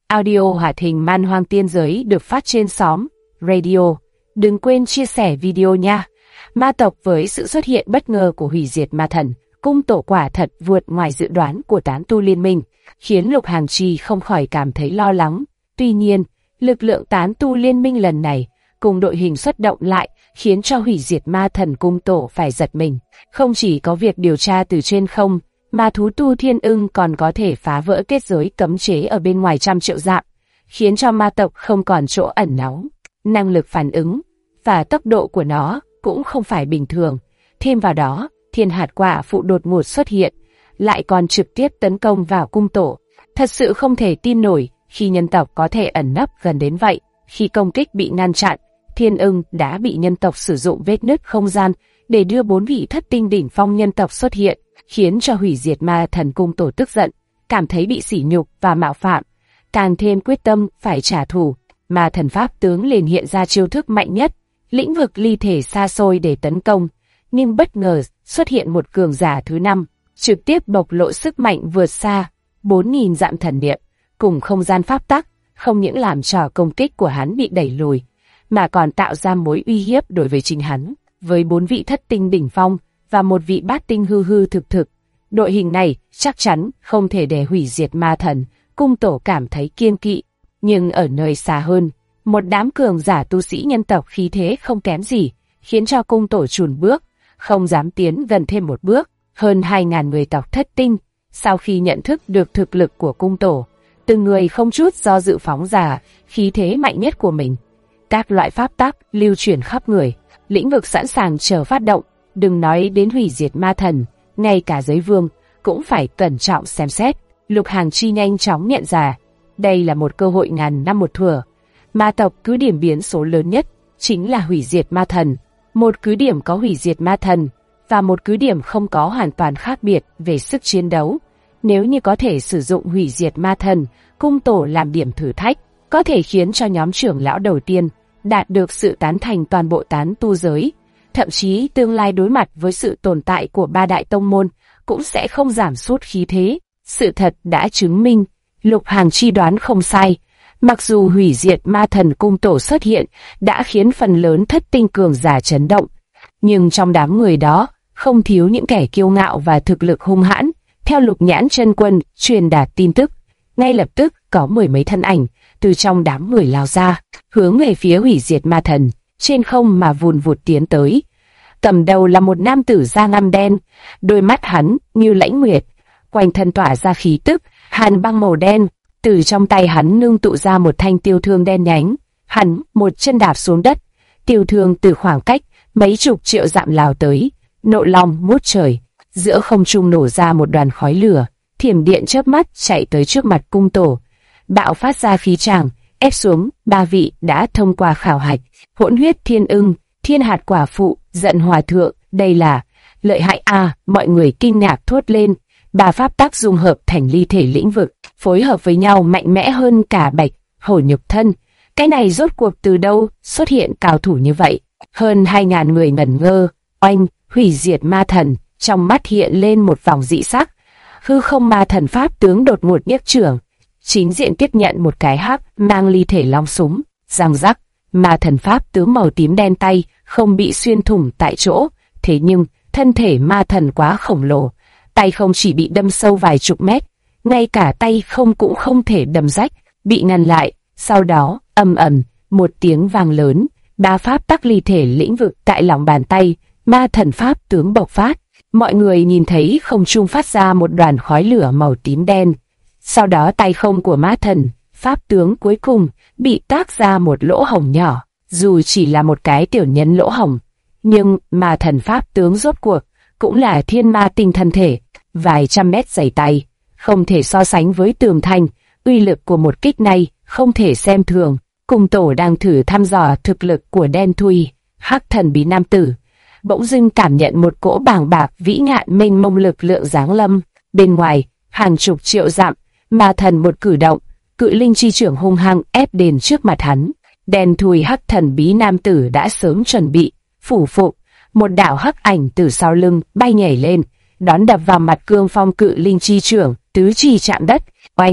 Audio hoạt hình Man Hoang Tiên Giới được phát trên xóm Radio. Đừng quên chia sẻ video nha. Ma tộc với sự xuất hiện bất ngờ của hủy diệt ma thần, cung tổ quả thật vượt ngoài dự đoán của tán tu liên minh, khiến Lục Hàng Chi không khỏi cảm thấy lo lắng. Tuy nhiên, lực lượng tán tu liên minh lần này cùng đội hình xuất động lại khiến cho hủy diệt ma thần cung tổ phải giật mình. Không chỉ có việc điều tra từ trên không, mà thú tu thiên ưng còn có thể phá vỡ kết giới cấm chế ở bên ngoài trăm triệu dặm, khiến cho ma tộc không còn chỗ ẩn náu. Năng lực phản ứng và tốc độ của nó cũng không phải bình thường. Thêm vào đó, thiên hạt quả phụ đột ngột xuất hiện, lại còn trực tiếp tấn công vào cung tổ. Thật sự không thể tin nổi khi nhân tộc có thể ẩn nấp gần đến vậy. Khi công kích bị ngăn chặn, thiên ưng đã bị nhân tộc sử dụng vết nứt không gian để đưa 4 vị thất tinh đỉnh phong nhân tộc xuất hiện, khiến cho hủy diệt ma thần cung tổ tức giận, cảm thấy bị sỉ nhục và mạo phạm, càng thêm quyết tâm phải trả thù. Ma thần pháp tướng liền hiện ra chiêu thức mạnh nhất, lĩnh vực ly thể xa xôi để tấn công, nhưng bất ngờ xuất hiện một cường giả thứ 5, trực tiếp bộc lộ sức mạnh vượt xa 4.000 dặm thần niệm cùng không gian pháp tắc, không những làm cho công kích của hắn bị đẩy lùi, mà còn tạo ra mối uy hiếp đối với chính hắn. Với 4 vị thất tinh đỉnh phong và một vị bát tinh hư hư thực thực, đội hình này chắc chắn không thể để hủy diệt ma thần. Cung tổ cảm thấy kiêng kỵ, nhưng ở nơi xa hơn, một đám cường giả tu sĩ nhân tộc khí thế không kém gì, khiến cho cung tổ chùn bước, không dám tiến gần thêm một bước. Hơn 2.000 người tộc thất tinh, sau khi nhận thức được thực lực của cung tổ, từng người không chút do dự phóng ra khí thế mạnh nhất của mình. Các loại pháp tắc lưu chuyển khắp người, lĩnh vực sẵn sàng chờ phát động. Đừng nói đến hủy diệt ma thần, ngay cả giới vương cũng phải cẩn trọng xem xét. Lục Hàng Chi nhanh chóng nhận ra, đây là một cơ hội ngàn năm một thủa. Ma tộc cứ điểm biến số lớn nhất chính là hủy diệt ma thần. Một cứ điểm có hủy diệt ma thần và một cứ điểm không có hoàn toàn khác biệt về sức chiến đấu. Nếu như có thể sử dụng hủy diệt ma thần, cung tổ làm điểm thử thách, có thể khiến cho nhóm trưởng lão đầu tiên đạt được sự tán thành toàn bộ tán tu giới. Thậm chí tương lai đối mặt với sự tồn tại của 3 đại tông môn cũng sẽ không giảm sút khí thế. Sự thật đã chứng minh, Lục Hàng Chi đoán không sai. Mặc dù hủy diệt ma thần cung tổ xuất hiện đã khiến phần lớn thất tinh cường giả chấn động, nhưng trong đám người đó không thiếu những kẻ kiêu ngạo và thực lực hung hãn. Theo Lục Nhãn Chân Quân truyền đạt tin tức, ngay lập tức có 10 mấy thân ảnh từ trong đám người lao ra, hướng về phía hủy diệt ma thần, trên không mà vùn vụt tiến tới. Cầm đầu là một nam tử da ngăm đen, đôi mắt hắn như lãnh nguyệt, quanh thân tỏa ra khí tức hàn băng màu đen. Từ trong tay hắn ngưng tụ ra một thanh tiêu thương đen nhánh, hắn một chân đạp xuống đất, tiêu thương từ khoảng cách mấy chục triệu dặm lao tới, nộ long mút trời, giữa không trung nổ ra một đoàn khói lửa, thiểm điện chớp mắt chạy tới trước mặt cung tổ, bạo phát ra khí tràng, ép xuống 3 vị đã thông qua khảo hạch. Hỗn huyết thiên ưng, thiên hạt quả phụ, giận hòa thượng, đây là lợi hại a! Mọi người kinh ngạc thốt lên. 3 pháp tắc dung hợp thành ly thể lĩnh vực, phối hợp với nhau mạnh mẽ hơn cả bạch hổ nhục thân. Cái này rốt cuộc từ đâu xuất hiện cao thủ như vậy? Hơn 2.000 người ngẩn ngơ. Oanh! Hủy diệt ma thần trong mắt hiện lên một vòng dị sắc. Hư không ma thần pháp tướng đột ngột nhấc trưởng, chính diện tiếp nhận một cái hắc mang ly thể long súng. Răng rắc, ma thần pháp tướng màu tím đen tay không bị xuyên thủng tại chỗ, thế nhưng thân thể ma thần quá khổng lồ, tay không chỉ bị đâm sâu vài chục mét, ngay cả tay không cũng không thể đâm rách, bị ngăn lại. Sau đó, ầm ầm, một tiếng vang lớn, 3 pháp tắc ly thể lĩnh vực tại lòng bàn tay ma thần pháp tướng bộc phát. Mọi người nhìn thấy không trung phát ra một đoàn khói lửa màu tím đen. Sau đó tay không của ma thần pháp tướng cuối cùng bị tác ra một lỗ hổng nhỏ. Dù chỉ là một cái tiểu nhân lỗ hổng, nhưng ma thần pháp tướng rốt cuộc cũng là thiên ma tinh thân thể, vài trăm mét dày tay, không thể so sánh với tường thành. Uy lực của một kích này không thể xem thường. Cung tổ đang thử thăm dò thực lực của đen thui hắc thần bí nam tử, bỗng dưng cảm nhận một cỗ bàng bạc vĩ ngạn mênh mông lực lượng giáng lâm. Bên ngoài hàng chục triệu dặm, ma thần một cử động, cự linh chi trưởng hung hăng ép đến trước mặt hắn. Đen thui hắc thần bí nam tử đã sớm chuẩn bị, phủ phục, một đạo hắc ảnh từ sau lưng bay nhảy lên, đón đập vào mặt cương phong cự linh chi trưởng, tứ chi chạm đất. Oanh!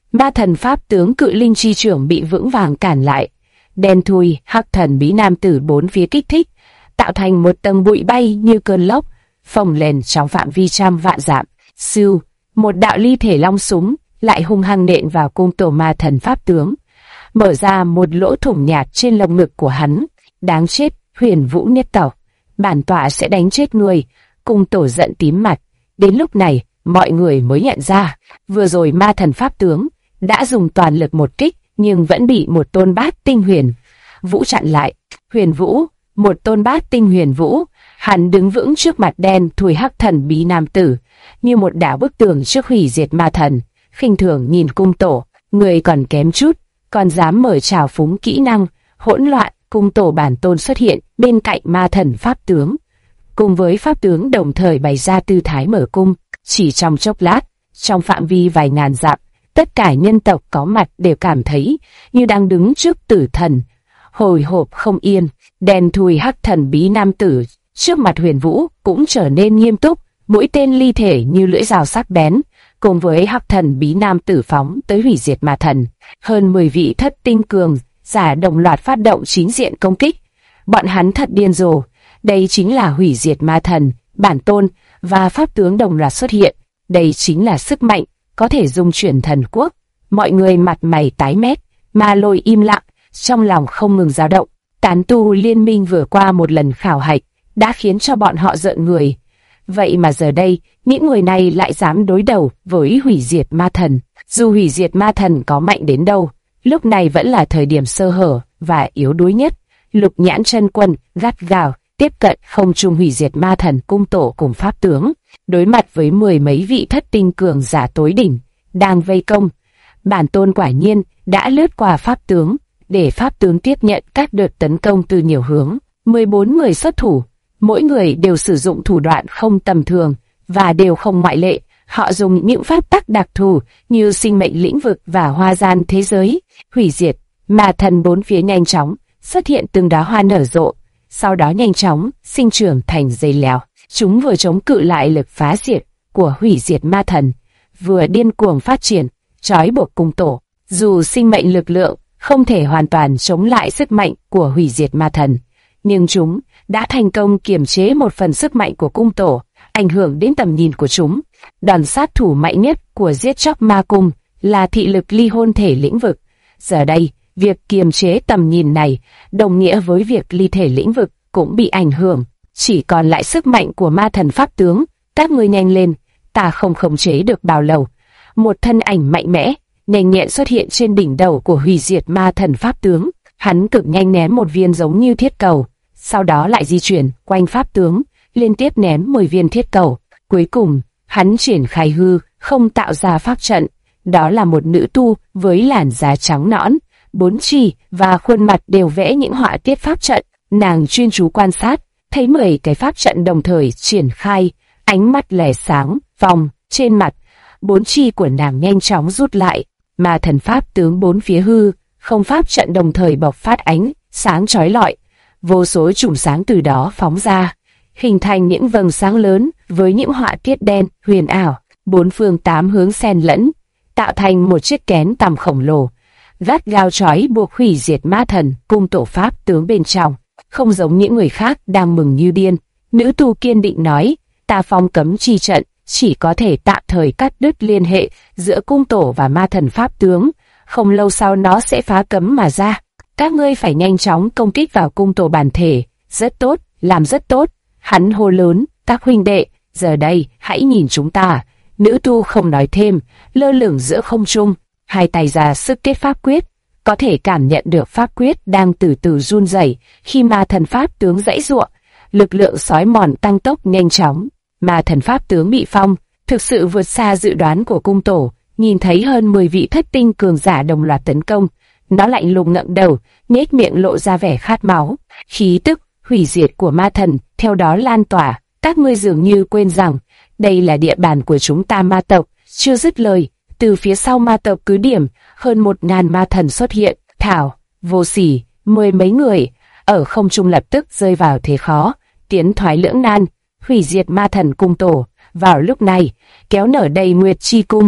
Ma thần pháp tướng cự linh chi trưởng bị vững vàng cản lại. Đen thui, hắc thần bí nam tử bốn phía kích thích, tạo thành một tầng bụi bay như cơn lốc, phồng lên trong phạm vi trăm vạn dặm. Sưu, một đạo ly thể long súng lại hung hăng nện vào cung tổ ma thần pháp tướng, mở ra một lỗ thủng nhạt trên lồng ngực của hắn. Đáng chết, Huyền Vũ Niết Tộc, bản tọa sẽ đánh chết người. Cung tổ giận tím mặt. Đến lúc này, mọi người mới nhận ra, vừa rồi ma thần pháp tướng đã dùng toàn lực một kích, nhưng vẫn bị một tôn bát tinh huyền vũ chặn lại. Huyền Vũ, một tôn bát tinh huyền vũ, hắn đứng vững trước mặt đen thui hắc thần bí nam tử, như một đảo bức tường trước hủy diệt ma thần. Khinh thường nhìn cung tổ, người còn kém chút, còn dám mở trào phúng kỹ năng. Hỗn loạn, cung tổ bản tôn xuất hiện bên cạnh ma thần pháp tướng, cùng với pháp tướng đồng thời bày ra tư thái mở cung. Chỉ trong chốc lát, trong phạm vi vài ngàn dặm, tất cả nhân tộc có mặt đều cảm thấy như đang đứng trước tử thần, hồi hộp không yên. Đen thui hắc thần bí nam tử trước mặt Huyền Vũ cũng trở nên nghiêm túc, mũi tên ly thể như lưỡi dao sắc bén, cùng với hắc thần bí nam tử phóng tới hủy diệt ma thần. Hơn 10 vị thất tinh cường giả đồng loạt phát động chính diện công kích. Bọn hắn thật điên rồ, đây chính là hủy diệt ma thần, bản tôn và pháp tướng đồng loạt xuất hiện. Đây chính là sức mạnh có thể dung chuyển thần quốc. Mọi người mặt mày tái mét, Ma Lôi im lặng, trong lòng không ngừng dao động. Tán tu liên minh vừa qua một lần khảo hạch đã khiến cho bọn họ rợn người. Vậy mà giờ đây, những người này lại dám đối đầu với hủy diệt ma thần. Dù hủy diệt ma thần có mạnh đến đâu, lúc này vẫn là thời điểm sơ hở và yếu đuối nhất. Lục Nhãn chân quân gắt gào tiếp cận không trung hủy diệt ma thần cung tổ cùng pháp tướng, đối mặt với 10 mấy vị thất tinh cường giả tối đỉnh đang vây công. Bản tôn quả nhiên đã lướt qua pháp tướng, để pháp tướng tiếp nhận các đợt tấn công từ nhiều hướng. 14 người xuất thủ, mỗi người đều sử dụng thủ đoạn không tầm thường và đều không ngoại lệ. Họ dùng những pháp tắc đặc thù như sinh mệnh lĩnh vực và hoa gian thế giới. Hủy diệt ma thần bốn phía nhanh chóng xuất hiện từng đóa hoa nở rộ, sau đó nhanh chóng sinh trưởng thành dây leo. Chúng vừa chống cự lại lực phá diệt của hủy diệt ma thần, vừa điên cuồng phát triển, trói buộc cung tổ. Dù sinh mệnh lực lượng không thể hoàn toàn chống lại sức mạnh của hủy diệt ma thần, nhưng chúng đã thành công kiềm chế một phần sức mạnh của cung tổ, ảnh hưởng đến tầm nhìn của chúng. Đòn sát thủ mạnh nhất của giết chóc ma cung là thị lực ly hôn thể lĩnh vực. Giờ đây, việc kiềm chế tầm nhìn này đồng nghĩa với việc ly thể lĩnh vực cũng bị ảnh hưởng. Chỉ còn lại sức mạnh của ma thần pháp tướng. Các ngươi nhanh lên, ta không khống chế được bao lâu. Một thân ảnh mạnh mẽ, nhanh nhẹn xuất hiện trên đỉnh đầu của hủy diệt ma thần pháp tướng. Hắn cực nhanh ném một viên giống như thiết cầu, sau đó lại di chuyển quanh pháp tướng, liên tiếp ném 10 viên thiết cầu. Cuối cùng, hắn triển khai hư không tạo ra pháp trận. Đó là một nữ tu với làn da trắng nõn, 4 chỉ và khuôn mặt đều vẽ những họa tiết pháp trận. Nàng chuyên chú quan sát, thấy 10 cái pháp trận đồng thời triển khai, ánh mắt lẻ sáng, vòng trên mặt. 4 chi của nàng nhanh chóng rút lại, mà thần pháp tướng bốn phía hư không pháp trận đồng thời bộc phát ánh sáng chói lọi. Vô số chùm sáng từ đó phóng ra, hình thành những vầng sáng lớn với những họa tiết đen huyền ảo, 4 phương 8 hướng xen lẫn, tạo thành một chiếc kén tầm khổng lồ, gắt gao trói buộc hủy diệt ma thần cung tổ pháp tướng bên trong. Không giống những người khác đang mừng như điên, nữ tu kiên định nói, ta phong cấm chi trận chỉ có thể tạm thời cắt đứt liên hệ giữa cung tổ và ma thần pháp tướng, không lâu sau nó sẽ phá cấm mà ra. Các ngươi phải nhanh chóng công kích vào cung tổ bản thể. Rất tốt, làm rất tốt. Hắn hô lớn, các huynh đệ, giờ đây hãy nhìn chúng ta. Nữ tu không nói thêm, lơ lửng giữa không trung, hai tay ra sức kết pháp quyết, có thể cảm nhận được pháp quyết đang từ từ run rẩy khi ma thần pháp tướng giãy giụa. Lực lượng sói mòn tăng tốc nhanh chóng. Ma thần pháp tướng bị phong thực sự vượt xa dự đoán của cung tổ. Nhìn thấy hơn 10 vị thất tinh cường giả đồng loạt tấn công, nó lạnh lùng ngẩng đầu, nhếch miệng lộ ra vẻ khát máu. Khí tức hủy diệt của ma thần theo đó lan tỏa. Các ngươi dường như quên rằng đây là địa bàn của chúng ta ma tộc. Chưa dứt lời, từ phía sau ma tộc cứ điểm, hơn 1000 ma thần xuất hiện. Thảo, Vô Sỉ, 10 mấy người ở không trung lập tức rơi vào thế khó, tiến thoái lưỡng nan. Hủy diệt ma thần cung tổ vào lúc này kéo nở đầy nguyệt chi cung,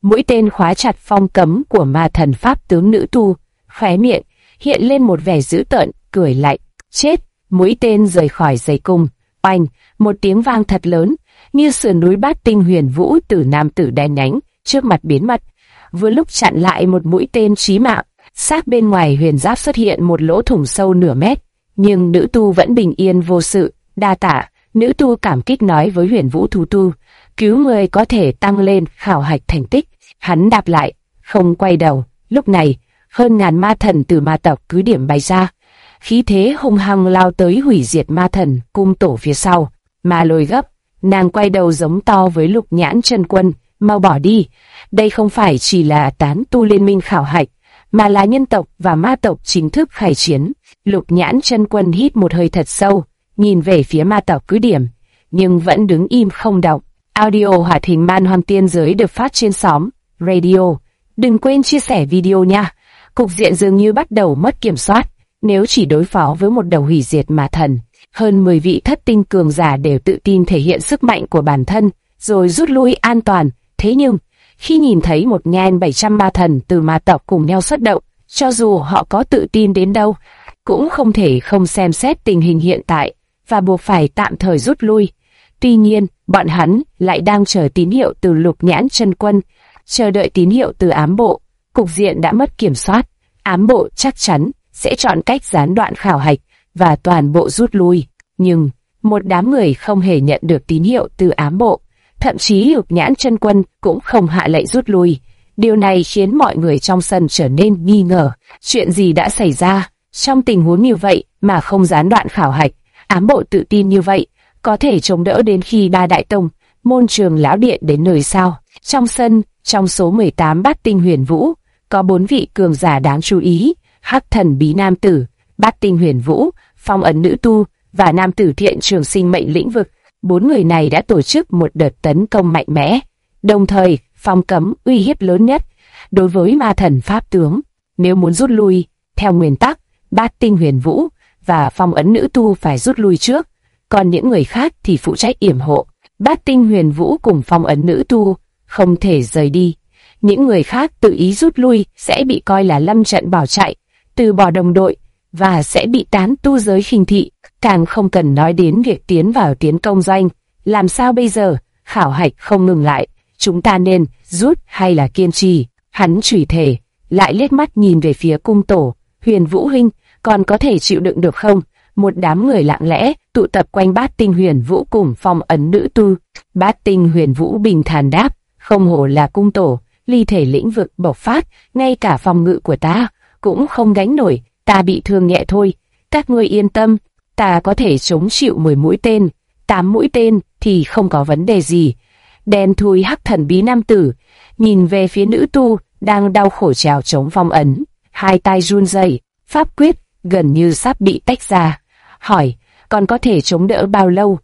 mũi tên khóa chặt phong cấm của ma thần pháp tướng nữ tu, khóe miệng hiện lên một vẻ dữ tợn, cười lạnh. Chết! Mũi tên rời khỏi dây cung. Oanh! Một tiếng vang thật lớn, như sườn núi Bát Tinh Huyền Vũ từ nam tử đen nhánh trước mặt biến mất. Vừa lúc chặn lại một mũi tên chí mạng, sát bên ngoài huyền giáp xuất hiện một lỗ thủng sâu nửa mét, nhưng nữ tu vẫn bình yên vô sự. Đa tạ. Nữ tu cảm kích nói với Huyền Vũ thú tu, cứu người có thể tăng lên khảo hạch thành tích. Hắn đáp lại, không quay đầu. Lúc này, hơn ngàn ma thần từ ma tộc cứ điểm bay ra, khí thế hung hăng lao tới hủy diệt ma thần cung tổ phía sau. Ma Lôi gấp, nàng quay đầu giống to với Lục Nhãn Chân Quân, mau bỏ đi, đây không phải chỉ là tán tu liên minh khảo hạch, mà là nhân tộc và ma tộc chính thức khai chiến. Lục Nhãn Chân Quân hít một hơi thật sâu, nhìn về phía ma tộc cứ điểm, nhưng vẫn đứng im không động. Audio hoạt hình Man Hoang Tiên Giới được phát trên xóm Radio. Đừng quên chia sẻ video nha. Cục diện dường như bắt đầu mất kiểm soát. Nếu chỉ đối phó với một đầu hủy diệt ma thần, hơn 10 vị thất tinh cường giả đều tự tin thể hiện sức mạnh của bản thân, rồi rút lui an toàn. Thế nhưng, khi nhìn thấy 1.700 ma thần từ ma tộc cùng nhau xuất động, cho dù họ có tự tin đến đâu, cũng không thể không xem xét tình hình hiện tại, và buộc phải tạm thời rút lui. Tuy nhiên, bọn hắn lại đang chờ tín hiệu từ Lục Nhãn Chân Quân, chờ đợi tín hiệu từ ám bộ. Cục diện đã mất kiểm soát, ám bộ chắc chắn sẽ chọn cách gián đoạn khảo hạch và toàn bộ rút lui. Nhưng, một đám người không hề nhận được tín hiệu từ ám bộ, thậm chí Lục Nhãn Chân Quân cũng không hạ lệnh rút lui. Điều này khiến mọi người trong sân trở nên nghi ngờ, chuyện gì đã xảy ra. Trong tình huống như vậy mà không gián đoạn khảo hạch, ám bộ tự tin như vậy, có thể chống đỡ đến khi ba đại tông, môn Trường Lão Điện đến nơi sao? Trong sân, trong số 18 Bát Tinh Huyền Vũ, có 4 vị cường giả đáng chú ý: Hắc Thần Bí Nam Tử, Bát Tinh Huyền Vũ, Phong Ấn Nữ Tu và Nam Tử Thiện Trường Sinh Mệnh Lĩnh Vực. 4 người này đã tổ chức một đợt tấn công mạnh mẽ, đồng thời phong cấm uy hiếp lớn nhất đối với ma thần pháp tướng. Nếu muốn rút lui, theo nguyên tắc, Bát Tinh Huyền Vũ và Phong Ấn Nữ Tu phải rút lui trước, còn những người khác thì phụ trách yểm hộ. Bát Tinh Huyền Vũ cùng Phong Ấn Nữ Tu không thể rời đi. Những người khác tự ý rút lui sẽ bị coi là lâm trận bỏ chạy, từ bỏ đồng đội, và sẽ bị tán tu giới khinh thị. Càng không cần nói đến việc tiến vào tiến công doanh. Làm sao bây giờ? Khảo hạch không ngừng lại, chúng ta nên rút hay là kiên trì? Hắn chửi thề, lại liếc mắt nhìn về phía cung tổ. Huyền Vũ huynh, còn có thể chịu đựng được không? Một đám người lặng lẽ tụ tập quanh Bát Tinh Huyền Vũ cùng Phong Ấn Nữ Tu. Bát Tinh Huyền Vũ bình thản đáp, không hổ là cung tổ, ly thể lĩnh vực bộc phát, ngay cả phòng ngự của ta cũng không gánh nổi, ta bị thương nhẹ thôi. Các ngươi yên tâm, ta có thể chống chịu 10 mũi tên, 8 mũi tên thì không có vấn đề gì. Đen thui Hắc Thần Bí Nam Tử nhìn về phía nữ tu đang đau khổ trèo chống phong ấn, hai tay run rẩy, pháp quyết gần như sắp bị tách ra. Hỏi, còn có thể chống đỡ bao lâu?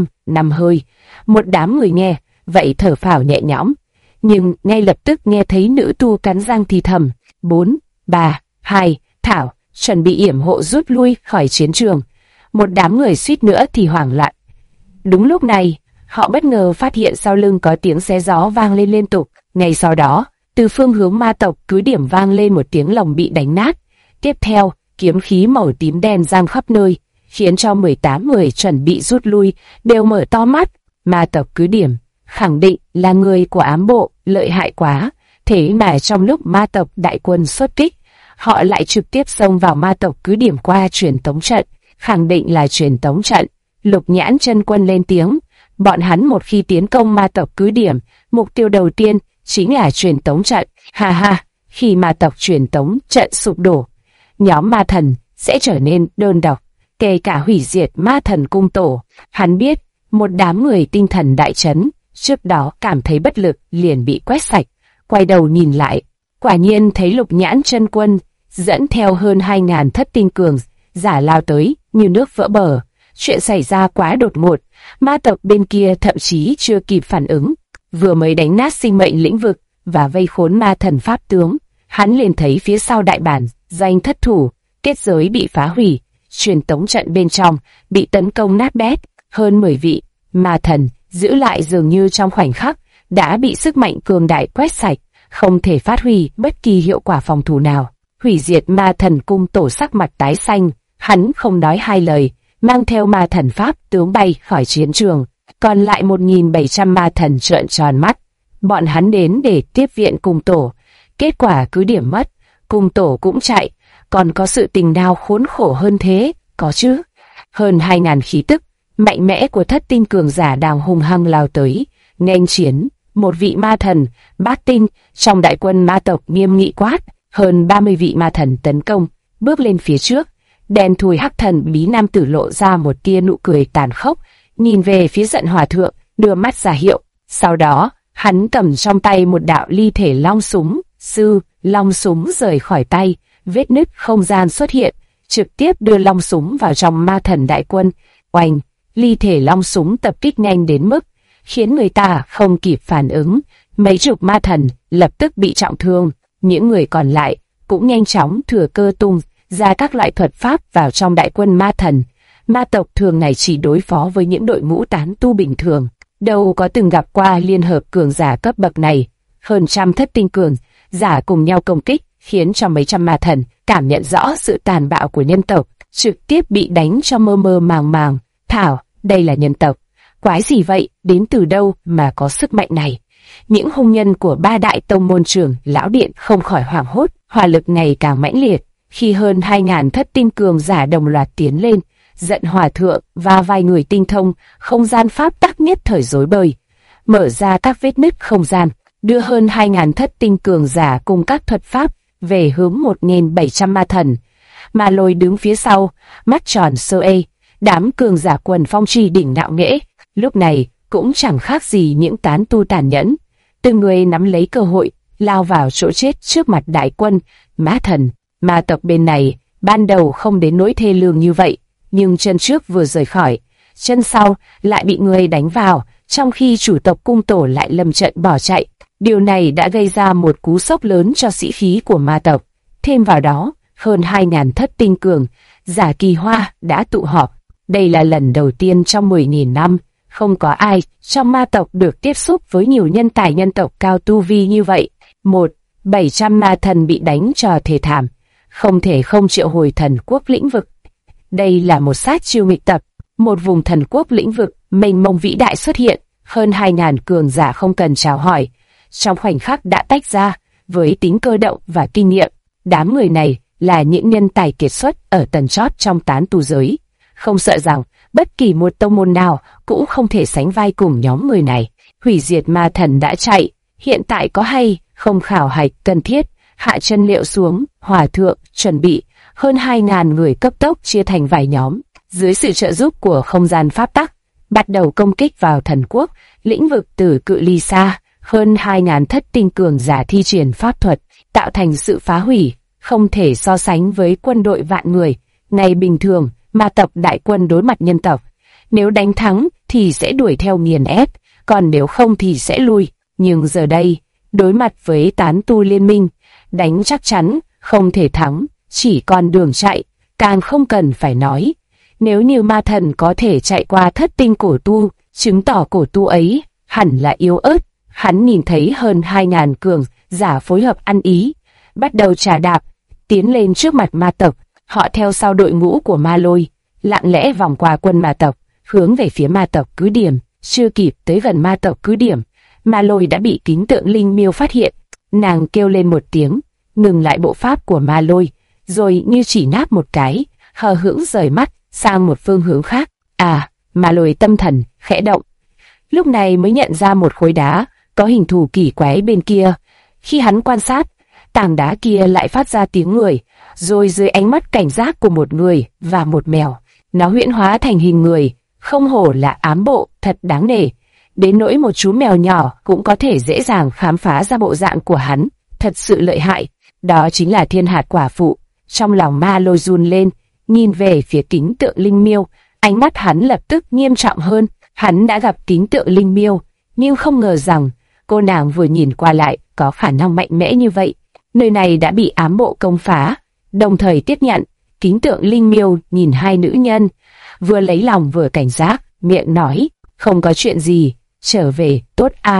5 hơi. Một đám người nghe vậy thở phào nhẹ nhõm, nhưng ngay lập tức nghe thấy nữ tu cắn răng thì thầm: 4, 3, 2, thảo, chuẩn bị yểm hộ rút lui khỏi chiến trường. Một đám người suýt nữa thì hoảng loạn. Đúng lúc này, họ bất ngờ phát hiện sau lưng có tiếng xé gió vang lên liên tục. Ngay sau đó, từ phương hướng ma tộc cứ điểm vang lên một tiếng lồng bị đánh nát. Tiếp theo, kiếm khí màu tím đen giang khắp nơi, khiến cho 18 người chuẩn bị rút lui đều mở to mắt. Ma tộc cứ điểm khẳng định là người của ám bộ, lợi hại quá. Thế mà trong lúc ma tộc đại quân xuất kích, họ lại trực tiếp xông vào ma tộc cứ điểm qua truyền tống trận, khẳng định là truyền tống trận. Lục Nhãn Chân Quân lên tiếng, bọn hắn một khi tiến công ma tộc cứ điểm, mục tiêu đầu tiên chính là truyền tống trận. Ha ha, khi ma tộc truyền tống trận sụp đổ, nhóm ma thần sẽ trở nên đơn độc, kể cả hủy diệt ma thần cung tổ. Hắn biết, một đám người tinh thần đại chấn, trước đó cảm thấy bất lực liền bị quét sạch. Quay đầu nhìn lại, quả nhiên thấy Lục Nhãn Chân Quân dẫn theo hơn 2.000 thất tinh cường giả lao tới như nước vỡ bờ. Chuyện xảy ra quá đột ngột, ma tộc bên kia thậm chí chưa kịp phản ứng, vừa mới đánh nát sinh mệnh lĩnh vực và vây khốn ma thần pháp tướng, hắn liền thấy phía sau đại bản doanh thất thủ, kết giới bị phá hủy, truyền tống trận bên trong bị tấn công nát bét. Hơn 10 vị ma thần giữ lại dường như trong khoảnh khắc đã bị sức mạnh cường đại quét sạch. không thể phát huy bất kỳ hiệu quả phòng thủ nào. Hủy diệt ma thần cung tổ sắc mặt tái xanh, hắn không nói hai lời, mang theo ma thần pháp tướng bay khỏi chiến trường. Còn lại 1.700 ma thần trợn tròn mắt. Bọn hắn đến để tiếp viện cung tổ, kết quả cứ điểm mất, cung tổ cũng chạy, còn có sự tình nào khốn khổ hơn thế, có chứ. Hơn 2.000 khí tức mạnh mẽ của thất tinh cường giả đang hung hăng lao tới, nghênh chiến. Một vị ma thần, bát tinh, trong đại quân ma tộc nghiêm nghị quát, hơn 30 vị ma thần tấn công, bước lên phía trước. Đen thui hắc thần bí nam tử lộ ra một tia nụ cười tàn khốc, nhìn về phía Giận Hòa Thượng, đưa mắt ra hiệu. Sau đó, hắn cầm trong tay một đạo ly thể long súng, long súng rời khỏi tay, vết nứt không gian xuất hiện, trực tiếp đưa long súng vào trong ma thần đại quân. Oanh, ly thể long súng tập kích nhanh đến mức khiến người ta không kịp phản ứng, mấy chục ma thần lập tức bị trọng thương. Những người còn lại cũng nhanh chóng thừa cơ tung ra các loại thuật pháp vào trong đại quân ma thần. Ma tộc thường ngày chỉ đối phó với những đội ngũ tán tu bình thường, đâu có từng gặp qua liên hợp cường giả cấp bậc này. Hơn trăm thất tinh cường giả cùng nhau công kích, khiến cho mấy trăm ma thần cảm nhận rõ sự tàn bạo của nhân tộc, trực tiếp bị đánh cho mơ mơ màng màng. Thảo, đây là nhân tộc, quái gì vậy, đến từ đâu mà có sức mạnh này? Những hung nhân của ba đại tông môn trưởng lão điện không khỏi hoảng hốt, hỏa lực ngày càng mãnh liệt. Khi hơn 2.000 thất tinh cường giả đồng loạt tiến lên, Giận Hòa Thượng và vài người tinh thông không gian pháp tắc nhất thời rối bời, mở ra các vết nứt không gian, đưa hơn 2.000 thất tinh cường giả cùng các thuật pháp về hướng 1.700 ma thần. Ma Lôi đứng phía sau, mắt tròn sơ ê, đám cường giả quần phong tri đỉnh nạo nghễ, lúc này cũng chẳng khác gì những tán tu tàn nhẫn. Từng người nắm lấy cơ hội, lao vào chỗ chết trước mặt đại quân ma thần. Ma tộc bên này, ban đầu không đến nỗi thê lương như vậy, nhưng chân trước vừa rời khỏi, chân sau lại bị người đánh vào, trong khi chủ tộc cung tổ lại lâm trận bỏ chạy. Điều này đã gây ra một cú sốc lớn cho sĩ khí của ma tộc. Thêm vào đó, hơn 2.000 thất tinh cường giả kỳ hoa đã tụ họp. Đây là lần đầu tiên trong 10.000 năm, không có ai trong ma tộc được tiếp xúc với nhiều nhân tài nhân tộc cao tu vi như vậy. 700 ma thần bị đánh cho thê thảm, không thể không triệu hồi thần quốc lĩnh vực. Đây là một sát chiêu nghịch tập, một vùng thần quốc lĩnh vực mênh mông vĩ đại xuất hiện, hơn 2.000 cường giả không cần chào hỏi, trong khoảnh khắc đã tách ra, với tính cơ động và kinh nghiệm. Đám người này là những nhân tài kiệt xuất ở tầng chót trong tán tu giới, không sợ rằng bất kỳ một tông môn nào cũng không thể sánh vai cùng nhóm người này. Hủy diệt ma thần đã chạy, hiện tại có hay không khảo hạch cần thiết, hạ chân liệu xuống. Hòa thượng chuẩn bị, hơn 2.000 người cấp tốc chia thành vài nhóm, dưới sự trợ giúp của không gian pháp tắc, bắt đầu công kích vào thần quốc lĩnh vực từ cự ly xa. Hơn 2.000 thất tinh cường giả thi triển pháp thuật, tạo thành sự phá hủy không thể so sánh với quân đội vạn người. Ngày bình thường, ma tộc đại quân đối mặt nhân tộc, nếu đánh thắng thì sẽ đuổi theo nghiền ép, còn nếu không thì sẽ lui. Nhưng giờ đây, đối mặt với tán tu liên minh, đánh chắc chắn không thể thắng, chỉ còn đường chạy, càng không cần phải nói. Nếu như ma thần có thể chạy qua thất tinh cổ tu, chứng tỏ cổ tu ấy hẳn là yếu ớt. Hắn nhìn thấy hơn 2.000 cường giả phối hợp ăn ý, bắt đầu trà đạp, tiến lên trước mặt ma tộc. Họ theo sau đội ngũ của Ma Lôi, lặng lẽ vòng qua quân ma tộc, hướng về phía ma tộc cứ điểm. Chưa kịp tới gần ma tộc cứ điểm, Ma Lôi đã bị kính tượng linh miêu phát hiện. Nàng kêu lên một tiếng, ngừng lại bộ pháp của Ma Lôi, rồi như chỉ náp một cái, hờ hững rời mắt sang một phương hướng khác. Ma Lôi tâm thần khẽ động, lúc này mới nhận ra một khối đá có hình thù kỳ quái bên kia. Khi hắn quan sát, tảng đá kia lại phát ra tiếng người, rồi dưới ánh mắt cảnh giác của một người và một mèo, nó huyễn hóa thành hình người. Không hổ là ám bộ, thật đáng nể. Đến nỗi một chú mèo nhỏ cũng có thể dễ dàng khám phá ra bộ dạng của hắn, thật sự lợi hại. Đó chính là Thiên Hạt quả phụ. Trong lòng Ma Lôi run lên, nhìn về phía kính tượng linh miêu, ánh mắt hắn lập tức nghiêm trọng hơn. Hắn đã gặp kính tượng linh miêu, nhưng không ngờ rằng cô nàng vừa nhìn qua lại có khả năng mạnh mẽ như vậy. Nơi này đã bị ám bộ công phá. Đồng thời tiếp nhận, kính tượng linh miêu nhìn hai nữ nhân, vừa lấy lòng vừa cảnh giác, miệng nói, không có chuyện gì, trở về, tốt a.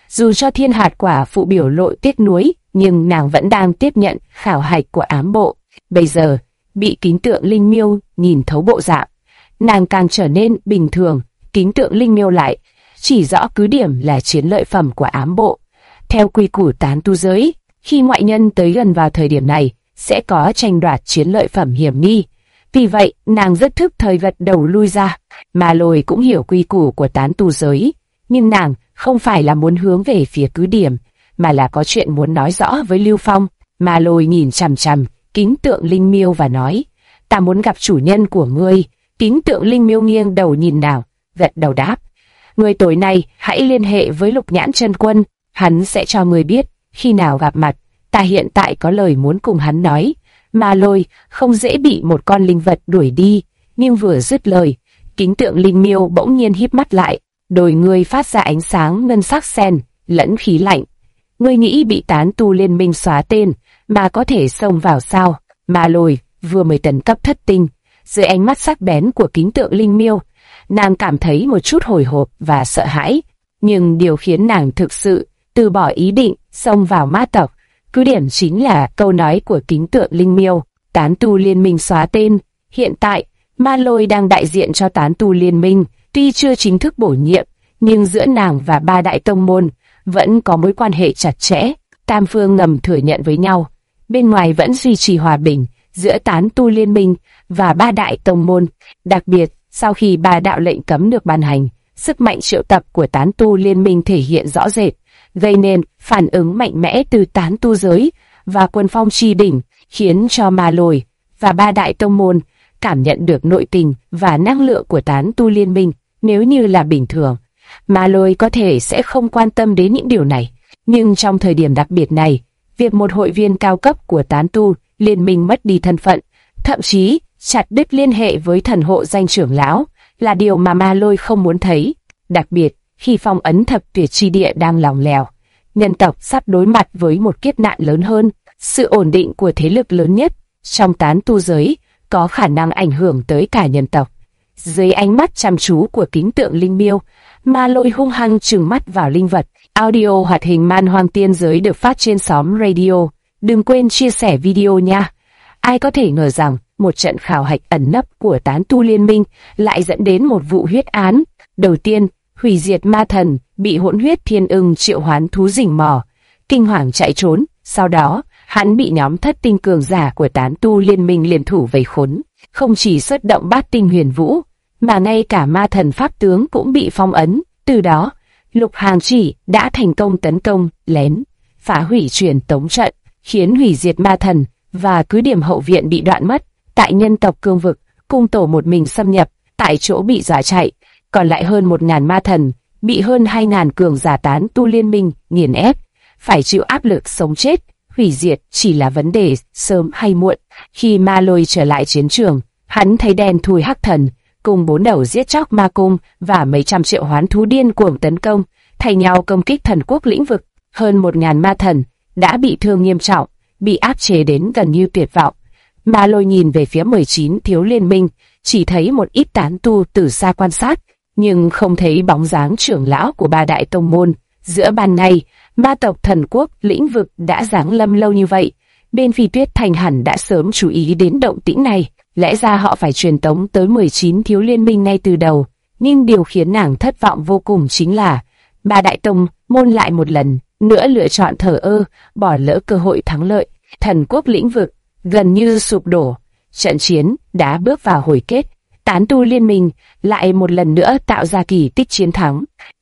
Dù cho Thiên Hạt quả phụ biểu lộ tiếc nuối, nhưng nàng vẫn đang tiếp nhận khảo hạch của ám bộ. Bây giờ, bị Kính Tượng Linh Miêu nhìn thấu bộ dạng, nàng càng trở nên bình thường. Kính Tượng Linh Miêu lại chỉ rõ cứ điểm là chiến lợi phẩm của ám bộ. Theo quy củ tán tu giới, khi ngoại nhân tới gần vào thời điểm này, sẽ có tranh đoạt chiến lợi phẩm hiểm nghi. Vì vậy, nàng rất thức thời gật đầu lui ra. Ma Lôi cũng hiểu quy củ của tán tu giới, nhưng nàng không phải là muốn hướng về phía cứ điểm, mà là có chuyện muốn nói rõ với Lưu Phong. Ma Lôi nhìn chằm chằm Kính Tượng Linh Miêu và nói, ta muốn gặp chủ nhân của ngươi. Kính Tượng Linh Miêu nghiêng đầu nhìn nàng, gật đầu đáp, ngươi tối nay hãy liên hệ với Lục Nhãn Chân Quân, hắn sẽ cho ngươi biết khi nào gặp mặt. Ta hiện tại có lời muốn cùng hắn nói. Ma Lôi không dễ bị một con linh vật đuổi đi, nhưng vừa dứt lời, Kính Tượng Linh Miêu bỗng nhiên híp mắt lại, đôi ngươi phát ra ánh sáng ngân sắc xen lẫn khí lạnh. Ngươi nghĩ bị tán tu liên minh xóa tên mà có thể xông vào sao? Ma Lôi vừa mới tấn cấp thất tinh, dưới ánh mắt sắc bén của Kính Tượng Linh Miêu, nàng cảm thấy một chút hồi hộp và sợ hãi. Nhưng điều khiến nàng thực sự từ bỏ ý định xông vào ma tộc cứ điểm chính là câu nói của Kính Tượng Linh Miêu, tán tu liên minh xóa tên. Hiện tại, Ma Lôi đang đại diện cho tán tu liên minh, tuy chưa chính thức bổ nhiệm, nhưng giữa nàng và ba đại tông môn vẫn có mối quan hệ chặt chẽ. Tam phương ngầm thừa nhận với nhau, bên ngoài vẫn duy trì hòa bình giữa tán tu liên minh và ba đại tông môn. Đặc biệt, sau khi ba đạo lệnh cấm được ban hành, sức mạnh triệu tập của tán tu liên minh thể hiện rõ rệt, gây nên phản ứng mạnh mẽ từ tán tu giới và quân phong chi đỉnh, khiến cho Ma Lôi và ba đại tông môn cảm nhận được nội tình và năng lượng của tán tu liên minh. Nếu như là bình thường, Ma Lôi có thể sẽ không quan tâm đến những điều này, nhưng trong thời điểm đặc biệt này, việc một hội viên cao cấp của tán tu liên minh mất đi thân phận, thậm chí chặt đứt liên hệ với thần hộ danh trưởng lão, là điều mà Ma Lôi không muốn thấy. Đặc biệt khi phong ấn thập tuyệt chi địa đang lỏng lẻo, nhân tộc sắp đối mặt với một kiếp nạn lớn hơn. Sự ổn định của thế lực lớn nhất trong tán tu giới có khả năng ảnh hưởng tới cả nhân tộc. Dưới ánh mắt chăm chú của Kính Tượng Linh Miêu, Ma Lôi hung hăng trừng mắt vào linh vật. Audio hoạt hình Man Hoang Tiên Giới được phát trên xóm radio. Đừng quên chia sẻ video nha. Ai có thể ngờ rằng một trận khảo hạch ẩn nấp của tán tu liên minh lại dẫn đến một vụ huyết án. Đầu tiên, hủy diệt ma thần bị hỗn huyết thiên ưng triệu hoán thú rình mò, kinh hoàng chạy trốn. Sau đó, hắn bị nhóm thất tinh cường giả của tán tu liên minh liên thủ vây khốn. Không chỉ xuất động bát tinh huyền vũ, mà ngay cả ma thần pháp tướng cũng bị phong ấn. Từ đó, Lục Hàng Chỉ đã thành công tấn công, lén, phá hủy truyền tống trận, khiến hủy diệt ma thần và cứ điểm hậu viện bị đoạn mất. Tại nhân tộc cương vực, cung tổ một mình xâm nhập, tại chỗ bị dọa chạy, còn lại hơn 1000 ma thần, bị hơn 2000 cường giả tán tu liên minh nghiền ép, phải chịu áp lực sống chết. Hủy diệt chỉ là vấn đề sớm hay muộn. Khi Ma Lôi trở lại chiến trường, hắn thấy đen thui hắc thần cùng 4 đầu giết chóc ma cung và mấy trăm triệu hoán thú điên cuồng tấn công, thay nhau công kích thần quốc lĩnh vực. Hơn 1000 ma thần đã bị thương nghiêm trọng, bị áp chế đến gần như tuyệt vọng. Ma Lôi nhìn về phía 19 thiếu liên minh, chỉ thấy một ít tán tu từ xa quan sát, nhưng không thấy bóng dáng trưởng lão của ba đại tông môn. Giữa ban ngày, ma tộc thần quốc lĩnh vực đã giáng lâm lâu như vậy, bên Phi Tuyết Thành hẳn đã sớm chú ý đến động tĩnh này. Lẽ ra họ phải truyền tống tới 19 thiếu liên minh ngay từ đầu, nhưng điều khiến nàng thất vọng vô cùng chính là ba đại tông môn lại một lần nữa lựa chọn thờ ơ, bỏ lỡ cơ hội thắng lợi. Thần quốc lĩnh vực gần như sụp đổ, trận chiến đã bước vào hồi kết. Tán tu liên minh lại một lần nữa tạo ra kỳ tích chiến thắng.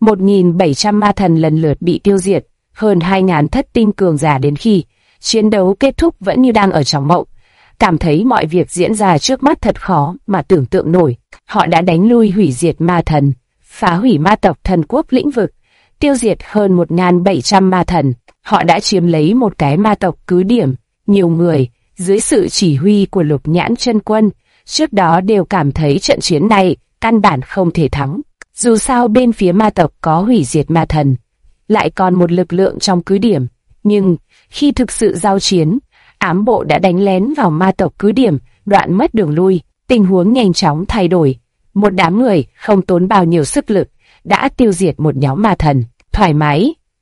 1700 ma thần lần lượt bị tiêu diệt, hơn 2000 thất tinh cường giả đến khi chiến đấu kết thúc vẫn như đang ở trong mộng. Cảm thấy mọi việc diễn ra trước mắt thật khó mà tưởng tượng nổi. Họ đã đánh lui hủy diệt ma thần, phá hủy ma tộc thần quốc lĩnh vực, tiêu diệt hơn 1700 ma thần. Họ đã chiếm lấy một cái ma tộc cứ điểm. Nhiều người, dưới sự chỉ huy của Lục Nhãn Chân Quân, trước đó đều cảm thấy trận chiến này căn bản không thể thắng. Dù sao bên phía ma tộc có hủy diệt ma thần, lại còn một lực lượng trong cứ điểm. Nhưng khi thực sự giao chiến, ám bộ đã đánh lén vào ma tộc cứ điểm, đoạn mất đường lui. Tình huống nhanh chóng thay đổi. Một đám người không tốn bao nhiêu sức lực đã tiêu diệt một nhóm ma thần. Thoải mái,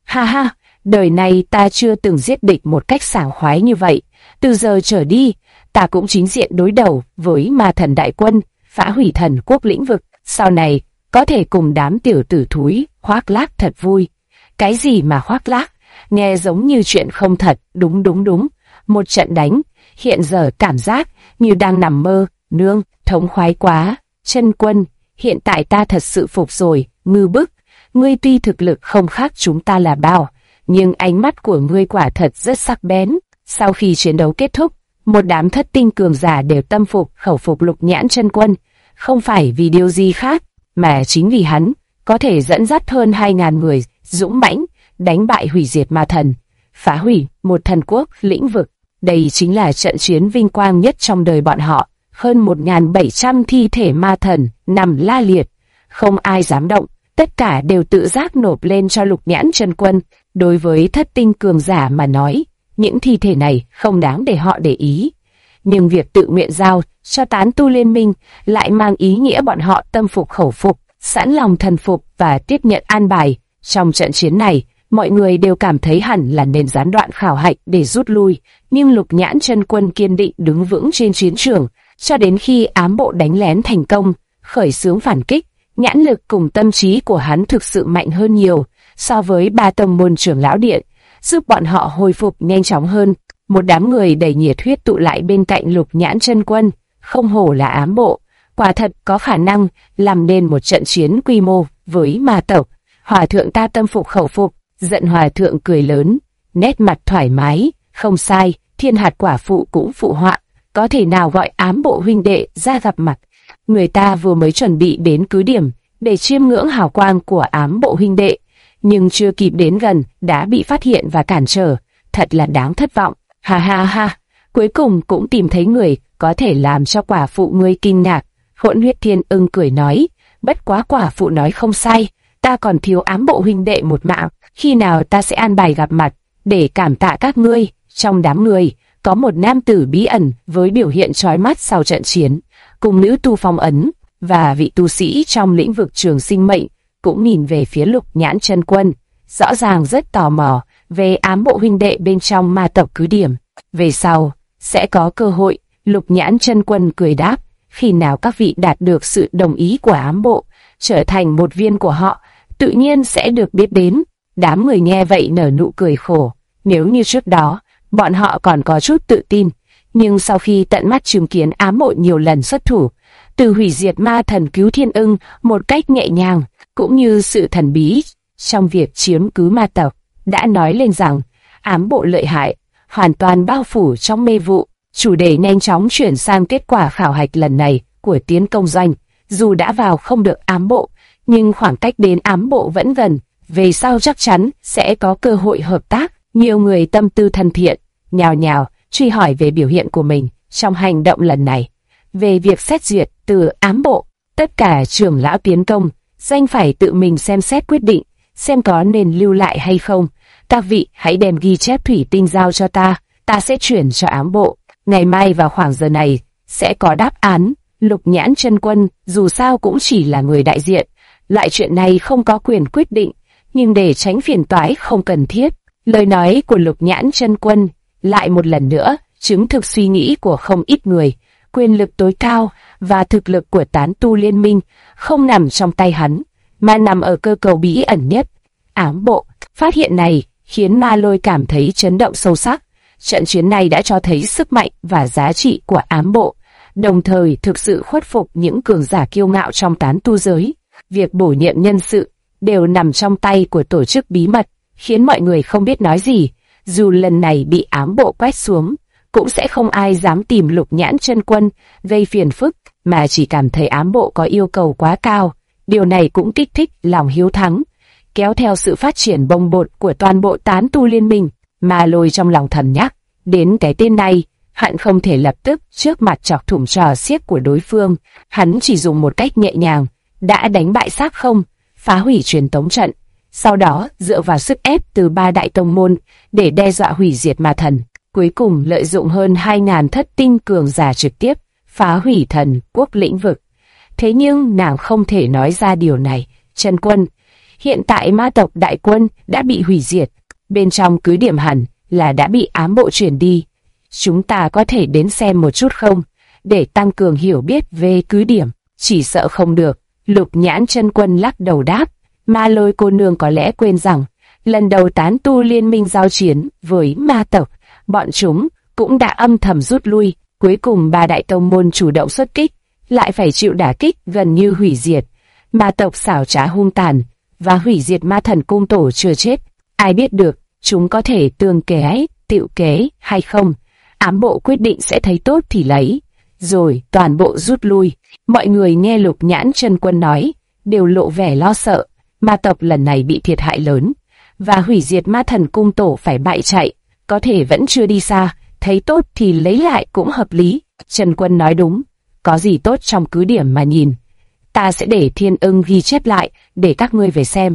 Ha ha, đời này ta chưa từng giết địch một cách sảng khoái như vậy. Từ giờ trở đi, ta cũng chính diện đối đầu với ma thần đại quân, phá hủy thần quốc lĩnh vực. Sau này, có thể cùng đám tiểu tử thúi khoác lác thật vui. Cái gì mà khoác lác? Nghe giống như chuyện không thật. Đúng. Một trận đánh, hiện giờ cảm giác như đang nằm mơ. Nương, thống khoái quá. Chân Quân, hiện tại ta thật sự phục rồi. Ngư Bức, ngươi tuy thực lực không khác chúng ta là bao, nhưng ánh mắt của ngươi quả thật rất sắc bén. Sau khi chiến đấu kết thúc, một đám thất tinh cường giả đều tâm phục khẩu phục Lục Nhãn Chân Quân, không phải vì điều gì khác, mà chính vì hắn có thể dẫn dắt hơn 2.000 người dũng mãnh đánh bại hủy diệt ma thần, phá hủy một thần quốc lĩnh vực. Đây chính là trận chiến vinh quang nhất trong đời bọn họ. Hơn 1.700 thi thể ma thần nằm la liệt, không ai dám động, tất cả đều tự giác nộp lên cho Lục Nhãn Chân Quân. Đối với thất tinh cường giả mà nói, những thi thể này không đáng để họ để ý. Nhưng việc tự nguyện giao cho tán tu liên minh lại mang ý nghĩa bọn họ tâm phục khẩu phục, sẵn lòng thần phục và tiếp nhận an bài. Trong trận chiến này, mọi người đều cảm thấy hẳn là nên gián đoạn khảo hạch để rút lui, nhưng Lục Nhãn Chân Quân kiên định đứng vững trên chiến trường, cho đến khi ám bộ đánh lén thành công, khởi xướng phản kích. Nhãn lực cùng tâm trí của hắn thực sự mạnh hơn nhiều so với ba tông môn trưởng lão điện, giúp bọn họ hồi phục nhanh chóng hơn. Một đám người đầy nhiệt huyết tụ lại bên cạnh Lục Nhãn Chân Quân, không hổ là ám bộ, quả thật có khả năng làm nên một trận chiến quy mô với ma tộc. Hòa thượng ta tâm phục khẩu phục. Giận hòa thượng cười lớn, nét mặt thoải mái. Không sai, Thiên Hạt quả phụ cũng phụ họa, có thể nào gọi ám bộ huynh đệ ra gặp mặt. Người ta vừa mới chuẩn bị đến cứ điểm để chiêm ngưỡng hào quang của ám bộ huynh đệ, nhưng chưa kịp đến gần đã bị phát hiện và cản trở, thật là đáng thất vọng. Ha ha ha, cuối cùng cũng tìm thấy người có thể làm cho quả phụ ngươi kinh ngạc. Hỗn Huyết Thiên Ưng cười nói, bất quá quả phụ nói không sai, ta còn thiếu ám bộ huynh đệ một mạng, khi nào ta sẽ an bài gặp mặt để cảm tạ các ngươi. Trong đám người có một nam tử bí ẩn với biểu hiện chói mắt sau trận chiến, cùng nữ tu phong ấn và vị tu sĩ trong lĩnh vực trường sinh mệnh cũng nhìn về phía Lục Nhãn Chân Quân, rõ ràng rất tò mò về ám bộ huynh đệ bên trong ma tộc cứ điểm. Về sau sẽ có cơ hội. Lục Nhãn Chân Quân cười đáp, khi nào các vị đạt được sự đồng ý của ám bộ, trở thành một viên của họ, tự nhiên sẽ được biết đến. Đám người nghe vậy nở nụ cười khổ. Nếu như trước đó bọn họ còn có chút tự tin, nhưng sau khi tận mắt chứng kiến ám bộ nhiều lần xuất thủ, từ hủy diệt ma thần cứu thiên ưng một cách nhẹ nhàng, cũng như sự thần bí trong việc chiếm cứ ma tộc, đã nói lên rằng ám bộ lợi hại, hoàn toàn bao phủ trong mê vụ. Chủ đề nhanh chóng chuyển sang kết quả khảo hạch lần này của tiến công doanh. Dù đã vào không được ám bộ, nhưng khoảng cách đến ám bộ vẫn gần, về sau chắc chắn sẽ có cơ hội hợp tác. Nhiều người tâm tư thân thiện, nhào nhào truy hỏi về biểu hiện của mình trong hành động lần này. Về việc xét duyệt từ ám bộ, tất cả trưởng lão tiến công doanh phải tự mình xem xét quyết định, xem có nên lưu lại hay không. Các vị hãy đem ghi chép thủy tinh giao cho ta, ta sẽ chuyển cho ám bộ. Ngày mai vào khoảng giờ này sẽ có đáp án. Lục Nhãn Chân Quân dù sao cũng chỉ là người đại diện, loại chuyện này không có quyền quyết định, nhưng để tránh phiền toái không cần thiết, lời nói của Lục Nhãn Chân Quân lại một lần nữa chứng thực suy nghĩ của không ít người. Quyền lực tối cao và thực lực của tán tu liên minh không nằm trong tay hắn, mà nằm ở cơ cầu bí ẩn nhất, ám bộ. Phát hiện này khiến Ma Lôi cảm thấy chấn động sâu sắc. Trận chiến này đã cho thấy sức mạnh và giá trị của ám bộ, đồng thời thực sự khuất phục những cường giả kiêu ngạo trong tán tu giới. Việc bổ nhiệm nhân sự đều nằm trong tay của tổ chức bí mật, khiến mọi người không biết nói gì. Dù lần này bị ám bộ quét xuống, cũng sẽ không ai dám tìm Lục Nhãn Chân Quân gây phiền phức, mà chỉ cảm thấy ám bộ có yêu cầu quá cao. Điều này cũng kích thích lòng hiếu thắng, kéo theo sự phát triển bồng bột của toàn bộ tán tu liên minh. Ma Lôi trong lòng thầm nhắc, đến cái tên này, hận không thể lập tức trước mặt chọc thủng trò xiếc của đối phương. Hắn chỉ dùng một cách nhẹ nhàng, đã đánh bại Xác Không, phá hủy truyền tống trận, sau đó dựa vào sức ép từ ba đại tông môn để đe dọa hủy diệt ma thần. Cuối cùng lợi dụng hơn 2.000 thất tinh cường giả trực tiếp phá hủy thần quốc lĩnh vực. Thế nhưng nàng không thể nói ra điều này. Chân Quân, Hiện tại ma tộc đại quân đã bị hủy diệt, bên trong cứ điểm hẳn là đã bị ám bộ chuyển đi. Chúng ta có thể đến xem một chút không, để tăng cường hiểu biết về cứ điểm? Chỉ sợ không được. Lục Nhãn Chân Quân lắc đầu đáp. Ma Lôi cô nương có lẽ quên rằng, lần đầu tán tu liên minh giao chiến với ma tộc, bọn chúng cũng đã âm thầm rút lui. Cuối cùng ba đại tông môn chủ động xuất kích, lại phải chịu đả kích gần như hủy diệt. Ma tộc xảo trá hung tàn và hủy diệt ma thần cung tổ chưa chết. Ai biết được chúng có thể tương kế, tựu kế hay không? Ám bộ quyết định sẽ thấy tốt thì lấy, rồi toàn bộ rút lui. Mọi người nghe Lục Nhãn Chân Quân nói, đều lộ vẻ lo sợ. Ma tộc lần này bị thiệt hại lớn, và hủy diệt ma thần cung tổ phải bại chạy, có thể vẫn chưa đi xa, thấy tốt thì lấy lại cũng hợp lý. Trần Quân nói đúng, có gì tốt trong cứ điểm mà nhìn. Ta sẽ để Thiên Ưng ghi chép lại, để các ngươi về xem.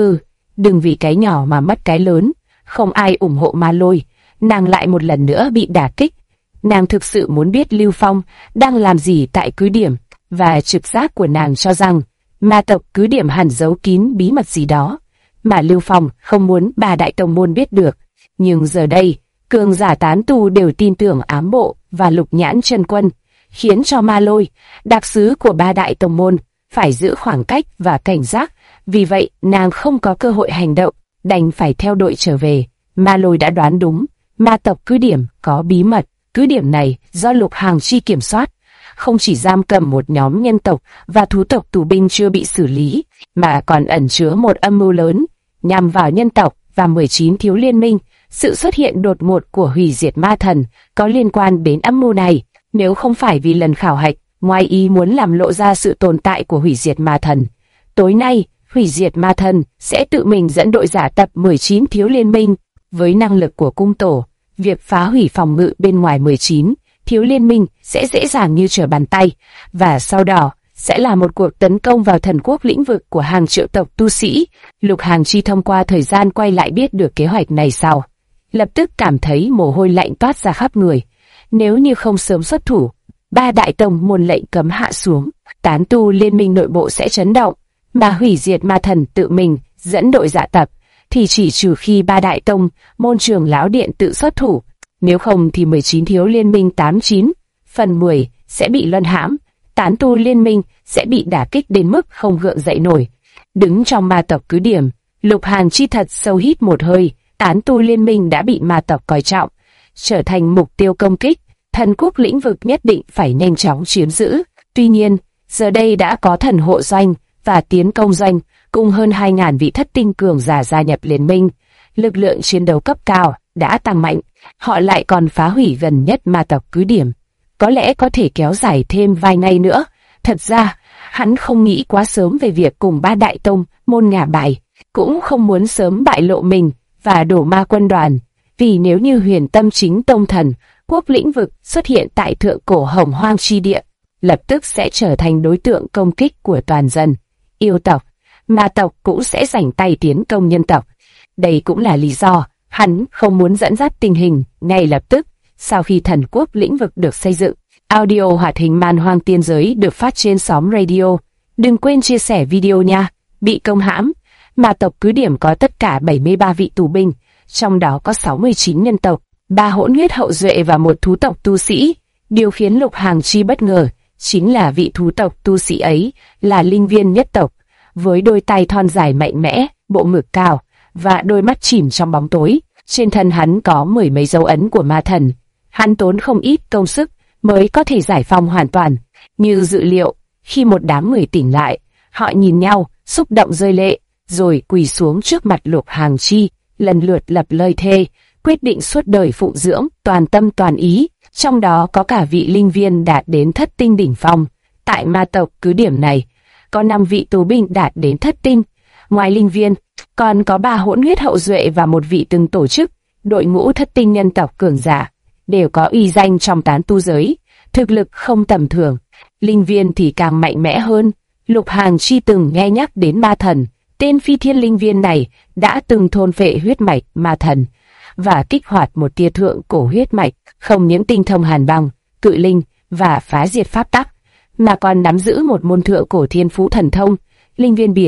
Đừng vì cái nhỏ mà mất cái lớn. Không ai ủng hộ Ma Lôi, nàng lại một lần nữa bị đả kích. Nàng thực sự muốn biết Lưu Phong đang làm gì tại cứ điểm, và trực giác của nàng cho rằng ma tộc cứ điểm hẳn giấu kín bí mật gì đó, mà Lưu Phong không muốn ba đại tông môn biết được. Nhưng giờ đây, cường giả tán tu đều tin tưởng ám bộ và Lục Nhãn Chân Quân, khiến cho Ma Lôi, đặc sứ của ba đại tông môn, phải giữ khoảng cách và cảnh giác. Vì vậy, nàng không có cơ hội hành động, đành phải theo đội trở về. Ma Lôi đã đoán đúng, ma tộc cứ điểm có bí mật. Cứ điểm này do Lục Hàng Chi kiểm soát, không chỉ giam cầm một nhóm nhân tộc và thú tộc tù binh chưa bị xử lý, mà còn ẩn chứa một âm mưu lớn nhằm vào nhân tộc và 19 thiếu liên minh. Sự xuất hiện đột ngột của hủy diệt ma thần có liên quan đến âm mưu này. Nếu không phải vì lần khảo hạch ngoài ý muốn làm lộ ra sự tồn tại của hủy diệt ma thần, tối nay hủy diệt ma thần sẽ tự mình dẫn đội giả tập 19 thiếu liên minh. Với năng lực của cung tổ, việc phá hủy phòng ngự bên ngoài 19 thiếu liên minh sẽ dễ dàng như trở bàn tay, và sau đó sẽ là một cuộc tấn công vào thần quốc lĩnh vực của hàng triệu tộc tu sĩ. Lục Hàng Chi thông qua thời gian quay lại biết được kế hoạch này sau, lập tức cảm thấy mồ hôi lạnh toát ra khắp người. Nếu như không sớm xuất thủ, ba đại tông môn lệnh cấm hạ xuống, tán tu liên minh nội bộ sẽ chấn động, mà hủy diệt ma thần tự mình dẫn đội dạ tập, thì chỉ trừ khi ba đại tông môn trưởng lão điện tự xuất thủ, nếu không thì 19 thiếu liên minh 89 phần 10 sẽ bị luân hãm, tán tu liên minh sẽ bị đả kích đến mức không gượng dậy nổi. Đứng trong ma tộc cứ điểm, Lục Hàn Chi thật sâu hít một hơi. Tán tu liên minh đã bị ma tộc coi trọng, trở thành mục tiêu công kích. Thần quốc lĩnh vực nhất định phải nhanh chóng chiếm giữ. Tuy nhiên, giờ đây đã có thần hộ doanh và tiến công doanh cùng hơn 2.000 vị thất tinh cường giả gia nhập liên minh. Lực lượng chiến đấu cấp cao đã tăng mạnh. Họ lại còn phá hủy gần nhất ma tộc cứ điểm, có lẽ có thể kéo dài thêm vài ngày nữa. Thật ra, hắn không nghĩ quá sớm về việc cùng ba đại tông môn ngả bài, cũng không muốn sớm bại lộ mình và đổ ma quân đoàn, vì nếu như Huyền Tâm Chính Tông thần quốc lĩnh vực xuất hiện tại thượng cổ Hồng Hoang chi địa, lập tức sẽ trở thành đối tượng công kích của toàn dân. Yêu tộc, ma tộc cũng sẽ rảnh tay tiến công nhân tộc. Đây cũng là lý do hắn không muốn dẫn dắt tình hình ngay lập tức. Sau khi thần quốc lĩnh vực được xây dựng, audio hoạt hình Man Hoang Tiên Giới được phát trên xóm radio. Đừng quên chia sẻ video nha. Bị công hãm, ma tộc cứ điểm có tất cả 73 vị tù binh, trong đó có 69 nhân tộc, 3 hỗn huyết hậu duệ và một thú tộc tu sĩ. Điều khiến Lục Hàng Chi bất ngờ chính là vị thú tộc tu sĩ ấy là linh viên nhất tộc, với đôi tay thon dài mạnh mẽ, bộ ngực cao và đôi mắt chìm trong bóng tối. Trên thân hắn có 10 mấy dấu ấn của ma thần. Hắn tốn không ít công sức mới có thể giải phóng hoàn toàn. Như dự liệu, khi một đám người tỉnh lại, họ nhìn nhau, xúc động rơi lệ, rồi quỳ xuống trước mặt Lục Hàng Chi, lần lượt lập lời thề, quyết định suốt đời phụng dưỡng, toàn tâm toàn ý. Trong đó có cả vị linh viên đạt đến thất tinh đỉnh phong. Tại ma tộc cứ điểm này, có 5 vị tù binh đạt đến thất tinh. Ngoài linh viên, còn có 3 hỗn huyết hậu duệ và một vị từng tổ chức đội ngũ thất tinh nhân tộc cường giả, đều có uy danh trong tán tu giới, thực lực không tầm thường. Linh viên thì càng mạnh mẽ hơn. Lục Hàng Chi từng nghe nhắc đến ma thần. Tên phi thiên linh viên này đã từng thôn phệ huyết mạch ma thần và kích hoạt một tia thượng cổ huyết mạch, không những tinh thông hàn băng, cự linh và phá diệt pháp tắc, mà còn nắm giữ một môn thượng cổ thiên phú thần thông, linh viên biến.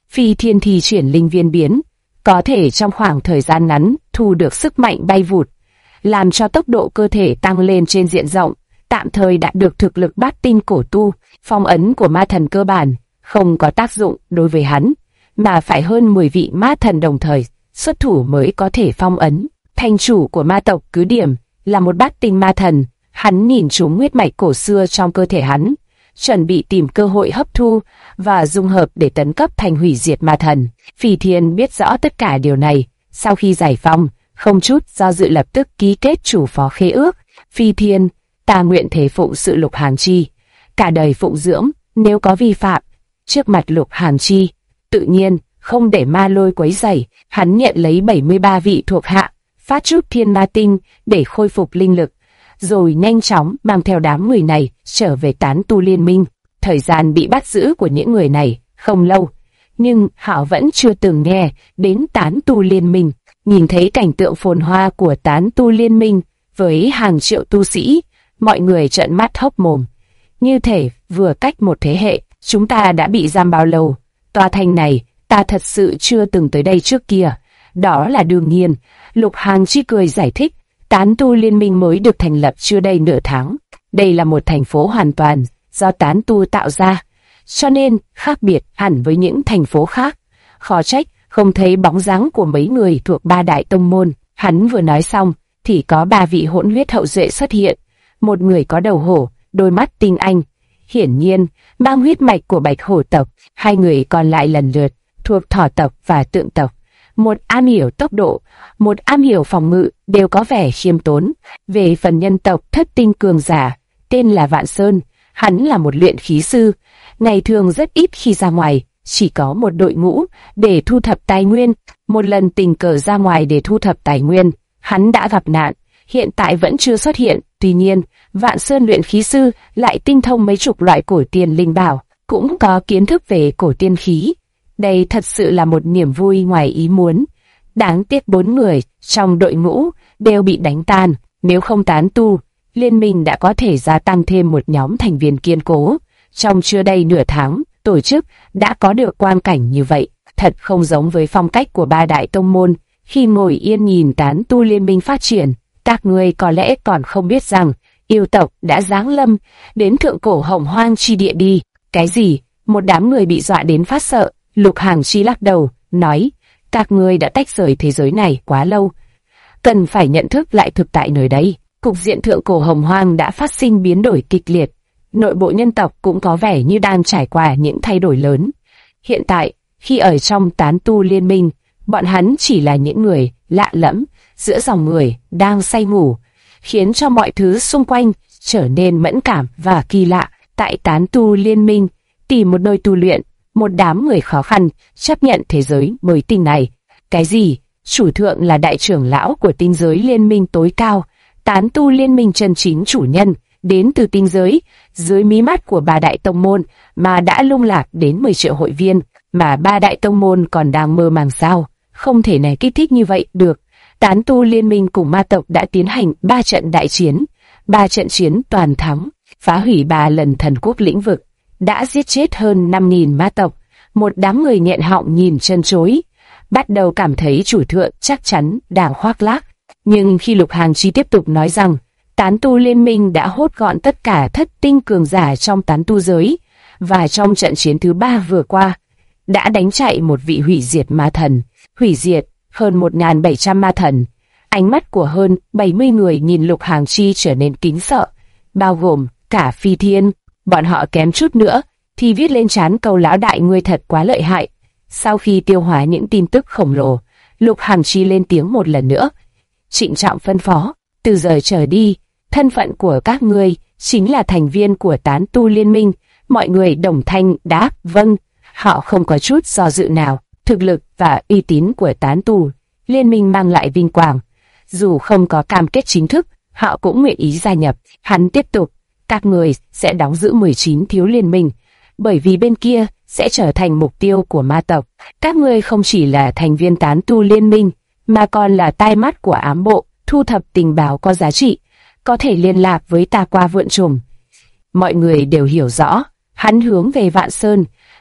Phi Thiên thi triển linh viên biến, có thể trong khoảng thời gian ngắn thu được sức mạnh bay vụt, làm cho tốc độ cơ thể tăng lên trên diện rộng, tạm thời đạt được thực lực bát tinh cổ tu. Phong ấn của ma thần cơ bản không có tác dụng đối với hắn, mà phải hơn 10 vị ma thần đồng thời xuất thủ mới có thể phong ấn. Thành chủ của ma tộc cứ điểm là một bát tinh ma thần, hắn nhìn trúng huyết mạch cổ xưa trong cơ thể hắn, chuẩn bị tìm cơ hội hấp thu và dung hợp để tấn cấp thành hủy diệt ma thần. Phi Thiên biết rõ tất cả điều này, sau khi giải phong, không chút do dự lập tức ký kết chủ phó khế ước. Phi Thiên, ta nguyện thể phụng sự Lục Hàn Chi, cả đời phụng dưỡng, nếu có vi phạm, trước mặt Lục Hàn Chi, tự nhiên không để ma lôi quấy rầy. Hắn nhận lấy 73 vị thuộc hạ, phát chút thiên ma tinh để khôi phục linh lực, rồi nhanh chóng mang theo đám người này trở về tán tu liên minh. Thời gian bị bắt giữ của những người này không lâu, nhưng họ vẫn chưa từng nghe đến tán tu liên minh. Nhìn thấy cảnh tượng phồn hoa của tán tu liên minh với hàng triệu tu sĩ, mọi người trợn mắt hốc mồm. Như thể vừa cách một thế hệ, chúng ta đã bị giam bao lâu? Tòa thành này, ta thật sự chưa từng tới đây trước kia. Đó là đương nhiên, Lục Hàn Chi cười giải thích, tán tu liên minh mới được thành lập chưa đầy nửa tháng. Đây là một thành phố hoàn toàn do tán tu tạo ra, cho nên khác biệt hẳn với những thành phố khác. Khó trách không thấy bóng dáng của mấy người thuộc ba đại tông môn. Hắn vừa nói xong thì có 3 vị hỗn huyết hậu duệ xuất hiện. Một người có đầu hổ, đôi mắt tinh anh, hiển nhiên mang huyết mạch của bạch hổ tộc. 2 người còn lại lần lượt thuộc thỏ tộc và tượng tộc. Một am hiểu tốc độ, một am hiểu phòng ngự, đều có vẻ khiêm tốn. Về phần nhân tộc thất tinh cường giả, tên là Vạn Sơn, hắn là một luyện khí sư, ngày thường rất ít khi ra ngoài, chỉ có một đội ngũ để thu thập tài nguyên. Một lần tình cờ ra ngoài để thu thập tài nguyên, hắn đã gặp nạn, hiện tại vẫn chưa xuất hiện. Tuy nhiên, Vạn Sơn luyện khí sư lại tinh thông mấy chục loại cổ tiên linh bảo, cũng có kiến thức về cổ tiên khí. Đây thật sự là một niềm vui ngoài ý muốn. Đáng tiếc 4 người trong đội ngũ đều bị đánh tan. Nếu không tán tu, liên minh đã có thể gia tăng thêm một nhóm thành viên kiên cố. Trong chưa đầy nửa tháng, tổ chức đã có được quang cảnh như vậy. Thật không giống với phong cách của ba đại tông môn khi ngồi yên nhìn tán tu liên minh phát triển. Các người có lẽ còn không biết rằng yêu tộc đã giáng lâm đến thượng cổ hồng hoang chi địa đi. Cái gì? Một đám người bị dọa đến phát sợ. Lục Hàn Chi lắc đầu, nói, các ngươi đã tách rời thế giới này quá lâu, cần phải nhận thức lại thực tại nơi đây. Cục diện thượng cổ hồng hoang đã phát sinh biến đổi kịch liệt, nội bộ nhân tộc cũng có vẻ như đang trải qua những thay đổi lớn. Hiện tại, khi ở trong tán tu liên minh, bọn hắn chỉ là những người lạ lẫm giữa dòng người đang say ngủ, khiến cho mọi thứ xung quanh trở nên mẫn cảm và kỳ lạ. Tại tán tu liên minh, tìm một nơi tu luyện, một đám người khó khăn chấp nhận thế giới mới tinh này. Cái gì? Chủ thượng là đại trưởng lão của tinh giới liên minh tối cao, tán tu liên minh chân chính chủ nhân, đến từ tinh giới, dưới mí mắt của ba đại tông môn mà đã lung lạc đến 10 triệu hội viên, mà ba đại tông môn còn đang mơ màng sao? Không thể này kích thích như vậy được. Tán tu liên minh cùng ma tộc đã tiến hành 3 trận đại chiến, 3 trận chiến toàn thắng, phá hủy 3 lần thần quốc lĩnh vực, đã giết chết hơn 5.000 ma tộc. Một đám người nghẹn họng nhìn chân chối, bắt đầu cảm thấy chủ thượng chắc chắn đang khoác lác. Nhưng khi Lục Hàn Chi tiếp tục nói rằng tán tu liên minh đã hốt gọn tất cả thất tinh cường giả trong tán tu giới, và trong trận chiến thứ 3 vừa qua đã đánh chạy một vị hủy diệt ma thần, hủy diệt hơn 1.700 ma thần. Ánh mắt của hơn 70 người nhìn Lục Hàn Chi trở nên kính sợ, bao gồm cả Phi Thiên. Bọn họ kém chút nữa thì viết lên trán câu lão đại ngươi thật quá lợi hại. Sau khi tiêu hóa những tin tức khổng lồ, Lục Hàn Chi lên tiếng một lần nữa, trịnh trọng phân phó, từ giờ trở đi, thân phận của các ngươi chính là thành viên của tán tu liên minh. Mọi người đồng thanh đáp vâng. Họ không có chút do dự nào. Thực lực và uy tín của tán tu liên minh mang lại vinh quang, dù không có cam kết chính thức, họ cũng nguyện ý gia nhập. Hắn tiếp tục, các người sẽ đóng giữ 19 thiếu liên minh, bởi vì bên kia sẽ trở thành mục tiêu của ma tộc. Các ngươi không chỉ là thành viên tán tu liên minh, mà còn là tai mắt của ám bộ, thu thập tình báo có giá trị, có thể liên lạc với ta qua vượn trùng. Mọi người đều hiểu rõ, hắn hướng về Vạn Sơn,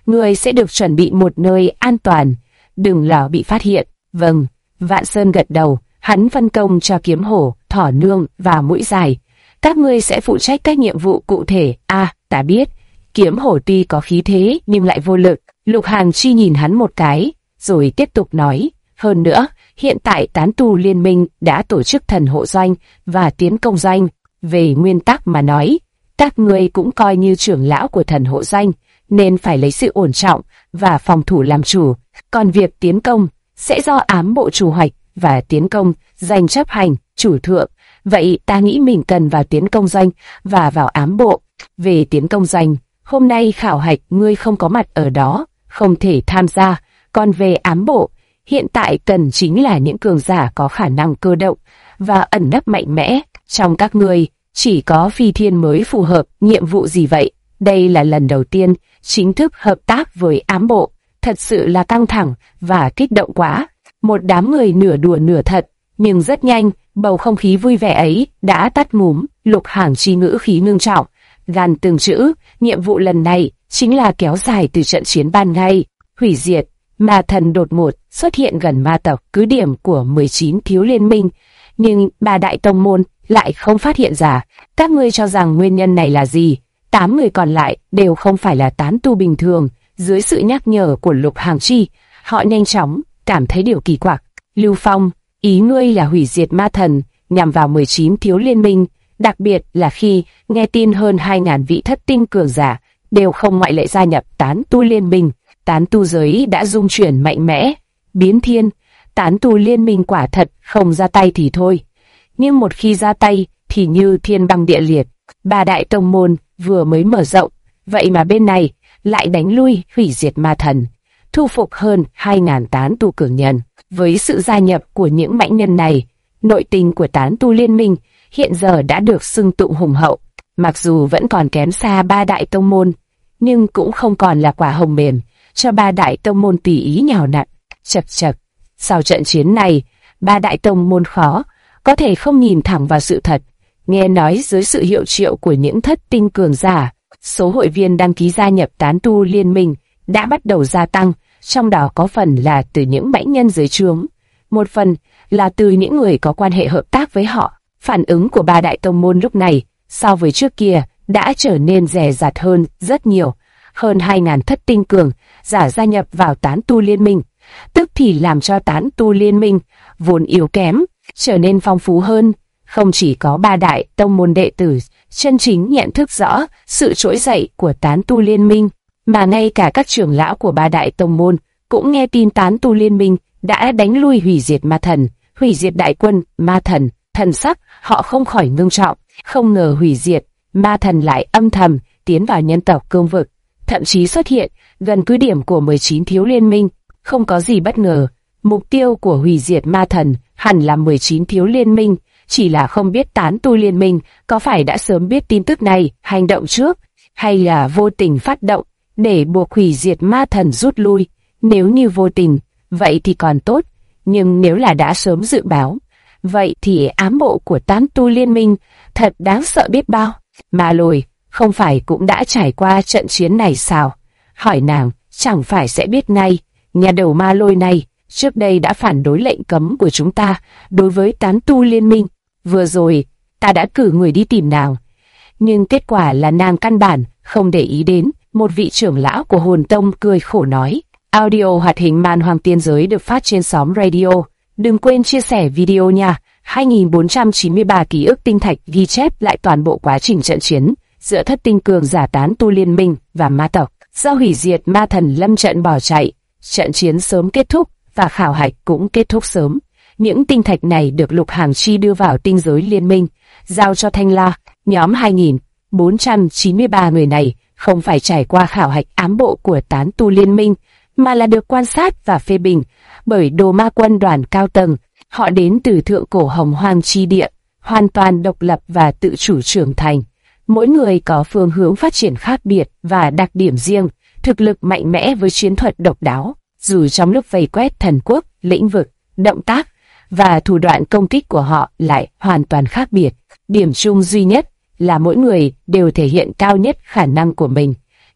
người sẽ được chuẩn bị một nơi an toàn, đừng lo bị phát hiện. Vâng, Vạn Sơn gật đầu, hắn phân công cho Kiếm Hổ, Thỏ Nương và Mũi Dài. Các ngươi sẽ phụ trách các nhiệm vụ cụ thể. Ta biết. Kiếm Hổ tuy có khí thế nhưng lại vô lực. Lục Hàng Chi nhìn hắn một cái, rồi tiếp tục nói. Hơn nữa, hiện tại tán tu liên minh đã tổ chức thần hộ doanh và tiến công doanh. Về nguyên tắc mà nói, các ngươi cũng coi như trưởng lão của thần hộ doanh, nên phải lấy sự ổn trọng và phòng thủ làm chủ. Còn việc tiến công sẽ do ám bộ chủ hoạch và tiến công doanh chấp hành, chủ thượng. Vậy ta nghĩ mình cần vào tiến công doanh và vào ám bộ. Về tiến công doanh, hôm nay khảo hạch ngươi không có mặt ở đó, không thể tham gia. Còn về ám bộ, hiện tại cần chính là những cường giả có khả năng cơ động và ẩn nấp mạnh mẽ. Trong các ngươi, chỉ có Phi Thiên mới phù hợp nhiệm vụ gì vậy? Đây là lần đầu tiên chính thức hợp tác với ám bộ, thật sự là căng thẳng và kích động quá. Một đám người nửa đùa nửa thật, nhưng rất nhanh, bầu không khí vui vẻ ấy đã tắt ngúm. Lục Hàng Chi ngữ khí ngưng trọng, gàn từng chữ, nhiệm vụ lần này chính là kéo dài từ trận chiến ban ngày, hủy diệt. Ma thần đột ngột xuất hiện gần ma tộc, cứ điểm của 19 thiếu liên minh, nhưng ba đại tông môn lại không phát hiện ra. Các ngươi cho rằng nguyên nhân này là gì? 8 người còn lại đều không phải là tán tu bình thường. Dưới sự nhắc nhở của Lục Hàng Chi, họ nhanh chóng cảm thấy điều kỳ quặc. Lưu Phong, ý ngươi là hủy diệt ma thần nhằm vào 19 thiếu liên minh, đặc biệt là khi nghe tin hơn 2.000 vị thất tinh cường giả đều không ngoại lệ gia nhập tán tu liên minh. Tán tu giới đã dung chuyển mạnh mẽ, biến thiên. Tán tu liên minh quả thật không ra tay thì thôi, nhưng một khi ra tay thì như thiên băng địa liệt. Ba đại tông môn vừa mới mở rộng, vậy mà bên này lại đánh lui hủy diệt ma thần, thu phục hơn 2.000 tán tu cường nhân. Với sự gia nhập của những mãnh nhân này, nội tình của tán tu liên minh hiện giờ đã được xưng tụng hùng hậu. Mặc dù vẫn còn kém xa ba đại tông môn, nhưng cũng không còn là quả hồng mềm cho ba đại tông môn tùy ý nhào nặn. Chậc chậc, sau trận chiến này, ba đại tông môn khó có thể không nhìn thẳng vào sự thật. Nghe nói dưới sự hiệu triệu của những thất tinh cường giả, số hội viên đăng ký gia nhập tán tu liên minh đã bắt đầu gia tăng, trong đó có phần là từ những mãnh nhân dưới trướng, một phần là từ những người có quan hệ hợp tác với họ. Phản ứng của ba đại tông môn lúc này so với trước kia đã trở nên dè dặt hơn rất nhiều. Hơn 2.000 thất tinh cường giả gia nhập vào tán tu liên minh, tức thì làm cho tán tu liên minh vốn yếu kém trở nên phong phú hơn. Không chỉ có ba đại tông môn đệ tử chân chính nhận thức rõ sự trỗi dậy của tán tu liên minh, mà ngay cả các trưởng lão của ba đại tông môn cũng nghe tin tán tu liên minh đã đánh lui hủy diệt ma thần, hủy diệt đại quân ma thần. Thần sắc họ không khỏi ngưng trọng, không ngờ hủy diệt ma thần lại âm thầm tiến vào nhân tộc cương vực, thậm chí xuất hiện gần cứ điểm của 19 thiếu liên minh. Không có gì bất ngờ, mục tiêu của hủy diệt ma thần hẳn là 19 thiếu liên minh, chỉ là không biết tán tu liên minh có phải đã sớm biết tin tức này, hành động trước, hay là vô tình phát động để buộc hủy diệt ma thần rút lui. Nếu như vô tình, vậy thì còn tốt, nhưng nếu là đã sớm dự báo, vậy thì ám bộ của tán tu liên minh thật đáng sợ biết bao. Ma Lôi không phải cũng đã trải qua trận chiến này sao? Hỏi nàng chẳng phải sẽ biết ngay. Nhà đầu Ma Lôi này trước đây đã phản đối lệnh cấm của chúng ta đối với tán tu liên minh. Vừa rồi ta đã cử người đi tìm nàng, nhưng kết quả là nàng căn bản không để ý đến. Một vị trưởng lão của Hồn Tông cười khổ nói. Audio hoạt hình Man Hoang Tiên Giới được phát trên xóm radio. Đừng quên chia sẻ video nha. 2493 ký ức tinh thạch ghi chép lại toàn bộ quá trình trận chiến giữa thất tinh cường giả tán tu liên minh và ma tộc. Do hủy diệt ma thần lâm trận bỏ chạy, trận chiến sớm kết thúc và khảo hạch cũng kết thúc sớm. Những tinh thạch này được Lục Hàng Chi đưa vào tinh giới liên minh, giao cho Thanh La. Nhóm 2493 người này không phải trải qua khảo hạch ám bộ của tán tu liên minh, mà là được quan sát và phê bình bởi Đồ Ma quân đoàn cao tầng. Họ đến từ thượng cổ hồng hoang chi địa, hoàn toàn độc lập và tự chủ trưởng thành. Mỗi người có phương hướng phát triển khác biệt và đặc điểm riêng, thực lực mạnh mẽ với chiến thuật độc đáo. Dù trong lúc vây quét thần quốc, lĩnh vực, động tác và thủ đoạn công kích của họ lại hoàn toàn khác biệt, điểm chung duy nhất là mỗi người đều thể hiện cao nhất khả năng của mình.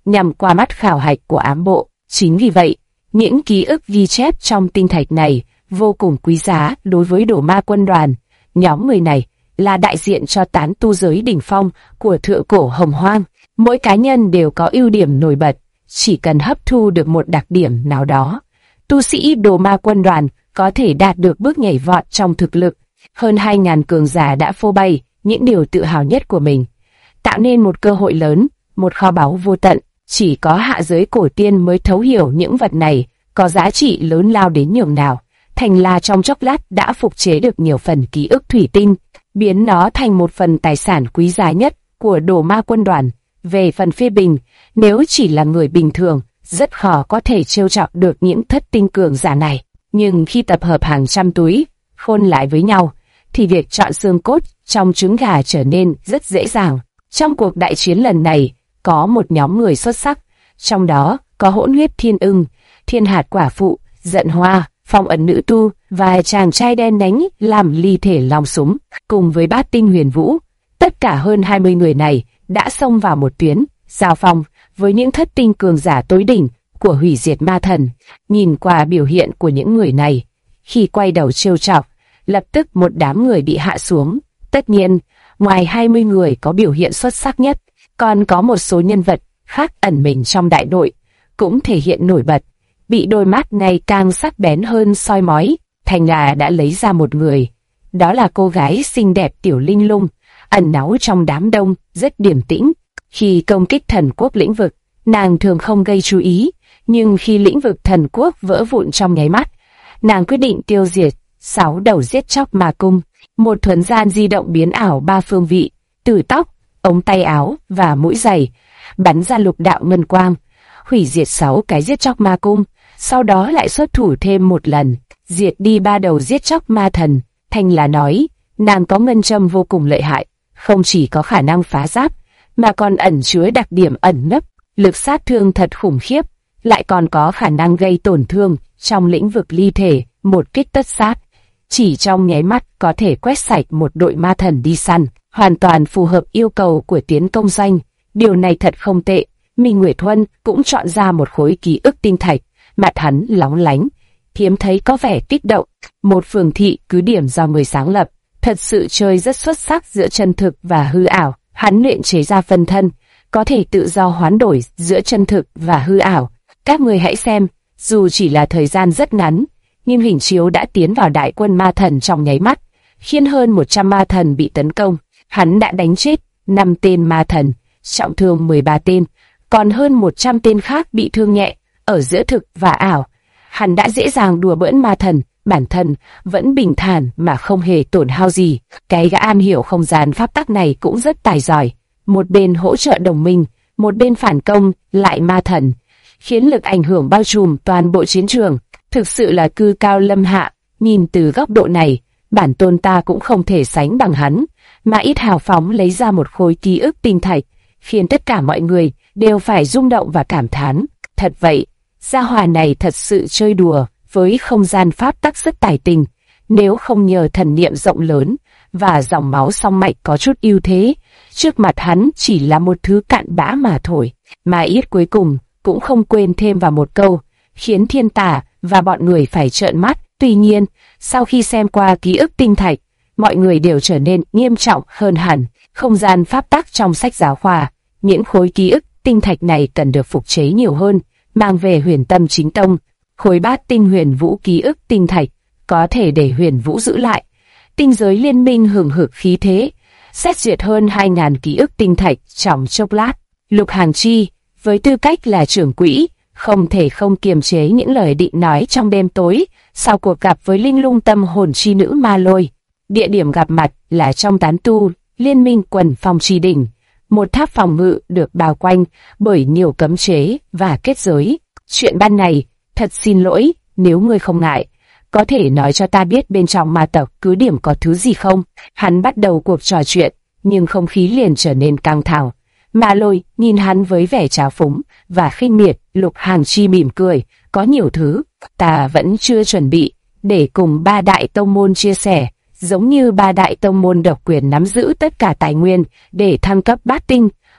nhằm qua mắt khảo hạch của ám bộ. Chính vì vậy, những ký ức ghi chép trong tinh thạch này vô cùng quý giá đối với Đồ Ma quân đoàn. Nhóm người này là đại diện cho tán tu giới đỉnh phong của thượng cổ Hồng Hoang. Mỗi cá nhân đều có ưu điểm nổi bật, chỉ cần hấp thu được một đặc điểm nào đó, tu sĩ Đồ Ma quân đoàn có thể đạt được bước nhảy vọt trong thực lực. Hơn 2.000 cường giả đã phô bày những điều tự hào nhất của mình, tạo nên một cơ hội lớn, một kho báu vô tận. Chỉ có hạ giới cổ tiên mới thấu hiểu những vật này có giá trị lớn lao đến nhường nào. Thành là trong chốc lát đã phục chế được nhiều phần ký ức thủy tinh, biến nó thành một phần tài sản quý giá nhất của Đồ Ma quân đoàn. Về phần phê bình, nếu chỉ là người bình thường, rất khó có thể trêu chọc được những thất tinh cường giả này. Nhưng khi tập hợp hàng trăm túi khôn lại với nhau, thì việc chọn xương cốt trong trứng gà trở nên rất dễ dàng. Trong cuộc đại chiến lần này, có một nhóm người xuất sắc, trong đó có Hỗn Huyết Thiên Ưng, Thiên Hạt Quả Phụ, Giận Hoa, Phong Ẩn Nữ Tu và chàng trai đen nhánh làm ly thể long súng, cùng với Bát Tinh Huyền Vũ. Tất cả hơn 20 người này đã xông vào một tuyến giao phong với những thất tinh cường giả tối đỉnh của Hủy Diệt Ma Thần. Nhìn qua biểu hiện của những người này, khi quay đầu trêu chọc, lập tức một đám người bị hạ xuống. Tất nhiên, ngoài 20 người có biểu hiện xuất sắc nhất, còn có một số nhân vật khác ẩn mình trong đại đội, cũng thể hiện nổi bật. Bị đôi mắt ngày càng sắc bén hơn soi mói, Thành Là đã lấy ra một người. Đó là cô gái xinh đẹp Tiểu Linh Lung, ẩn náu trong đám đông, rất điềm tĩnh. Khi công kích thần quốc lĩnh vực, nàng thường không gây chú ý, nhưng khi lĩnh vực thần quốc vỡ vụn trong nháy mắt, nàng quyết định tiêu diệt 6 đầu giết chóc ma cung. Một thuấn gian di động biến ảo 3 phương vị, từ tóc, ống tay áo và mũi giày, bắn ra lục đạo ngân quang, hủy diệt 6 cái giết chóc ma cung. Sau đó lại xuất thủ thêm một lần, diệt đi 3 đầu giết chóc ma thần. Thành Là nói, nàng có ngân châm vô cùng lợi hại, không chỉ có khả năng phá giáp, mà còn ẩn chứa đặc điểm ẩn nấp, lực sát thương thật khủng khiếp, lại còn có khả năng gây tổn thương trong lĩnh vực ly thể, một kích tất sát. Chỉ trong nháy mắt có thể quét sạch một đội ma thần đi săn, hoàn toàn phù hợp yêu cầu của tiến công doanh. Điều này thật không tệ. Minh Nguyệt Huân cũng chọn ra một khối ký ức tinh thạch, mặt hắn lóng lánh, hiếm thấy có vẻ kích động. Một phường thị cứ điểm do người sáng lập, thật sự chơi rất xuất sắc giữa chân thực và hư ảo. Hắn luyện chế ra phân thân, có thể tự do hoán đổi giữa chân thực và hư ảo. Các người hãy xem, dù chỉ là thời gian rất ngắn, nhưng hình chiếu đã tiến vào đại quân ma thần trong nháy mắt, khiến hơn 100 ma thần bị tấn công. Hắn đã đánh chết 5 tên ma thần, trọng thương 13 tên, còn hơn 100 tên khác bị thương nhẹ. Ở giữa thực và ảo, hắn đã dễ dàng đùa bỡn ma thần, bản thân vẫn bình thản mà không hề tổn hao gì. Cái gã am hiểu không gian pháp tắc này cũng rất tài giỏi, một bên hỗ trợ đồng minh, một bên phản công lại ma thần, khiến lực ảnh hưởng bao trùm toàn bộ chiến trường. Thực sự là cư cao lâm hạ. Nhìn từ góc độ này, bản tôn ta cũng không thể sánh bằng hắn. Mà ít hào phóng lấy ra một khối ký ức tinh thạch, khiến tất cả mọi người đều phải rung động và cảm thán. Thật vậy, gia hỏa này thật sự chơi đùa với không gian pháp tắc rất tài tình. Nếu không nhờ thần niệm rộng lớn và dòng máu song mạch có chút ưu thế, trước mặt hắn chỉ là một thứ cặn bã mà thôi. Mà ít cuối cùng cũng không quên thêm vào một câu, khiến Thiên Tà và bọn người phải trợn mắt. Tuy nhiên, sau khi xem qua ký ức tinh thạch, mọi người đều trở nên nghiêm trọng hơn hẳn. Không gian pháp tắc trong sách giáo khoa, những khối ký ức tinh thạch này cần được phục chế nhiều hơn, mang về Huyền Tâm Chính Tông. Khối Bát Tinh Huyền Vũ ký ức tinh thạch có thể để Huyền Vũ giữ lại. Tinh giới liên minh hừng hực khí thế, xét duyệt hơn 2.000 ký ức tinh thạch trong chốc lát. Lục Hàn Chi, với tư cách là trưởng quỹ, không thể không kiềm chế những lời định nói trong đêm tối sau cuộc gặp với Linh Lung Tâm Hồn Chi Nữ Ma Lôi. Địa điểm gặp mặt là trong tán tu liên minh Quần Phong Chi Đỉnh, một tháp phòng ngự được bao quanh bởi nhiều cấm chế và kết giới. Chuyện ban này, thật xin lỗi, nếu ngươi không ngại, có thể nói cho ta biết bên trong ma tộc cứ điểm có thứ gì không? Hắn bắt đầu cuộc trò chuyện, nhưng không khí liền trở nên căng thẳng. Ma Lôi nhìn hắn với vẻ trào phúng và khinh miệt. Lục Hàn Chi mỉm cười, có nhiều thứ ta vẫn chưa chuẩn bị để cùng 3 đại tông môn chia sẻ, giống như 3 đại tông môn độc quyền nắm giữ tất cả tài nguyên để thăng cấp bát tinh,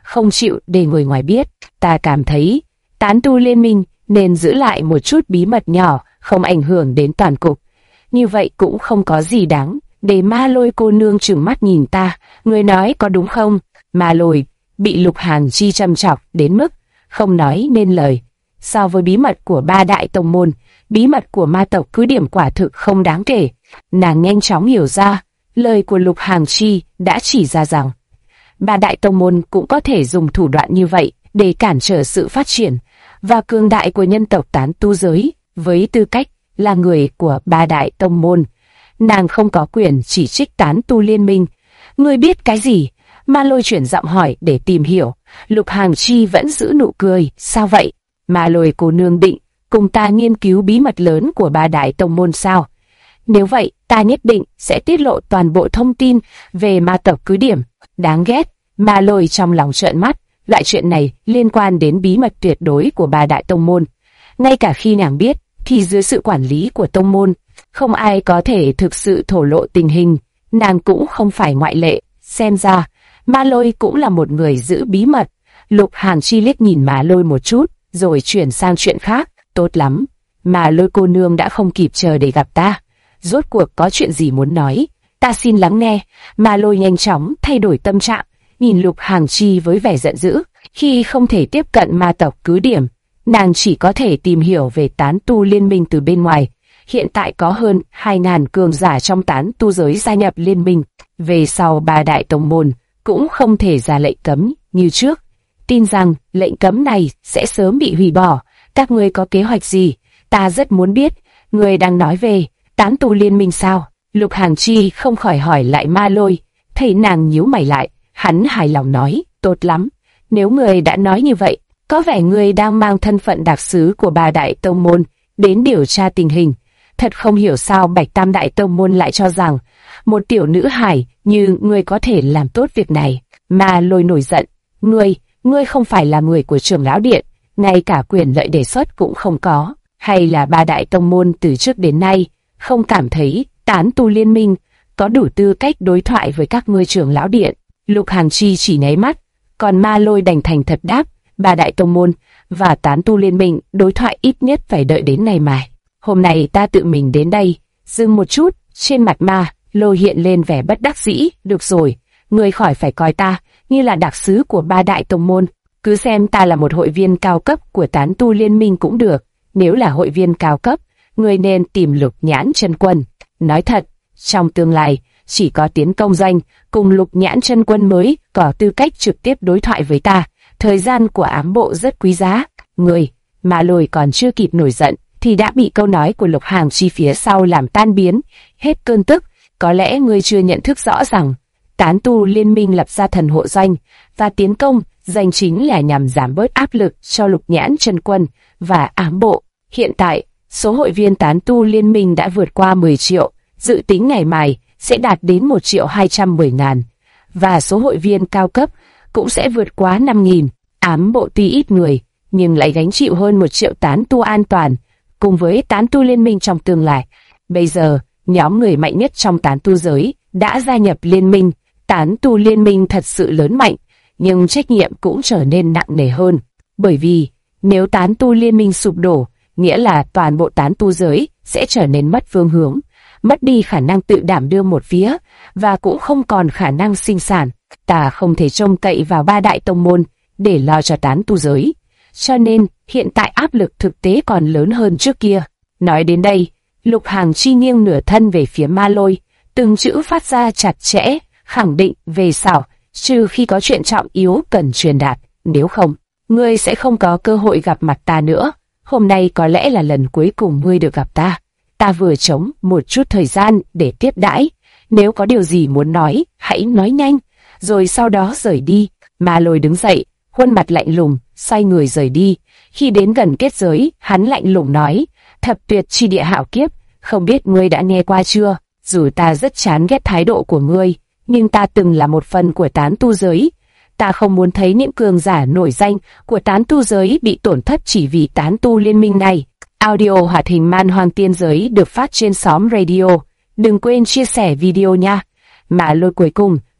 không chịu để người ngoài biết. Ta cảm thấy tán tu liên minh nên giữ lại một chút bí mật nhỏ, không ảnh hưởng đến toàn cục. Như vậy cũng không có gì đáng để Ma Lôi cô nương trừng mắt nhìn ta. Người nói có đúng không? Ma Lôi bị Lục Hàn Chi châm chọc đến mức không nói nên lời. So với bí mật của ba đại tông môn, bí mật của ma tộc cứ điểm quả thực không đáng kể. Nàng nhanh chóng hiểu ra, lời của Lục Hàn Chi đã chỉ ra rằng ba đại tông môn cũng có thể dùng thủ đoạn như vậy để cản trở sự phát triển và cường đại của nhân tộc tán tu giới. Với tư cách là người của ba đại tông môn, nàng không có quyền chỉ trích tán tu liên minh. Ngươi biết cái gì? Ma Lôi chuyển giọng hỏi để tìm hiểu. Lục Hàn Chi vẫn giữ nụ cười. Sao vậy? Ma Lôi cô nương định cùng ta nghiên cứu bí mật lớn của ba đại tông môn sao? Nếu vậy, ta nhất định sẽ tiết lộ toàn bộ thông tin về ma tộc cứ điểm. Đáng ghét. Ma Lôi trong lòng trợn mắt. Loại chuyện này liên quan đến bí mật tuyệt đối của ba đại tông môn. Ngay cả khi nàng biết, thì dưới sự quản lý của tông môn, không ai có thể thực sự thổ lộ tình hình. Nàng cũng không phải ngoại lệ. Xem ra, Ma Lôi cũng là một người giữ bí mật. Lục Hàn Chi liếc nhìn Ma Lôi một chút, rồi chuyển sang chuyện khác. Tốt lắm, Ma Lôi cô nương đã không kịp chờ để gặp ta. Rốt cuộc có chuyện gì muốn nói? Ta xin lắng nghe. Ma Lôi nhanh chóng thay đổi tâm trạng, nhìn Lục Hàn Chi với vẻ giận dữ. Khi không thể tiếp cận ma tộc cứ điểm, nàng chỉ có thể tìm hiểu về tán tu liên minh từ bên ngoài. Hiện tại có hơn 2.000 cường giả trong tán tu giới gia nhập liên minh. Về sau ba đại tông môn cũng không thể ra lệnh cấm như trước. Tin rằng lệnh cấm này sẽ sớm bị hủy bỏ. Các ngươi có kế hoạch gì? Ta rất muốn biết. Ngươi đang nói về tán tu liên minh sao? Lục Hàn Chi không khỏi hỏi lại Ma Lôi. Thấy nàng nhíu mày lại, hắn hài lòng nói, tốt lắm. Nếu ngươi đã nói như vậy, có vẻ ngươi đang mang thân phận đặc sứ của ba đại tông môn đến điều tra tình hình. Thật không hiểu sao Bạch Tam đại tông môn lại cho rằng một tiểu nữ hài như ngươi có thể làm tốt việc này. Ma Lôi nổi giận, ngươi không phải là người của trưởng lão điện, ngay cả quyền lợi đề xuất cũng không có. Hay là ba đại tông môn từ trước đến nay không cảm thấy tán tu liên minh có đủ tư cách đối thoại với các ngươi trưởng lão điện? Lục Hàn Chi chỉ nháy mắt, còn Ma Lôi đành thành thật đáp, ba đại tông môn và tán tu liên minh đối thoại ít nhất phải đợi đến ngày mai. Hôm nay ta tự mình đến đây. Dừng một chút, trên mặt Ma Lôi hiện lên vẻ bất đắc dĩ. Được rồi, ngươi khỏi phải coi ta như là đặc sứ của ba đại tông môn. Cứ xem ta là một hội viên cao cấp của tán tu liên minh cũng được. Nếu là hội viên cao cấp, ngươi nên tìm Lục Nhãn Chân Quân. Nói thật, trong tương lai, chỉ có Tiến Công Doanh cùng Lục Nhãn Chân Quân mới có tư cách trực tiếp đối thoại với ta. Thời gian của ám bộ rất quý giá. Ngươi, Ma Lôi còn chưa kịp nổi giận thì đã bị câu nói của Lục Hàn Chi phía sau làm tan biến hết cơn tức. Có lẽ ngươi chưa nhận thức rõ rằng tán tu liên minh lập ra Thần Hộ Doanh và Tiến Công Doanh chính là nhằm giảm bớt áp lực cho Lục Nhãn Chân Quân và ám bộ. Hiện tại, số hội viên tán tu liên minh đã vượt qua 10 triệu, dự tính ngày mai sẽ đạt đến 1.210.000, và số hội viên cao cấp cũng sẽ vượt quá 5.000. Ám bộ tuy ít người, nhưng lại gánh chịu hơn 1 triệu tán tu an toàn, cùng với tán tu liên minh trong tương lai. Bây giờ, nhóm người mạnh nhất trong tán tu giới đã gia nhập liên minh. Tán tu liên minh thật sự lớn mạnh, nhưng trách nhiệm cũng trở nên nặng nề hơn. Bởi vì, nếu tán tu liên minh sụp đổ, nghĩa là toàn bộ tán tu giới sẽ trở nên mất phương hướng, mất đi khả năng tự đảm đương một phía, và cũng không còn khả năng sinh sản. Ta không thể trông cậy vào ba đại tông môn để lo cho tán tu giới. Cho nên, hiện tại áp lực thực tế còn lớn hơn trước kia. Nói đến đây, Lục Hàn Chi nghiêng nửa thân về phía Ma Lôi, từng chữ phát ra chặt chẽ, khẳng định về sau, trừ khi có chuyện trọng yếu cần truyền đạt, nếu không, ngươi sẽ không có cơ hội gặp mặt ta nữa. Hôm nay có lẽ là lần cuối cùng ngươi được gặp ta. Ta vừa trống một chút thời gian để tiếp đãi. Nếu có điều gì muốn nói, hãy nói nhanh, rồi sau đó rời đi. Ma Lôi đứng dậy, khuôn mặt lạnh lùng, xoay người rời đi. Khi đến gần kết giới, hắn lạnh lùng nói, Thập Tuyệt Chi Địa hạo kiếp, không biết ngươi đã nghe qua chưa? Dù ta rất chán ghét thái độ của ngươi, nhưng ta từng là một phần của tán tu giới. Ta không muốn thấy những cường giả nổi danh của tán tu giới bị tổn thất chỉ vì tán tu liên minh này. Audio hoạt hình Man Hoang Tiên Giới được phát trên xóm radio. Đừng quên chia sẻ video nha. Ma Lôi cuối cùng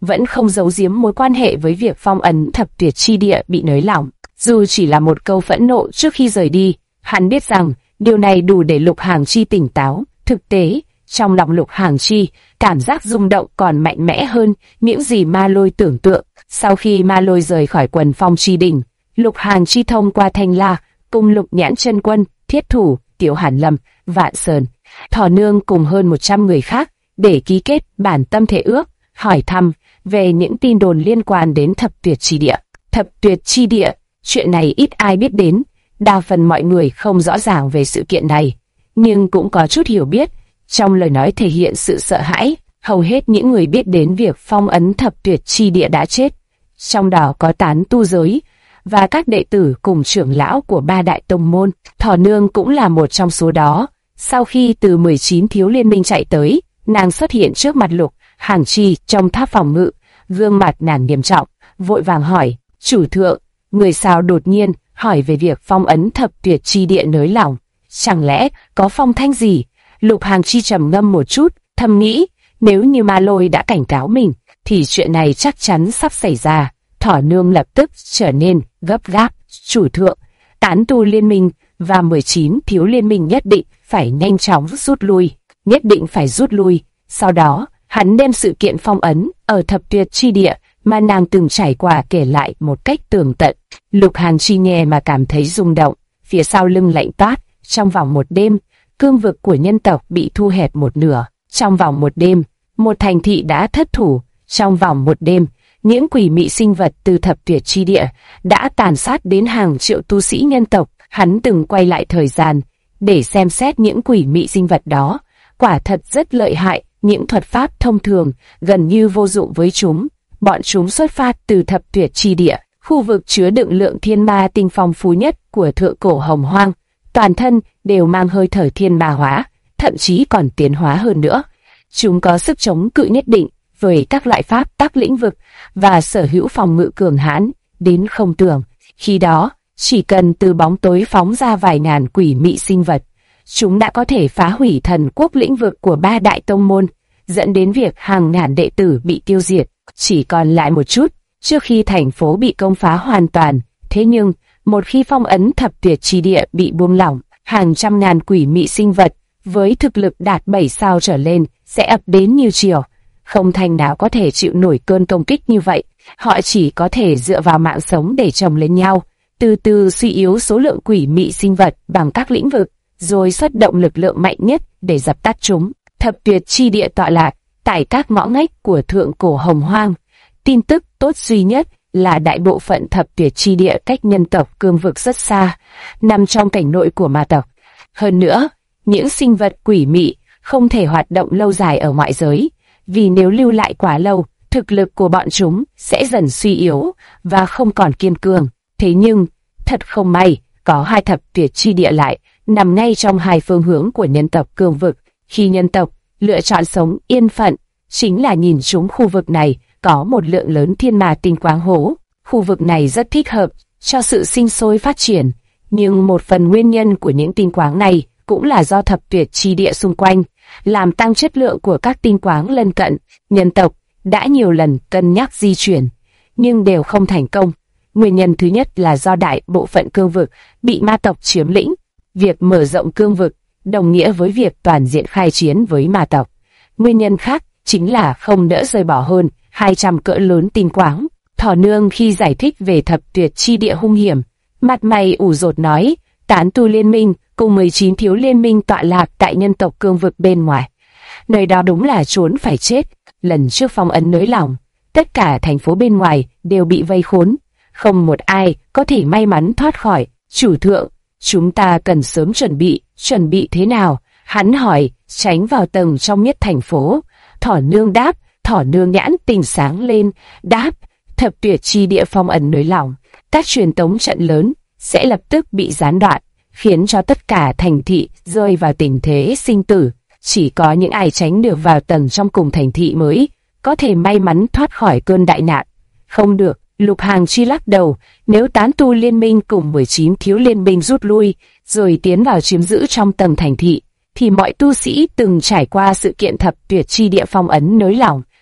vẫn không giấu giếm mối quan hệ với việc phong ấn thập tuyệt chi địa bị nới lỏng. Dù chỉ là một câu phẫn nộ trước khi rời đi, hắn biết rằng điều này đủ để Lục Hàng Chi tỉnh táo. Thực tế, trong lòng Lục Hàng Chi, cảm giác rung động còn mạnh mẽ hơn những gì Ma Lôi tưởng tượng. Sau khi Ma Lôi rời khỏi Quần Phong Chi Đỉnh, Lục Hàng Chi thông qua Thanh La, cùng Lục Nhãn Chân Quân, Thiết Thủ, Tiểu Hàn Lâm, Vạn Sơn, Thỏ Nương cùng hơn 100 người khác để ký kết bản tâm thể ước, hỏi thăm về những tin đồn liên quan đến Thập Tuyệt Chi Địa. Thập Tuyệt Chi Địa, chuyện này ít ai biết đến, đa phần mọi người không rõ ràng về sự kiện này, nhưng cũng có chút hiểu biết. Trong lời nói thể hiện sự sợ hãi, hầu hết những người biết đến việc phong ấn Thập Tuyệt Chi Địa đã chết, trong đó có tán tu giới và các đệ tử cùng trưởng lão của 3 đại tông môn. Thỏ Nương cũng là một trong số đó. Sau khi từ 19 thiếu liên minh chạy tới, nàng xuất hiện trước mặt Lục Hàng Chi trong tháp phòng ngự, gương mặt nàng nghiêm trọng, vội vàng hỏi: "Chủ thượng, người sao đột nhiên hỏi về việc phong ấn Thập Tuyệt Chi Địa nới lỏng? Chẳng lẽ có phong thanh gì?" Lục Hàng Chi trầm ngâm một chút, thầm nghĩ, nếu như Ma Lôi đã cảnh cáo mình, thì chuyện này chắc chắn sắp xảy ra. Thỏ Nương lập tức trở nên gấp gáp: "Chủ thượng, tán tu liên minh và 19 thiếu liên minh nhất định phải nhanh chóng rút lui, nhất định phải rút lui." Sau đó, hắn đem sự kiện phong ấn ở Thập Tuyệt Chi Địa mà nàng từng trải qua kể lại một cách tường tận. Lục Hàng Chi nghe mà cảm thấy rung động, phía sau lưng lạnh toát. Trong vòng một đêm, cương vực của nhân tộc bị thu hẹp một nửa. Trong vòng một đêm, một thành thị đã thất thủ. Trong vòng một đêm, những quỷ mị sinh vật từ Thập Tuyệt Chi Địa đã tàn sát đến hàng triệu tu sĩ nhân tộc. Hắn từng quay lại thời gian để xem xét những quỷ mị sinh vật đó. Quả thật rất lợi hại, những thuật pháp thông thường gần như vô dụng với chúng. Bọn chúng xuất phát từ Thập Tuyệt Chi Địa, khu vực chứa đựng lượng thiên ma tinh phong phú nhất của thượng cổ Hồng Hoang. Toàn thân đều mang hơi thở thiên ma hóa, thậm chí còn tiến hóa hơn nữa. Chúng có sức chống cự nhất định với các loại pháp tắc lĩnh vực và sở hữu phòng ngự cường hãn đến không tưởng. Khi đó, chỉ cần từ bóng tối phóng ra vài ngàn quỷ mị sinh vật, chúng đã có thể phá hủy thần quốc lĩnh vực của 3 đại tông môn, dẫn đến việc hàng ngàn đệ tử bị tiêu diệt. Chỉ còn lại một chút trước khi thành phố bị công phá hoàn toàn. Thế nhưng, một khi phong ấn Thập Tuyệt Chi Địa bị buông lỏng, hàng trăm ngàn quỷ mị sinh vật với thực lực đạt 7 sao trở lên sẽ ập đến như triều. Không thành nào có thể chịu nổi cơn công kích như vậy. Họ chỉ có thể dựa vào mạng sống để chồng lên nhau, từ từ suy yếu số lượng quỷ mị sinh vật bằng các lĩnh vực, rồi xuất động lực lượng mạnh nhất để dập tắt chúng. Thập Tuyệt Chi Địa tọa lạc tại các ngõ ngách của thượng cổ Hồng Hoang. Tin tức tốt duy nhất là đại bộ phận Thập Tuyệt Chi Địa cách nhân tộc cương vực rất xa, nằm trong cảnh nội của ma tộc. Hơn nữa, những sinh vật quỷ mị không thể hoạt động lâu dài ở ngoại giới, vì nếu lưu lại quá lâu, thực lực của bọn chúng sẽ dần suy yếu và không còn kiên cường. Thế nhưng, thật không may, có 2 Thập Tuyệt Chi Địa lại nằm ngay trong 2 phương hướng của nhân tộc cương vực. Khi nhân tộc lựa chọn sống yên phận, chính là nhìn chúng khu vực này có một lượng lớn thiên ma tinh quáng hố. Khu vực này rất thích hợp cho sự sinh sôi phát triển, nhưng một phần nguyên nhân của những tinh quáng này cũng là do Thập Tuyệt Chi Địa xung quanh, làm tăng chất lượng của các tinh quáng lân cận. Nhân tộc đã nhiều lần cân nhắc di chuyển, nhưng đều không thành công. Nguyên nhân thứ nhất là do đại bộ phận cương vực bị ma tộc chiếm lĩnh. Việc mở rộng cương vực đồng nghĩa với việc toàn diện khai chiến với ma tộc. Nguyên nhân khác chính là không nỡ rời bỏ hơn 200 cỡ lớn tinh quáng. Thỏ Nương khi giải thích về Thập Tuyệt Chi Địa hung hiểm, mặt mày ủ rột nói, tán tu liên minh cùng 19 thiếu liên minh tọa lạc tại nhân tộc cương vực bên ngoài. Nơi đó đúng là trốn phải chết. Lần trước phong ấn nới lỏng, tất cả thành phố bên ngoài đều bị vây khốn, không một ai có thể may mắn thoát khỏi. Chủ thượng, chúng ta cần sớm chuẩn bị thế nào? Hắn hỏi, tránh vào tầng trong nhất thành phố. Thỏ Nương đáp. Thỏ Nương nhãn tình sáng lên, đáp, Thập Tuyệt Chi Địa phong ấn nới lỏng, các truyền tống trận lớn sẽ lập tức bị gián đoạn, khiến cho tất cả thành thị rơi vào tình thế sinh tử. Chỉ có những ai tránh được vào tầng trong cùng thành thị mới có thể may mắn thoát khỏi cơn đại nạn. Không được, Lục Hàng Chi lắc đầu, nếu tán tu liên minh cùng 19 thiếu liên minh rút lui, rồi tiến vào chiếm giữ trong tầng thành thị, thì mọi tu sĩ từng trải qua sự kiện Thập Tuyệt Chi Địa phong ấn nới lỏng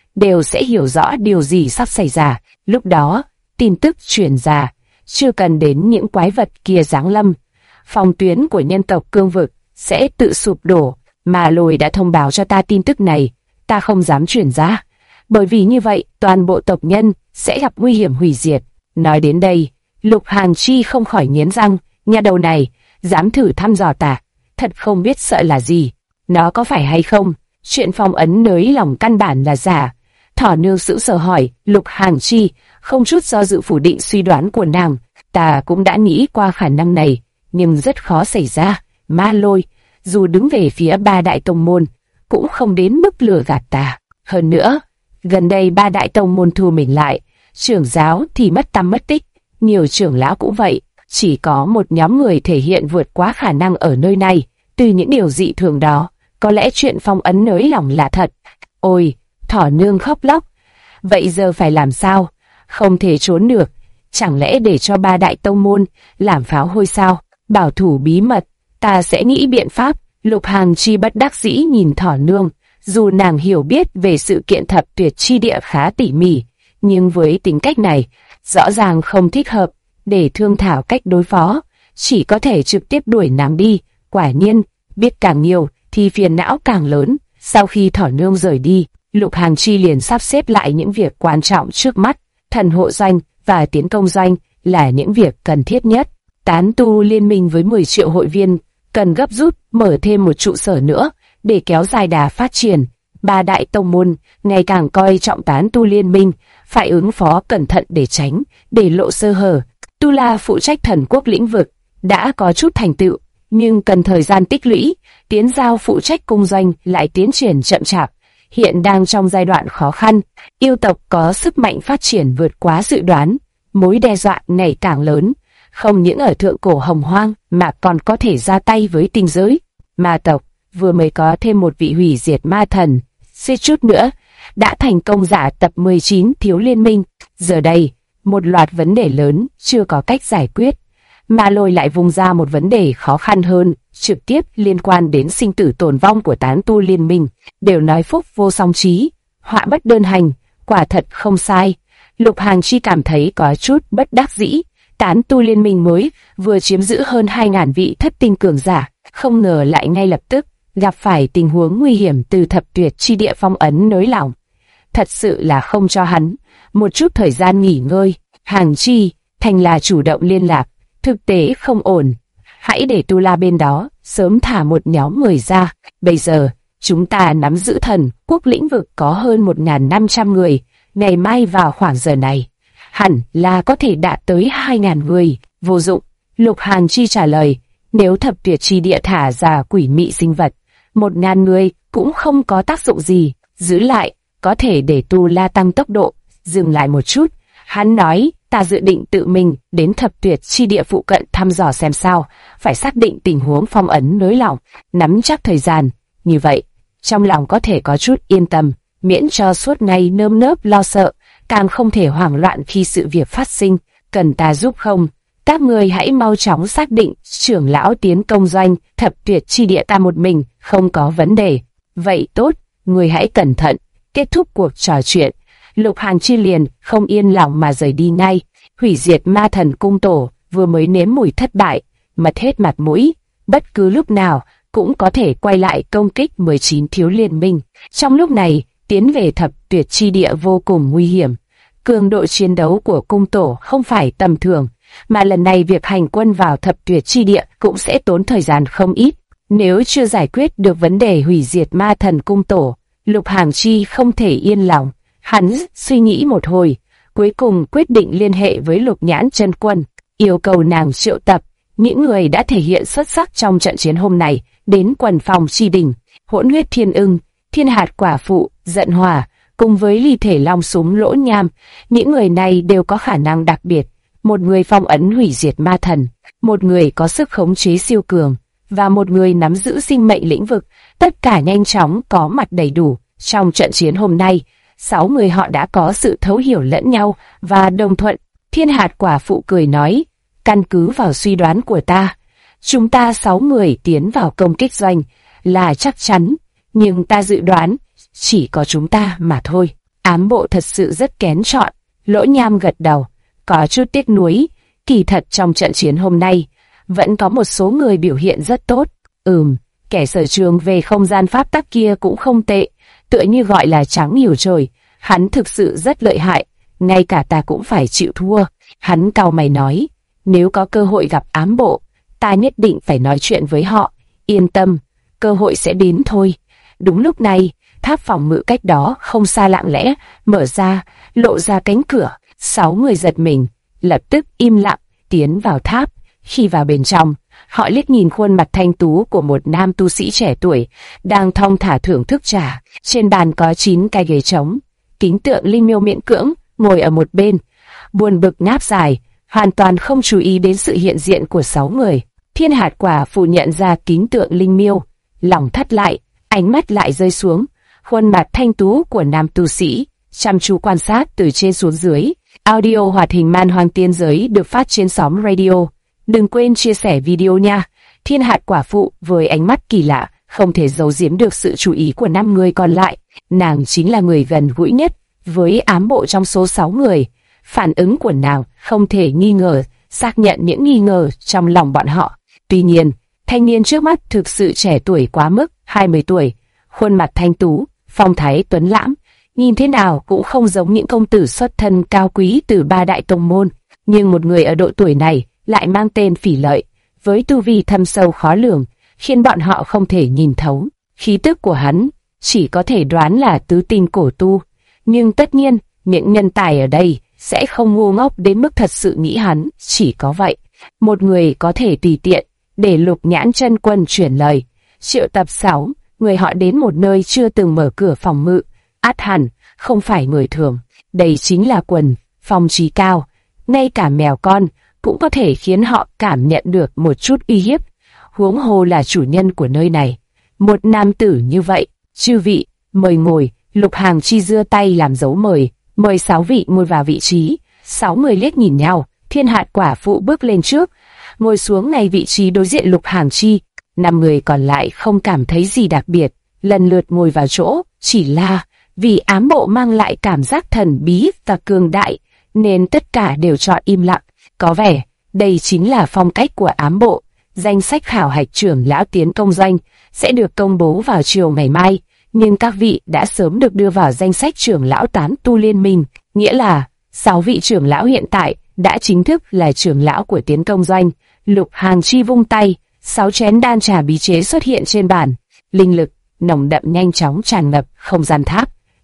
đều sẽ hiểu rõ điều gì sắp xảy ra. Lúc đó, tin tức truyền ra, chưa cần đến những quái vật kia giáng lâm, phòng tuyến của nhân tộc cương vực sẽ tự sụp đổ. Mà Lôi đã thông báo cho ta tin tức này, ta không dám truyền ra, bởi vì như vậy toàn bộ tộc nhân sẽ gặp nguy hiểm hủy diệt. Nói đến đây, Lục Hàn Chi không khỏi nghiến răng, nhà đầu này dám thử thăm dò ta, thật không biết sợ là gì. Nó có phải hay không? Chuyện phong ấn nới lòng căn bản là giả. Thỏ nương sững sờ hỏi. Lục Hàn Chi không chút do dự phủ định suy đoán của nàng. Ta cũng đã nghĩ qua khả năng này, nhưng rất khó xảy ra. Ma Lôi, dù đứng về phía ba đại tông môn, cũng không đến mức lừa gạt ta. Hơn nữa, gần đây ba đại tông môn thu mình lại, trưởng giáo thì mất tăm mất tích, nhiều trưởng lão cũng vậy. Chỉ có một nhóm người thể hiện vượt quá khả năng ở nơi này. Từ những điều dị thường đó, có lẽ chuyện phong ấn nới lỏng là thật. Ôi, thỏ nương khóc lóc. Vậy giờ phải làm sao? Không thể trốn được. Chẳng lẽ để cho ba đại tông môn làm pháo hôi sao? Bảo thủ bí mật, ta sẽ nghĩ biện pháp. Lục Hàn Chi bất đắc dĩ nhìn thỏ nương. Dù nàng hiểu biết về sự kiện thập tuyệt chi địa khá tỉ mỉ, nhưng với tính cách này, rõ ràng không thích hợp để thương thảo cách đối phó, chỉ có thể trực tiếp đuổi nàng đi. Quả nhiên, biết càng nhiều thì phiền não càng lớn. Sau khi thỏ nương rời đi, Lục Hàn Chi liền sắp xếp lại những việc quan trọng trước mắt. Thần hộ doanh và tiến công doanh là những việc cần thiết nhất. Tán tu liên minh với 10 triệu hội viên cần gấp rút mở thêm một trụ sở nữa để kéo dài đà phát triển. Ba đại tông môn ngày càng coi trọng tán tu liên minh, phải ứng phó cẩn thận để lộ sơ hở. Tu La phụ trách thần quốc lĩnh vực đã có chút thành tựu, nhưng cần thời gian tích lũy. Tiến Giao phụ trách cung doanh lại tiến triển chậm chạp, hiện đang trong giai đoạn khó khăn. Yêu tộc có sức mạnh phát triển vượt quá dự đoán, mối đe dọa ngày càng lớn, không những ở thượng cổ hồng hoang mà còn có thể ra tay với tinh giới. Ma tộc vừa mới có thêm một vị hủy diệt ma thần, suýt chút nữa đã thành công giả tập 19 thiếu liên minh. Giờ đây, một loạt vấn đề lớn chưa có cách giải quyết. Ma Lôi lại vùng ra một vấn đề khó khăn hơn, trực tiếp liên quan đến sinh tử tồn vong của tán tu liên minh. Đều nói phúc vô song trí, họa bất đơn hành, quả thật không sai. Lục Hàn Chi cảm thấy có chút bất đắc dĩ. Tán tu liên minh mới vừa chiếm giữ hơn 2.000 vị thất tinh cường giả, không ngờ lại ngay lập tức gặp phải tình huống nguy hiểm từ thập tuyệt chi địa phong ấn nới lỏng. Thật sự là không cho hắn một chút thời gian nghỉ ngơi. Hàn Chi, thành là chủ động liên lạc, thực tế không ổn. Hãy để Tu La bên đó sớm thả một nhóm người ra. Bây giờ, chúng ta nắm giữ thần quốc lĩnh vực có hơn 1.500 người. Ngày mai vào khoảng giờ này, hẳn là có thể đạt tới 2.000 người. Vô dụng, Lục Hàn Chi trả lời. Nếu thập tuyệt chi địa thả ra quỷ mị sinh vật, 1.000 người cũng không có tác dụng gì. Giữ lại, có thể để Tu La tăng tốc độ. Dừng lại một chút, hắn nói, ta dự định tự mình đến thập tuyệt chi địa phụ cận thăm dò xem sao, phải xác định tình huống phong ấn nới lỏng, nắm chắc thời gian. Như vậy, trong lòng có thể có chút yên tâm, miễn cho suốt ngày nơm nớp lo sợ, càng không thể hoảng loạn khi sự việc phát sinh. Cần ta giúp không? Các người hãy mau chóng xác định. Trưởng lão tiến công doanh thập tuyệt chi địa ta một mình, không có vấn đề. Vậy tốt, người hãy cẩn thận. Kết thúc cuộc trò chuyện, Lục Hàn Chi liền không yên lòng mà rời đi ngay. Hủy diệt ma thần cung tổ vừa mới nếm mùi thất bại, mất hết mặt mũi, bất cứ lúc nào cũng có thể quay lại công kích 19 thiếu liên minh. Trong lúc này, tiến về thập tuyệt chi địa vô cùng nguy hiểm. Cường độ chiến đấu của cung tổ không phải tầm thường, mà lần này việc hành quân vào thập tuyệt chi địa cũng sẽ tốn thời gian không ít. Nếu chưa giải quyết được vấn đề hủy diệt ma thần cung tổ, Lục Hàn Chi không thể yên lòng. Hắn suy nghĩ một hồi, cuối cùng quyết định liên hệ với Lục Nhãn Chân Quân, yêu cầu nàng triệu tập những người đã thể hiện xuất sắc trong trận chiến hôm nay đến quần phòng chi đỉnh. Hỗn huyết thiên ưng, thiên hạt quả phụ, giận hỏa, cùng với ly thể long súng lỗ nham, những người này đều có khả năng đặc biệt. Một người phong ấn hủy diệt ma thần, một người có sức khống chế siêu cường, và một người nắm giữ sinh mệnh lĩnh vực, tất cả nhanh chóng có mặt đầy đủ. Trong trận chiến hôm nay, 6 người họ đã có sự thấu hiểu lẫn nhau và đồng thuận. Thiên hạt quả phụ cười nói, căn cứ vào suy đoán của ta, chúng ta 6 người tiến vào công kích doanh là chắc chắn, nhưng ta dự đoán chỉ có chúng ta mà thôi. Ám bộ thật sự rất kén chọn. Lỗ Nham gật đầu, có chút tiếc nuối. Kỳ thật trong trận chiến hôm nay, vẫn có một số người biểu hiện rất tốt. Kẻ sở trường về không gian pháp tắc kia cũng không tệ, tựa như gọi là trắng hiểu trời. Hắn thực sự rất lợi hại, ngay cả ta cũng phải chịu thua. Hắn cau mày nói, nếu có cơ hội gặp ám bộ, ta nhất định phải nói chuyện với họ. Yên tâm, cơ hội sẽ đến thôi. Đúng lúc này, tháp phòng ngự cách đó không xa lặng lẽ mở ra, lộ ra cánh cửa. 6 người giật mình, lập tức im lặng tiến vào tháp. Khi vào bên trong, họ liếc nhìn khuôn mặt thanh tú của một nam tu sĩ trẻ tuổi đang thong thả thưởng thức trà. Trên bàn có 9 cái ghế trống, kính tượng linh miêu miễn cưỡng ngồi ở một bên, buồn bực ngáp dài, hoàn toàn không chú ý đến sự hiện diện của 6 người. Thiên hạt quả phụ nhận ra kính tượng linh miêu, lòng thắt lại, ánh mắt lại rơi xuống khuôn mặt thanh tú của nam tu sĩ, chăm chú quan sát từ trên xuống dưới. Audio hoạt hình Man Hoang Tiên Giới được phát trên xóm radio. Đừng quên chia sẻ video nha. Thiên hạt quả phụ với ánh mắt kỳ lạ, không thể giấu giếm được sự chú ý của 5 người còn lại. Nàng chính là người gần gũi nhất với ám bộ trong số 6 người. Phản ứng của nàng không thể nghi ngờ, xác nhận những nghi ngờ trong lòng bọn họ. Tuy nhiên, thanh niên trước mắt thực sự trẻ tuổi quá mức, 20 tuổi, khuôn mặt thanh tú, phong thái tuấn lãng, nhìn thế nào cũng không giống những công tử xuất thân cao quý từ 3 đại tông môn. Nhưng một người ở độ tuổi này lại mang tên Phỉ Lợi, với tu vi thâm sâu khó lường, khiến bọn họ không thể nhìn thấu. Khí tức của hắn chỉ có thể đoán là tứ tinh cổ tu, nhưng tất nhiên những nhân tài ở đây sẽ không ngu ngốc đến mức thật sự nghĩ hắn chỉ có vậy. Một người có thể tùy tiện để Lục Nhãn Chân Quân chuyển lời, triệu tập 6 người họ đến một nơi chưa từng mở cửa phòng ngự, ắt hẳn không phải người thường. Đây chính là Quần Phong trí cao, ngay cả mèo con cũng có thể khiến họ cảm nhận được một chút uy hiếp, huống hồ là chủ nhân của nơi này. Một nam tử như vậy, chư vị, mời ngồi. Lục Hàng Chi giơ tay làm dấu mời 6 vị ngồi vào vị trí. 6 người liếc nhìn nhau, Thiên hạt quả phụ bước lên trước, ngồi xuống ngay vị trí đối diện Lục Hàng Chi. 5 người còn lại không cảm thấy gì đặc biệt, lần lượt ngồi vào chỗ, chỉ là vì ám bộ mang lại cảm giác thần bí và cường đại, nên tất cả đều chọn im lặng. Có vẻ, đây chính là phong cách của ám bộ. Danh sách khảo hạch trưởng lão tiến công doanh sẽ được công bố vào chiều ngày mai, nhưng các vị đã sớm được đưa vào danh sách trưởng lão tán tu liên minh, nghĩa là 6 vị trưởng lão hiện tại đã chính thức là trưởng lão của tiến công doanh. Lục Hàng Chi vung tay, 6 chén đan trà bí chế xuất hiện trên bàn, linh lực nồng đậm nhanh chóng tràn ngập không gian tháp.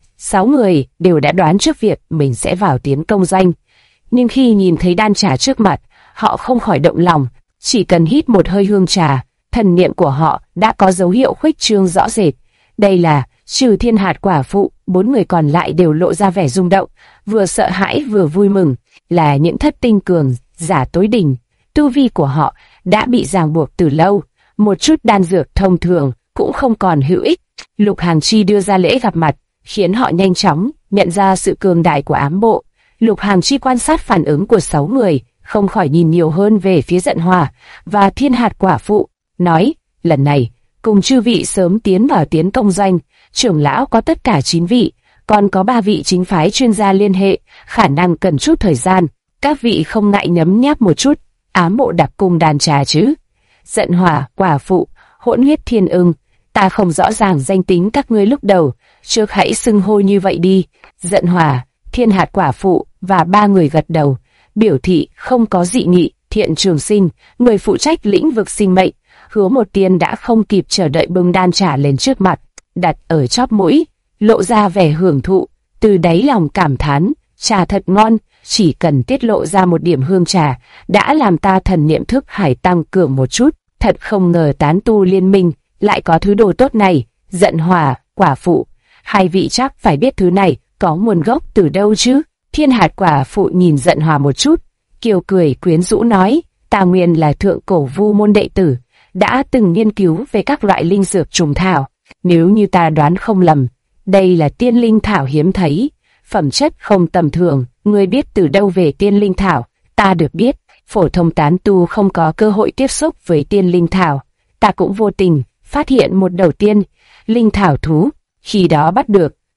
6 người đều đã đoán trước việc mình sẽ vào tiến công doanh, nhưng khi nhìn thấy đan trà trước mặt, họ không khỏi động lòng. Chỉ cần hít một hơi hương trà, thần niệm của họ đã có dấu hiệu khuếch trương rõ rệt. Đây là, trừ Thiên hạt quả phụ, 4 người còn lại đều lộ ra vẻ rung động, vừa sợ hãi vừa vui mừng, là những thất tinh cường giả tối đỉnh. Tu vi của họ đã bị ràng buộc từ lâu, một chút đan dược thông thường cũng không còn hữu ích. Lục Hàng Chi đưa ra lễ gặp mặt, khiến họ nhanh chóng nhận ra sự cường đại của ám bộ. Lục Hàng Chi quan sát phản ứng của 6 người, không khỏi nhìn nhiều hơn về phía Giận Hòa và Thiên hạt quả phụ, nói, lần này, cùng chư vị sớm tiến vào tiến công doanh, trưởng lão có tất cả 9 vị, còn có 3 vị chính phái chuyên gia liên hệ, khả năng cần chút thời gian, các vị không ngại nhấm nháp một chút ám bộ đặc cung đàn trà chứ. Giận Hòa, quả phụ, Hỗn Huyết Thiên Ưng, ta không rõ ràng danh tính các ngươi lúc đầu, trước hãy xưng hô như vậy đi. Giận Hòa, Thiên hạt quả phụ và 3 người gật đầu, biểu thị không có dị nghị. Thiện Trường Sinh, người phụ trách lĩnh vực sinh mệnh, Hứa Một Tiên đã không kịp chờ đợi bưng đan trà lên trước mặt, đặt ở chóp mũi, lộ ra vẻ hưởng thụ, từ đáy lòng cảm thán, trà thật ngon, chỉ cần tiết lộ ra một điểm hương trà, đã làm ta thần niệm thức hải tăng cường một chút, thật không ngờ tán tu liên minh lại có thứ đồ tốt này. Giận Hòa, quả phụ, hai vị chắc phải biết thứ này có nguồn gốc từ đâu chứ. Thiên hạt quả phụ nhìn Giận Hòa một chút, kiều cười quyến rũ nói, ta nguyên là thượng cổ vu môn đệ tử, đã từng nghiên cứu về các loại linh dược trùng thảo. Nếu như ta đoán không lầm, đây là tiên linh thảo hiếm thấy, phẩm chất không tầm thường. Ngươi biết từ đâu về tiên linh thảo? Ta được biết, phổ thông tán tu không có cơ hội tiếp xúc với tiên linh thảo. Ta cũng vô tình phát hiện một đầu tiên linh thảo thú, khi đó bắt được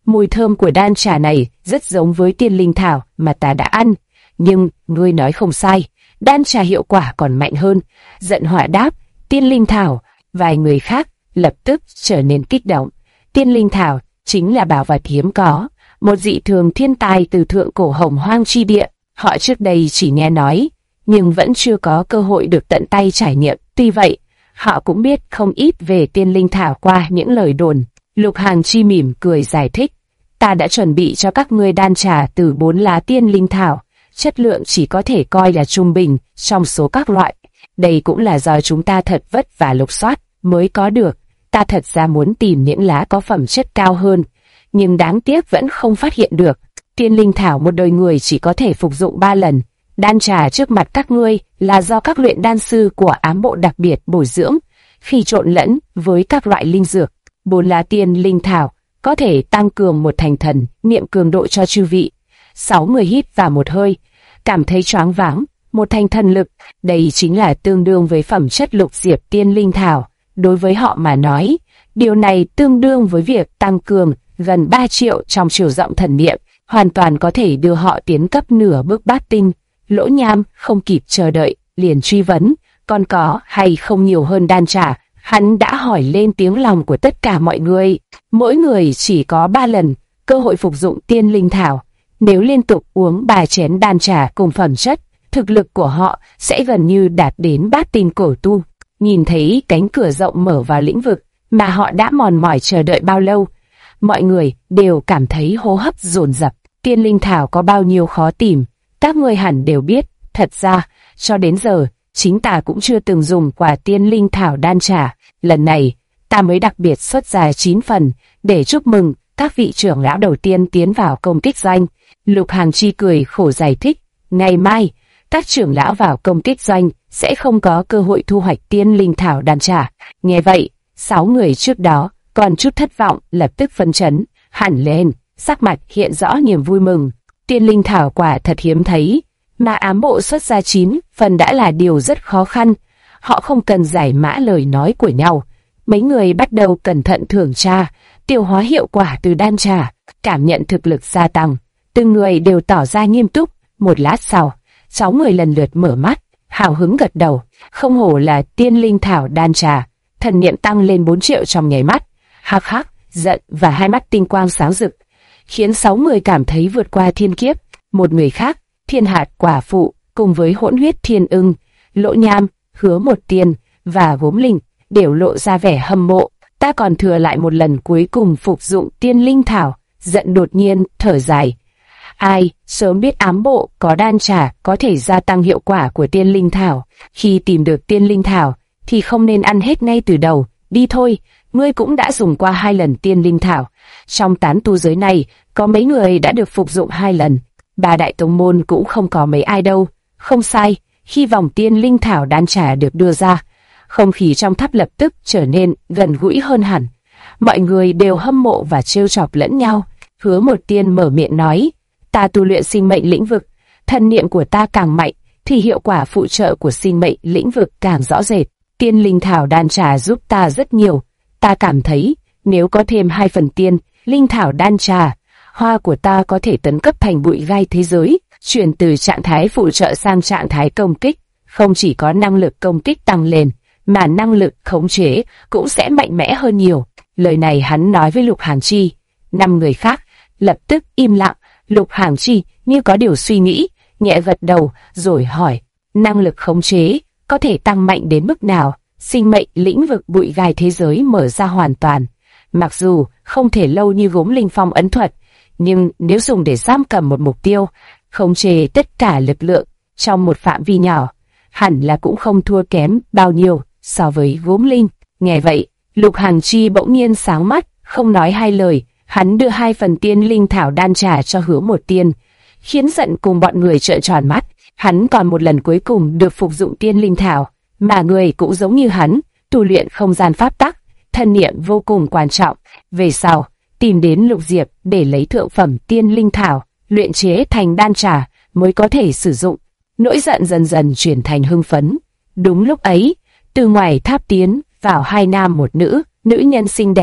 Mùi thơm của đan trà này rất giống với tiên linh thảo mà ta đã ăn. Nhưng, ngươi nói không sai, đan trà hiệu quả còn mạnh hơn. Giận hỏa đáp, tiên linh thảo. Vài người khác lập tức trở nên kích động. Tiên linh thảo chính là bảo vật hiếm có, một dị thường thiên tài từ thượng cổ hồng hoang chi địa. Họ trước đây chỉ nghe nói, nhưng vẫn chưa có cơ hội được tận tay trải nghiệm. Tuy vậy, họ cũng biết không ít về tiên linh thảo qua những lời đồn. Lục Hàng Chi mỉm cười giải thích, ta đã chuẩn bị cho các ngươi đan trà từ 4 lá tiên linh thảo, chất lượng chỉ có thể coi là trung bình trong số các loại. Đây cũng là do chúng ta thật vất vả lục soát mới có được. Ta thật ra muốn tìm những lá có phẩm chất cao hơn, nhưng đáng tiếc vẫn không phát hiện được. Tiên linh thảo một đời người chỉ có thể phục dụng 3 lần. Đan trà trước mặt các ngươi là do các luyện đan sư của ám bộ đặc biệt bồi dưỡng, khi trộn lẫn với các loại linh dược. 4 lá tiên linh thảo có thể tăng cường một thành thần niệm cường độ cho chư vị. 6 người hít vào một hơi, cảm thấy choáng váng. Một thành thần lực, đây chính là tương đương với phẩm chất lục diệp tiên linh thảo. Đối với họ mà nói, điều này tương đương với việc tăng cường gần 3 triệu trong chiều rộng thần niệm, hoàn toàn có thể đưa họ tiến cấp nửa bước bát tinh. Lỗ Nham không kịp chờ đợi, liền truy vấn, còn có hay không nhiều hơn đan trà? Hắn đã hỏi lên tiếng lòng của tất cả mọi người. Mỗi người chỉ có 3 lần cơ hội phục dụng tiên linh thảo. Nếu liên tục uống 3 chén đan trà cùng phẩm chất, thực lực của họ sẽ gần như đạt đến bát tinh cổ tu. Nhìn thấy cánh cửa rộng mở vào lĩnh vực mà họ đã mòn mỏi chờ đợi bao lâu, mọi người đều cảm thấy hô hấp dồn dập. Tiên linh thảo có bao nhiêu khó tìm, các ngươi hẳn đều biết. Thật ra, cho đến giờ, chính ta cũng chưa từng dùng quả tiên linh thảo đan trà. Lần này, ta mới đặc biệt xuất ra 9 phần để chúc mừng các vị trưởng lão đầu tiên tiến vào công kích doanh. Lục Hàng Chi cười khổ giải thích, ngày mai, các trưởng lão vào công kích doanh sẽ không có cơ hội thu hoạch tiên linh thảo đan trà. Nghe vậy, 6 người trước đó còn chút thất vọng lập tức phấn chấn hẳn lên, sắc mặt hiện rõ niềm vui mừng. Tiên linh thảo quả thật hiếm thấy, mà ám bộ xuất ra 9 phần đã là điều rất khó khăn. Họ không cần giải mã lời nói của nhau. Mấy người bắt đầu cẩn thận thưởng tra, tiêu hóa hiệu quả từ đan trà, cảm nhận thực lực gia tăng. Từng người đều tỏ ra nghiêm túc. Một lát sau, 6 người lần lượt mở mắt, hào hứng gật đầu. Không hổ là tiên linh thảo đan trà, thần niệm tăng lên 4 triệu trong nháy mắt. Hắc hắc, giận và hai mắt tinh quang sáng rực, khiến 6 người cảm thấy vượt qua thiên kiếp. Một người khác, Thiên Hạt Quả Phụ, cùng với Hỗn Huyết Thiên Ưng, Lỗ Nham, Hứa Một Tiên và Gốm Linh đều lộ ra vẻ hâm mộ. Ta còn thừa lại một lần cuối cùng phục dụng tiên linh thảo. Giận đột nhiên thở dài. Ai sớm biết ám bộ có đan trà có thể gia tăng hiệu quả của tiên linh thảo. Khi tìm được tiên linh thảo thì không nên ăn hết ngay từ đầu. Đi thôi, ngươi cũng đã dùng qua 2 lần tiên linh thảo. Trong tán tu giới này có mấy người đã được phục dụng 2 lần. 3 đại tông môn cũng không có mấy ai đâu. Không sai, khi vòng tiên linh thảo đan trà được đưa ra, không khí trong tháp lập tức trở nên gần gũi hơn hẳn. Mọi người đều hâm mộ và trêu chọc lẫn nhau. Hứa Một Tiên mở miệng nói, ta tu luyện sinh mệnh lĩnh vực, thần niệm của ta càng mạnh thì hiệu quả phụ trợ của sinh mệnh lĩnh vực càng rõ rệt. Tiên linh thảo đan trà giúp ta rất nhiều. Ta cảm thấy nếu có thêm 2 phần tiên linh thảo đan trà, hoa của ta có thể tấn cấp thành bụi gai thế giới, chuyển từ trạng thái phụ trợ sang trạng thái công kích. Không chỉ có năng lực công kích tăng lên, mà năng lực khống chế cũng sẽ mạnh mẽ hơn nhiều. Lời này hắn nói với Lục Hàng Chi. 5 người khác lập tức im lặng. Lục Hàng Chi như có điều suy nghĩ, nhẹ gật đầu rồi hỏi, năng lực khống chế có thể tăng mạnh đến mức nào? Sinh mệnh lĩnh vực bụi gai thế giới mở ra hoàn toàn. Mặc dù không thể lâu như Gốm Linh phong ấn thuật, nhưng nếu dùng để giam cầm một mục tiêu, khống chế tất cả lực lượng trong một phạm vi nhỏ, hẳn là cũng không thua kém bao nhiêu so với Gốm Linh. Nghe vậy, Lục Hàng Chi bỗng nhiên sáng mắt, không nói hai lời, hắn đưa 2 phần tiên linh thảo đan trà cho Hứa Một Tiên, khiến Giận cùng bọn người trợn tròn mắt. Hắn còn một lần cuối cùng được phục dụng tiên linh thảo, mà người cũng giống như hắn, tu luyện không gian pháp tắc, thần niệm vô cùng quan trọng. Về sau, tìm đến Lục Diệp để lấy thượng phẩm tiên linh thảo, luyện chế thành đan trà mới có thể sử dụng. Nỗi giận dần dần chuyển thành hưng phấn. Đúng lúc ấy, từ ngoài tháp tiến vào 2 nam 1 nữ, nữ nhân xinh đẹp,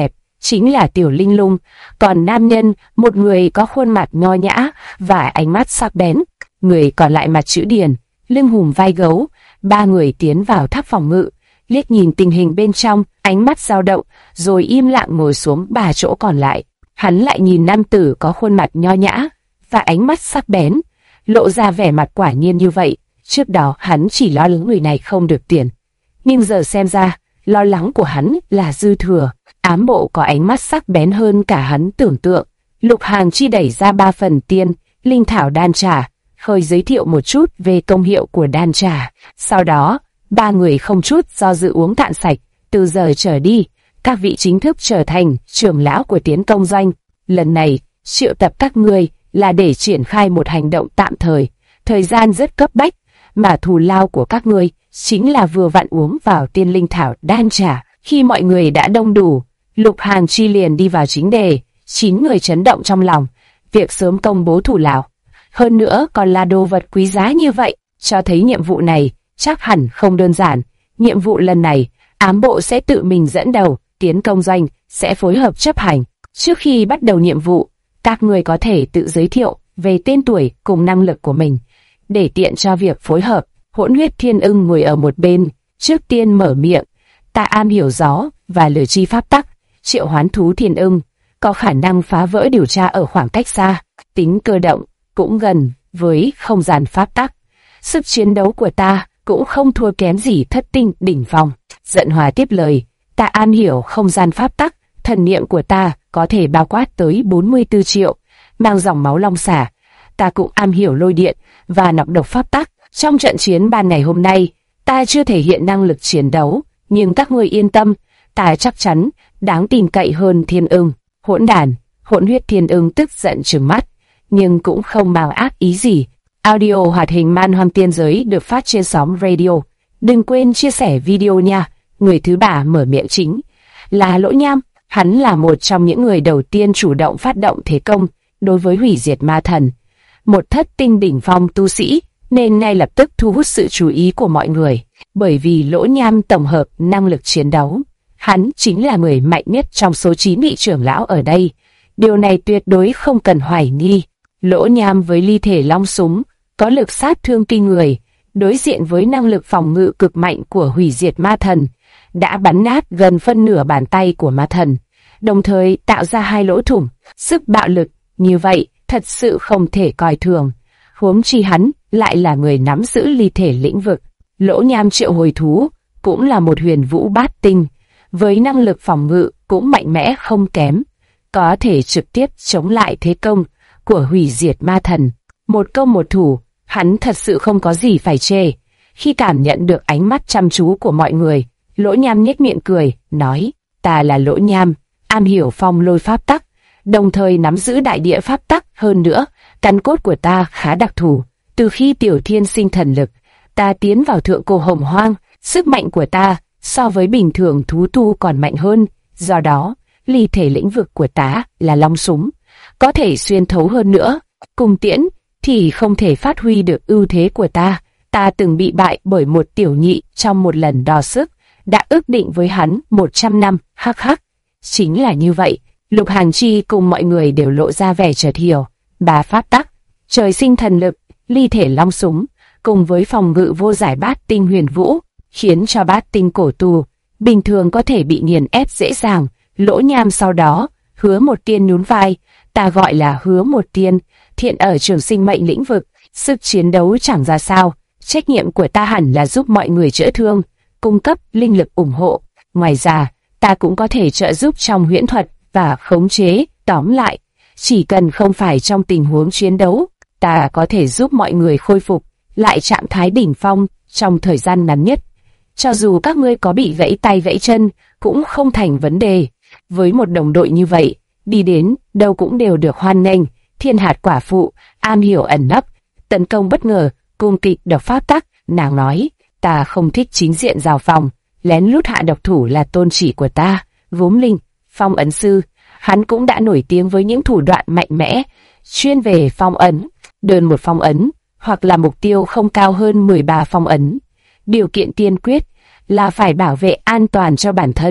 chính là Tiểu Linh Lung, còn nam nhân, một người có khuôn mặt nho nhã và ánh mắt sắc bén, người còn lại mặt chữ điền, lưng hùm vai gấu. Ba người tiến vào tháp phòng ngự, liếc nhìn tình hình bên trong, ánh mắt dao động, rồi im lặng ngồi xuống ba chỗ còn lại. Hắn lại nhìn nam tử có khuôn mặt nho nhã và ánh mắt sắc bén, lộ ra vẻ mặt quả nhiên như vậy. Trước đó hắn chỉ lo lắng người này không được tiền, nhưng giờ xem ra, lo lắng của hắn là dư thừa. Ám bộ có ánh mắt sắc bén hơn cả hắn tưởng tượng. Lục Hàn Chi đẩy ra 3 phần tiên linh thảo đan trà, khơi giới thiệu một chút về công hiệu của đan trà. Sau đó, ba người không chút do dự uống cạn sạch. Từ giờ trở đi, các vị chính thức trở thành trưởng lão của Tiến Công Doanh. Lần này, triệu tập các ngươi là để triển khai một hành động tạm thời. Thời gian rất cấp bách, mà thù lao của các ngươi chính là vừa vặn uống vào tiên linh thảo đan trà. Khi mọi người đã đông đủ, Lục Hàn Chi liền đi vào chính đề. 9 người chấn động trong lòng, việc sớm công bố thù lao, hơn nữa còn là đồ vật quý giá như vậy, cho thấy nhiệm vụ này chắc hẳn không đơn giản. Nhiệm vụ lần này, ám bộ sẽ tự mình dẫn đầu, Tiến Công Doanh sẽ phối hợp chấp hành. Trước khi bắt đầu nhiệm vụ, các người có thể tự giới thiệu về tên tuổi cùng năng lực của mình, để tiện cho việc phối hợp. Hỗn Huyết Thiên Ưng ngồi ở một bên, trước tiên mở miệng. Ta am hiểu gió và lửa chi pháp tắc, triệu hoán thú thiên ưng, có khả năng phá vỡ điều tra ở khoảng cách xa, tính cơ động cũng gần với không gian pháp tắc. Sức chiến đấu của ta cũng không thua kém gì thất tinh đỉnh phong. Giận Hòa tiếp lời, ta am hiểu không gian pháp tắc, thần niệm của ta có thể bao quát tới 44 triệu, mang dòng máu long xả. Ta cũng am hiểu lôi điện và nọc độc pháp tắc. Trong trận chiến ban ngày hôm nay, ta chưa thể hiện năng lực chiến đấu, nhưng các ngươi yên tâm, ta chắc chắn đáng tin cậy hơn Thiên Ưng. Hỗn đàn, Hỗn Huyết Thiên Ưng tức giận trừng mắt, nhưng cũng không mang ác ý gì. Audio hoạt hình Man Hoang Tiên Giới được phát trên sóng radio. Đừng quên chia sẻ video nha. Người thứ ba mở miệng chính là Lỗ Nham. Hắn là một trong những người đầu tiên chủ động phát động thế công đối với hủy diệt ma thần, một thất tinh đỉnh phong tu sĩ, nên ngay lập tức thu hút sự chú ý của mọi người. Bởi vì Lỗ Nham tổng hợp năng lực chiến đấu, hắn chính là người mạnh nhất trong số 9 vị trưởng lão ở đây. Điều này tuyệt đối không cần hoài nghi. Lỗ Nham với ly thể long súng, có lực sát thương kinh người, đối diện với năng lực phòng ngự cực mạnh của hủy diệt ma thần, đã bắn nát gần phân nửa bàn tay của ma thần, đồng thời tạo ra 2 lỗ thủng. Sức bạo lực như vậy thật sự không thể coi thường. Huống chi hắn lại là người nắm giữ ly thể lĩnh vực. Lỗ Nham triệu hồi thú cũng là một huyền vũ bát tinh, với năng lực phòng ngự cũng mạnh mẽ không kém, có thể trực tiếp chống lại thế công của hủy diệt ma thần. Một công một thủ, hắn thật sự không có gì phải chê. Khi cảm nhận được ánh mắt chăm chú của mọi người, Lỗ Nham nhếch miệng cười, nói, ta là Lỗ Nham, am hiểu phong lôi pháp tắc, đồng thời nắm giữ đại địa pháp tắc. Hơn nữa, căn cốt của ta khá đặc thù. Từ khi tiểu thiên sinh thần lực, ta tiến vào thượng cổ hồng hoang, sức mạnh của ta so với bình thường thú tu còn mạnh hơn. Do đó, ly thể lĩnh vực của ta là long súng, có thể xuyên thấu hơn nữa. Cùng tiễn thì không thể phát huy được ưu thế của ta. Ta từng bị bại bởi một tiểu nhị trong một lần đo sức, đã ước định với hắn 100 năm, hắc hắc. Chính là như vậy. Lục Hàn Chi cùng mọi người đều lộ ra vẻ chợt hiểu. 3 pháp tắc, trời sinh thần lực, ly thể long súng, cùng với phòng ngự vô giải bát tinh huyền vũ, khiến cho bát tinh cổ tù bình thường có thể bị nghiền ép dễ dàng. Lỗ Nham sau đó Hứa Một Tiên nhún vai, ta gọi là Hứa Một Tiên, thiện ở trường sinh mệnh lĩnh vực, sức chiến đấu chẳng ra sao, trách nhiệm của ta hẳn là giúp mọi người chữa thương, cung cấp linh lực ủng hộ. Ngoài ra, ta cũng có thể trợ giúp trong huyễn thuật và khống chế. Tóm lại, chỉ cần không phải trong tình huống chiến đấu, ta có thể giúp mọi người khôi phục lại trạng thái đỉnh phong trong thời gian ngắn nhất. Cho dù các ngươi có bị gãy tay gãy chân, cũng không thành vấn đề. Với một đồng đội như vậy, đi đến đâu cũng đều được hoan nghênh. Thiên Hạt quả phụ, am hiểu ẩn nấp, tấn công bất ngờ, cung kịch độc pháp tắc. Nàng nói, ta không thích chính diện giao phòng, lén lút hạ độc thủ là tôn chỉ của ta. Gốm Linh, phong ấn sư, hắn cũng đã nổi tiếng với những thủ đoạn mạnh mẽ, chuyên về phong ấn. Đơn một phong ấn, hoặc là mục tiêu không cao hơn 13 phong ấn. Điều kiện tiên quyết là phải bảo vệ an toàn cho bản thân.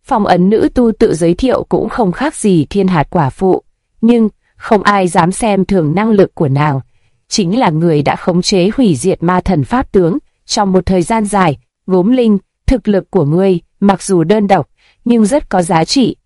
Phong ấn nữ tu tự giới thiệu cũng không khác gì thiên hạt quả phụ, nhưng không ai dám xem thường năng lực của nàng. Chính là người đã khống chế hủy diệt ma thần pháp tướng trong một thời gian dài. Gốm Linh, thực lực của ngươi mặc dù đơn độc nhưng rất có giá trị.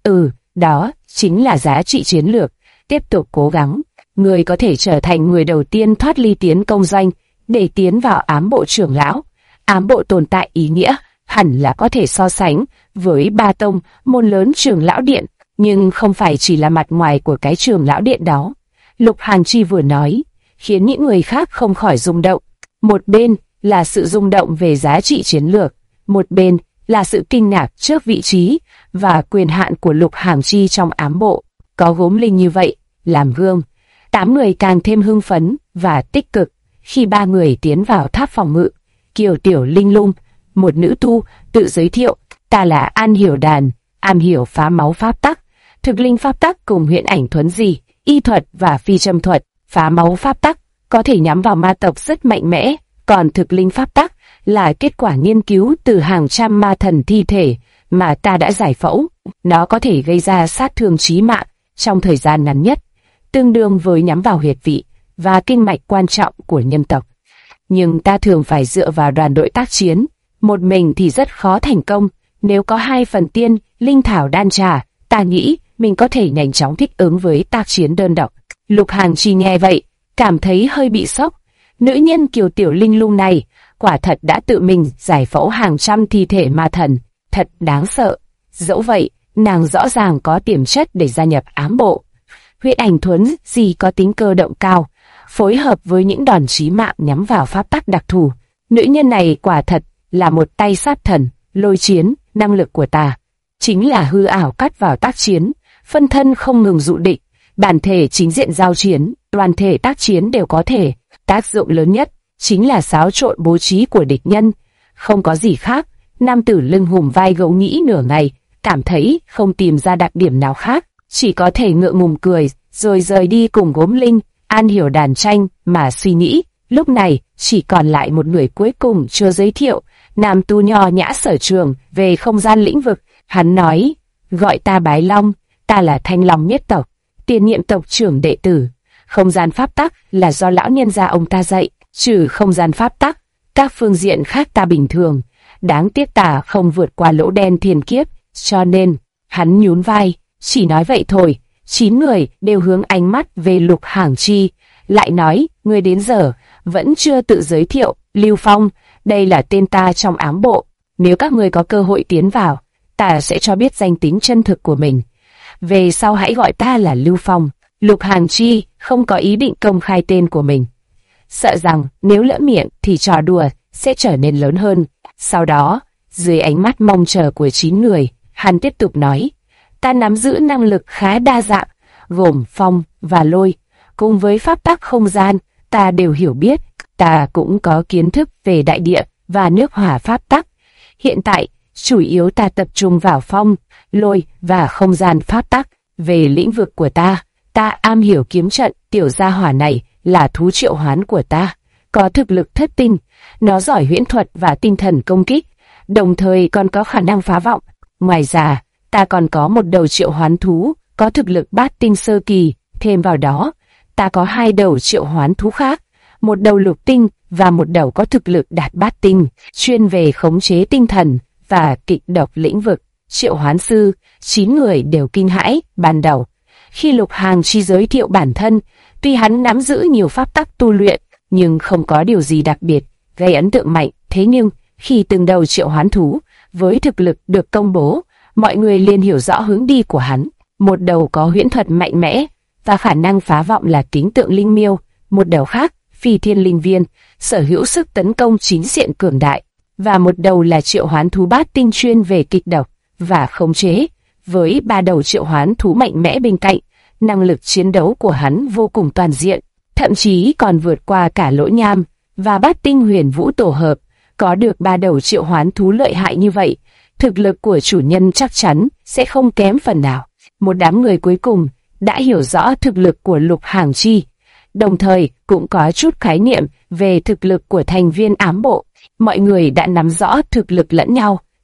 Đó chính là giá trị chiến lược. Tiếp tục cố gắng, ngươi có thể trở thành người đầu tiên thoát ly tiến công doanh để tiến vào ám bộ trưởng lão. Ám bộ tồn tại ý nghĩa hẳn là có thể so sánh với ba tông môn lớn trưởng lão điện, nhưng không phải chỉ là mặt ngoài của cái trưởng lão điện đó. Lục Hàn Chi vừa nói, khiến những người khác không khỏi rung động. Một bên là sự rung động về giá trị chiến lược, một bên là sự kinh ngạc trước vị trí và quyền hạn của Lục Hàn Chi trong ám bộ. Có Gốm Linh như vậy làm gương, 8 người càng thêm hưng phấn và tích cực. Khi 3 người tiến vào tháp phòng ngự, Kiều Tiểu Linh Lung, một nữ tu, tự giới thiệu, ta là An Hiểu Đàn, am hiểu phá máu pháp tắc, thực linh pháp tắc cùng huyễn ảnh thuấn di, y thuật và phi châm thuật. Phá máu pháp tắc có thể nhắm vào ma tộc rất mạnh mẽ, còn thực linh pháp tắc là kết quả nghiên cứu từ hàng trăm ma thần thi thể mà ta đã giải phẫu. Nó có thể gây ra sát thương chí mạng trong thời gian ngắn nhất, tương đương với nhắm vào huyệt vị và kinh mạch quan trọng của nhân tộc. Nhưng ta thường phải dựa vào đoàn đội tác chiến, một mình thì rất khó thành công. Nếu có 2 phần tiên, linh thảo đan trà, ta nghĩ mình có thể nhanh chóng thích ứng với tác chiến đơn độc. Lục Hàn Chi nghe vậy, cảm thấy hơi bị sốc. Nữ nhân Kiều Tiểu Linh Lung này, quả thật đã tự mình giải phẫu hàng trăm thi thể ma thần, thật đáng sợ. Dẫu vậy, nàng rõ ràng có tiềm chất để gia nhập ám bộ. Huyễn ảnh thuấn di có tính cơ động cao, phối hợp với những đòn chí mạng nhắm vào pháp tắc đặc thù. Nữ nhân này quả thật là một tay sát thần. Lôi chiến, năng lực của ta chính là hư ảo cắt vào tác chiến, phân thân không ngừng dụ địch, bản thể chính diện giao chiến, đoàn thể tác chiến đều có thể. Tác dụng lớn nhất chính là xáo trộn bố trí của địch nhân, không có gì khác. Nam tử lưng hùm vai gấu nghĩ nửa ngày, cảm thấy không tìm ra đặc điểm nào khác, chỉ có thể ngượng ngùng cười, rồi rời đi cùng Gốm Linh, An Hiểu Đàn tranh mà suy nghĩ. Lúc này chỉ còn lại một người cuối cùng chưa giới thiệu, nam tu nho nhã Sở Trường về không gian lĩnh vực. Hắn nói, gọi ta Bái Long, ta là Thanh Long nhất tộc, tiền nhiệm tộc trưởng đệ tử. Không gian pháp tắc là do lão nhân gia ông ta dạy, trừ không gian pháp tắc, các phương diện khác ta bình thường. Đáng tiếc ta không vượt qua lỗ đen thiên kiếp, cho nên, hắn nhún vai, chỉ nói vậy thôi. 9 người đều hướng ánh mắt về Lục Hàn Chi, lại nói, người đến giờ vẫn chưa tự giới thiệu. Lưu Phong, đây là tên ta trong ám bộ. Nếu các người có cơ hội tiến vào, ta sẽ cho biết danh tính chân thực của mình. Về sau hãy gọi ta là Lưu Phong. Lục Hàn Chi không có ý định công khai tên của mình, sợ rằng nếu lỡ miệng thì trò đùa sẽ trở nên lớn hơn. Sau đó, dưới ánh mắt mong chờ của 9 người, hắn tiếp tục nói, ta nắm giữ năng lực khá đa dạng, gồm phong và lôi, cùng với pháp tắc không gian, ta đều hiểu biết. Ta cũng có kiến thức về đại địa và nước hỏa pháp tắc. Hiện tại, chủ yếu ta tập trung vào phong, lôi và không gian pháp tắc. Về lĩnh vực của ta am hiểu kiếm trận. Tiểu gia hỏa này là thú triệu hoán của ta, có thực lực thất tinh. Nó giỏi huyễn thuật và tinh thần công kích, đồng thời còn có khả năng phá vọng. Ngoài ra, ta còn có một đầu triệu hoán thú, có thực lực bát tinh sơ kỳ. Thêm vào đó, ta có 2 đầu triệu hoán thú khác, một đầu lục tinh và một đầu có thực lực đạt bát tinh, chuyên về khống chế tinh thần và kịch độc lĩnh vực. Triệu hoán sư. 9 người đều kinh hãi. Ban đầu, khi Lục Hàn Chi giới thiệu bản thân, tuy hắn nắm giữ nhiều pháp tắc tu luyện, nhưng không có điều gì đặc biệt gây ấn tượng mạnh. Thế nhưng, khi từng đầu triệu hoán thú với thực lực được công bố, mọi người liền hiểu rõ hướng đi của hắn. Một đầu có huyễn thuật mạnh mẽ và khả năng phá vọng là Kính Tượng Linh Miêu, một đầu khác, Phi Thiên Linh Viên, sở hữu sức tấn công chính diện cường đại, và một đầu là triệu hoán thú bát tinh chuyên về kịch độc và khống chế. Với 3 đầu triệu hoán thú mạnh mẽ bên cạnh, năng lực chiến đấu của hắn vô cùng toàn diện, thậm chí còn vượt qua cả Lỗ Nham và bát tinh huyền vũ tổ hợp. Có được 3 đầu triệu hoán thú lợi hại như vậy, thực lực của chủ nhân chắc chắn sẽ không kém phần nào. Một đám người cuối cùng đã hiểu rõ thực lực của Lục Hàn Chi, đồng thời cũng có chút khái niệm về thực lực của thành viên ám bộ. Mọi người đã nắm rõ thực lực lẫn nhau,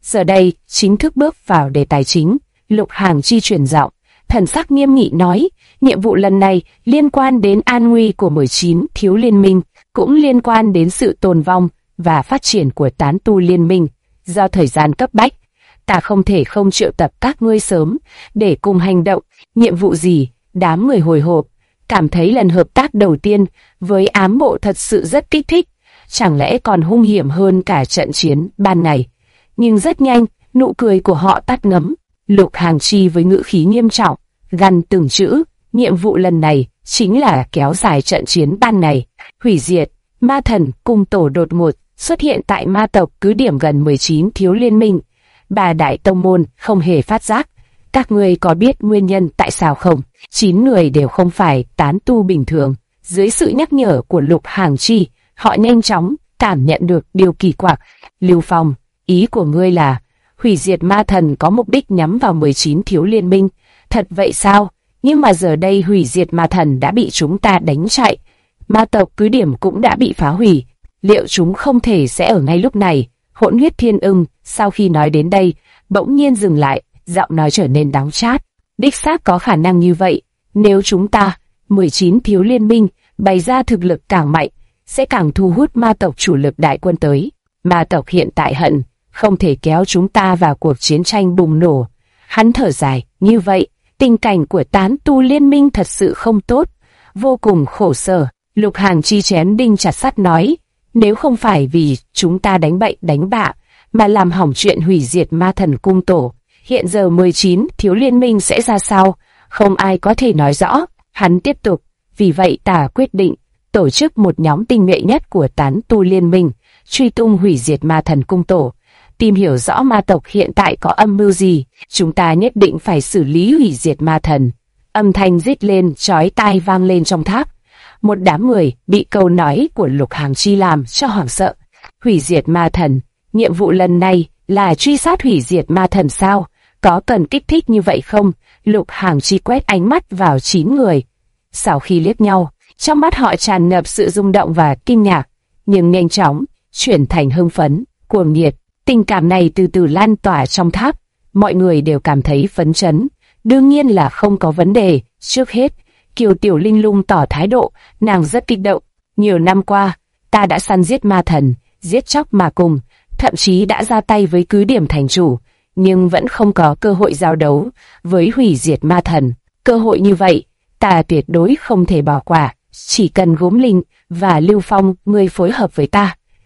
Giờ đây, chính thức bước vào đề tài chính, Lục Hàng Chi chuyển giọng, thần sắc nghiêm nghị nói, nhiệm vụ lần này liên quan đến an nguy của 19 thiếu liên minh, cũng liên quan đến sự tồn vong và phát triển của tán tu liên minh. Do thời gian cấp bách, ta không thể không triệu tập các ngươi sớm để cùng hành động. Nhiệm vụ gì? Đám người hồi hộp, cảm thấy lần hợp tác đầu tiên với ám bộ thật sự rất kích thích, chẳng lẽ còn hung hiểm hơn cả trận chiến ban ngày. Nhưng rất nhanh, nụ cười của họ tắt ngấm. Lục Hàng Chi với ngữ khí nghiêm trọng, gằn từng chữ, nhiệm vụ lần này chính là kéo dài trận chiến ban ngày, hủy diệt. Ma thần cung tổ đột ngột xuất hiện tại ma tộc cứ điểm gần 19 thiếu liên minh. Ba đại tông môn không hề phát giác. Các ngươi có biết nguyên nhân tại sao không? 9 người đều không phải tán tu bình thường. Dưới sự nhắc nhở của Lục Hàng Chi, họ nhanh chóng cảm nhận được điều kỳ quặc. Lưu Phong, ý của ngươi là hủy diệt ma thần có mục đích nhắm vào 19 thiếu liên minh. Thật vậy sao? Nhưng mà giờ đây hủy diệt ma thần đã bị chúng ta đánh chạy. Ma tộc cứ điểm cũng đã bị phá hủy. Liệu chúng không thể sẽ ở ngay lúc này? Hỗn Huyết Thiên Ưng sau khi nói đến đây, bỗng nhiên dừng lại, giọng nói trở nên đắng chát. Đích xác có khả năng như vậy. Nếu chúng ta, 19 thiếu liên minh, bày ra thực lực càng mạnh, sẽ càng thu hút ma tộc chủ lực đại quân tới. Ma tộc hiện tại hận, không thể kéo chúng ta vào cuộc chiến tranh bùng nổ. Hắn thở dài, như vậy, tình cảnh của tán tu liên minh thật sự không tốt, vô cùng khổ sở. Lục Hàng Chi chém đinh chặt sắt nói, nếu không phải vì chúng ta đánh bậy đánh bạ, mà làm hỏng chuyện hủy diệt ma thần cung tổ, hiện giờ 19 thiếu liên minh sẽ ra sao, không ai có thể nói rõ. Hắn tiếp tục, vì vậy ta quyết định tổ chức một nhóm tinh nhuệ nhất của tán tu liên minh, truy tung hủy diệt ma thần cung tổ, tìm hiểu rõ ma tộc hiện tại có âm mưu gì, chúng ta nhất định phải xử lý hủy diệt ma thần. Âm thanh rít lên chói tai vang lên trong tháp. Một đám người bị câu nói của Lục Hàng Chi làm cho hoảng sợ. Hủy diệt ma thần, nhiệm vụ lần này là truy sát hủy diệt ma thần sao? Có cần kích thích như vậy không? Lục Hàng Chi quét ánh mắt vào 9 người. Sau khi liếc nhau, trong mắt họ tràn ngập sự rung động và kinh ngạc, nhưng nhanh chóng chuyển thành hưng phấn, cuồng nhiệt. Tình cảm này từ từ lan tỏa trong tháp, mọi người đều cảm thấy phấn chấn. Đương nhiên là không có vấn đề. Trước hết, Kiều Tiểu Linh Lung tỏ thái độ, nàng rất kích động. Nhiều năm qua, ta đã săn giết ma thần, giết chóc mà cùng, thậm chí đã ra tay với cứ điểm thành chủ, nhưng vẫn không có cơ hội giao đấu với hủy diệt ma thần. Cơ hội như vậy, ta tuyệt đối không thể bỏ qua. Chỉ cần Gốm Linh và Lưu Phong người phối hợp với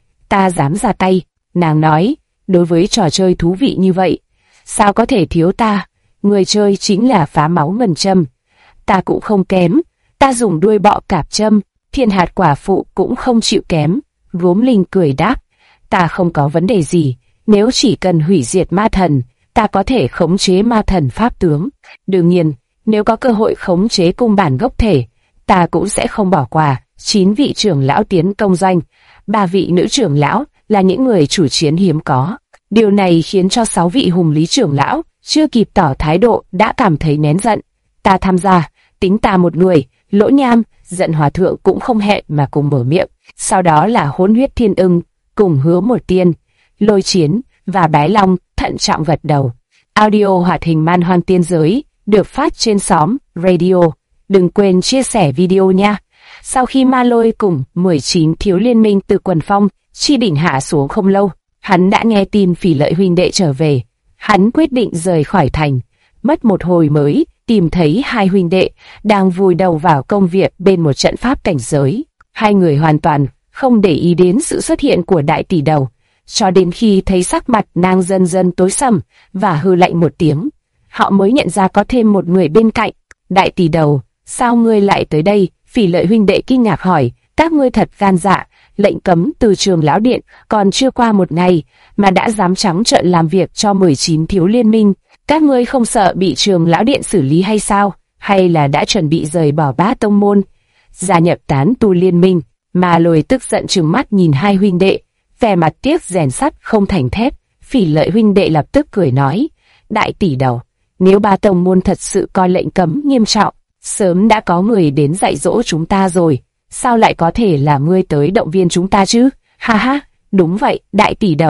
ta dám ra tay. Nàng nói, đối với trò chơi thú vị như vậy, sao có thể thiếu ta? Người chơi chính là phá máu ngân châm. Ta cũng không kém, ta dùng đuôi bọ cạp châm, Thiên Hạt quả phụ cũng không chịu kém. Gốm Linh cười đáp, ta không có vấn đề gì, nếu chỉ cần hủy diệt ma thần, ta có thể khống chế ma thần pháp tướng. Đương nhiên, nếu có cơ hội khống chế cung bản gốc thể, ta cũng sẽ không bỏ qua. 9 vị trưởng lão tiến công doanh, 3 vị nữ trưởng lão là những người chủ chiến hiếm có. Điều này khiến cho 6 vị hùng lý trưởng lão chưa kịp tỏ thái độ đã cảm thấy nén giận. Ta tham gia, tính ta một người. Lỗ Nham, Giận Hòa Thượng cũng không hẹn mà cùng mở miệng. Sau đó là Hỗn Huyết Thiên Ưng, cùng Hứa Một Tiên, Lôi Chiến và Bái Long thận trọng gật đầu. Audio hoạt hình Man Hoang Tiên Giới được phát trên xóm Radio. Đừng quên chia sẻ video nha. Sau khi Ma Lôi cùng 19 thiếu liên minh từ quần phong chi đỉnh hạ xuống không lâu, hắn đã nghe tin Phỉ Lợi huynh đệ trở về. Hắn quyết định rời khỏi thành. Mất một hồi mới tìm thấy hai huynh đệ đang vùi đầu vào công việc bên một trận pháp cảnh giới. Hai người hoàn toàn không để ý đến sự xuất hiện của đại tỷ đầu, cho đến khi thấy sắc mặt nàng dần dần tối sầm và hừ lạnh một tiếng, họ mới nhận ra có thêm một người bên cạnh. Đại tỷ đầu, sao ngươi lại tới đây? Phỉ Lợi huynh đệ kinh ngạc hỏi. Các ngươi thật gan dạ, lệnh cấm từ Trường Lão Điện còn chưa qua một ngày mà đã dám trắng trợn làm việc cho 19 thiếu liên minh. Các ngươi không sợ bị Trường Lão Điện xử lý hay sao? Hay là đã chuẩn bị rời bỏ Bá tông môn, gia nhập tán tu liên minh? Ma Lôi tức giận trừng mắt nhìn hai huynh đệ, vẻ mặt tiếc rèn sắt không thành thép. Phỉ Lợi huynh đệ lập tức cười nói, đại tỷ đầu, nếu Bá tông môn thật sự coi lệnh cấm nghiêm trọng, sớm đã có người đến dạy dỗ chúng ta rồi, sao lại có thể là ngươi tới động viên chúng ta chứ? Ha ha, đúng vậy, đại tỷ đầu,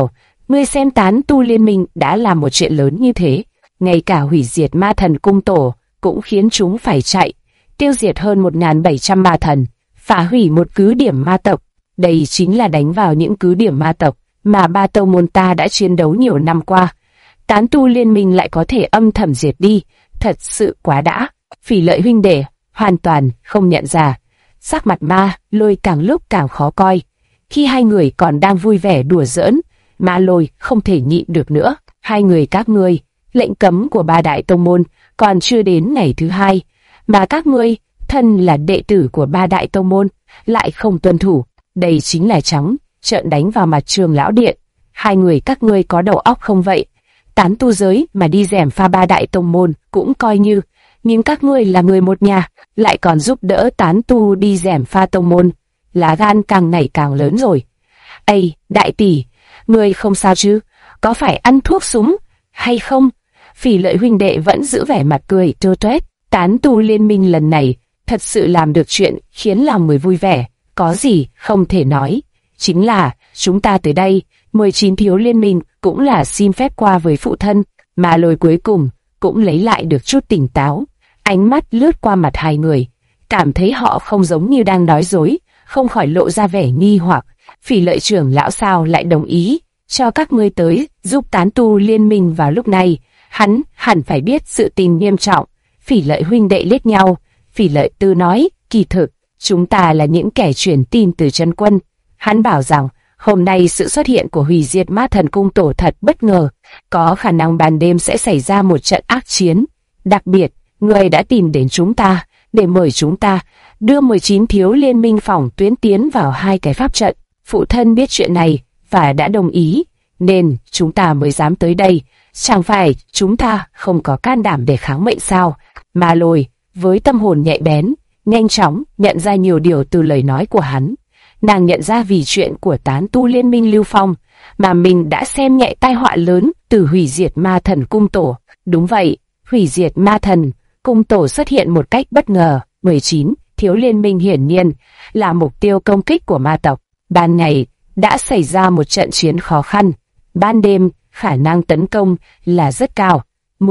Ngươi xem tán tu liên minh đã làm một chuyện lớn như thế, ngay cả hủy diệt ma thần cung tổ cũng khiến chúng phải chạy, tiêu diệt hơn 1.700 ma thần, phá hủy một cứ điểm ma tộc. Đây chính là đánh vào những cứ điểm ma tộc mà ba tông môn ta đã chiến đấu nhiều năm qua. Tán tu liên minh lại có thể âm thầm diệt đi, thật sự quá đã. Phỉ Lợi huynh đệ hoàn toàn không nhận ra, sắc mặt Ma Lôi càng lúc càng khó coi. Khi hai người còn đang vui vẻ đùa giỡn, Ma Lôi không thể nhịn được nữa. Hai người các ngươi, lệnh cấm của ba đại tông môn còn chưa đến ngày thứ hai, mà các ngươi, thân là đệ tử của ba đại tông môn, lại không tuân thủ. Đây chính là trắng trợn đánh vào mặt Trường lão điện. Hai người các ngươi có đầu óc không vậy? Tán tu giới mà đi gièm pha ba đại tông môn cũng coi như, nhưng các ngươi là người một nhà, lại còn giúp đỡ tán tu đi gièm pha tông môn, lá gan càng ngày càng lớn rồi. Ây, đại tỷ, ngươi không sao chứ? Có phải ăn thuốc súng hay không? Phỉ Lợi huynh đệ vẫn giữ vẻ mặt cười trơ toét. Tán tu liên minh lần này thật sự làm được chuyện khiến lòng người vui vẻ, có gì không thể nói. Chính là chúng ta tới đây, 19 thiếu liên minh cũng là xin phép qua với phụ thân. Ma Lôi cuối cùng cũng lấy lại được chút tỉnh táo, ánh mắt lướt qua mặt hai người, cảm thấy họ không giống như đang nói dối, không khỏi lộ ra vẻ nghi hoặc. Phỉ Lợi trưởng lão sao lại đồng ý cho các ngươi tới giúp tán tu liên minh vào lúc này? Hắn hẳn phải biết sự tình nghiêm trọng. Phỉ Lợi huynh đệ liếc nhau. Phỉ Lợi Tư nói, kỳ thực chúng ta là những kẻ truyền tin từ chân quân. Hắn bảo rằng hôm nay sự xuất hiện của hủy diệt ma thần cung tổ thật bất ngờ, có khả năng ban đêm sẽ xảy ra một trận ác chiến. Đặc biệt, người đã tìm đến chúng ta để mời chúng ta đưa 19 thiếu liên minh phòng tuyến tiến vào hai cái pháp trận. Phụ thân biết chuyện này và đã đồng ý, nên chúng ta mới dám tới đây. Chẳng phải chúng ta không có can đảm để kháng mệnh sao? Ma Lôi với tâm hồn nhạy bén, nhanh chóng nhận ra nhiều điều từ lời nói của hắn. Nàng nhận ra vì chuyện của tán tu liên minh Lưu Phong mà mình đã xem nhẹ tai họa lớn từ hủy diệt ma thần cung tổ. Đúng vậy, hủy diệt ma thần cung tổ xuất hiện một cách bất ngờ. 19 thiếu liên minh hiển nhiên là mục tiêu công kích của ma tộc. Ban ngày đã xảy ra một trận chiến khó khăn, ban đêm khả năng tấn công là rất cao.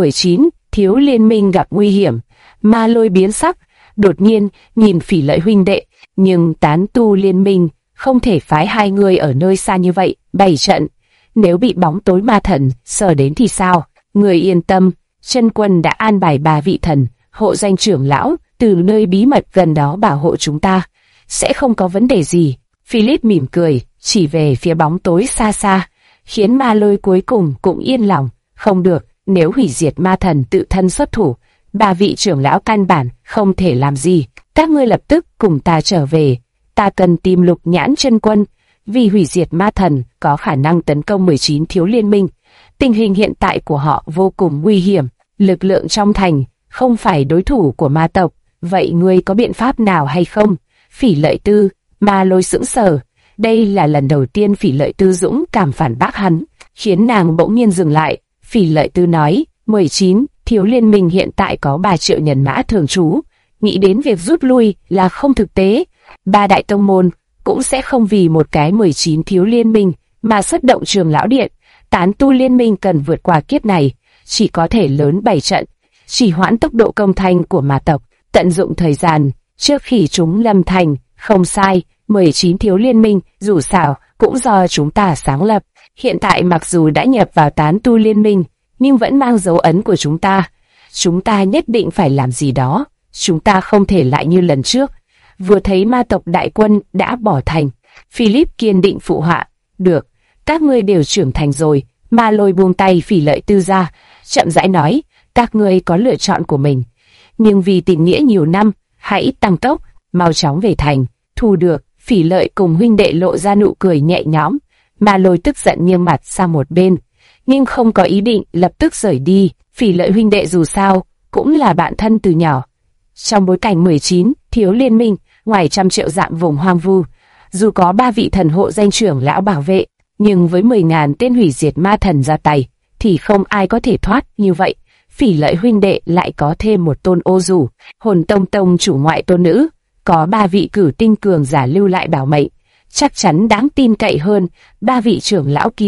19 thiếu liên minh gặp nguy hiểm. Ma Lôi biến sắc, đột nhiên nhìn Phỉ Lợi huynh đệ, nhưng tán tu liên minh không thể phái hai người ở nơi xa như vậy bày trận. Nếu bị bóng tối ma thần sờ đến thì sao? Người yên tâm, chân quân đã an bài 3 vị thần hộ danh trưởng lão từ nơi bí mật gần đó bảo hộ chúng ta, sẽ không có vấn đề gì. Philip mỉm cười, chỉ về phía bóng tối xa xa, khiến Ma Lôi cuối cùng cũng yên lòng. Không được, nếu hủy diệt ma thần tự thân xuất thủ, 3 vị trưởng lão căn bản không thể làm gì. Các ngươi lập tức cùng ta trở về. Ta cần tìm Lục Nhãn chân quân, vì hủy diệt ma thần có khả năng tấn công 19 thiếu liên minh. Tình hình hiện tại của họ vô cùng nguy hiểm, lực lượng trong thành không phải đối thủ của ma tộc. Vậy ngươi có biện pháp nào hay không? Phỉ Lợi Tư. Ma Lôi sững sờ. Đây là lần đầu tiên Phỉ Lợi Tư dũng cảm phản bác hắn, khiến nàng bỗng nhiên dừng lại. Phỉ Lợi Tư nói, 19 thiếu liên minh hiện tại có 3 triệu nhân mã thường trú, nghĩ đến việc rút lui là không thực tế. 3 đại tông môn cũng sẽ không vì một cái 19 thiếu liên minh mà xuất động Trường lão điện. Tán tu liên minh cần vượt qua kiếp này, chỉ có thể lớn 7 trận, chỉ hoãn tốc độ công thành của ma tộc, tận dụng thời gian trước khi chúng lâm thành. Không sai, 19 thiếu liên minh dù sao cũng do chúng ta sáng lập, hiện tại mặc dù đã nhập vào tán tu liên minh nhưng vẫn mang dấu ấn của chúng ta. Chúng ta nhất định phải làm gì đó, chúng ta không thể lại như lần trước. Vừa thấy ma tộc đại quân đã bỏ thành, Philip kiên định phụ họa. Được, các ngươi đều trưởng thành rồi. Ma Lôi buông tay Phỉ Lợi Tư ra, chậm rãi nói, các ngươi có lựa chọn của mình, nhưng vì tình nghĩa nhiều năm, hãy tăng tốc, mau chóng về thành. Thu được. Phỉ Lợi cùng huynh đệ lộ ra nụ cười nhẹ nhõm. Ma Lôi tức giận nghiêng mặt sang một bên, nhưng không có ý định lập tức rời đi. Phỉ Lợi huynh đệ dù sao cũng là bạn thân từ nhỏ. Trong bối cảnh 19 thiếu liên minh, ngoài trăm triệu dặm vùng hoang vu, dù có 3 vị thần hộ danh trưởng lão bảo vệ, nhưng với 10.000 tên hủy diệt ma thần ra tay, thì không ai có thể thoát như vậy. Phỉ Lợi huynh đệ lại có thêm một tôn ô dù, Hồn Tông Tông chủ ngoại tôn nữ, có 3 vị cử tinh cường giả lưu lại bảo mệnh, chắc chắn đáng tin cậy hơn 3 vị trưởng lão kia.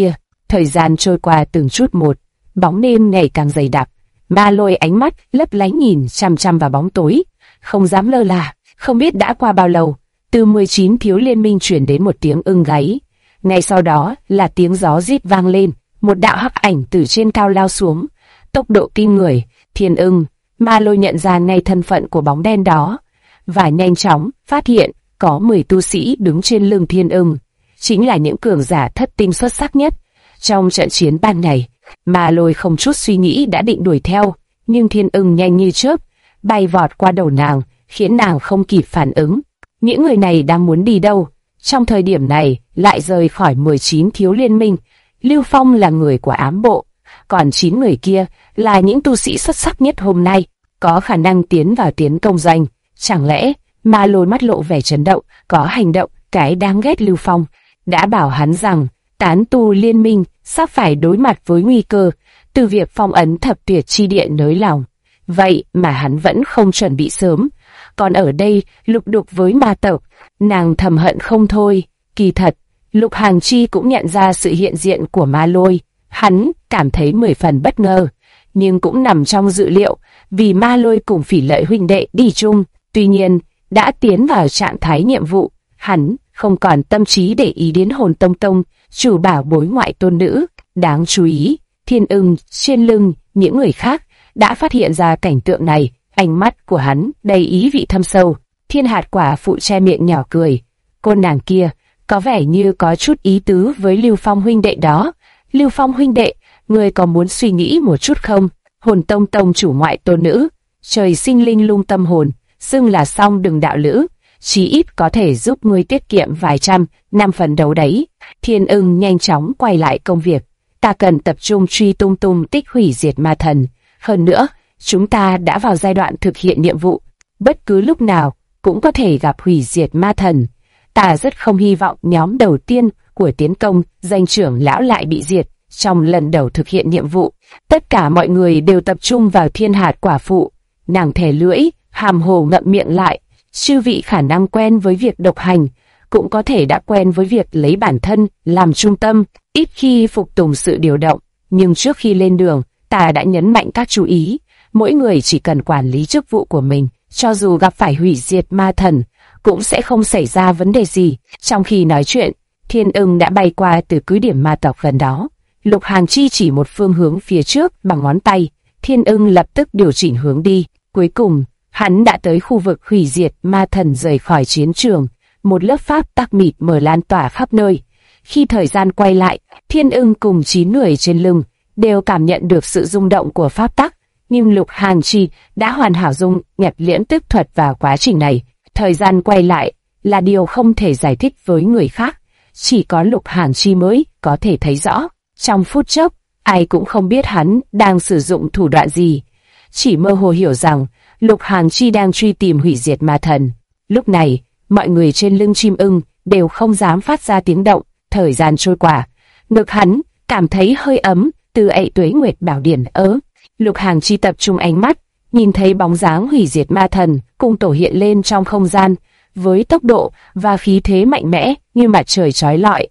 Thời gian trôi qua từng chút một, bóng đêm ngày càng dày đặc. Ma Lôi ánh mắt lấp lánh nhìn chằm chằm vào bóng tối, không dám lơ là. Không biết đã qua bao lâu, từ 19 thiếu liên minh truyền đến một tiếng ưng gáy. Ngay sau đó là tiếng gió rít vang lên, một đạo hắc ảnh từ trên cao lao xuống, tốc độ kinh người. Thiên ưng. Ma Lôi nhận ra ngay thân phận của bóng đen đó, và nhanh chóng phát hiện có 10 tu sĩ đứng trên lưng thiên ưng, chính là những cường giả thất tinh xuất sắc nhất trong trận chiến ban ngày. Ma Lôi không chút suy nghĩ đã định đuổi theo, nhưng thiên ưng nhanh như chớp, bay vọt qua đầu nàng, khiến nàng không kịp phản ứng. Những người này đang muốn đi đâu? Trong thời điểm này, lại rời khỏi 19 thiếu liên minh. Lưu Phong là người của ám bộ, còn 9 người kia là những tu sĩ xuất sắc nhất hôm nay, có khả năng tiến vào tiến công doanh. Chẳng lẽ? Ma Lôi mắt lộ vẻ chấn động, có hành động, cái đáng ghét Lưu Phong đã bảo hắn rằng tán tu liên minh sắp phải đối mặt với nguy cơ từ việc phong ấn thập tuyệt chi địa nới lỏng. Vậy mà hắn vẫn không chuẩn bị sớm, còn ở đây lục đục với ma tộc. Nàng thầm hận không thôi. Kỳ thật, Lục Hàng Chi cũng nhận ra sự hiện diện của Ma Lôi. Hắn cảm thấy 10 phần bất ngờ, nhưng cũng nằm trong dự liệu, vì Ma Lôi cùng Phỉ Lợi huynh đệ đi chung. Tuy nhiên, đã tiến vào trạng thái nhiệm vụ, hắn không còn tâm trí để ý đến Hồn Tông Tông, chủ bảo bối ngoại tôn nữ. Đáng chú ý, thiên ưng trên lưng những người khác đã phát hiện ra cảnh tượng này, ánh mắt của hắn đầy ý vị thâm sâu. Thiên Hạt Quả Phụ che miệng nhỏ cười, cô nàng kia có vẻ như có chút ý tứ với Lưu Phong huynh đệ đó. Lưu Phong huynh đệ, người có muốn suy nghĩ một chút không? Hồn Tông Tông chủ ngoại tôn nữ, trời sinh linh lung tâm hồn, xưng là song đừng đạo lữ, chí ít có thể giúp ngươi tiết kiệm vài trăm năm phần đấu đấy. Thiên ưng nhanh chóng quay lại công việc. Ta cần tập trung truy tung tung tích hủy diệt ma thần. Hơn nữa, chúng ta đã vào giai đoạn thực hiện nhiệm vụ. Bất cứ lúc nào cũng có thể gặp hủy diệt ma thần. Ta rất không hy vọng nhóm đầu tiên của tiến công danh trưởng lão lại bị diệt trong lần đầu thực hiện nhiệm vụ. Tất cả mọi người đều tập trung vào Thiên Hạt Quả Phụ. Nàng thè lưỡi, hàm hồ ngậm miệng lại. Chư vị khả năng quen với việc độc hành, cũng có thể đã quen với việc lấy bản thân làm trung tâm, ít khi phục tùng sự điều động. Nhưng trước khi lên đường, ta đã nhấn mạnh các chú ý. Mỗi người chỉ cần quản lý chức vụ của mình, cho dù gặp phải hủy diệt ma thần, cũng sẽ không xảy ra vấn đề gì. Trong khi nói chuyện, Thiên ưng đã bay qua từ cứ điểm ma tộc gần đó. Lục Hàng Chi chỉ một phương hướng phía trước bằng ngón tay. Thiên ưng lập tức điều chỉnh hướng đi. Cuối cùng, hắn đã tới khu vực hủy diệt ma thần rời khỏi chiến trường. Một lớp pháp tắc mịt mờ lan tỏa khắp nơi. Khi thời gian quay lại, Thiên ưng cùng 9 người trên lưng đều cảm nhận được sự rung động của pháp tắc. Nhưng Lục Hàng Chi đã hoàn hảo dung nhập liễn tức thuật vào quá trình này. Thời gian quay lại là điều không thể giải thích với người khác. Chỉ có Lục Hàng Chi mới có thể thấy rõ. Trong phút chốc, ai cũng không biết hắn đang sử dụng thủ đoạn gì. Chỉ mơ hồ hiểu rằng Lục Hàng Chi đang truy tìm hủy diệt ma thần. Lúc này, mọi người trên lưng chim ưng đều không dám phát ra tiếng động. Thời gian trôi qua, ngực hắn cảm thấy hơi ấm từ ệ Tuế Nguyệt Bảo Điển ớ. Lục Hàng Chi tập trung ánh mắt, nhìn thấy bóng dáng hủy diệt ma thần cùng tổ hiện lên trong không gian, với tốc độ và khí thế mạnh mẽ như mặt trời chói lọi.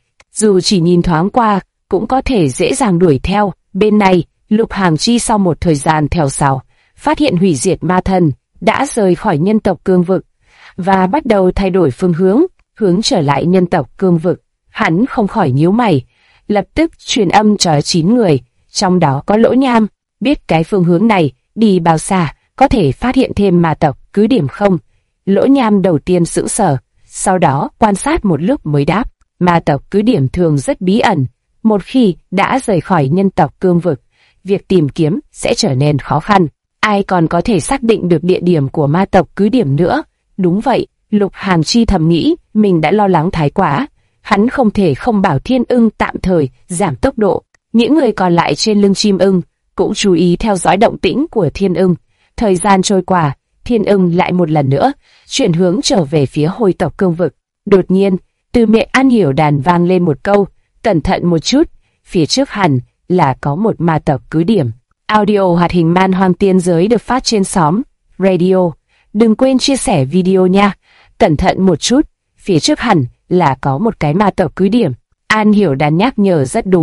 Dù chỉ nhìn thoáng qua, cũng có thể dễ dàng đuổi theo. Bên này, Lục Hàng Chi sau một thời gian theo sau, phát hiện hủy diệt ma thần đã rời khỏi nhân tộc cương vực và bắt đầu thay đổi phương hướng trở lại nhân tộc cương vực. Hắn không khỏi nhíu mày, lập tức truyền âm cho 9 người, trong đó có Lỗ Nham. Biết cái phương hướng này đi bao xa, có thể phát hiện thêm ma tộc cứ điểm không? Lỗ Nham đầu tiên sững sờ, sau đó quan sát một lúc mới đáp. Ma tộc cứ điểm thường rất bí ẩn, một khi đã rời khỏi nhân tộc cương vực, việc tìm kiếm sẽ trở nên khó khăn. Ai còn có thể xác định được địa điểm của ma tộc cứ điểm nữa? Đúng vậy, Lục Hàng Chi thầm nghĩ, mình đã lo lắng thái quá. Hắn không thể không bảo Thiên ưng tạm thời giảm tốc độ. Những người còn lại trên lưng chim ưng cũng chú ý theo dõi động tĩnh của Thiên ưng. Thời gian trôi qua, Thiên ưng lại một lần nữa chuyển hướng trở về phía Hồi tộc cương vực. Đột nhiên, từ miệng An Hiểu Đàn vang lên một câu, cẩn thận một chút, phía trước hẳn là có một ma tộc cứ điểm. Audio hoạt hình Man Hoang Tiên Giới được phát trên xóm Radio. Đừng quên chia sẻ video nha. Cẩn thận một chút, phía trước hẳn là có một cái ma tộc cứ điểm. An Hiểu Đàn nhắc nhở rất đúng.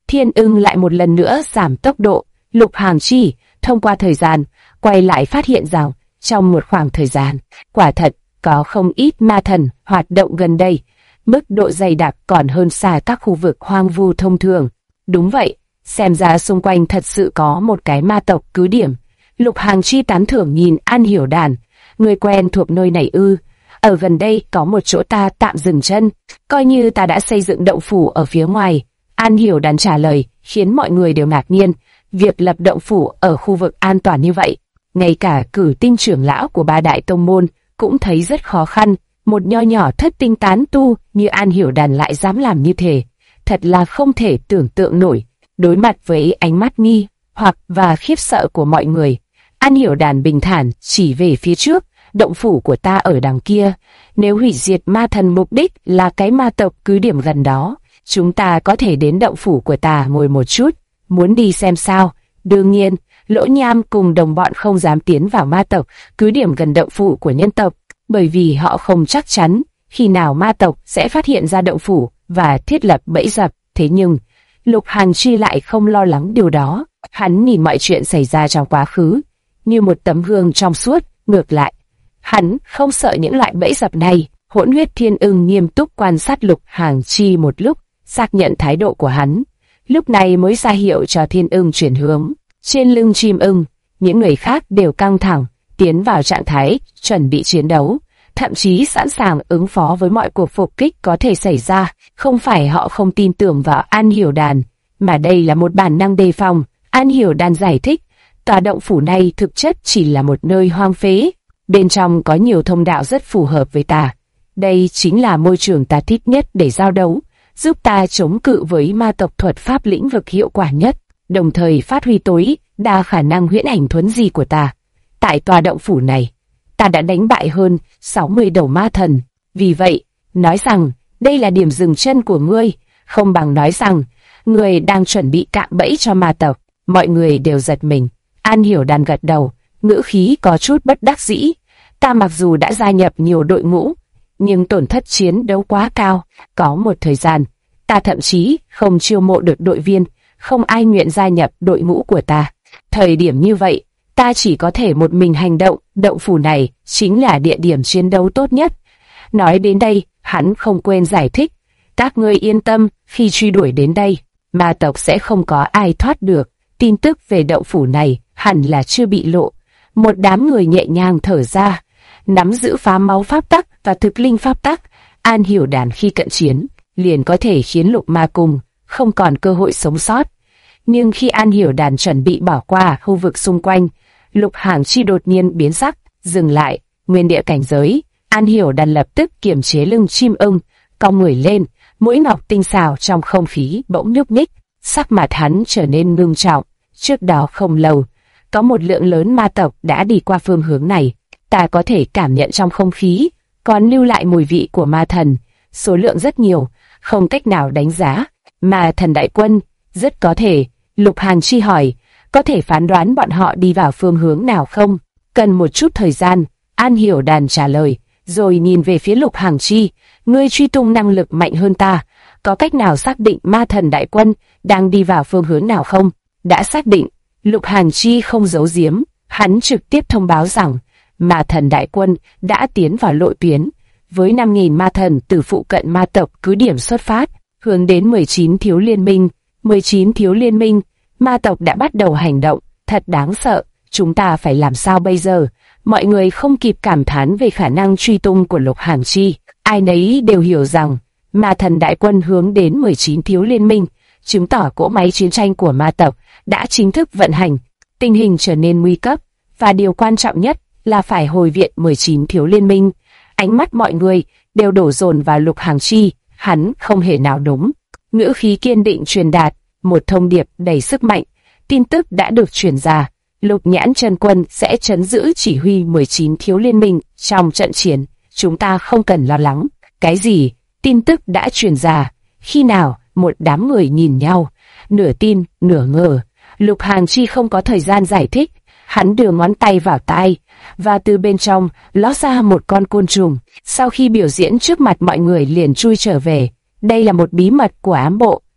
Thiên Ưng lại một lần nữa giảm tốc độ. Lục Hằng Chi thông qua thời gian quay lại phát hiện rằng trong một khoảng thời gian, quả thật có không ít ma thần hoạt động gần đây. Mức độ dày đặc còn hơn xa các khu vực hoang vu thông thường. Đúng vậy, xem ra xung quanh thật sự có một cái ma tộc cứ điểm. Lục Hằng Chi tán thưởng nhìn An Hiểu Đàn. Người quen thuộc nơi này ư? Ở gần đây có một chỗ ta tạm dừng chân, coi như ta đã xây dựng động phủ ở phía ngoài. An Hiểu Đàn trả lời khiến mọi người đều ngạc nhiên. Việc lập động phủ ở khu vực an toàn như vậy, ngay cả cử tinh trưởng lão của ba đại tông môn cũng thấy rất khó khăn. Một nho nhỏ thất tinh tán tu như An Hiểu Đàn lại dám làm như thế, thật là không thể tưởng tượng nổi. Đối mặt với ánh mắt nghi hoặc và khiếp sợ của mọi người, An Hiểu Đàn bình thản chỉ về phía trước. Động phủ của ta ở đằng kia. Nếu hủy diệt ma thần mục đích là cái ma tộc cứ điểm gần đó, chúng ta có thể đến động phủ của ta ngồi một chút. Muốn đi xem sao? Đương nhiên, Lỗ Nham cùng đồng bọn không dám tiến vào ma tộc cứ điểm gần động phủ của nhân tộc, bởi vì họ không chắc chắn khi nào ma tộc sẽ phát hiện ra động phủ và thiết lập bẫy dập. Thế nhưng Lục Hằng Chi lại không lo lắng điều đó. Hắn nhìn mọi chuyện xảy ra trong quá khứ như một tấm gương trong suốt. Ngược lại, hắn không sợ những loại bẫy dập này. Hỗn Huyết Thiên Ưng nghiêm túc quan sát Lục Hằng Chi một lúc, xác nhận thái độ của hắn, lúc này mới ra hiệu cho Thiên Ưng chuyển hướng. Trên lưng chim ưng, những người khác đều căng thẳng, tiến vào trạng thái chuẩn bị chiến đấu, thậm chí sẵn sàng ứng phó với mọi cuộc phục kích có thể xảy ra. Không phải họ không tin tưởng vào An Hiểu Đàn, mà đây là một bản năng đề phòng. An Hiểu Đàn giải thích, tòa động phủ này thực chất chỉ là một nơi hoang phế. Bên trong có nhiều thông đạo rất phù hợp với ta. Đây chính là môi trường ta thích nhất để giao đấu, giúp ta chống cự với ma tộc thuật pháp lĩnh vực hiệu quả nhất, đồng thời phát huy tối đa khả năng huyễn ảnh thuấn di của ta. Tại tòa động phủ này, ta đã đánh bại hơn 60 đầu ma thần. Vì vậy, nói rằng đây là điểm dừng chân của ngươi, không bằng nói rằng ngươi đang chuẩn bị cạm bẫy cho ma tộc. Mọi người đều giật mình. An Hiểu Đàn gật đầu, ngữ khí có chút bất đắc dĩ. Ta mặc dù đã gia nhập nhiều đội ngũ, nhưng tổn thất chiến đấu quá cao. Có một thời gian, ta thậm chí không chiêu mộ được đội viên, không ai nguyện gia nhập đội ngũ của ta. Thời điểm như vậy, ta chỉ có thể một mình hành động. Động phủ này chính là địa điểm chiến đấu tốt nhất. Nói đến đây, hắn không quên giải thích. Các ngươi yên tâm, khi truy đuổi đến đây, ma tộc sẽ không có ai thoát được. Tin tức về động phủ này hẳn là chưa bị lộ. Một đám người nhẹ nhàng thở ra, nắm giữ phá máu pháp tắc và thực linh pháp tắc. An Hiểu Đàn khi cận chiến liền có thể khiến Lục Ma Cung không còn cơ hội sống sót. Nhưng khi An Hiểu Đàn chuẩn bị bỏ qua khu vực xung quanh, Lục Hằng Chi đột nhiên biến sắc, dừng lại, nguyên địa cảnh giới. An Hiểu Đàn lập tức kiềm chế lưng chim ưng, cong người lên, mũi ngọc tinh xảo trong không khí bỗng nhúc nhích, sắc mặt hắn trở nên ngưng trọng. Trước đó không lâu, có một lượng lớn ma tộc đã đi qua phương hướng này. Ta có thể cảm nhận trong không khí còn lưu lại mùi vị của ma thần, số lượng rất nhiều, không cách nào đánh giá. Ma thần đại quân, rất có thể. Lục Hằng Chi hỏi, có thể phán đoán bọn họ đi vào phương hướng nào không? Cần một chút thời gian, An Hiểu Đàn trả lời, rồi nhìn về phía Lục Hằng Chi. Ngươi truy tung năng lực mạnh hơn ta, có cách nào xác định ma thần đại quân đang đi vào phương hướng nào không? Đã xác định. Lục Hằng Chi không giấu giếm, hắn trực tiếp thông báo rằng ma thần đại quân đã tiến vào lộ tuyến, với 5.000 ma thần từ phụ cận ma tộc cứ điểm xuất phát, hướng đến 19 thiếu liên minh. 19 thiếu liên minh, ma tộc đã bắt đầu hành động, thật đáng sợ. Chúng ta phải làm sao bây giờ? Mọi người không kịp cảm thán về khả năng truy tung của Lục Hằng Chi. Ai nấy đều hiểu rằng ma thần đại quân hướng đến 19 thiếu liên minh, chứng tỏ cỗ máy chiến tranh của ma tộc đã chính thức vận hành. Tình hình trở nên nguy cấp, và điều quan trọng nhất là phải hồi viện 19 thiếu liên minh. Ánh mắt mọi người đều đổ dồn vào Lục Hằng Chi, hắn không hề nào đúng. Ngữ khí kiên định truyền đạt một thông điệp đầy sức mạnh. Tin tức đã được truyền ra, Lục Nhãn Chân Quân sẽ trấn giữ chỉ huy 19 thiếu liên minh trong trận chiến. Chúng ta không cần lo lắng. Cái gì? Tin tức đã truyền ra? Khi nào? Một đám người nhìn nhau, nửa tin, nửa ngờ. Lục Hằng Chi không có thời gian giải thích. Hắn đưa ngón tay vào tai, và từ bên trong ló ra một con côn trùng. Sau khi biểu diễn trước mặt mọi người liền chui trở về. Đây là một bí mật của ám bộ,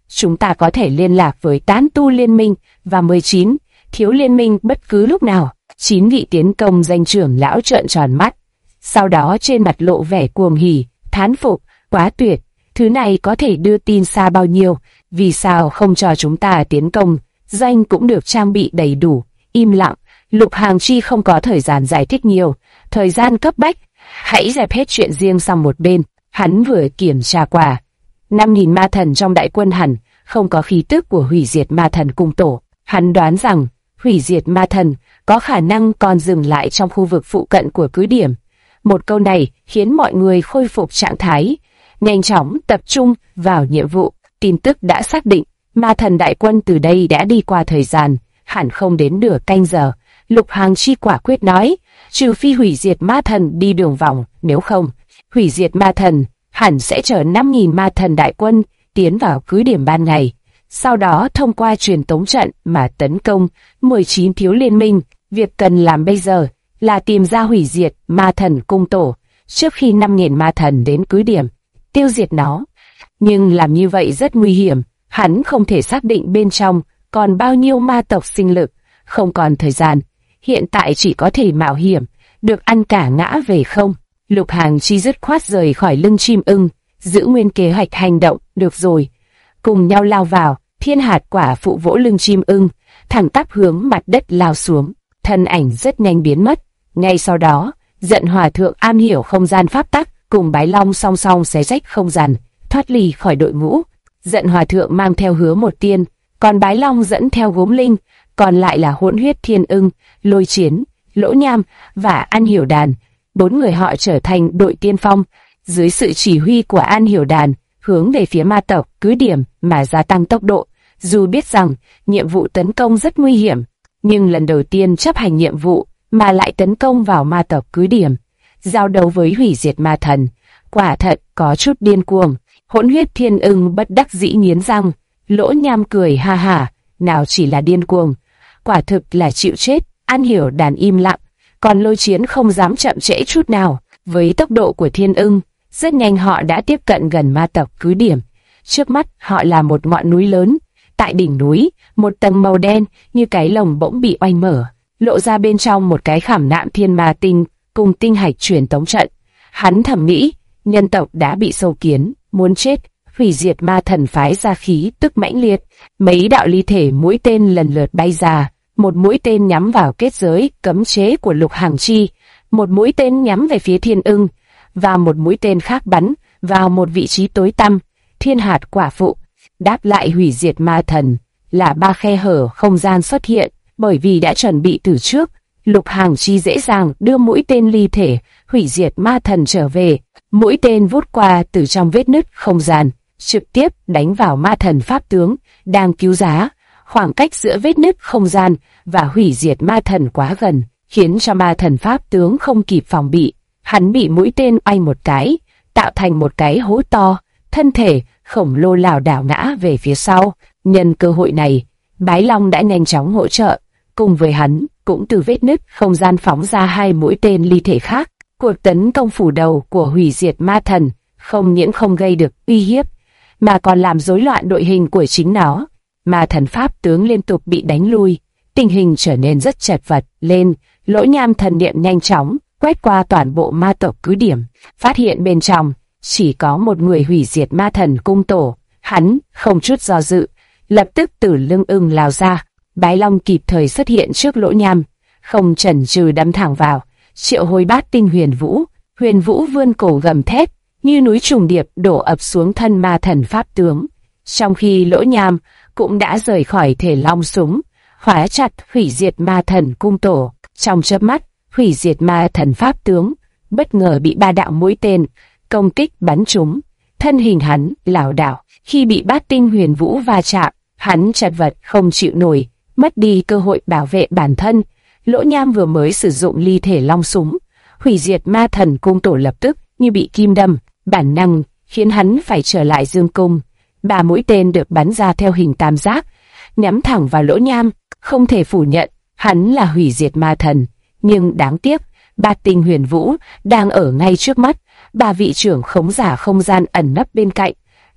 chúng ta có thể liên lạc với tán tu liên minh và 19 thiếu liên minh bất cứ lúc nào. 9 vị tiến công danh trưởng lão trợn tròn mắt, sau đó trên mặt lộ vẻ cuồng hỉ, thán phục, quá tuyệt, thứ này có thể đưa tin xa bao nhiêu, vì sao không cho chúng ta tiến công, doanh cũng được trang bị đầy đủ. Im lặng, Lục Hàng Chi không có thời gian giải thích nhiều, thời gian cấp bách, hãy dẹp hết chuyện riêng sang một bên. Hắn vừa kiểm tra qua, 5.000 ma thần trong đại quân hẳn không có khí tức của hủy diệt ma thần cung tổ. Hắn đoán rằng hủy diệt ma thần có khả năng còn dừng lại trong khu vực phụ cận của cứ điểm. Một câu này khiến mọi người khôi phục trạng thái, nhanh chóng tập trung vào nhiệm vụ. Tin tức đã xác định, ma thần đại quân từ đây đã đi qua thời gian, hẳn không đến nửa canh giờ. Lục Hàng Chi quả quyết nói, trừ phi hủy diệt ma thần đi đường vòng, nếu không, hủy diệt ma thần hẳn sẽ chở 5.000 ma thần đại quân tiến vào cứ điểm ban ngày, sau đó thông qua truyền tống trận mà tấn công 19 thiếu liên minh. Việc cần làm bây giờ là tìm ra hủy diệt ma thần cung tổ trước khi 5.000 ma thần đến cứ điểm, tiêu diệt nó. Nhưng làm như vậy rất nguy hiểm, hắn không thể xác định bên trong còn bao nhiêu ma tộc sinh lực, không còn thời gian, hiện tại chỉ có thể mạo hiểm, được ăn cả ngã về không. Lục Hàng Chi dứt khoát rời khỏi lưng chim ưng, giữ nguyên kế hoạch hành động. Được rồi, cùng nhau lao vào. Thiên hạt quả phụ vỗ lưng chim ưng, thẳng tắp hướng mặt đất lao xuống, thân ảnh rất nhanh biến mất. Ngay sau đó, Giận Hòa Thượng am hiểu không gian pháp tắc cùng Bái Long song song xé rách không gian, thoát ly khỏi đội ngũ. Giận Hòa Thượng mang theo Hứa Một Tiên, còn Bái Long dẫn theo Gốm Linh, còn lại là Hỗn Huyết Thiên Ưng, Lôi Chiến, Lỗ Nham và An Hiểu Đàn. 4 người họ trở thành đội tiên phong, dưới sự chỉ huy của An Hiểu Đàn, hướng về phía ma tộc cứ điểm mà gia tăng tốc độ. Dù biết rằng nhiệm vụ tấn công rất nguy hiểm, nhưng lần đầu tiên chấp hành nhiệm vụ mà lại tấn công vào ma tộc cứ điểm, giao đấu với hủy diệt ma thần, quả thật có chút điên cuồng. Hỗn Huyết Thiên Ưng bất đắc dĩ nghiến răng, Lỗ Nham cười ha hả, nào chỉ là điên cuồng, quả thực là chịu chết. An Hiểu Đàn im lặng, còn Lôi Chiến không dám chậm trễ chút nào. Với tốc độ của Thiên Ưng, rất nhanh họ đã tiếp cận gần ma tộc cứ điểm. Trước mắt họ là một ngọn núi lớn. Tại đỉnh núi, một tầng màu đen như cái lồng bỗng bị oanh mở, lộ ra bên trong một cái khảm nạm thiên ma tinh cùng tinh hạch truyền tống trận. Hắn thầm nghĩ, nhân tộc đã bị sâu kiến, muốn chết. Hủy diệt ma thần phái ra khí tức mãnh liệt, mấy đạo ly thể mũi tên lần lượt bay ra. Một mũi tên nhắm vào kết giới cấm chế của Lục Hàng Chi, một mũi tên nhắm về phía Thiên Ưng, và một mũi tên khác bắn vào một vị trí tối tăm. Thiên hạt quả phụ đáp lại hủy diệt ma thần là 3 khe hở không gian xuất hiện, bởi vì đã chuẩn bị từ trước. Lục Hàng Chi dễ dàng đưa mũi tên ly thể hủy diệt ma thần trở về. Mũi tên vút qua từ trong vết nứt không gian, trực tiếp đánh vào ma thần pháp tướng đang cứu giá. Khoảng cách giữa vết nứt không gian và hủy diệt ma thần quá gần, khiến cho ma thần pháp tướng không kịp phòng bị. Hắn bị mũi tên oanh một cái, tạo thành một cái hố to, thân thể khổng lồ lảo đảo ngã về phía sau. Nhân cơ hội này, Bái Long đã nhanh chóng hỗ trợ, cùng với hắn cũng từ vết nứt không gian phóng ra 2 mũi tên ly thể khác. Cuộc tấn công phủ đầu của hủy diệt ma thần không những không gây được uy hiếp, mà còn làm rối loạn đội hình của chính nó. Ma thần pháp tướng liên tục bị đánh lui, tình hình trở nên rất chật vật lên. Lỗ Nham thần niệm nhanh chóng quét qua toàn bộ ma tộc cứ điểm, phát hiện bên trong chỉ có một người hủy diệt ma thần cung tổ. Hắn không chút do dự, lập tức từ lưng ưng lao ra. Bái Long kịp thời xuất hiện trước Lỗ Nham, không chần chừ đâm thẳng vào, triệu hồi bát tinh huyền vũ. Huyền vũ vươn cổ gầm thét, như núi trùng điệp đổ ập xuống thân ma thần pháp tướng. Trong khi Lỗ Nham cũng đã rời khỏi thể long súng, khóa chặt hủy diệt ma thần cung tổ. Trong chớp mắt, hủy diệt ma thần pháp tướng bất ngờ bị 3 đạo mũi tên công kích bắn trúng. Thân hình hắn lảo đảo, khi bị bát tinh huyền vũ va chạm, hắn chật vật không chịu nổi, mất đi cơ hội bảo vệ bản thân. Lỗ Nham vừa mới sử dụng ly thể long súng, hủy diệt ma thần cung tổ lập tức như bị kim đâm, bản năng khiến hắn phải trở lại dương cung. 3 mũi tên được bắn ra theo hình tam giác, nhắm thẳng vào Lỗ Nham. Không thể phủ nhận, hắn là hủy diệt ma thần, nhưng đáng tiếc, bát tinh huyền vũ đang ở ngay trước mắt. 3 vị trưởng khống giả không gian ẩn nấp bên cạnh,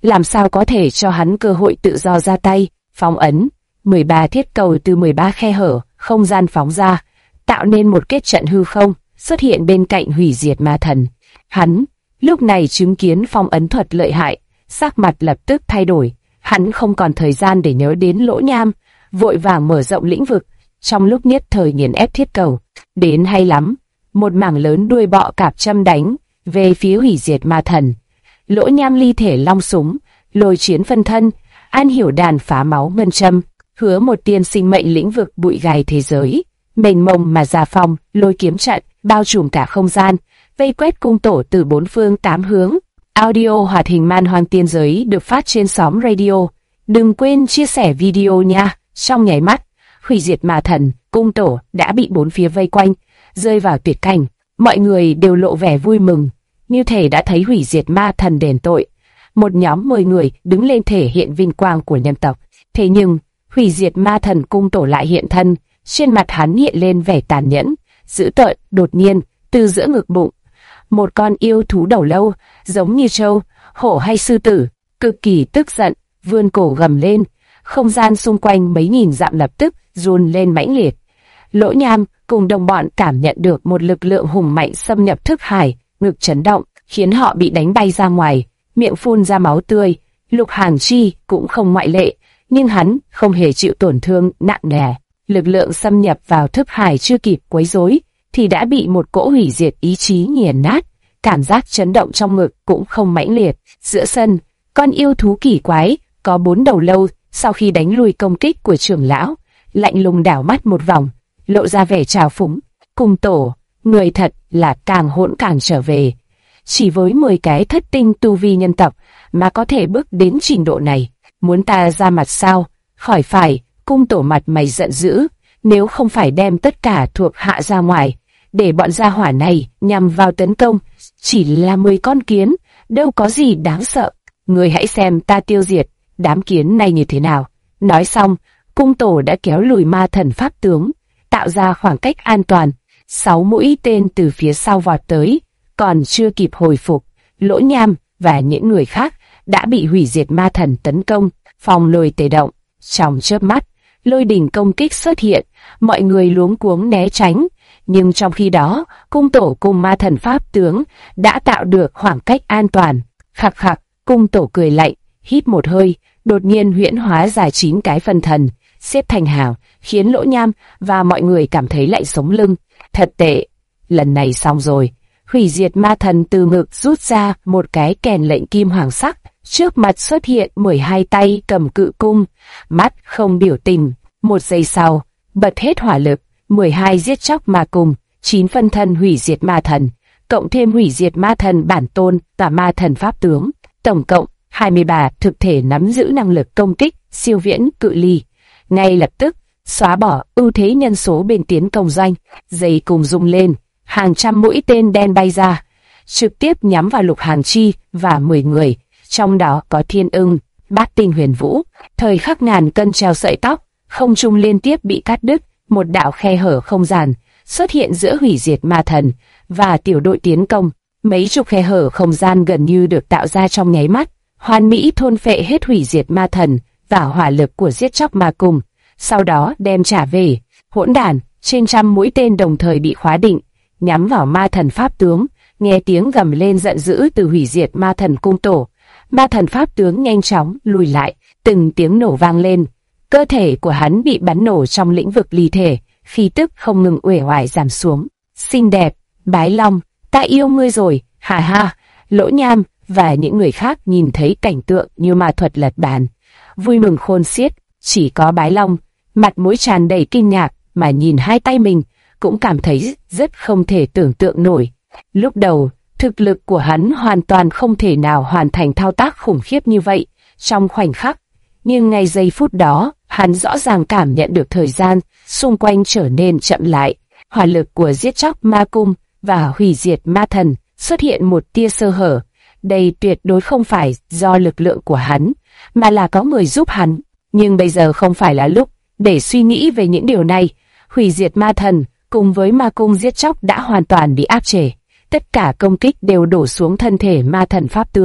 làm sao có thể cho hắn cơ hội tự do ra tay. Phong ấn 13 thiết cầu từ 13 khe hở không gian phóng ra, tạo nên một kết trận hư không xuất hiện bên cạnh hủy diệt ma thần. Hắn lúc này chứng kiến phong ấn thuật lợi hại, sắc mặt lập tức thay đổi. Hắn không còn thời gian để nhớ đến Lỗ Nham, vội vàng mở rộng lĩnh vực, trong lúc nhất thời nghiền ép thiết cầu. Đến hay lắm, một mảng lớn đuôi bọ cạp châm đánh về phía hủy diệt ma thần. Lỗ Nham ly thể long súng, lôi chiến phân thân, An Hiểu Đàn phá máu ngân châm, hứa một tiên sinh mệnh lĩnh vực bụi gai thế giới, mênh mông mà ra phong, lôi kiếm trận, bao trùm cả không gian, vây quét cung tổ từ bốn phương tám hướng. Audio hoạt hình Man Hoang Tiên Giới được phát trên xóm radio. Đừng quên chia sẻ video nha. Trong nháy mắt, hủy diệt ma thần, cung tổ đã bị bốn phía vây quanh, rơi vào tuyệt cảnh. Mọi người đều lộ vẻ vui mừng, như thể đã thấy hủy diệt ma thần đền tội. Một nhóm 10 người đứng lên thể hiện vinh quang của nhân tộc. Thế nhưng, hủy diệt ma thần cung tổ lại hiện thân, trên mặt hắn hiện lên vẻ tàn nhẫn, dữ tợn. Đột nhiên, từ giữa ngực bụng, một con yêu thú đầu lâu, giống như trâu, hổ hay sư tử, cực kỳ tức giận, vươn cổ gầm lên. Không gian xung quanh mấy nghìn dặm lập tức run lên mãnh liệt. Lỗ Nham cùng đồng bọn cảm nhận được một lực lượng hùng mạnh xâm nhập thức hải, ngực chấn động, khiến họ bị đánh bay ra ngoài, miệng phun ra máu tươi. Lục Hàn Chi cũng không ngoại lệ, nhưng hắn không hề chịu tổn thương nặng nề. Lực lượng xâm nhập vào thức hải chưa kịp quấy rối, thì đã bị một cỗ hủy diệt ý chí nghiền nát. Cảm giác chấn động trong ngực cũng không mãnh liệt. Giữa sân, con yêu thú kỳ quái có 4 đầu lâu, sau khi đánh lùi công kích của trưởng lão, lạnh lùng đảo mắt một vòng, lộ ra vẻ trào phúng. Cung tổ, người thật là càng hỗn càng trở về. Chỉ với 10 cái thất tinh tu vi nhân tộc mà có thể bước đến trình độ này, muốn ta ra mặt sao? Khỏi phải. Cung tổ mặt mày giận dữ, nếu không phải đem tất cả thuộc hạ ra ngoài, để bọn gia hỏa này nhằm vào tấn công, chỉ là 10 con kiến, đâu có gì đáng sợ. Người hãy xem ta tiêu diệt đám kiến này như thế nào. Nói xong, cung tổ đã kéo lùi ma thần pháp tướng, tạo ra khoảng cách an toàn. 6 mũi tên từ phía sau vọt tới, còn chưa kịp hồi phục, Lỗ Nham và những người khác đã bị hủy diệt ma thần tấn công. Phong lôi tê động, trong chớp mắt, lôi đỉnh công kích xuất hiện, mọi người luống cuống né tránh. Nhưng trong khi đó, cung tổ cùng ma thần pháp tướng đã tạo được khoảng cách an toàn. Khặc khặc, cung tổ cười lạnh, hít một hơi, đột nhiên huyễn hóa ra 9 cái phân thần, xếp thành hàng, khiến Lỗ Nham và mọi người cảm thấy lạnh sống lưng. Thật tệ, lần này xong rồi. Hủy diệt ma thần từ ngực rút ra một cái kèn lệnh kim hoàng sắc, trước mặt xuất hiện 12 tay cầm cự cung, mắt không biểu tình. Một giây sau, bật hết hỏa lực, 12 giết chóc ma cung, 9 phân thân hủy diệt ma thần, cộng thêm hủy diệt ma thần bản tôn và ma thần pháp tướng, tổng cộng 23 thực thể nắm giữ năng lực công kích siêu viễn cự ly. Ngay lập tức, xóa bỏ ưu thế nhân số bên tiến công doanh, dây cùng rung lên, hàng trăm mũi tên đen bay ra, trực tiếp nhắm vào Lục Hàn Chi và 10 người, trong đó có Thiên Ưng, Bát Tinh Huyền Vũ. Thời khắc ngàn cân treo sợi tóc, không trung liên tiếp bị cắt đứt, một đạo khe hở không gian xuất hiện giữa hủy diệt ma thần và tiểu đội tiến công. Mấy chục khe hở không gian gần như được tạo ra trong nháy mắt, hoàn mỹ thôn phệ hết hủy diệt ma thần và hỏa lực của giết chóc ma cung, sau đó đem trả về. Hỗn đản, trên trăm mũi tên đồng thời bị khóa định, nhắm vào ma thần pháp tướng. Nghe tiếng gầm lên giận dữ từ hủy diệt ma thần cung tổ, ma thần pháp tướng nhanh chóng lùi lại, từng tiếng nổ vang lên. Cơ thể của hắn bị bắn nổ trong lĩnh vực ly thể, khí tức không ngừng uể oải giảm xuống. Xinh đẹp, Bái Long, ta yêu ngươi rồi, ha ha. Lỗ Nham và những người khác nhìn thấy cảnh tượng như ma thuật lật bàn, vui mừng khôn xiết. Chỉ có Bái Long, mặt mũi tràn đầy kinh ngạc mà nhìn hai tay mình, cũng cảm thấy rất không thể tưởng tượng nổi. Lúc đầu, thực lực của hắn hoàn toàn không thể nào hoàn thành thao tác khủng khiếp như vậy trong khoảnh khắc. Nhưng ngay giây phút đó, hắn rõ ràng cảm nhận được thời gian xung quanh trở nên chậm lại. Hỏa lực của giết chóc ma cung và hủy diệt ma thần xuất hiện một tia sơ hở. Đây tuyệt đối không phải do lực lượng của hắn, mà là có người giúp hắn. Nhưng bây giờ không phải là lúc để suy nghĩ về những điều này. Hủy diệt ma thần cùng với ma cung giết chóc đã hoàn toàn bị áp chế. Tất cả công kích đều đổ xuống thân thể ma thần pháp tướng.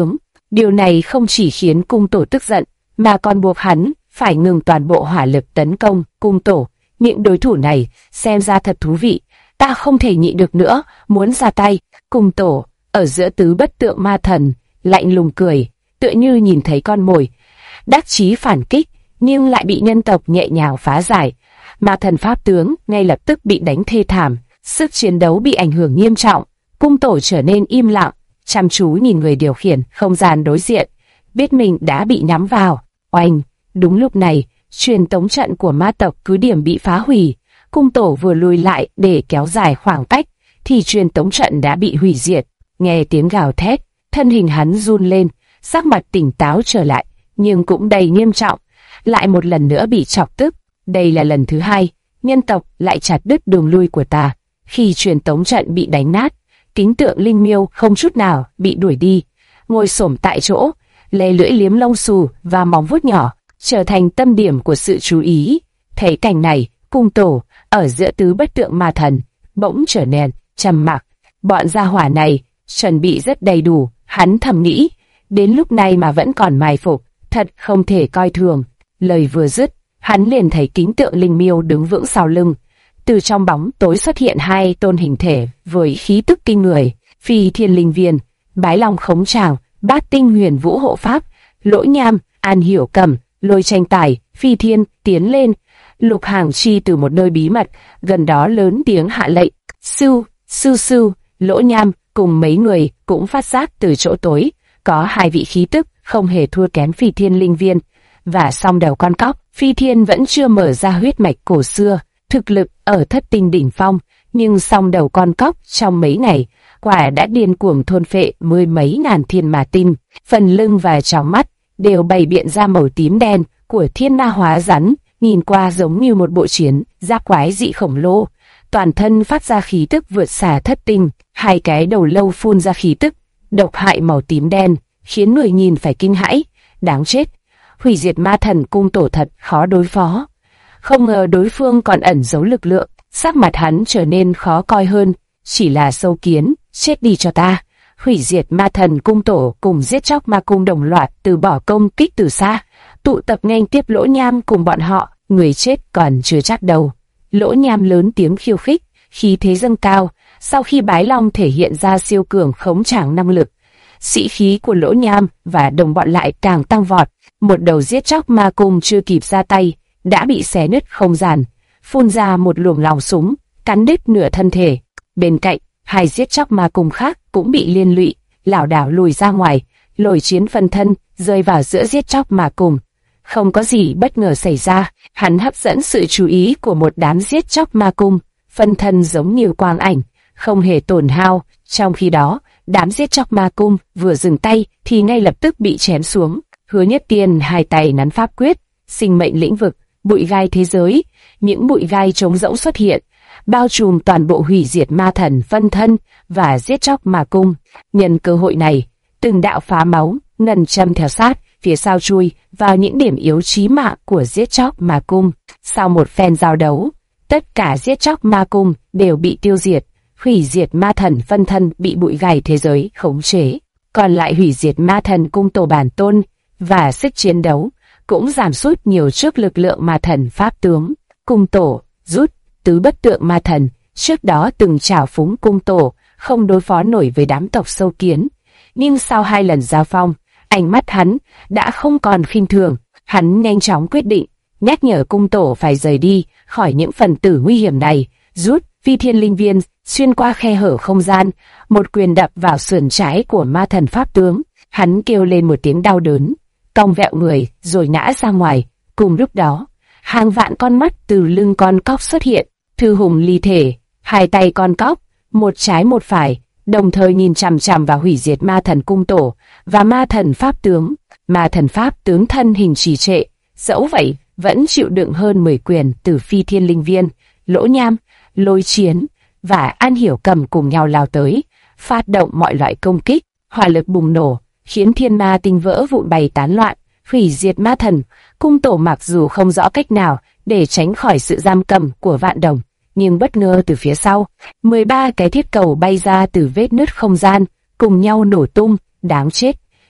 Điều này không chỉ khiến cung tổ tức giận, mà còn buộc hắn phải ngừng toàn bộ hỏa lực tấn công. Cung tổ, những đối thủ này xem ra thật thú vị, ta không thể nhịn được nữa, muốn ra tay. Cung tổ, ở giữa tứ bất tượng ma thần, lạnh lùng cười, tựa như nhìn thấy con mồi, đắc chí phản kích, nhưng lại bị nhân tộc nhẹ nhàng phá giải. Ma thần pháp tướng ngay lập tức bị đánh thê thảm, sức chiến đấu bị ảnh hưởng nghiêm trọng. Cung tổ trở nên im lặng, chăm chú nhìn người điều khiển không gian đối diện, biết mình đã bị nhắm vào. Oanh! Đúng lúc này, truyền tống trận của ma tộc cứ điểm bị phá hủy. Cung tổ vừa lùi lại để kéo dài khoảng cách, thì truyền tống trận đã bị hủy diệt. Nghe tiếng gào thét, thân hình hắn run lên, sắc mặt tỉnh táo trở lại, nhưng cũng đầy nghiêm trọng. Lại một lần nữa bị chọc tức. Đây là lần thứ hai, nhân tộc lại chặt đứt đường lui của ta. Khi truyền tống trận bị đánh nát, kính tượng linh miêu không chút nào bị đuổi đi, ngồi xổm tại chỗ, lè lưỡi liếm lông xù và móng vuốt nhỏ, trở thành tâm điểm của sự chú ý. Thấy cảnh này, cung tổ ở giữa tứ bất tượng ma thần bỗng trở nên trầm mặc. Bọn gia hỏa này chuẩn bị rất đầy đủ, hắn thầm nghĩ, đến lúc này mà vẫn còn mai phục, thật không thể coi thường. Lời vừa dứt, hắn liền thấy kính tượng linh miêu đứng vững sau lưng. Từ trong bóng tối xuất hiện hai tôn hình thể với khí tức kinh người: Phi Thiên Linh Viên, Bái Long Khống Trảo, Bát Tinh Huyền Vũ Hộ Pháp. Lỗ Nham, An Hiểu Cầm, Lôi Tranh Tài, Phi Thiên tiến lên. Lục Hàng Chi từ một nơi bí mật gần đó lớn tiếng hạ lệnh. Sưu, sưu sưu. Lỗ Nham cùng mấy người cũng phát giác từ chỗ tối có hai vị khí tức không hề thua kém Phi Thiên Linh Viên và song đầu con cóc. Phi Thiên vẫn chưa mở ra huyết mạch cổ xưa, thực lực ở thất tinh đỉnh phong, nhưng song đầu con cóc trong mấy ngày quả đã điên cuồng thôn phệ mười mấy ngàn thiên ma tinh. Phần lưng và tròng mắt đều bày biện ra màu tím đen của thiên na hóa rắn, nhìn qua giống như một bộ chiến giáp quái dị khổng lồ. Toàn thân phát ra khí tức vượt xa thất tinh, hai cái đầu lâu phun ra khí tức độc hại màu tím đen, khiến người nhìn phải kinh hãi. Đáng chết! Hủy diệt ma thần cung tổ thật khó đối phó. Không ngờ đối phương còn ẩn giấu lực lượng. Sắc mặt hắn trở nên khó coi hơn. Chỉ là sâu kiến, chết đi cho ta! Hủy diệt ma thần cung tổ cùng giết chóc ma cung đồng loạt từ bỏ công kích từ xa, tụ tập nghênh tiếp Lỗ Nham cùng bọn họ. Người chết còn chưa chắc đâu. Lỗ Nham lớn tiếng khiêu khích, khí thế dâng cao. Sau khi Bái Long thể hiện ra siêu cường khống trảm năng lực, sĩ khí của Lỗ Nham và đồng bọn lại càng tăng vọt. Một đầu giết chóc ma cung chưa kịp ra tay đã bị xé nứt không gian, phun ra một luồng lòng súng, cắn đứt nửa thân thể. Bên cạnh, hai giết chóc ma cung khác cũng bị liên lụy, lảo đảo lùi ra ngoài. Lôi Chiến phân thân rơi vào giữa giết chóc ma cung. Không có gì bất ngờ xảy ra, hắn hấp dẫn sự chú ý của một đám giết chóc ma cung. Phân thân giống như quang ảnh, không hề tổn hao. Trong khi đó, đám giết chóc ma cung vừa dừng tay thì ngay lập tức bị chém xuống. Hứa Nhất Tiên hai tay nắn pháp quyết, sinh mệnh lĩnh vực, bụi gai thế giới. Những bụi gai trống rỗng xuất hiện, bao trùm toàn bộ hủy diệt ma thần phân thân và giết chóc ma cung. Nhân cơ hội này, từng đạo phá máu ngân châm theo sát phía sau chui vào những điểm yếu chí mạng của giết chóc ma cung. Sau một phen giao đấu, tất cả giết chóc ma cung đều bị tiêu diệt. Hủy diệt ma thần phân thân bị bụi gai thế giới khống chế, còn lại hủy diệt ma thần cung tổ bản tôn và sức chiến đấu cũng giảm sút nhiều trước lực lượng ma thần pháp tướng. Cung tổ rút tứ bất tượng ma thần trước đó từng trào phúng cung tổ không đối phó nổi với đám tộc sâu kiến, nhưng sau hai lần giao phong, ánh mắt hắn đã không còn khinh thường. Hắn nhanh chóng quyết định nhắc nhở cung tổ phải rời đi khỏi những phần tử nguy hiểm này. Rút Phi Thiên Linh Viên xuyên qua khe hở không gian, một quyền đập vào sườn trái của ma thần pháp tướng. Hắn kêu lên một tiếng đau đớn, cong vẹo người rồi ngã ra ngoài. Cùng lúc đó, hàng vạn con mắt từ lưng con cóc xuất hiện, thư hùng ly thể, hai tay con cóc, một trái một phải, đồng thời nhìn chằm chằm vào hủy diệt ma thần cung tổ và ma thần pháp tướng. Ma thần pháp tướng thân hình trì trệ, dẫu vậy vẫn chịu đựng hơn 10 quyền từ Phi Thiên Linh Viên. Lỗ Nham, Lôi Chiến và An Hiểu Cầm cùng nhau lao tới, phát động mọi loại công kích. Hỏa lực bùng nổ, khiến thiên ma tinh vỡ vụn bày tán loạn. Hủy diệt ma thần cung tổ mặc dù không rõ cách nào để tránh khỏi sự giam cầm của vạn đồng, nhưng bất ngờ từ phía sau, 13 cái thiết cầu bay ra từ vết nứt không gian, cùng nhau nổ tung. Đáng chết!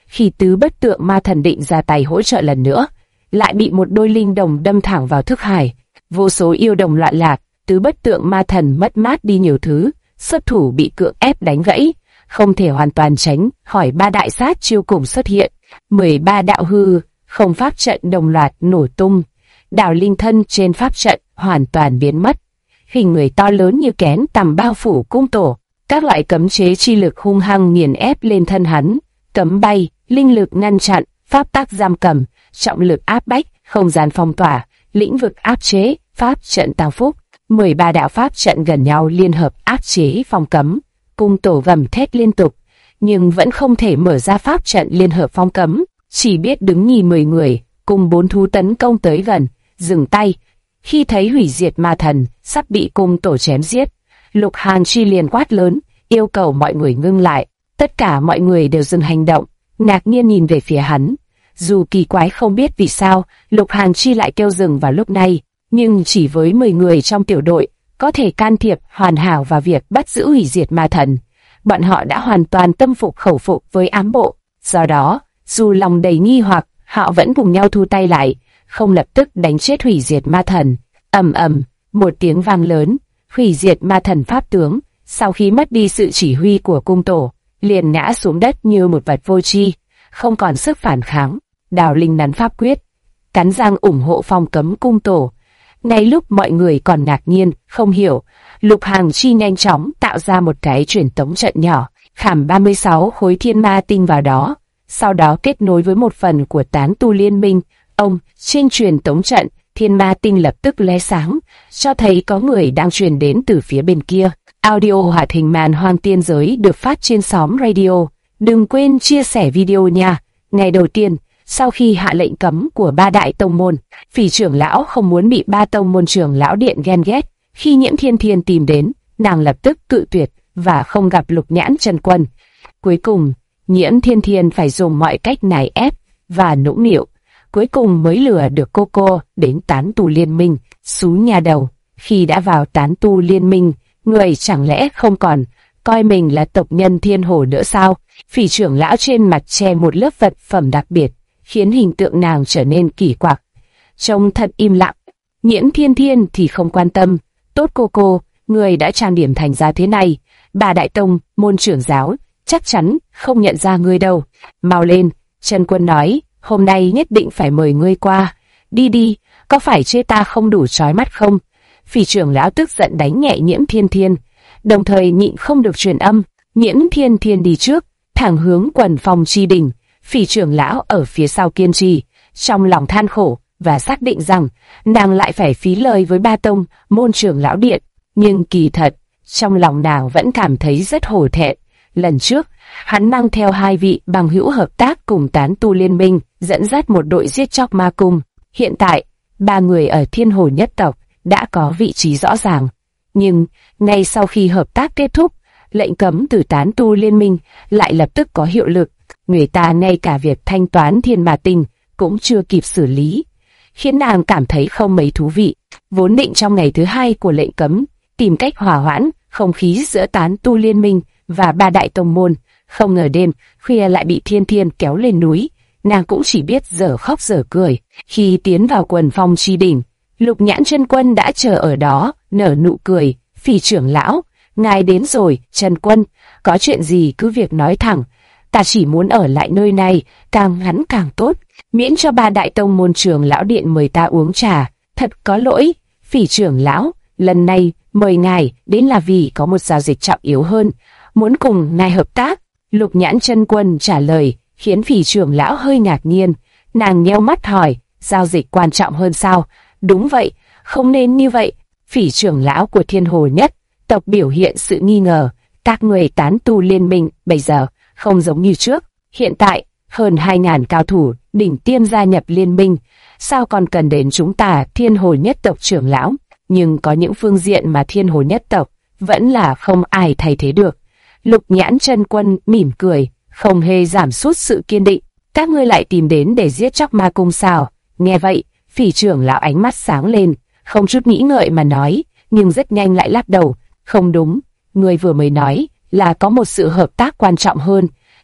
Khi tứ bất tượng ma thần định ra tay hỗ trợ lần nữa, lại bị một đôi linh đồng đâm thẳng vào thức hải. Vô số yêu đồng loạn lạc, tứ bất tượng ma thần mất mát đi nhiều thứ, xuất thủ bị cưỡng ép đánh gãy, không thể hoàn toàn tránh khỏi ba đại sát chiêu cùng xuất hiện. 13 đạo hư không pháp trận đồng loạt nổ tung, đạo linh thân trên pháp trận hoàn toàn biến mất. Hình người to lớn như kén tầm bao phủ cung tổ, các loại cấm chế chi lực hung hăng nghiền ép lên thân hắn, cấm bay, linh lực ngăn chặn, pháp tắc giam cầm, trọng lực áp bách, không gian phong tỏa, lĩnh vực áp chế, pháp trận tăng phúc. 13 đạo pháp trận gần nhau liên hợp áp chế phong cấm. Cung tổ gầm thét liên tục, nhưng vẫn không thể mở ra pháp trận liên hợp phong cấm, chỉ biết đứng nhìn 10 người cùng 4 thú tấn công tới gần, dừng tay. Khi thấy hủy diệt ma thần sắp bị cung tổ chém giết, Lục Hàn Chi liền quát lớn, yêu cầu mọi người ngưng lại. Tất cả mọi người đều dừng hành động, ngạc nhiên nhìn về phía hắn. Dù kỳ quái không biết vì sao Lục Hàn Chi lại kêu dừng vào lúc này, nhưng chỉ với 10 người trong tiểu đội có thể can thiệp hoàn hảo vào việc bắt giữ hủy diệt ma thần. Bọn họ đã hoàn toàn tâm phục khẩu phục với ám bộ. Do đó, dù lòng đầy nghi hoặc, họ vẫn cùng nhau thu tay lại, không lập tức đánh chết hủy diệt ma thần. Ầm ầm, một tiếng vang lớn, hủy diệt ma thần pháp tướng, sau khi mất đi sự chỉ huy của cung tổ, liền ngã xuống đất như một vật vô tri, không còn sức phản kháng. Đào Linh nắn pháp quyết, cắn răng ủng hộ phong cấm cung tổ. Ngay lúc mọi người còn ngạc nhiên, không hiểu, Lục Hàn Chi nhanh chóng tạo ra một cái truyền tống trận nhỏ, khảm 36 khối thiên ma tinh vào đó, sau đó kết nối với một phần của tán tu liên minh. Trên truyền tống trận, thiên ma tinh lập tức lóe sáng, cho thấy có người đang truyền đến từ phía bên kia. Audio hoạt hình Man Hoang Tiên Giới được phát trên xóm radio. Đừng quên chia sẻ video nha. Ngày đầu tiên, sau khi hạ lệnh cấm của ba đại tông môn, Phỉ trưởng lão không muốn bị ba tông môn trưởng lão điện ghen ghét. Khi Nhiễm Thiên Thiên tìm đến, nàng lập tức cự tuyệt và không gặp Lục Nhãn Chân Quân. Cuối cùng, Nhiễm Thiên Thiên phải dùng mọi cách nài ép và nũng nịu, cuối cùng mới lừa được cô đến tán tu liên minh. Xú nhà đầu, khi đã vào tán tu liên minh, người chẳng lẽ không còn coi mình là tộc nhân Thiên Hồ nữa sao? Phỉ trưởng lão trên mặt che một lớp vật phẩm đặc biệt, khiến hình tượng nàng trở nên kỳ quặc, trông thật im lặng. Nhiễm Thiên Thiên thì không quan tâm. Tốt cô, người đã trang điểm thành ra thế này, bà đại tông môn trưởng giáo chắc chắn không nhận ra ngươi đâu. Mau lên, Chân Quân nói, hôm nay nhất định phải mời ngươi qua. Đi, có phải chê ta không đủ chói mắt không? Phỉ trưởng lão tức giận đánh nhẹ Nhiễm Thiên Thiên, đồng thời nhịn không được truyền âm. Nhiễm Thiên Thiên đi trước, thẳng hướng Quần Phong chi đỉnh. Phỉ trưởng lão ở phía sau kiên trì, trong lòng than khổ và xác định rằng nàng lại phải phí lời với ba tông môn trưởng lão điện. Nhưng kỳ thật, trong lòng nàng vẫn cảm thấy rất hổ thẹn. Lần trước, hắn mang theo 2 vị bằng hữu hợp tác cùng tán tu liên minh, dẫn dắt một đội giết chóc ma cung. Hiện tại, 3 người ở Thiên Hồ nhất tộc đã có vị trí rõ ràng. Nhưng, ngay sau khi hợp tác kết thúc, lệnh cấm từ tán tu liên minh lại lập tức có hiệu lực. Người ta ngay cả việc thanh toán thiên ma tinh cũng chưa kịp xử lý, khiến nàng cảm thấy không mấy thú vị. Vốn định trong ngày thứ 2 của lệnh cấm, tìm cách hòa hoãn không khí giữa tán tu liên minh và ba đại tông môn, không ngờ đêm khuya lại bị Thiên Thiên kéo lên núi. Nàng cũng chỉ biết dở khóc dở cười. Khi tiến vào Quần Phong chi đỉnh, Lục Nhãn Chân Quân đã chờ ở đó, nở nụ cười. Phỉ trưởng lão, ngài đến rồi. Chân Quân, có chuyện gì cứ việc nói thẳng, ta chỉ muốn ở lại nơi này càng ngắn càng tốt, miễn cho ba đại tông môn trưởng lão điện mời ta uống trà. Thật có lỗi, Phỉ trưởng lão, lần này mời ngài đến là vì có một giao dịch trọng yếu hơn, muốn cùng ngài hợp tác. Lục Nhãn Chân Quân trả lời, khiến Phỉ trưởng lão hơi ngạc nhiên. Nàng nheo mắt hỏi, giao dịch quan trọng hơn sao? Đúng vậy, không nên như vậy. Phỉ trưởng lão của Thiên Hồ nhất tộc biểu hiện sự nghi ngờ. Các người tán tu liên minh bây giờ không giống như trước. Hiện tại, hơn 2.000 cao thủ đỉnh tiêm gia nhập liên minh, sao còn cần đến chúng ta Thiên Hồ nhất tộc trưởng lão? Nhưng có những phương diện mà Thiên Hồ nhất tộc vẫn là không ai thay thế được. Lục Nhãn Chân Quân mỉm cười, không hề giảm sút sự kiên định. Các ngươi lại tìm đến để giết chóc ma cung sao? Nghe vậy, Phỉ trưởng lão ánh mắt sáng lên, không chút nghĩ ngợi mà nói, nhưng rất nhanh lại lắc đầu. Không đúng, ngươi vừa mới nói là có một sự hợp tác quan trọng hơn.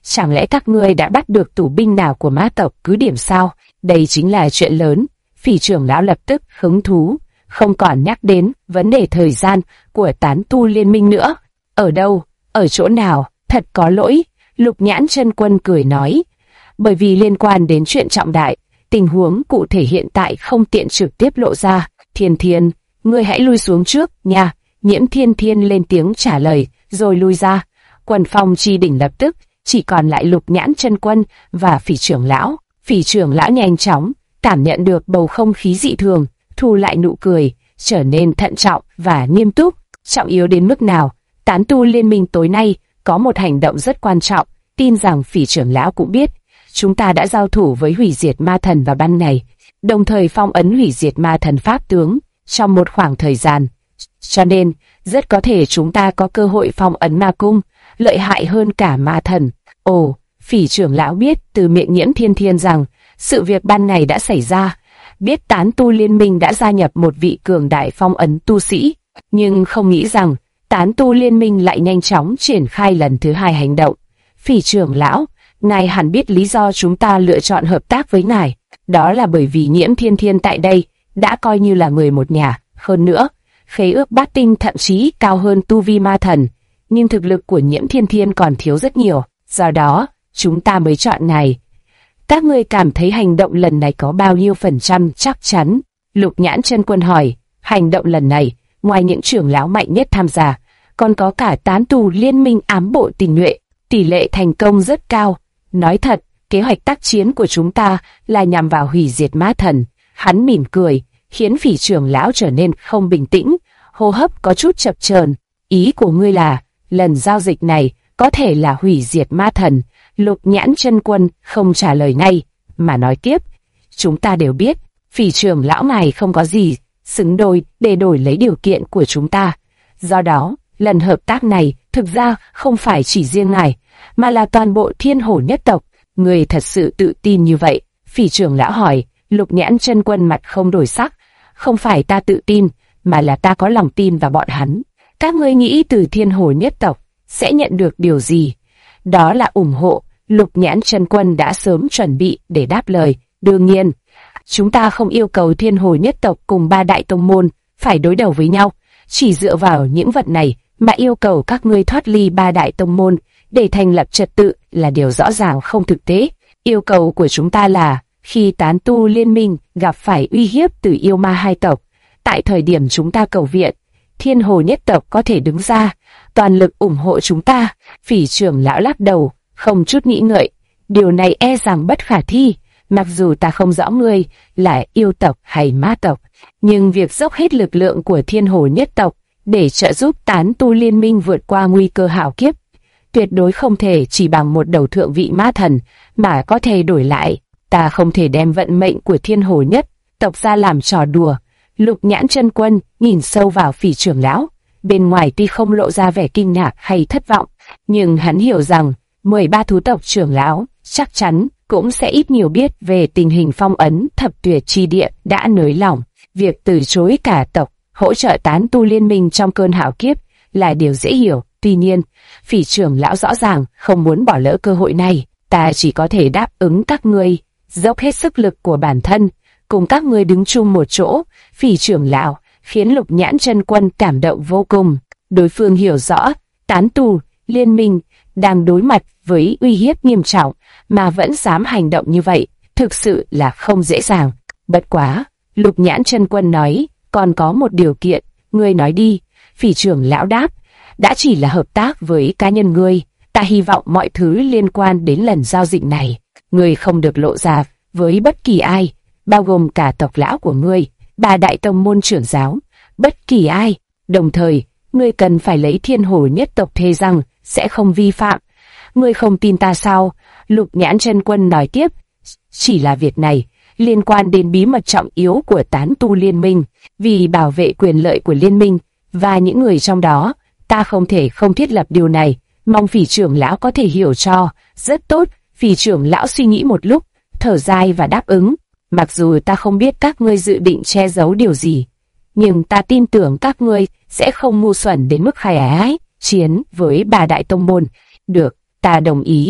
Chẳng lẽ các ngươi đã bắt được tù binh nào của ma tộc cứ điểm sao? Đây chính là chuyện lớn. Phỉ trưởng lão lập tức hứng thú, không còn nhắc đến vấn đề thời gian của tán tu liên minh nữa. Ở đâu? Ở chỗ nào? Thật có lỗi. Lục Nhãn Chân Quân cười nói. Bởi vì liên quan đến chuyện trọng đại, tình huống cụ thể hiện tại không tiện trực tiếp lộ ra. Thiên Thiên, ngươi hãy lui xuống trước nha. Nhiễm Thiên Thiên lên tiếng trả lời, rồi lui ra. Quần phong chi đỉnh lập tức chỉ còn lại Lục Nhãn Chân Quân và Phỉ trưởng lão. Phỉ trưởng lão nhanh chóng cảm nhận được bầu không khí dị thường, thu lại nụ cười, trở nên thận trọng và nghiêm túc. Trọng yếu đến mức nào? Tán tu liên minh tối nay có một hành động rất quan trọng, tin rằng Phỉ trưởng lão cũng biết. Chúng ta đã giao thủ với hủy diệt ma thần vào ban ngày, đồng thời phong ấn hủy diệt ma thần pháp tướng trong một khoảng thời gian. Cho nên, rất có thể chúng ta có cơ hội phong ấn ma cung, lợi hại hơn cả ma thần. Ồ, Phỉ trưởng lão biết từ miệng Nhiễm Thiên Thiên rằng sự việc ban ngày đã xảy ra, biết tán tu liên minh đã gia nhập một vị cường đại phong ấn tu sĩ, nhưng không nghĩ rằng tán tu liên minh lại nhanh chóng triển khai lần thứ hai hành động. Phỉ trưởng lão, ngài hẳn biết lý do chúng ta lựa chọn hợp tác với ngài, đó là bởi vì Nhiễm Thiên Thiên tại đây đã coi như là người một nhà. Hơn nữa, khế ước bát tinh thậm chí cao hơn tu vi ma thần, nhưng thực lực của Nhiễm Thiên Thiên còn thiếu rất nhiều, do đó chúng ta mới chọn ngài. Các ngươi cảm thấy hành động lần này có bao nhiêu % chắc chắn? Lục Nhãn Chân Quân hỏi. Hành động lần này, ngoài những trưởng lão mạnh nhất tham gia, còn có cả tán tu liên minh ám bộ tình nhuệ, tỷ lệ thành công rất cao. Nói thật, kế hoạch tác chiến của chúng ta là nhằm vào hủy diệt ma thần. Hắn mỉm cười, khiến Phỉ trưởng lão trở nên không bình tĩnh, hô hấp có chút chập chờn. Ý của ngươi là, lần giao dịch này có thể là hủy diệt ma thần? Lục Nhãn Chân Quân không trả lời ngay, mà nói tiếp. Chúng ta đều biết, Phỉ trưởng lão ngài không có gì xứng đôi để đổi lấy điều kiện của chúng ta. Do đó, lần hợp tác này thực ra không phải chỉ riêng ngài, mà là toàn bộ Thiên Hổ nhất tộc. Người thật sự tự tin như vậy? Phỉ trưởng lão hỏi. Lục Nhãn Chân Quân mặt không đổi sắc. Không phải ta tự tin, mà là ta có lòng tin vào bọn hắn. Các ngươi nghĩ từ Thiên Hổ nhất tộc sẽ nhận được điều gì? Đó là ủng hộ. Lục Nhãn Chân Quân đã sớm chuẩn bị để đáp lời. Đương nhiên, chúng ta không yêu cầu Thiên Hổ nhất tộc cùng ba đại tông môn phải đối đầu với nhau. Chỉ dựa vào những vật này mà yêu cầu các ngươi thoát ly ba đại tông môn để thành lập trật tự là điều rõ ràng không thực tế. Yêu cầu của chúng ta là khi tán tu liên minh gặp phải uy hiếp từ yêu ma hai tộc, tại thời điểm chúng ta cầu viện, Thiên Hồ nhất tộc có thể đứng ra, toàn lực ủng hộ chúng ta. Phỉ trưởng lão lắc đầu, không chút nghĩ ngợi. Điều này e rằng bất khả thi, mặc dù ta không rõ ngươi là yêu tộc hay ma tộc, nhưng việc dốc hết lực lượng của Thiên Hồ nhất tộc để trợ giúp tán tu liên minh vượt qua nguy cơ hạo kiếp, tuyệt đối không thể chỉ bằng một đầu thượng vị ma thần mà có thể đổi lại. Ta không thể đem vận mệnh của Thiên Hồ nhất tộc ra làm trò đùa. Lục Nhãn Chân Quân nhìn sâu vào Phỉ trưởng lão, bên ngoài tuy không lộ ra vẻ kinh ngạc hay thất vọng, nhưng hắn hiểu rằng 13 thú tộc trưởng lão chắc chắn cũng sẽ ít nhiều biết về tình hình phong ấn thập tuyệt chi địa đã nới lỏng. Việc từ chối cả tộc hỗ trợ tán tu liên minh trong cơn hạo kiếp là điều dễ hiểu. Tuy nhiên, Phỉ trưởng lão rõ ràng không muốn bỏ lỡ cơ hội này. Ta chỉ có thể đáp ứng các ngươi, dốc hết sức lực của bản thân, cùng các ngươi đứng chung một chỗ. Phỉ trưởng lão khiến Lục Nhãn Chân Quân cảm động vô cùng. Đối phương hiểu rõ tán tu liên minh đang đối mặt với uy hiếp nghiêm trọng mà vẫn dám hành động như vậy, thực sự là không dễ dàng. Bất quá, Lục Nhãn Chân Quân nói, còn có một điều kiện. Ngươi nói đi. Phỉ trưởng lão đáp. Đã chỉ là hợp tác với cá nhân ngươi, ta hy vọng mọi thứ liên quan đến lần giao dịch này ngươi không được lộ ra với bất kỳ ai, bao gồm cả tộc lão của ngươi, ba đại tông môn trưởng giáo, bất kỳ ai. Đồng thời, ngươi cần phải lấy Thiên Hồ nhất tộc thề rằng sẽ không vi phạm. Ngươi không tin ta sao? Lục Nhãn Chân Quân nói tiếp. Chỉ là việc này liên quan đến bí mật trọng yếu của tán tu liên minh, vì bảo vệ quyền lợi của liên minh và những người trong đó, ta không thể không thiết lập điều này. Mong Phỉ trưởng lão có thể hiểu cho. Rất tốt. Phỉ trưởng lão suy nghĩ một lúc, thở dài và đáp ứng. Mặc dù ta không biết các ngươi dự định che giấu điều gì, nhưng ta tin tưởng các ngươi sẽ không ngu xuẩn đến mức khai ái chiến với ba đại tông môn. Được, ta đồng ý.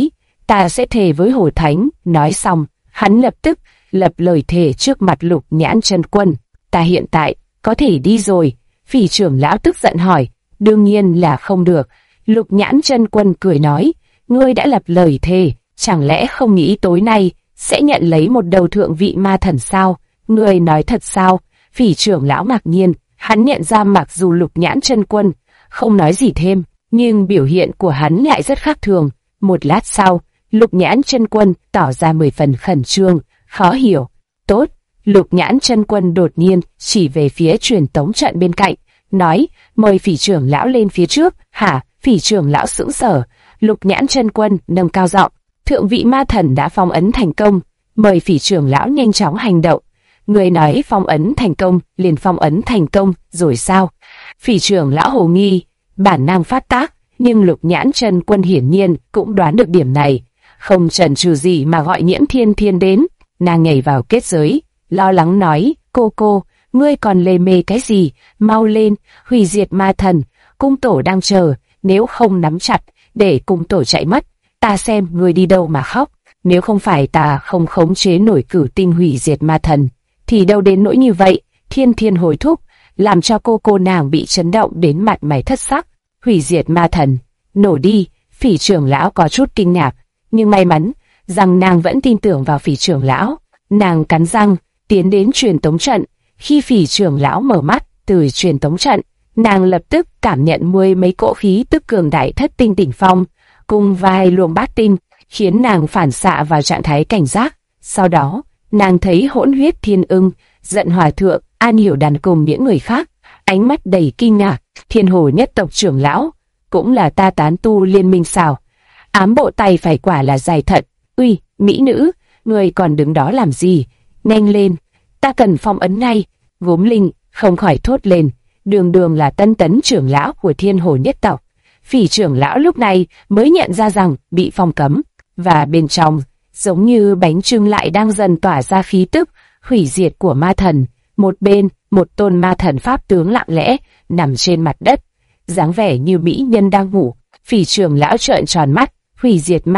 ta sẽ thề với Hổ Thánh. Nói xong, hắn lập tức lập lời thề trước mặt Lục Nhãn Chân Quân. Ta hiện tại có thể đi rồi? Phỉ trưởng lão tức giận hỏi. Đương nhiên là không được. Lục Nhãn Chân Quân cười nói, ngươi đã lập lời thề, chẳng lẽ không nghĩ tối nay sẽ nhận lấy một đầu thượng vị ma thần sao? Ngươi nói thật sao? Phỉ trưởng lão ngạc nhiên, hắn nhận ra mặc dù Lục Nhãn Chân Quân không nói gì thêm, nhưng biểu hiện của hắn lại rất khác thường. Một lát sau, Lục Nhãn Chân Quân tỏ ra 10 phần khẩn trương, khó hiểu. Tốt, Lục Nhãn Chân Quân đột nhiên chỉ về phía truyền tống trận bên cạnh, nói, mời Phỉ trưởng lão lên phía trước. Hả? Phỉ trưởng lão sững sờ. Lục Nhãn Chân Quân nâng cao giọng, thượng vị ma thần đã phong ấn thành công, mời Phỉ trưởng lão nhanh chóng hành động. Người nói phong ấn thành công, liền phong ấn thành công, rồi sao? Phỉ trưởng lão hồ nghi, bản năng phát tác, nhưng Lục Nhãn Chân Quân hiển nhiên cũng đoán được điểm này, không chần chừ gì mà gọi Nhiễm Thiên Thiên đến. Nàng nhảy vào kết giới, lo lắng nói, cô, ngươi còn lề mề cái gì, mau lên, hủy diệt ma thần, cung tổ đang chờ, nếu không nắm chặt, để cung tổ chạy mất, ta xem ngươi đi đâu mà khóc. Nếu không phải ta không khống chế nổi cửu tinh hủy diệt ma thần, thì đâu đến nỗi như vậy. Thiên Thiên hối thúc, làm cho cô nàng bị chấn động đến mặt mày thất sắc. Hủy diệt ma thần, nổ đi. Phỉ trưởng lão có chút kinh ngạc, nhưng may mắn rằng nàng vẫn tin tưởng vào Phỉ trưởng lão. Nàng cắn răng tiến đến truyền tống trận. Khi Phỉ trưởng lão mở mắt từ truyền tống trận, nàng lập tức cảm nhận mấy cỗ khí tức cường đại thất tinh đỉnh phong cùng vài luồng bát tinh, khiến nàng phản xạ vào trạng thái cảnh giác. Sau đó, nàng thấy Hỗn Huyết Thiên Ưng, Giận Hòa Thượng, An Hiểu Đàn cùng những người khác, ánh mắt đầy kinh ngạc. Thiên Hồ nhất tộc trưởng lão, cũng là ta tán tu liên minh sao? Ám bộ tay phải quả là dài thật. Uy, mỹ nữ, người còn đứng đó làm gì? Nhanh lên, ta cần phong ấn ngay. Gốm Linh không khỏi thốt lên, đường là tân tấn trưởng lão của Thiên Hồ nhất tộc. Phỉ trưởng lão lúc này mới nhận ra rằng bị phong cấm, và bên trong giống như bánh trưng lại đang dần tỏa ra khí tức hủy diệt của ma thần. Một bên, một tôn ma thần pháp tướng lặng lẽ nằm trên mặt đất, dáng vẻ như mỹ nhân đang ngủ. Phỉ trưởng lão trợn tròn mắt. Hủy diệt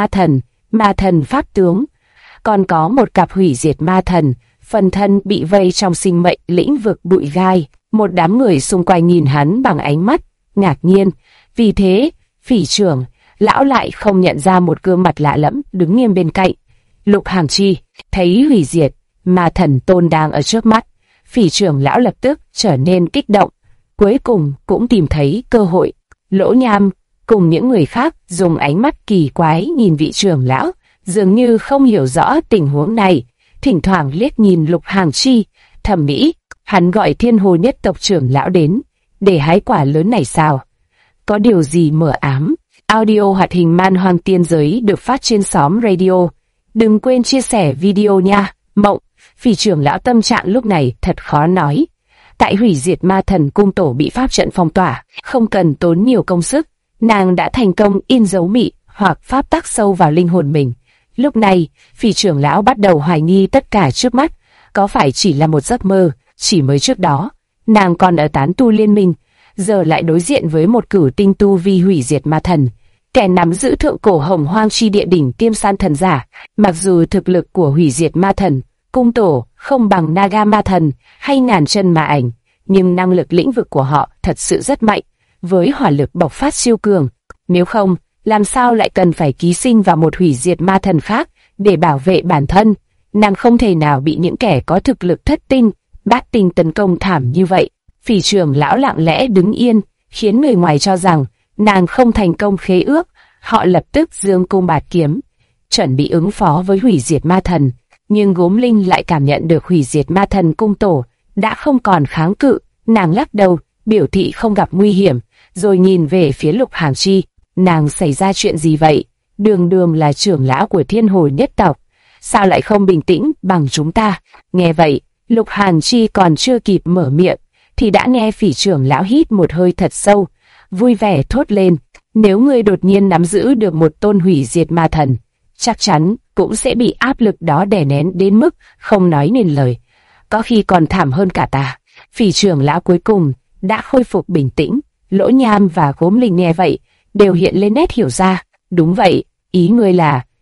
ma thần pháp tướng. Còn có một cặp hủy diệt ma thần, phần thân bị vây trong sinh mệnh lĩnh vực bụi gai. Một đám người xung quanh nhìn hắn bằng ánh mắt ngạc nhiên. Vì thế, Phỉ trưởng lão lại không nhận ra một gương mặt lạ lẫm đứng nghiêm bên cạnh. Lục Hàng Chi thấy hủy diệt ma thần tôn đang ở trước mắt, Phỉ trưởng lão lập tức trở nên kích động, cuối cùng cũng tìm thấy cơ hội. Lỗ Nham cùng những người khác dùng ánh mắt kỳ quái nhìn vị trưởng lão, dường như không hiểu rõ tình huống này, thỉnh thoảng liếc nhìn Lục Hàng Chi, thầm nghĩ, hắn gọi Thiên Hồ nhất tộc trưởng lão đến để hái quả lớn này sao? Có điều gì mờ ám? Audio hoạt hình Man Hoang Tiên Giới được phát trên xóm radio. Đừng quên chia sẻ video nha. Mộng, Phỉ trưởng lão tâm trạng lúc này thật khó nói. Tại hủy diệt ma thần cung tổ bị pháp trận phong tỏa, không cần tốn nhiều công sức, nàng đã thành công in dấu mị hoặc pháp tắc sâu vào linh hồn mình. Lúc này, Phỉ trưởng lão bắt đầu hoài nghi tất cả trước mắt có phải chỉ là một giấc mơ. Chỉ mới trước đó, nàng còn ở tán tu liên minh, giờ lại đối diện với một cửu tinh tu vi hủy diệt ma thần, kẻ nắm giữ thượng cổ hồng hoang chi địa đỉnh tiêm san thần giả. Mặc dù thực lực của hủy diệt ma thần cung tổ không bằng Naga ma thần hay ngàn chân ma ảnh, nhưng năng lực lĩnh vực của họ thật sự rất mạnh, với hỏa lực bộc phát siêu cường. Nếu không, làm sao lại cần phải ký sinh vào một hủy diệt ma thần khác để bảo vệ bản thân? Nàng không thể nào bị những kẻ có thực lực thất tinh, bát tinh tấn công thảm như vậy. Phỉ trưởng lão lặng lẽ đứng yên, khiến người ngoài cho rằng nàng không thành công khế ước. Họ lập tức giương cung bạt kiếm, chuẩn bị ứng phó với hủy diệt ma thần. Nhưng Gốm Linh lại cảm nhận được hủy diệt ma thần cung tổ đã không còn kháng cự. Nàng lắc đầu, biểu thị không gặp nguy hiểm, rồi nhìn về phía Lục Hàng Chi. Nàng xảy ra chuyện gì vậy? Đường là trưởng lão của Thiên Hồ nhất tộc, sao lại không bình tĩnh bằng chúng ta? Nghe vậy, Lục Hàng Chi còn chưa kịp mở miệng, thì đã nghe Phỉ trưởng lão hít một hơi thật sâu, vui vẻ thốt lên, nếu ngươi đột nhiên nắm giữ được một tôn hủy diệt ma thần, chắc chắn cũng sẽ bị áp lực đó đè nén đến mức không nói nên lời, có khi còn thảm hơn cả ta. Phỉ trưởng lão cuối cùng đã khôi phục bình tĩnh. Lỗ Nham và Gốm Linh nghe vậy đều hiện lên nét hiểu ra. Đúng vậy, ý ngươi là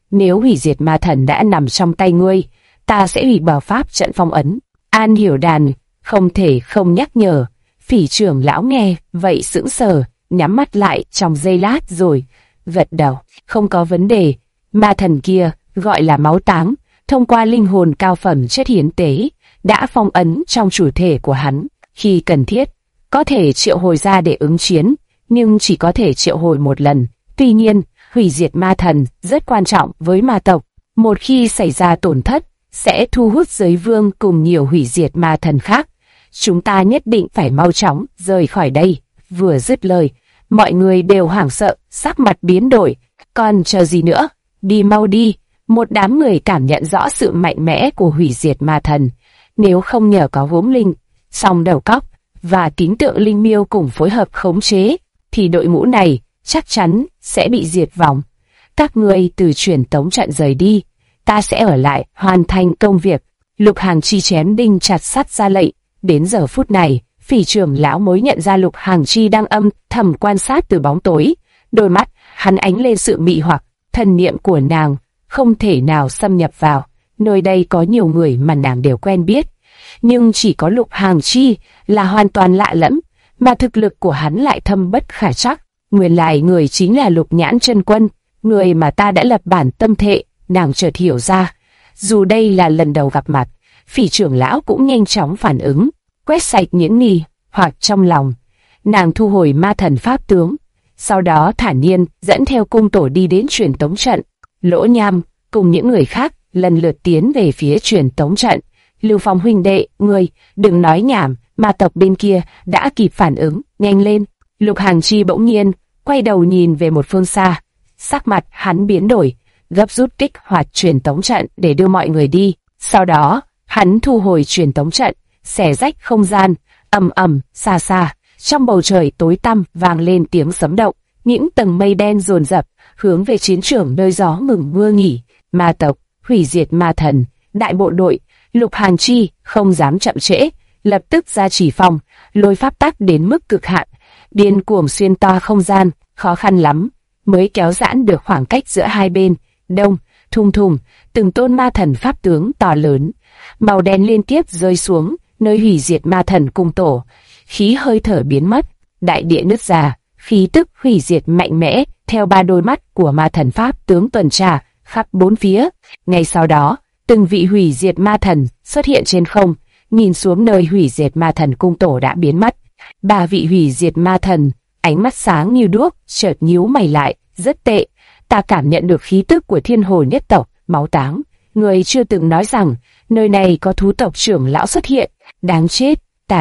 nếu hủy diệt ma thần đã nằm trong tay ngươi, ta sẽ hủy bỏ pháp trận phong ấn. An Hiểu Đàn không thể không nhắc nhở. Phỉ trưởng lão nghe vậy sững sờ, nhắm mắt lại trong giây lát rồi gật đầu. Không có vấn đề. Ma thần kia gọi là máu táng, thông qua linh hồn cao phẩm chất hiến tế đã phong ấn trong chủ thể của hắn. Khi cần thiết, có thể triệu hồi ra để ứng chiến, nhưng chỉ có thể triệu hồi một lần. Tuy nhiên, hủy diệt ma thần rất quan trọng với ma tộc. Một khi xảy ra tổn thất, sẽ thu hút giới vương cùng nhiều hủy diệt ma thần khác. Chúng ta nhất định phải mau chóng rời khỏi đây. Vừa dứt lời, mọi người đều hoảng sợ, sắc mặt biến đổi. Còn chờ gì nữa? Đi mau đi. Một đám người cảm nhận rõ sự mạnh mẽ của hủy diệt ma thần. Nếu không nhờ có gốm linh, song đầu cóc và kính tượng linh miêu cùng phối hợp khống chế, thì đội ngũ này chắc chắn sẽ bị diệt vong. Các ngươi từ truyền tống trận rời đi, ta sẽ ở lại hoàn thành công việc. Lục Hàng Chi chém đinh chặt sắt ra lệnh. Đến giờ phút này, Phỉ trưởng lão mới nhận ra Lục Hàng Chi đang âm thầm quan sát từ bóng tối. Đôi mắt hắn ánh lên sự mị hoặc, thần niệm của nàng không thể nào xâm nhập vào. Nơi đây có nhiều người mà nàng đều quen biết, nhưng chỉ có Lục Hàng Chi là hoàn toàn lạ lẫm, mà thực lực của hắn lại thâm bất khả trắc. Nguyên lai người chính là Lục Nhãn Chân Quân, người mà ta đã lập bản tâm thệ. Nàng chợt hiểu ra, dù đây là lần đầu gặp mặt, Phỉ trưởng lão cũng nhanh chóng phản ứng, quét sạch những nghi hoặc trong lòng. Nàng thu hồi ma thần pháp tướng, sau đó thản nhiên dẫn theo cung tổ đi đến truyền tống trận. Lỗ Nham cùng những người khác lần lượt tiến về phía truyền tống trận. Lưu Phong huynh đệ, ngươi đừng nói nhảm, ma tộc bên kia đã kịp phản ứng, nhanh lên. Lục Hàng Chi bỗng nhiên quay đầu nhìn về một phương xa, sắc mặt hắn biến đổi, gấp rút kích hoạt truyền tống trận để đưa mọi người đi. Sau đó, hắn thu hồi truyền tống trận, xẻ rách không gian. Ầm ầm, xa xa, trong bầu trời tối tăm vang lên tiếng sấm động, những tầng mây đen dồn dập hướng về chiến trường nơi gió ngừng mưa nghỉ. Ma tộc, hủy diệt ma thần, đại bộ đội. Lục Hàng Chi không dám chậm trễ, lập tức ra chỉ phòng, lôi pháp tắc đến mức cực hạn, điên cuồng xuyên toa không gian, khó khăn lắm mới kéo giãn được khoảng cách giữa hai bên. Đông, thùng thùng, từng tôn ma thần pháp tướng to lớn, màu đen liên tiếp rơi xuống nơi hủy diệt ma thần cung tổ. Khí hơi thở biến mất, đại địa nứt ra, khí tức hủy diệt mạnh mẽ theo ba đôi mắt của ma thần pháp tướng tuần tra khắp bốn phía. Ngay sau đó, từng vị hủy diệt ma thần xuất hiện trên không, nhìn xuống nơi hủy diệt ma thần cung tổ đã biến mất. Ba vị hủy diệt ma thần, ánh mắt sáng như đuốc, chợt nhíu mày lại. Rất tệ, ta cảm nhận được khí tức của thiên hồ nhất tộc, máu táng. Người chưa từng nói rằng nơi này có thú tộc trưởng lão xuất hiện. Đáng chết, ta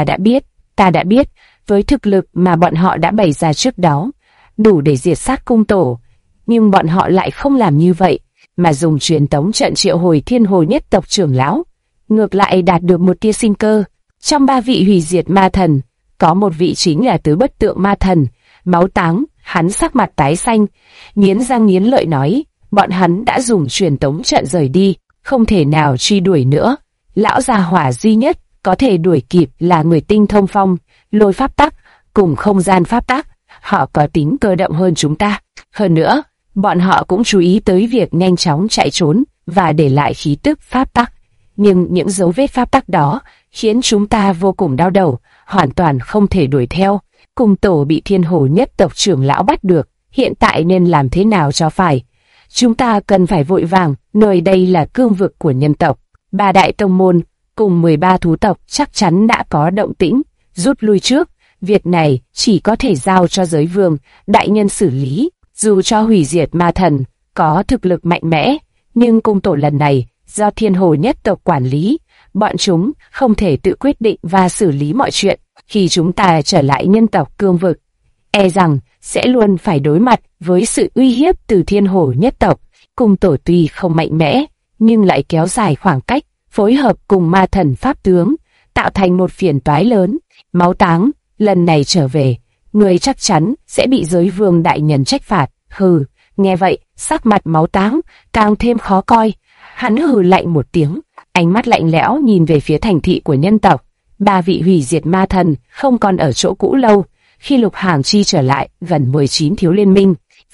đã biết, với thực lực mà bọn họ đã bày ra trước đó, đủ để diệt sát cung tổ. Nhưng bọn họ lại không làm như vậy, mà dùng truyền tống trận triệu hồi thiên hồ nhất tộc trưởng lão, ngược lại đạt được một tia sinh cơ. Trong ba vị hủy diệt ma thần, có một vị chính là tứ bất tượng ma thần, máu táng. Hắn sắc mặt tái xanh, nghiến răng nghiến lợi nói, bọn hắn đã dùng truyền tống trận rời đi, không thể nào truy đuổi nữa. Lão già hỏa duy nhất có thể đuổi kịp là người tinh thông phong, lôi pháp tắc, cùng không gian pháp tắc. Họ có tính cơ động hơn chúng ta. Hơn nữa, bọn họ cũng chú ý tới việc nhanh chóng chạy trốn và để lại khí tức pháp tắc. Nhưng những dấu vết pháp tắc đó khiến chúng ta vô cùng đau đầu, hoàn toàn không thể đuổi theo. Cung tổ bị thiên hồ nhất tộc trưởng lão bắt được, hiện tại nên làm thế nào cho phải? Chúng ta cần phải vội vàng, nơi đây là cương vực của nhân tộc. Ba đại tông môn cùng 13 thú tộc chắc chắn đã có động tĩnh, rút lui trước. Việc này chỉ có thể giao cho giới vương, đại nhân xử lý. Dù cho hủy diệt ma thần có thực lực mạnh mẽ, nhưng cung tổ lần này do thiên hồ nhất tộc quản lý, bọn chúng không thể tự quyết định và xử lý mọi chuyện. Khi chúng ta trở lại nhân tộc cương vực, e rằng sẽ luôn phải đối mặt với sự uy hiếp từ thiên hồ nhất tộc. Cung tổ tuy không mạnh mẽ, nhưng lại kéo dài khoảng cách, phối hợp cùng ma thần pháp tướng, tạo thành một phiền toái lớn. Máu táng, lần này trở về, người chắc chắn sẽ bị giới vương đại nhân trách phạt. Hừ, nghe vậy, sắc mặt máu táng càng thêm khó coi. Hắn hừ lạnh một tiếng, ánh mắt lạnh lẽo nhìn về phía thành thị của nhân tộc. Ba vị hủy diệt ma thần không còn ở chỗ cũ lâu. Khi Lục Hàng Chi trở lại, gần 19 thiếu liên minh,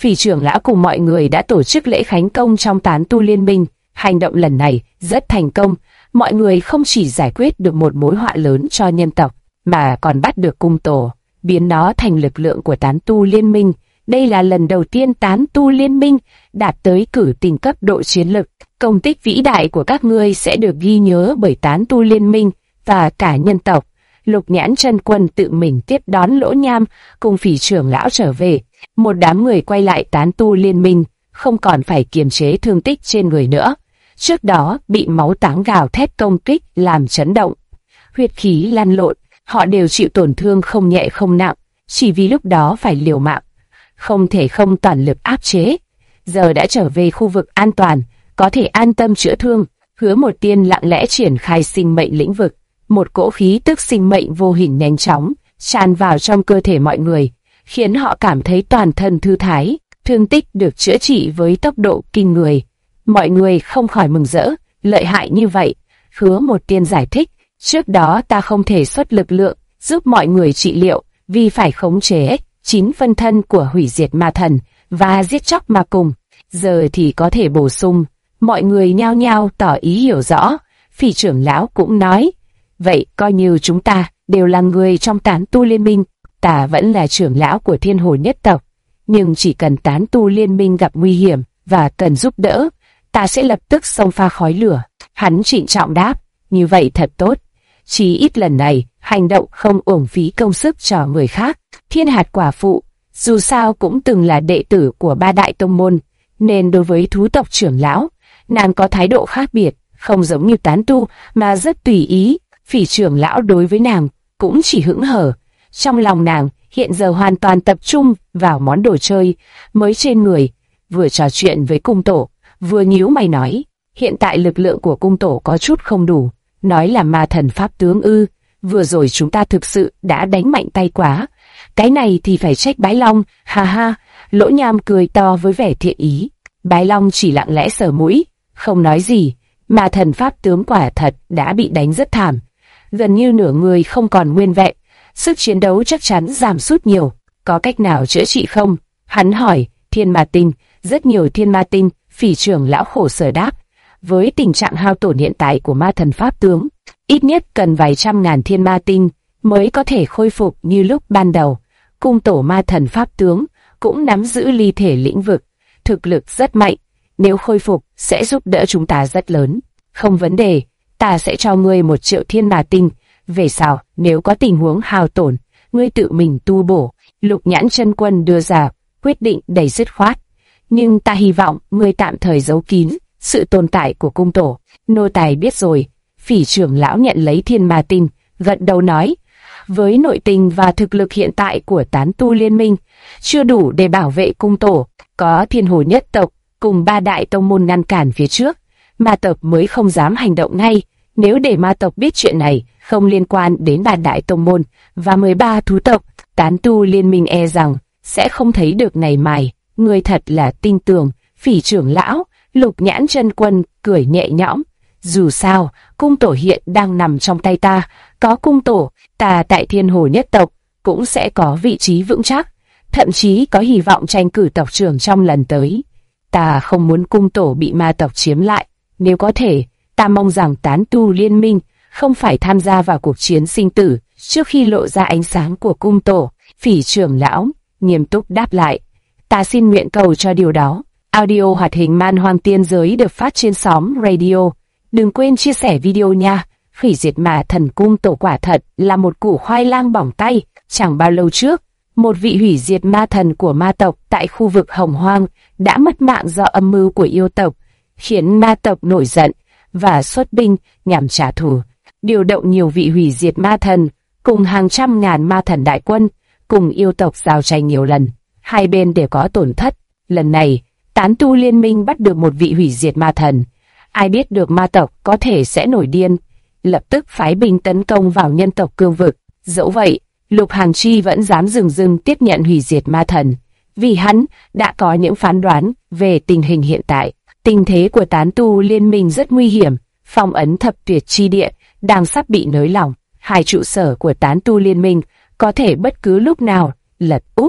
Phỉ trưởng lão cùng mọi người đã tổ chức lễ khánh công trong tán tu liên minh. Hành động lần này rất thành công, mọi người không chỉ giải quyết được một mối họa lớn cho nhân tộc, mà còn bắt được cung tổ, biến nó thành lực lượng của tán tu liên minh. Đây là lần đầu tiên tán tu liên minh đạt tới cử tình cấp độ chiến lực. Công tích vĩ đại của các ngươi sẽ được ghi nhớ bởi tán tu liên minh và cả nhân tộc. Lục Nhãn Chân Quân tự mình tiếp đón Lỗ Nham cùng Phỉ trưởng lão trở về. Một đám người quay lại tán tu liên minh, không còn phải kiềm chế thương tích trên người nữa. Trước đó bị máu táng gào thét công kích làm chấn động, huyết khí lăn lộn, họ đều chịu tổn thương không nhẹ không nặng, chỉ vì lúc đó phải liều mạng, không thể không toàn lực áp chế. Giờ đã trở về khu vực an toàn, có thể an tâm chữa thương. Hứa Một Tiên lặng lẽ triển khai sinh mệnh lĩnh vực, một cỗ khí tức sinh mệnh vô hình nhanh chóng tràn vào trong cơ thể mọi người, khiến họ cảm thấy toàn thân thư thái, thương tích được chữa trị với tốc độ kinh người. Mọi người không khỏi mừng rỡ, lợi hại như vậy. Hứa Một Tiên giải thích, trước đó ta không thể xuất lực lượng giúp mọi người trị liệu, vì phải khống chế 9 phân thân của hủy diệt ma thần và giết chóc ma cùng. Giờ thì có thể bổ sung. Mọi người nhao nhao tỏ ý hiểu rõ. Phỉ trưởng lão cũng nói, vậy coi như chúng ta đều là người trong tán tu liên minh. Ta vẫn là trưởng lão của Thiên Hồ nhất tộc, nhưng chỉ cần tán tu liên minh gặp nguy hiểm và cần giúp đỡ, ta sẽ lập tức xông pha khói lửa. Hắn trịnh trọng đáp, như vậy thật tốt. Chỉ ít lần này, hành động không uổng phí công sức cho người khác. Thiên Hạt quả phụ, dù sao cũng từng là đệ tử của 3 đại tông môn, nên đối với thú tộc trưởng lão, nàng có thái độ khác biệt, không giống như tán tu mà rất tùy ý. Phỉ trưởng lão đối với nàng cũng chỉ hững hờ. Trong lòng nàng hiện giờ hoàn toàn tập trung vào món đồ chơi mới trên người. Vừa trò chuyện với cung tổ, vừa nhíu mày nói, hiện tại lực lượng của cung tổ có chút không đủ. Nói là ma thần pháp tướng ư? Vừa rồi chúng ta thực sự đã đánh mạnh tay quá. Cái này thì phải trách Bái Long, ha ha. Lỗ Nham cười to với vẻ thiện ý. Bái Long chỉ lặng lẽ sờ mũi, không nói gì. Ma thần pháp tướng quả thật đã bị đánh rất thảm, gần như nửa người không còn nguyên vẹn, sức chiến đấu chắc chắn giảm sút nhiều. Có cách nào chữa trị không? Hắn hỏi. Thiên ma tinh, rất nhiều thiên ma tinh. Phỉ trưởng lão khổ sở đáp. Với tình trạng hao tổn hiện tại của ma thần pháp tướng, ít nhất cần vài trăm ngàn thiên ma tinh mới có thể khôi phục như lúc ban đầu. Cung tổ ma thần pháp tướng cũng nắm giữ ly thể lĩnh vực, thực lực rất mạnh, nếu khôi phục sẽ giúp đỡ chúng ta rất lớn. Không vấn đề, ta sẽ cho ngươi 1 triệu thiên ma tinh, về sau nếu có tình huống hao tổn, ngươi tự mình tu bổ. Lục Nhãn Chân Quân đưa ra quyết định đầy dứt khoát, nhưng ta hy vọng ngươi tạm thời giấu kín sự tồn tại của cung tổ. Nô tài biết rồi. Phỉ trưởng lão nhận lấy thiên ma tinh, gật đầu nói, với nội tình và thực lực hiện tại của tán tu liên minh, chưa đủ để bảo vệ cung tổ. Có Thiên Hồ nhất tộc cùng 3 đại tông môn ngăn cản phía trước, ma tộc mới không dám hành động ngay. Nếu để ma tộc biết chuyện này không liên quan đến 3 đại tông môn và 13 thú tộc, tán tu liên minh e rằng sẽ không thấy được ngày mai. Người thật là tin tưởng. Phỉ trưởng lão. Lục Nhãn Chân Quân cười nhẹ nhõm. Dù sao, cung tổ hiện đang nằm trong tay ta. Có cung tổ, ta tại Thiên Hồ nhất tộc cũng sẽ có vị trí vững chắc, thậm chí có hy vọng tranh cử tộc trưởng trong lần tới. Ta không muốn cung tổ bị ma tộc chiếm lại. Nếu có thể, ta mong rằng tán tu liên minh không phải tham gia vào cuộc chiến sinh tử trước khi lộ ra ánh sáng của cung tổ. Phỉ trưởng lão nghiêm túc đáp lại, ta xin nguyện cầu cho điều đó. Audio hoạt hình Man Hoang Tiên Giới được phát trên xóm radio. Đừng quên chia sẻ video nha. Hủy diệt ma thần cung tổ quả thật là một củ khoai lang bỏng tay. Chẳng bao lâu trước, một vị hủy diệt ma thần của ma tộc tại khu vực Hồng Hoang đã mất mạng do âm mưu của yêu tộc, khiến ma tộc nổi giận và xuất binh nhằm trả thù, điều động nhiều vị hủy diệt ma thần cùng hàng trăm ngàn ma thần đại quân cùng yêu tộc giao tranh nhiều lần. Hai bên đều có tổn thất. Lần này, tán tu liên minh bắt được một vị hủy diệt ma thần. Ai biết được ma tộc có thể sẽ nổi điên, lập tức phái binh tấn công vào nhân tộc cương vực. Dẫu vậy, Lục Hàng Chi vẫn dám dừng dưng tiếp nhận hủy diệt ma thần, vì hắn đã có những phán đoán về tình hình hiện tại. Tình thế của tán tu liên minh rất nguy hiểm, phong ấn thập tuyệt chi địa đang sắp bị nới lỏng. Hai trụ sở của tán tu liên minh có thể bất cứ lúc nào lật úp.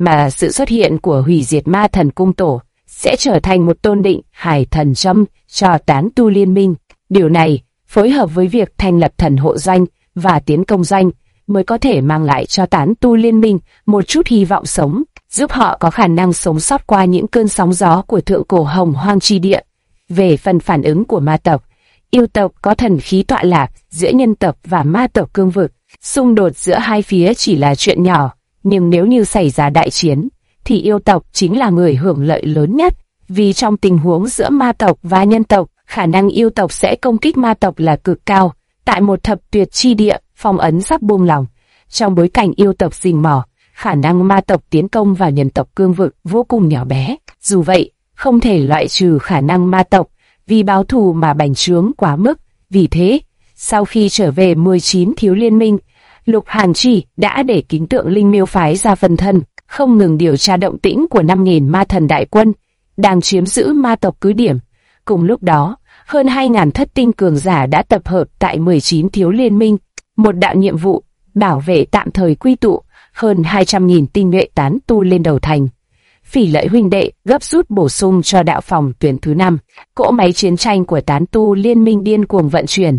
mà sự xuất hiện của hủy diệt ma thần cung tổ sẽ trở thành một tôn định hải thần châm cho tán tu liên minh. Điều này, phối hợp với việc thành lập thần hộ doanh và tiến công doanh, mới có thể mang lại cho tán tu liên minh một chút hy vọng sống, giúp họ có khả năng sống sót qua những cơn sóng gió của thượng cổ hồng hoang chi địa. Về phần phản ứng của ma tộc, yêu tộc có thần khí tọa lạc giữa nhân tộc và ma tộc cương vực, xung đột giữa hai phía chỉ là chuyện nhỏ, nhưng nếu như xảy ra đại chiến, thì yêu tộc chính là người hưởng lợi lớn nhất, vì trong tình huống giữa ma tộc và nhân tộc, khả năng yêu tộc sẽ công kích ma tộc là cực cao. Tại một thập tuyệt chi địa, phong ấn sắp buông lỏng, trong bối cảnh yêu tộc rình mò, khả năng ma tộc tiến công vào nhân tộc cương vực vô cùng nhỏ bé. Dù vậy, không thể loại trừ khả năng ma tộc vì báo thù mà bành trướng quá mức. Vì thế, sau khi trở về 19 thiếu liên minh, Lục Hàn Chi đã để kính tượng linh miêu phái ra phân thân, không ngừng điều tra động tĩnh của 5.000 ma thần đại quân đang chiếm giữ ma tộc cứ điểm. Cùng lúc đó, hơn 2.000 thất tinh cường giả đã tập hợp tại 19 thiếu liên minh, một đạo nhiệm vụ bảo vệ tạm thời quy tụ hơn 200.000 tinh nhuệ tán tu lên đầu thành. Phỉ Lợi huynh đệ gấp rút bổ sung cho đạo phòng tuyển thứ 5, cỗ máy chiến tranh của tán tu liên minh điên cuồng vận chuyển.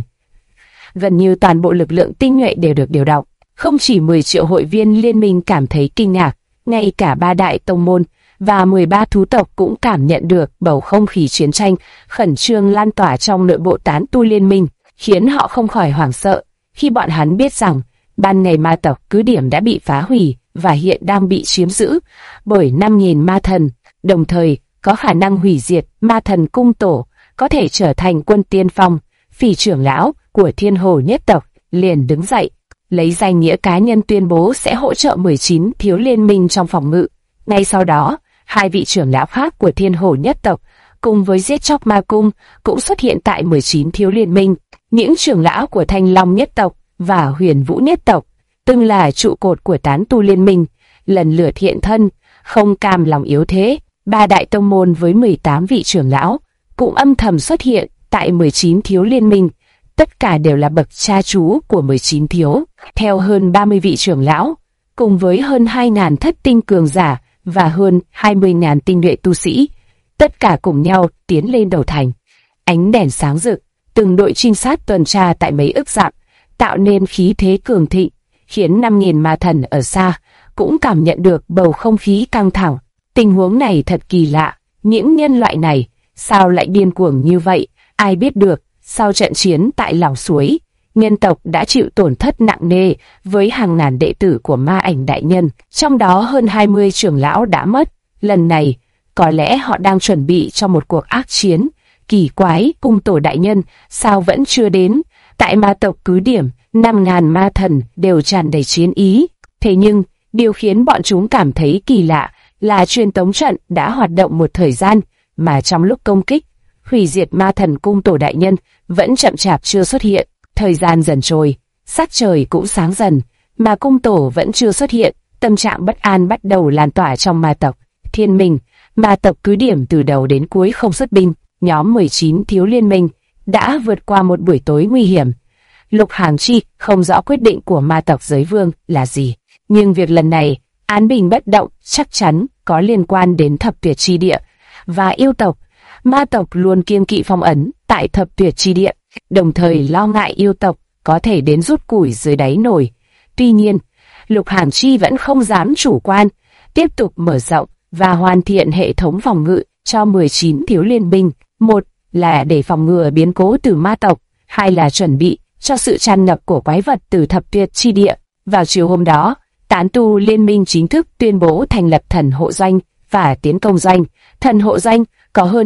Gần như toàn bộ lực lượng tinh nhuệ đều được điều động. Không chỉ 10 triệu hội viên liên minh cảm thấy kinh ngạc, ngay cả 3 đại tông môn và 13 thú tộc cũng cảm nhận được bầu không khí chiến tranh khẩn trương lan tỏa trong nội bộ tán tu liên minh, khiến họ không khỏi hoảng sợ khi bọn hắn biết rằng ban ngày ma tộc cứ điểm đã bị phá hủy và hiện đang bị chiếm giữ bởi 5.000 ma thần, đồng thời có khả năng hủy diệt ma thần cung tổ, có thể trở thành quân tiên phong. Phỉ trưởng lão của Thiên Hồ nhất tộc liền đứng dậy, lấy danh nghĩa cá nhân tuyên bố sẽ hỗ trợ 19 thiếu liên minh trong phòng ngự. Ngay sau đó, hai vị trưởng lão khác của Thiên Hồ nhất tộc cùng với giết chóc ma cung cũng xuất hiện tại 19 thiếu liên minh. Những trưởng lão của Thanh Long nhất tộc và Huyền Vũ nhất tộc, từng là trụ cột của tán tu liên minh, lần lượt hiện thân, không cam lòng yếu thế. 3 đại tông môn với 18 vị trưởng lão cũng âm thầm xuất hiện tại 19 thiếu liên minh. Tất cả đều là bậc cha chú của 19 thiếu, theo hơn 30 vị trưởng lão, cùng với hơn 2.000 thất tinh cường giả và hơn 20.000 tinh nhuệ tu sĩ, tất cả cùng nhau tiến lên đầu thành. Ánh đèn sáng rực, từng đội trinh sát tuần tra tại mấy ức dặm, tạo nên khí thế cường thịnh, khiến 5.000 ma thần ở xa cũng cảm nhận được bầu không khí căng thẳng. Tình huống này thật kỳ lạ, những nhân loại này sao lại điên cuồng như vậy? Ai biết được, sau trận chiến tại Lỏng Suối, nhân tộc đã chịu tổn thất nặng nề với hàng ngàn đệ tử của Ma Ảnh đại nhân, trong đó hơn 20 trưởng lão đã mất. Lần này, có lẽ họ đang chuẩn bị cho một cuộc ác chiến. Kỳ quái, cung tổ đại nhân sao vẫn chưa đến? Tại ma tộc cứ điểm, 5.000 ma thần đều tràn đầy chiến ý. Thế nhưng, điều khiến bọn chúng cảm thấy kỳ lạ là truyền tống trận đã hoạt động một thời gian, mà trong lúc công kích, hủy diệt ma thần cung tổ đại nhân vẫn chậm chạp chưa xuất hiện. Thời gian dần trôi, sắc trời cũng sáng dần, mà cung tổ vẫn chưa xuất hiện. Tâm trạng bất an bắt đầu lan tỏa trong ma tộc Thiên Minh. Ma tộc cứ điểm từ đầu đến cuối không xuất binh. Nhóm 19 thiếu liên minh đã vượt qua một buổi tối nguy hiểm. Lục Hàn Chi không rõ quyết định của ma tộc giới vương là gì, nhưng việc lần này án bình bất động chắc chắn có liên quan đến thập tuyệt chi địa và yêu tộc. Ma tộc luôn kiêng kỵ phong ấn tại thập tuyệt chi địa, đồng thời lo ngại yêu tộc có thể đến rút củi dưới đáy nồi. Tuy nhiên, Lục Hàn Chi vẫn không dám chủ quan, tiếp tục mở rộng và hoàn thiện hệ thống phòng ngự cho 19 thiếu liên minh. Một là để phòng ngừa biến cố từ ma tộc, hai là chuẩn bị cho sự tràn ngập của quái vật từ thập tuyệt chi địa. Vào chiều hôm đó, tán tu liên minh chính thức tuyên bố thành lập thần hộ doanh và tiến công doanh. Thần hộ doanh có hơn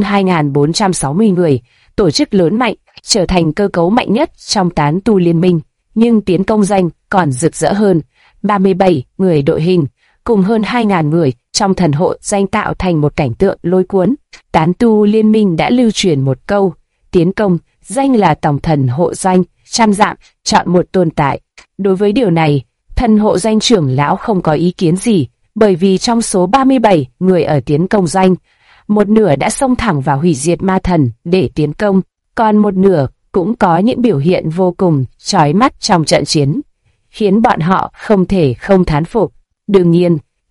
2.460 người, tổ chức lớn mạnh, trở thành cơ cấu mạnh nhất trong tán tu liên minh. Nhưng tiến công doanh còn rực rỡ hơn, 37 người đội hình cùng hơn 2.000 người trong thần hộ doanh tạo thành một cảnh tượng lôi cuốn. Tán tu liên minh đã lưu truyền một câu: tiến công doanh là tổng thần hộ doanh, trăm dặm chọn một tồn tại. Đối với điều này, thần hộ doanh trưởng lão không có ý kiến gì, bởi vì trong số 37 người ở tiến công doanh, một nửa đã xông thẳng vào hủy diệt ma thần để tiến công, còn một nửa cũng có những biểu hiện vô cùng chói mắt trong trận chiến, khiến bọn họ không thể không thán phục. Đương nhiên,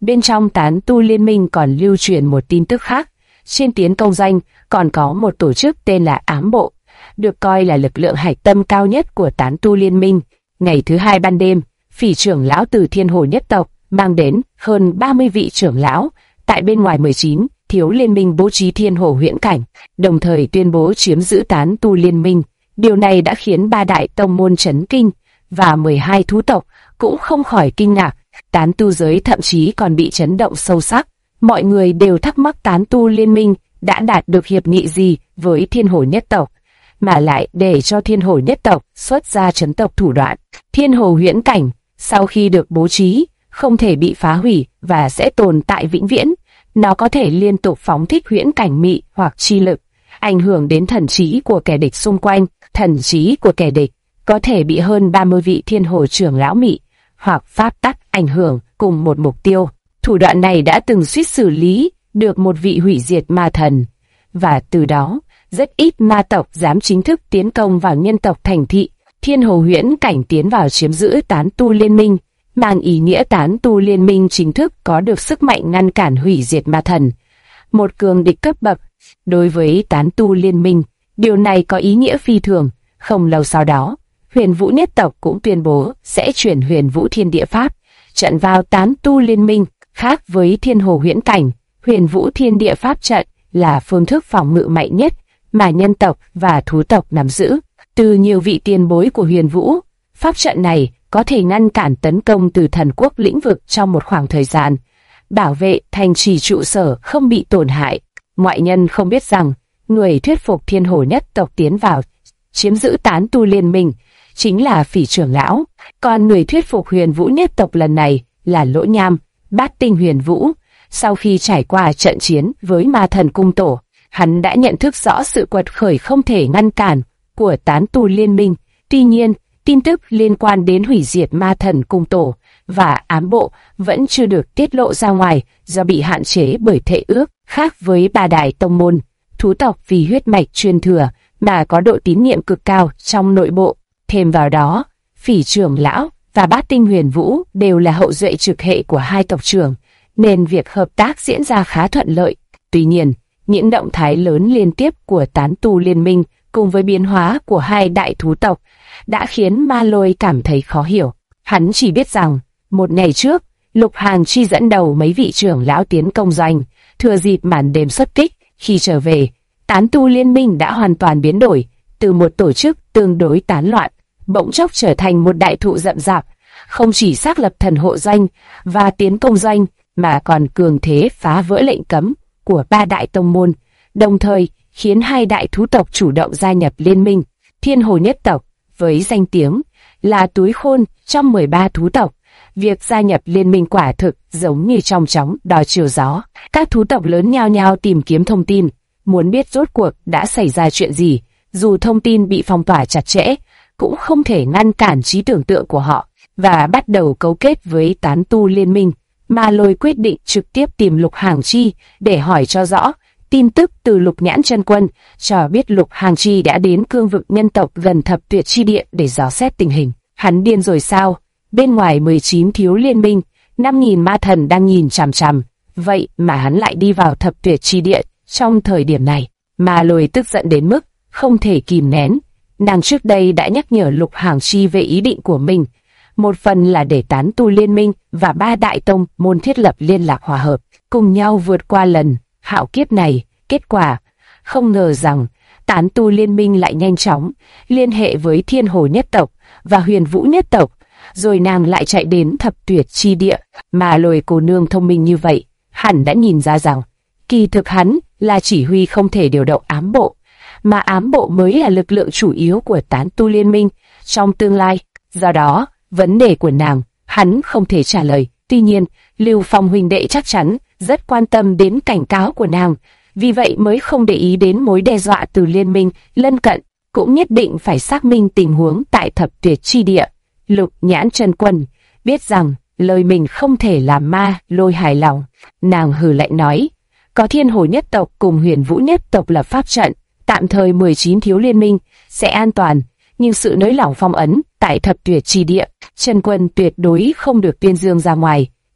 Bên trong tán tu liên minh còn lưu truyền một tin tức khác. Trên tiến công doanh còn có một tổ chức tên là Ám Bộ, được coi là lực lượng hạch tâm cao nhất của tán tu liên minh. Ngày thứ hai ban đêm, Phỉ trưởng lão từ Thiên Hồ nhất tộc mang đến hơn 30 vị trưởng lão tại bên ngoài 19 thiếu liên minh bố trí Thiên Hồ huyễn cảnh, đồng thời tuyên bố chiếm giữ tán tu liên minh. Điều này đã khiến ba đại tông môn chấn kinh, và 12 thú tộc cũng không khỏi kinh ngạc. Tán tu giới thậm chí còn bị chấn động sâu sắc. Mọi người đều thắc mắc tán tu liên minh đã đạt được hiệp nghị gì với Thiên Hồ nhất tộc, mà lại để cho Thiên Hồ nhất tộc xuất ra chấn tộc thủ đoạn. Thiên Hồ huyễn cảnh sau khi được bố trí không thể bị phá hủy và sẽ tồn tại vĩnh viễn. Nó có thể liên tục phóng thích huyễn cảnh mị hoặc chi lực, ảnh hưởng đến thần trí của kẻ địch xung quanh. Thần trí của kẻ địch có thể bị hơn 30 vị Thiên Hồ trưởng lão mị hoặc pháp tắc ảnh hưởng cùng một mục tiêu. Thủ đoạn này đã từng suýt xử lý được một vị hủy diệt ma thần, và từ đó rất ít ma tộc dám chính thức tiến công vào nhân tộc thành thị. Thiên Hồ huyễn cảnh tiến vào chiếm giữ tán tu liên minh, mang ý nghĩa tán tu liên minh chính thức có được sức mạnh ngăn cản hủy diệt ma thần, một cường địch cấp bậc. Đối với tán tu liên minh, điều này có ý nghĩa phi thường. Không lâu sau đó, Huyền Vũ nhất tộc cũng tuyên bố sẽ chuyển Huyền Vũ Thiên Địa Pháp trận vào tán tu liên minh. Khác với Thiên Hồ huyễn cảnh, Huyền Vũ Thiên Địa Pháp trận là phương thức phòng ngự mạnh nhất mà nhân tộc và thú tộc nắm giữ. Từ nhiều vị tiền bối của Huyền Vũ, pháp trận này có thể ngăn cản tấn công từ thần quốc lĩnh vực trong một khoảng thời gian, bảo vệ thành trì trụ sở không bị tổn hại. Ngoại nhân không biết rằng, người thuyết phục Thiên Hồ nhất tộc tiến vào chiếm giữ tán tu liên minh chính là Phỉ trưởng lão, còn người thuyết phục Huyền Vũ nhất tộc lần này là Lỗ Nham, bát tinh Huyền Vũ. Sau khi trải qua trận chiến với ma thần cung tổ, hắn đã nhận thức rõ sự quật khởi không thể ngăn cản của tán tu liên minh. Tuy nhiên, tin tức liên quan đến hủy diệt ma thần cung tổ và ám bộ vẫn chưa được tiết lộ ra ngoài do bị hạn chế bởi thệ ước. Khác với ba đại tông môn, thú tộc vì huyết mạch truyền thừa mà có độ tín nhiệm cực cao trong nội bộ. Thêm vào đó, Phỉ trưởng lão và bát tinh Huyền Vũ đều là hậu duệ trực hệ của hai tộc trưởng, nên việc hợp tác diễn ra khá thuận lợi. Tuy nhiên, những động thái lớn liên tiếp của tán tu liên minh cùng với biến hóa của hai đại thú tộc đã khiến Ma Lôi cảm thấy khó hiểu. Hắn chỉ biết rằng, một ngày trước, Lục Hàng Chi dẫn đầu mấy vị trưởng lão tiến công doanh, thừa dịp màn đêm xuất kích. Khi trở về, tán tu liên minh đã hoàn toàn biến đổi, từ một tổ chức tương đối tán loạn, bỗng chốc trở thành một đại thụ rậm rạp, không chỉ xác lập thần hộ doanh và tiến công doanh, mà còn cường thế phá vỡ lệnh cấm của ba đại tông môn, đồng thời khiến hai đại thú tộc chủ động gia nhập liên minh. Thiên Hồ nhất tộc, với danh tiếng là túi khôn trong 13 thú tộc, việc gia nhập liên minh quả thực giống như trong chóng đòi chiều gió. Các thú tộc lớn nhao nhao tìm kiếm thông tin, muốn biết rốt cuộc đã xảy ra chuyện gì. Dù thông tin bị phong tỏa chặt chẽ, cũng không thể ngăn cản trí tưởng tượng của họ, và bắt đầu cấu kết với tán tu liên minh. Ma Lôi quyết định trực tiếp tìm Lục Hàng Chi để hỏi cho rõ. Tin tức từ Lục Nhãn Chân Quân cho biết Lục Hàng Chi đã đến cương vực nhân tộc gần Thập Tuyệt Chi Địa để dò xét tình hình. Hắn điên rồi sao? Bên ngoài 19 thiếu liên minh, 5.000 ma thần đang nhìn chằm chằm. Vậy mà hắn lại đi vào Thập Tuyệt Chi Địa trong thời điểm này. Ma Lôi tức giận đến mức không thể kìm nén. Nàng trước đây đã nhắc nhở Lục Hàng Chi về ý định của mình. Một phần là để tán tu liên minh và ba đại tông môn thiết lập liên lạc hòa hợp, cùng nhau vượt qua lần hạo kiếp này. Kết quả, không ngờ rằng tán tu liên minh lại nhanh chóng liên hệ với Thiên Hồ nhất tộc và Huyền Vũ nhất tộc, rồi nàng lại chạy đến Thập Tuyệt Chi Địa. Mà Lôi cô nương thông minh như vậy, hẳn đã nhìn ra rằng kỳ thực hắn là chỉ huy không thể điều động ám bộ, mà ám bộ mới là lực lượng chủ yếu của tán tu liên minh trong tương lai. Do đó, vấn đề của nàng, hắn không thể trả lời. Tuy nhiên, Lưu Phong huynh đệ chắc chắn rất quan tâm đến cảnh cáo của nàng, vì vậy mới không để ý đến mối đe dọa từ liên minh lân cận, cũng nhất định phải xác minh tình huống tại Thập Tuyệt Chi Địa. Lục Nhãn Chân Quân biết rằng lời mình không thể làm Ma Lôi hài lòng. Nàng hừ lạnh nói, có Thiên Hồ nhất tộc cùng Huyền Vũ nhất tộc lập pháp trận, tạm thời 19 thiếu liên minh sẽ an toàn, nhưng sự nới lỏng phong ấn tại Thập Tuyệt Chi Địa, Chân Quân tuyệt đối không được tuyên dương ra ngoài.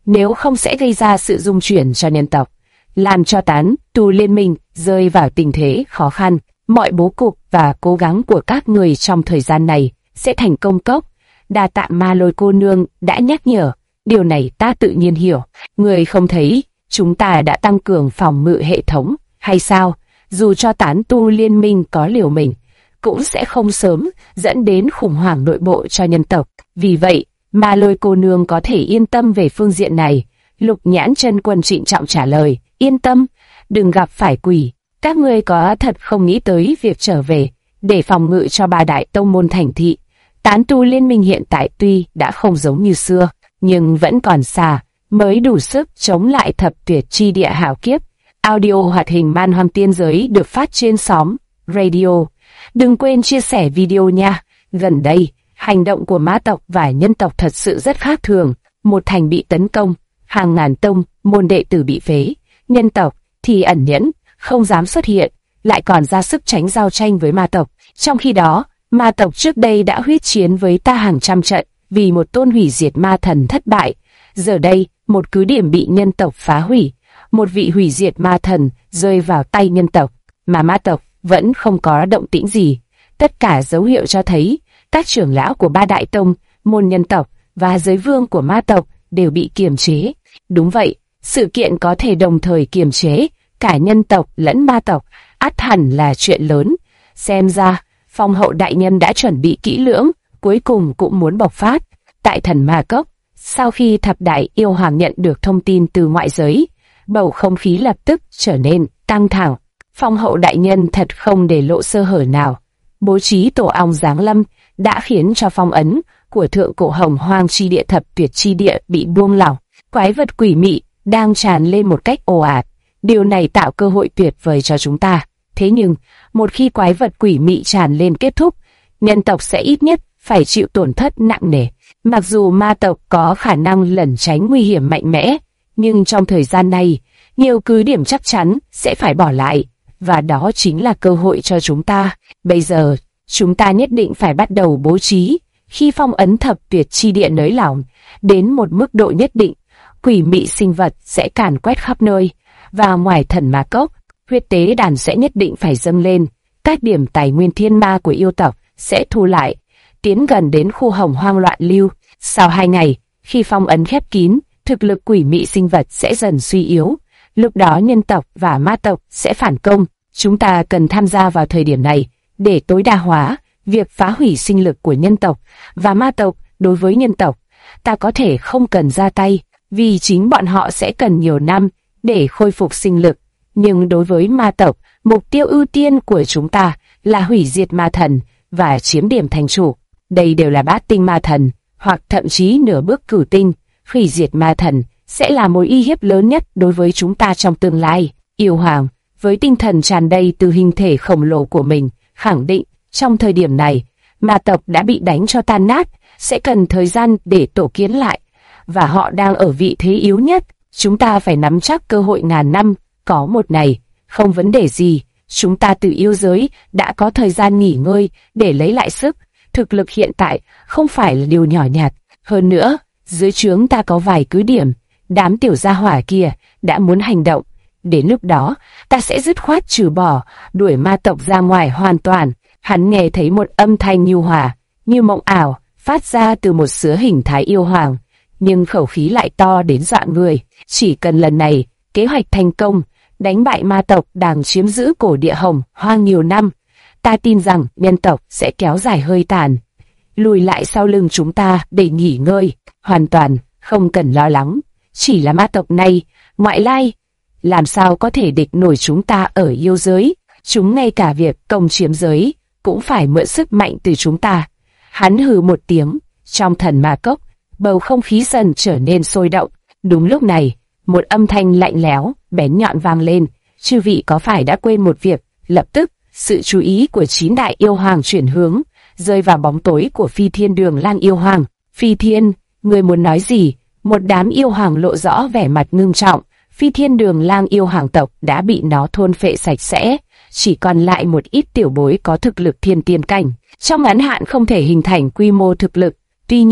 nếu không sẽ gây ra sự rung chuyển cho nhân tộc, làm cho Tán Tu liên minh rơi vào tình thế khó khăn. Mọi bố cục và cố gắng của các người trong thời gian này sẽ thành công cốc. Đa tạ Ma Lôi cô nương đã nhắc nhở, điều này ta tự nhiên hiểu. Người không thấy chúng ta đã tăng cường phòng ngự hệ thống hay sao? Dù cho Tán Tu liên minh có liều mình, cũng sẽ không sớm dẫn đến khủng hoảng nội bộ cho nhân tộc. Vì vậy, Ma Lôi cô nương có thể yên tâm về phương diện này. Lục Nhãn Chân Quân trịnh trọng trả lời, yên tâm, đừng gặp phải quỷ. Các ngươi có thật không nghĩ tới việc trở về để phòng ngự cho ba đại tông môn thành thị. Tán Tu liên minh hiện tại tuy đã không giống như xưa, nhưng vẫn còn xa mới đủ sức chống lại thập tuyệt chi địa hảo kiếp. Audio hoạt hình Man Hoang Tiên Giới được phát trên xóm Radio. Đừng quên chia sẻ video nha. Gần đây, hành động của ma tộc và nhân tộc thật sự rất khác thường. Một thành bị tấn công, hàng ngàn tông môn đệ tử bị phế. Nhân tộc thì ẩn nhẫn, không dám xuất hiện, lại còn ra sức tránh giao tranh với ma tộc. Trong khi đó, ma tộc trước đây đã huyết chiến với ta hàng trăm trận, vì một tôn hủy diệt ma thần thất bại. Giờ đây, một cứ điểm bị nhân tộc phá hủy, một vị hủy diệt ma thần rơi vào tay nhân tộc, mà ma tộc vẫn không có động tĩnh gì. Tất cả dấu hiệu cho thấy, các trưởng lão của ba đại tông, môn nhân tộc và giới vương của ma tộc đều bị kiềm chế. Đúng vậy, sự kiện có thể đồng thời kiềm chế cả nhân tộc lẫn ma tộc, ắt hẳn là chuyện lớn. Xem ra, Phong hậu đại nhân đã chuẩn bị kỹ lưỡng, cuối cùng cũng muốn bộc phát. Tại Thần Ma Cốc, sau khi thập đại yêu hoàng nhận được thông tin từ ngoại giới, bầu không khí lập tức trở nên căng thẳng. Phong hậu đại nhân thật không để lộ sơ hở nào. Bố trí tổ ong giáng lâm đã khiến cho phong ấn của thượng cổ hồng hoang chi địa thập tuyệt chi địa bị buông lỏng. Quái vật quỷ mị đang tràn lên một cách ồ ạt. Điều này tạo cơ hội tuyệt vời cho chúng ta. Thế nhưng, một khi quái vật quỷ mị tràn lên kết thúc, nhân tộc sẽ ít nhất phải chịu tổn thất nặng nề. Mặc dù ma tộc có khả năng lẩn tránh nguy hiểm mạnh mẽ, nhưng trong thời gian này, nhiều cứ điểm chắc chắn sẽ phải bỏ lại, và đó chính là cơ hội cho chúng ta. Bây giờ, chúng ta nhất định phải bắt đầu bố trí. Khi phong ấn thập tuyệt chi địa nới lỏng đến một mức độ nhất định, quỷ mị sinh vật sẽ càn quét khắp nơi, và ngoài Thần Ma Cốc, huyết tế đàn sẽ nhất định phải dâng lên. Các điểm tài nguyên thiên ma của yêu tộc sẽ thu lại, tiến gần đến khu hồng hoang loạn lưu. Sau 2 ngày, khi phong ấn khép kín, thực lực quỷ mị sinh vật sẽ dần suy yếu. Lúc đó nhân tộc và ma tộc sẽ phản công. Chúng ta cần tham gia vào thời điểm này để tối đa hóa việc phá hủy sinh lực của nhân tộc và ma tộc. Đối với nhân tộc, ta có thể không cần ra tay, vì chính bọn họ sẽ cần nhiều năm để khôi phục sinh lực. Nhưng đối với ma tộc, mục tiêu ưu tiên của chúng ta là hủy diệt ma thần và chiếm điểm thành chủ. Đây đều là bát tinh ma thần, hoặc thậm chí nửa bước cửu tinh. Hủy diệt ma thần sẽ là mối uy hiếp lớn nhất đối với chúng ta trong tương lai. Yêu hoàng, với tinh thần tràn đầy từ hình thể khổng lồ của mình, khẳng định trong thời điểm này, ma tộc đã bị đánh cho tan nát, sẽ cần thời gian để tổ kiến lại, và họ đang ở vị thế yếu nhất. Chúng ta phải nắm chắc cơ hội ngàn năm có một này. Không vấn đề gì, chúng ta từ yêu giới đã có thời gian nghỉ ngơi để lấy lại sức. Thực lực hiện tại không phải là điều nhỏ nhặt. Hơn nữa, dưới trướng ta có vài cứ điểm, đám tiểu gia hỏa kia đã muốn hành động. Đến lúc đó, ta sẽ dứt khoát trừ bỏ, đuổi ma tộc ra ngoài hoàn toàn. Hắn nghe thấy một âm thanh nhu hòa, như mộng ảo, phát ra từ một sứa hình thái yêu hoàng, nhưng khẩu khí lại to đến dọa người. Chỉ cần lần này, kế hoạch thành công, đánh bại ma tộc đang chiếm giữ cổ địa hồng hoang nhiều năm, ta tin rằng nhân tộc sẽ kéo dài hơi tàn, lùi lại sau lưng chúng ta để nghỉ ngơi, hoàn toàn không cần lo lắng. Chỉ là ma tộc này, ngoại lai, làm sao có thể địch nổi chúng ta ở yêu giới? Chúng ngay cả việc công chiếm giới cũng phải mượn sức mạnh từ chúng ta. Hắn hừ một tiếng, trong Thần Ma Cốc, bầu không khí dần trở nên sôi động. Đúng lúc này, một âm thanh lạnh lẽo, bén nhọn vang lên. Chư vị có phải đã quên một việc? Lập tức, sự chú ý của 9 đại yêu hoàng chuyển hướng, rơi vào bóng tối của Phi Thiên Đường Lang yêu hoàng. Phi Thiên, người muốn nói gì? Một đám yêu hoàng lộ rõ vẻ mặt ngưng trọng. Phi Thiên Đường Lang yêu hoàng tộc đã bị nó thôn phệ sạch sẽ, chỉ còn lại một ít tiểu bối có thực lực thiên tiên cảnh. Trong ngắn hạn không thể hình thành quy mô thực lực. Tuy nhiên,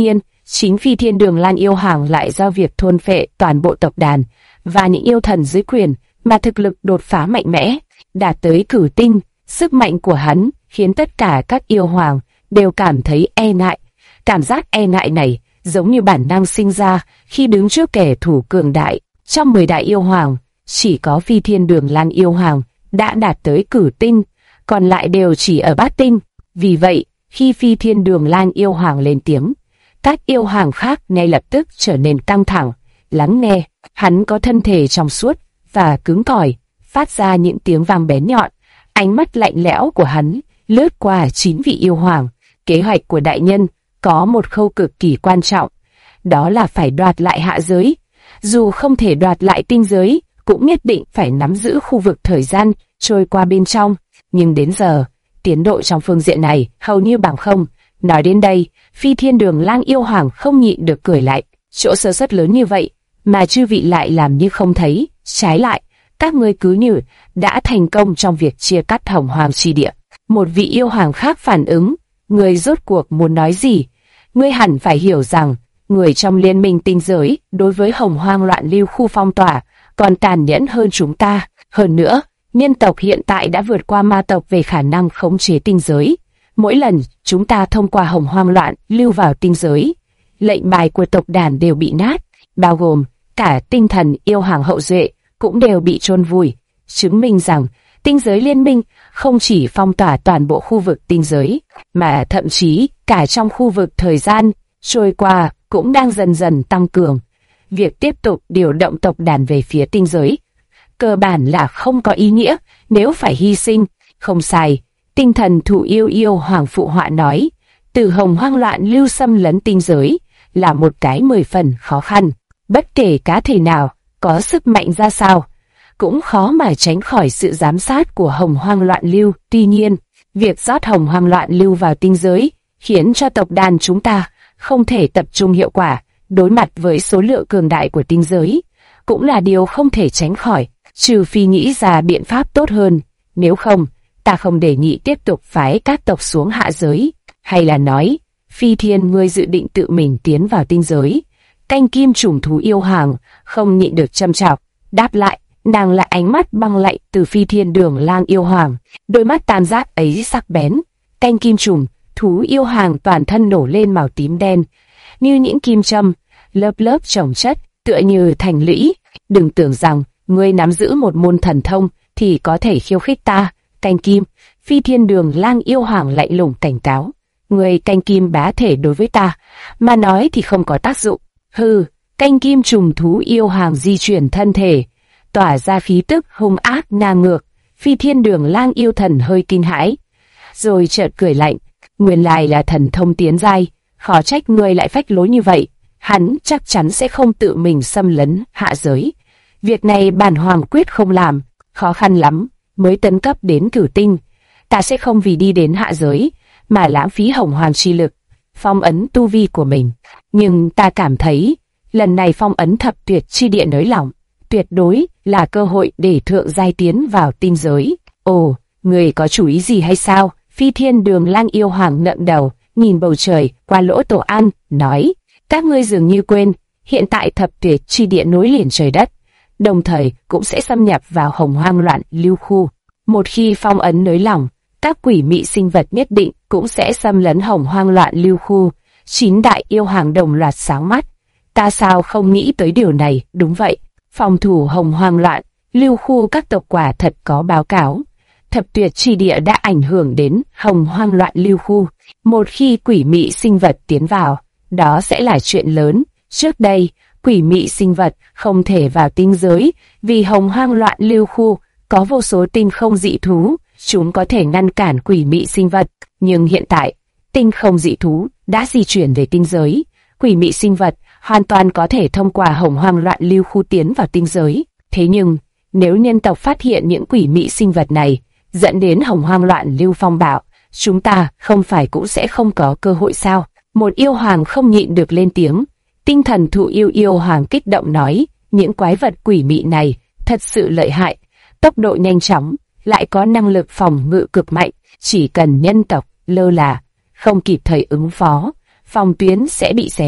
chính Phi Thiên Đường Lan yêu hoàng lại do việc thôn phệ toàn bộ tộc đàn và những yêu thần dưới quyền mà thực lực đột phá mạnh mẽ, đạt tới cửu tinh. Sức mạnh của hắn khiến tất cả các yêu hoàng đều cảm thấy e ngại. Cảm giác e ngại này giống như bản năng sinh ra khi đứng trước kẻ thù cường đại. Trong 10 đại yêu hoàng, chỉ có Phi Thiên Đường Lan yêu hoàng đã đạt tới cửu tinh, còn lại đều chỉ ở bát tinh. Vì vậy, khi Phi Thiên Đường Lan yêu hoàng lên tiếng, các yêu hoàng khác ngay lập tức trở nên căng thẳng, lắng nghe. Hắn có thân thể trong suốt và cứng cỏi, phát ra những tiếng vang bén nhọn. Ánh mắt lạnh lẽo của hắn lướt qua 9 vị yêu hoàng. Kế hoạch của đại nhân có một khâu cực kỳ quan trọng, đó là phải đoạt lại hạ giới. Dù không thể đoạt lại tinh giới, cũng nhất định phải nắm giữ khu vực thời gian trôi qua bên trong. Nhưng đến giờ, tiến độ trong phương diện này hầu như bằng không. Nói đến đây, Phi Thiên Đường Lang yêu hoàng không nhịn được cười lại. Chỗ sơ suất lớn như vậy mà chư vị lại làm như không thấy. Trái lại, các ngươi cứ như đã thành công trong việc chia cắt Hồng Hoàng chi địa. Một vị yêu hoàng khác phản ứng, ngươi rốt cuộc muốn nói gì? Ngươi hẳn phải hiểu rằng, người trong liên minh tinh giới đối với Hồng Hoang loạn lưu khu phong tỏa còn tàn nhẫn hơn chúng ta. Hơn nữa, nhân tộc hiện tại đã vượt qua ma tộc về khả năng khống chế tinh giới. Mỗi lần chúng ta thông qua Hồng Hoang loạn lưu vào tinh giới, lệnh bài của tộc đàn đều bị nát, bao gồm cả tinh thần yêu hoàng hậu duệ cũng đều bị chôn vùi, chứng minh rằng tinh giới liên minh không chỉ phong tỏa toàn bộ khu vực tinh giới, mà thậm chí cả trong khu vực thời gian trôi qua cũng đang dần dần tăng cường. Việc tiếp tục điều động tộc đàn về phía tinh giới cơ bản là không có ý nghĩa nếu phải hy sinh. Không sai, tinh thần thụ yêu hoàng phụ họa nói, từ Hồng Hoang loạn lưu xâm lấn tinh giới là một cái 10 phần khó khăn. Bất kể cá thể nào có sức mạnh ra sao, cũng khó mà tránh khỏi sự giám sát của Hồng Hoang loạn lưu. Tuy nhiên, việc rót Hồng Hoang loạn lưu vào tinh giới khiến cho tộc đàn chúng ta không thể tập trung hiệu quả đối mặt với số lượng cường đại của tinh giới, cũng là điều không thể tránh khỏi, trừ phi nghĩ ra biện pháp tốt hơn. Nếu không, ta không đề nghị tiếp tục phái các tộc xuống hạ giới. Hay là nói, Phi Thiên ngươi dự định tự mình tiến vào tinh giới? Canh kim trùng thú yêu hoàng không nhịn được châm chọc, đáp lại. Nàng lại ánh mắt băng lạnh từ Phi Thiên Đường Lang yêu hoàng, đôi mắt tam giác ấy sắc bén. Canh kim trùng thú yêu hoàng toàn thân nổ lên màu tím đen, như những kim châm, lớp lớp chồng chất, tựa như thành lũy. Đừng tưởng rằng ngươi nắm giữ một môn thần thông thì có thể khiêu khích ta. Canh kim, Phi Thiên Đường Lang yêu hoàng lạnh lùng cảnh cáo. Ngươi canh kim bá thể đối với ta mà nói thì không có tác dụng. Hừ. Canh kim trùng thú yêu hoàng di chuyển thân thể, tỏa ra khí tức hung ác ngang ngược. Phi Thiên Đường Lang yêu thần hơi kinh hãi, rồi chợt cười lạnh. Nguyên lai là thần thông tiến giai, khó trách ngươi lại phách lối như vậy. Hắn chắc chắn sẽ không tự mình xâm lấn hạ giới. Việc này bản hoàng quyết không làm, khó khăn lắm mới tấn cấp đến cửu tinh. Ta sẽ không vì đi đến hạ giới mà lãng phí Hồng Hoàng chi lực, phong ấn tu vi của mình. Nhưng ta cảm thấy lần này phong ấn thập tuyệt chi địa nới lỏng, tuyệt đối là cơ hội để thượng giai tiến vào tinh giới. Ồ, người có chủ ý gì hay sao? Phi Thiên Đường Lang yêu hoàng ngẩng đầu, nhìn bầu trời qua lỗ tổ an, nói: các ngươi dường như quên, hiện tại thập tuyệt chi địa nối liền trời đất, đồng thời cũng sẽ xâm nhập vào Hồng Hoang loạn lưu khu. Một khi phong ấn nới lỏng, các quỷ mị sinh vật nhất định cũng sẽ xâm lấn Hồng Hoang loạn lưu khu. 9 đại yêu hoàng đồng loạt sáng mắt. Ta sao không nghĩ tới điều này? Đúng vậy, phòng thủ Hồng Hoang loạn lưu khu các tộc quả thật có báo cáo. Thập tuyệt chi địa đã ảnh hưởng đến Hồng Hoang loạn lưu khu. Một khi quỷ mị sinh vật tiến vào, đó sẽ là chuyện lớn. Trước đây, quỷ mị sinh vật không thể vào tinh giới vì Hồng Hoang loạn lưu khu có vô số tinh không dị thú, chúng có thể ngăn cản quỷ mị sinh vật. Nhưng hiện tại, tinh không dị thú đã di chuyển về tinh giới, quỷ mị sinh vật hoàn toàn có thể thông qua Hồng Hoang loạn lưu khu tiến vào tinh giới. Thế nhưng, nếu nhân tộc phát hiện những quỷ mị sinh vật này, dẫn đến Hồng Hoang loạn lưu phong bạo, chúng ta không phải cũng sẽ không có cơ hội sao? Một yêu hoàng không nhịn được lên tiếng. Tinh thần thụ yêu hoàng kích động nói, những quái vật quỷ mị này thật sự lợi hại, tốc độ nhanh chóng, lại có năng lực phòng ngự cực mạnh, chỉ cần nhân tộc lơ là, không kịp thời ứng phó, phòng tuyến sẽ bị xé nứt.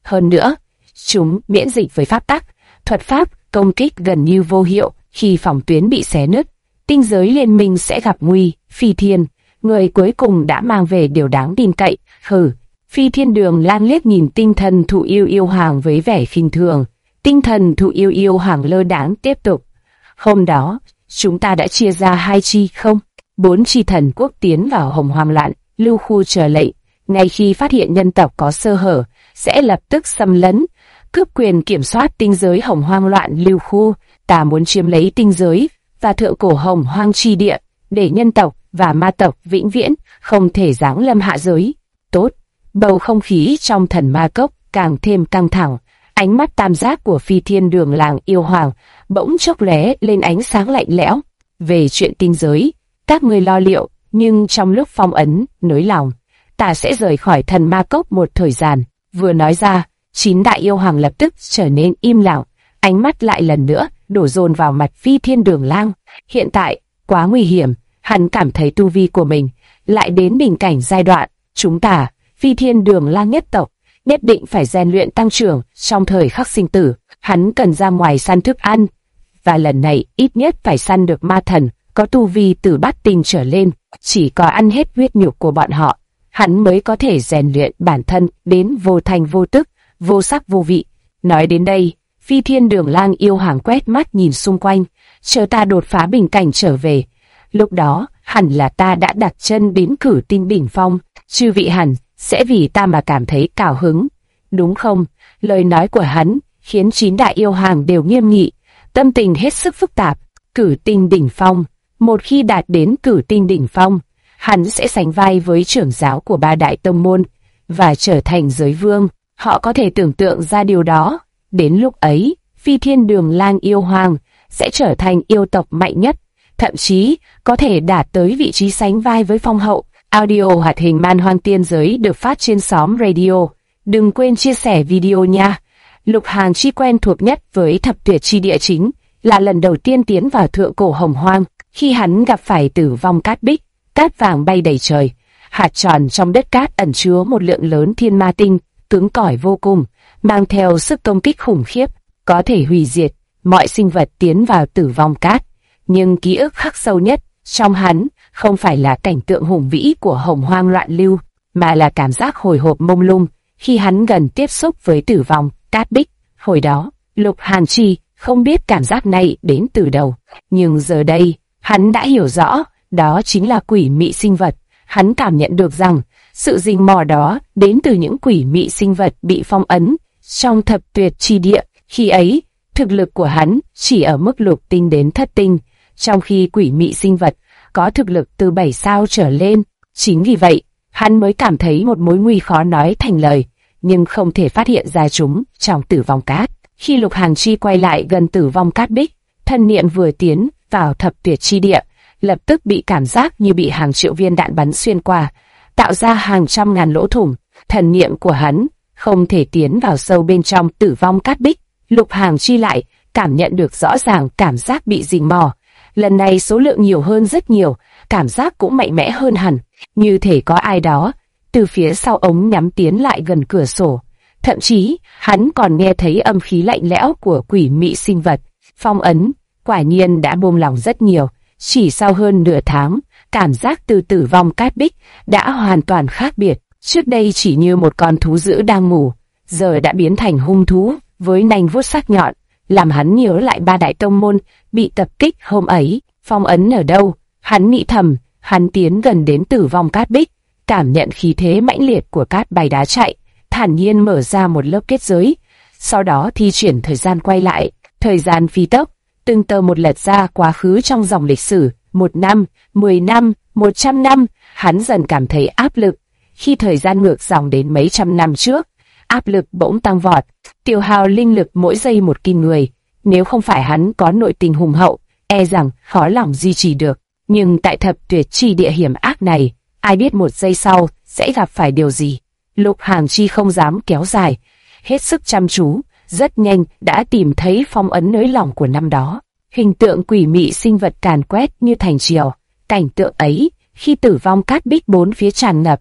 Hơn nữa, chúng miễn dịch với pháp tắc, thuật pháp, công kích gần như vô hiệu. Khi phòng tuyến bị xé nứt, tinh giới liên minh sẽ gặp nguy. Phi Thiên, người cuối cùng đã mang về điều đáng tin cậy. Hừ. Phi Thiên Đường Lang liếc nhìn tinh thần thụ yêu yêu hoàng với vẻ khinh thường. Tinh thần thụ yêu yêu hoàng lơ đãng tiếp tục. Hôm đó, chúng ta đã chia ra 2 chi không? 4 chi thần quốc tiến vào Hồng Hoang loạn, lưu khu chờ lệnh. Ngay khi phát hiện nhân tộc có sơ hở, sẽ lập tức xâm lấn, cướp quyền kiểm soát tinh giới Hồng Hoang loạn lưu khu. Ta muốn chiếm lấy tinh giới và thượng cổ Hồng Hoang chi địa, để nhân tộc và ma tộc vĩnh viễn không thể giáng lâm hạ giới. Tốt. Bầu không khí trong thần ma cốc càng thêm căng thẳng. Ánh mắt tam giác của Phi Thiên Đường Lang yêu hoàng bỗng chốc lóe lên ánh sáng lạnh lẽo. Về chuyện tinh giới, các ngươi lo liệu, nhưng trong lúc phong ấn nới lòng, ta sẽ rời khỏi thần ma cốc một thời gian. Vừa nói ra, 9 đại yêu hoàng lập tức trở nên im lặng, ánh mắt lại lần nữa đổ dồn vào mặt Phi Thiên Đường Lang. Hiện tại, quá nguy hiểm, hắn cảm thấy tu vi của mình lại đến bình cảnh giai đoạn. Chúng ta, Phi Thiên Đường Lang nhất tộc, nhất định phải rèn luyện tăng trưởng trong thời khắc sinh tử. Hắn cần ra ngoài săn thức ăn, và lần này ít nhất phải săn được ma thần có tu vi từ bát tinh trở lên. Chỉ có ăn hết huyết nhục của bọn họ, hắn mới có thể rèn luyện bản thân đến vô thành vô tức, vô sắc vô vị. Nói đến đây, Phi Thiên Đường Lang yêu hoàng quét mắt nhìn xung quanh, chờ ta đột phá bình cảnh trở về. Lúc đó, hẳn là ta đã đặt chân đến cử tinh đỉnh phong, chư vị hẳn sẽ vì ta mà cảm thấy cao hứng, đúng không? Lời nói của hắn khiến 9 đại yêu hoàng đều nghiêm nghị, tâm tình hết sức phức tạp. Cử tinh đỉnh phong, một khi đạt đến cử tinh đỉnh phong, hắn sẽ sánh vai với trưởng giáo của 3 đại tông môn và trở thành giới vương. Họ có thể tưởng tượng ra điều đó. Đến lúc ấy, Phi Thiên Đường Lang yêu hoàng sẽ trở thành yêu tộc mạnh nhất, thậm chí có thể đạt tới vị trí sánh vai với phong hậu. Audio hoạt hình Man Hoang Tiên Giới được phát trên xóm radio. Đừng quên chia sẻ video nha. Lục Hàn Chi quen thuộc nhất với thập tuyệt chi địa chính là lần đầu tiên tiến vào thượng cổ Hồng Hoang. Khi hắn gặp phải tử vong cát bích, cát vàng bay đầy trời, hạt tròn trong đất cát ẩn chứa một lượng lớn thiên ma tinh, cứng cỏi vô cùng, mang theo sức công kích khủng khiếp, có thể hủy diệt mọi sinh vật tiến vào tử vong cát. Nhưng ký ức khắc sâu nhất trong hắn không phải là cảnh tượng hùng vĩ của Hồng Hoang loạn lưu, mà là cảm giác hồi hộp mông lung khi hắn gần tiếp xúc với tử vong cát bích. Hồi đó, Lục Hàn Chi không biết cảm giác này đến từ đâu, nhưng giờ đây, hắn đã hiểu rõ, đó chính là quỷ mị sinh vật. Hắn cảm nhận được rằng, sự rình mò đó đến từ những quỷ mị sinh vật bị phong ấn trong thập tuyệt chi địa. Khi ấy, thực lực của hắn chỉ ở mức lục tinh đến thất tinh, trong khi quỷ mị sinh vật có thực lực từ 7 sao trở lên. Chính vì vậy, hắn mới cảm thấy một mối nguy khó nói thành lời, nhưng không thể phát hiện ra chúng trong tử vong cát. Khi Lục Hàn Chi quay lại gần tử vong cát bích, thân niệm vừa tiến vào thập tuyệt chi địa, lập tức bị cảm giác như bị hàng triệu viên đạn bắn xuyên qua, tạo ra hàng trăm ngàn lỗ thủng. Thần niệm của hắn không thể tiến vào sâu bên trong tử vong cát bích. Lục Hàn Chi lại cảm nhận được rõ ràng cảm giác bị rình mò. Lần này số lượng nhiều hơn rất nhiều, cảm giác cũng mạnh mẽ hơn hẳn, như thể có ai đó từ phía sau ống nhắm tiến lại gần cửa sổ. Thậm chí, hắn còn nghe thấy âm khí lạnh lẽo của quỷ mị sinh vật. Phong ấn, quả nhiên đã buông lỏng rất nhiều. Chỉ sau hơn nửa tháng, cảm giác từ tử vong cát bích đã hoàn toàn khác biệt. Trước đây chỉ như một con thú dữ đang ngủ, giờ đã biến thành hung thú với nanh vuốt sắc nhọn, làm hắn nhớ lại 3 đại tông môn bị tập kích hôm ấy. Phong ấn ở đâu? Hắn nghĩ thầm. Hắn tiến gần đến tử vong cát bích, cảm nhận khí thế mãnh liệt của cát bay đá chạy, thản nhiên mở ra một lớp kết giới, sau đó thi chuyển thời gian quay lại. Thời gian phi tốc, từng tờ một lật ra quá khứ trong dòng lịch sử. 1 năm, 10 năm, 100 năm. Hắn dần cảm thấy áp lực. Khi thời gian ngược dòng đến mấy trăm năm trước, áp lực bỗng tăng vọt, tiêu hao linh lực mỗi giây một kinh người. Nếu không phải hắn có nội tình hùng hậu, e rằng khó lòng duy trì được. Nhưng tại thập tuyệt chi địa hiểm ác này, ai biết một giây sau sẽ gặp phải điều gì. Lục Hàn Chi không dám kéo dài, hết sức chăm chú, rất nhanh đã tìm thấy phong ấn nới lỏng của năm đó. Hình tượng quỷ mị sinh vật càn quét như thành triều. Cảnh tượng ấy, khi tử vong cát bích bốn phía tràn ngập,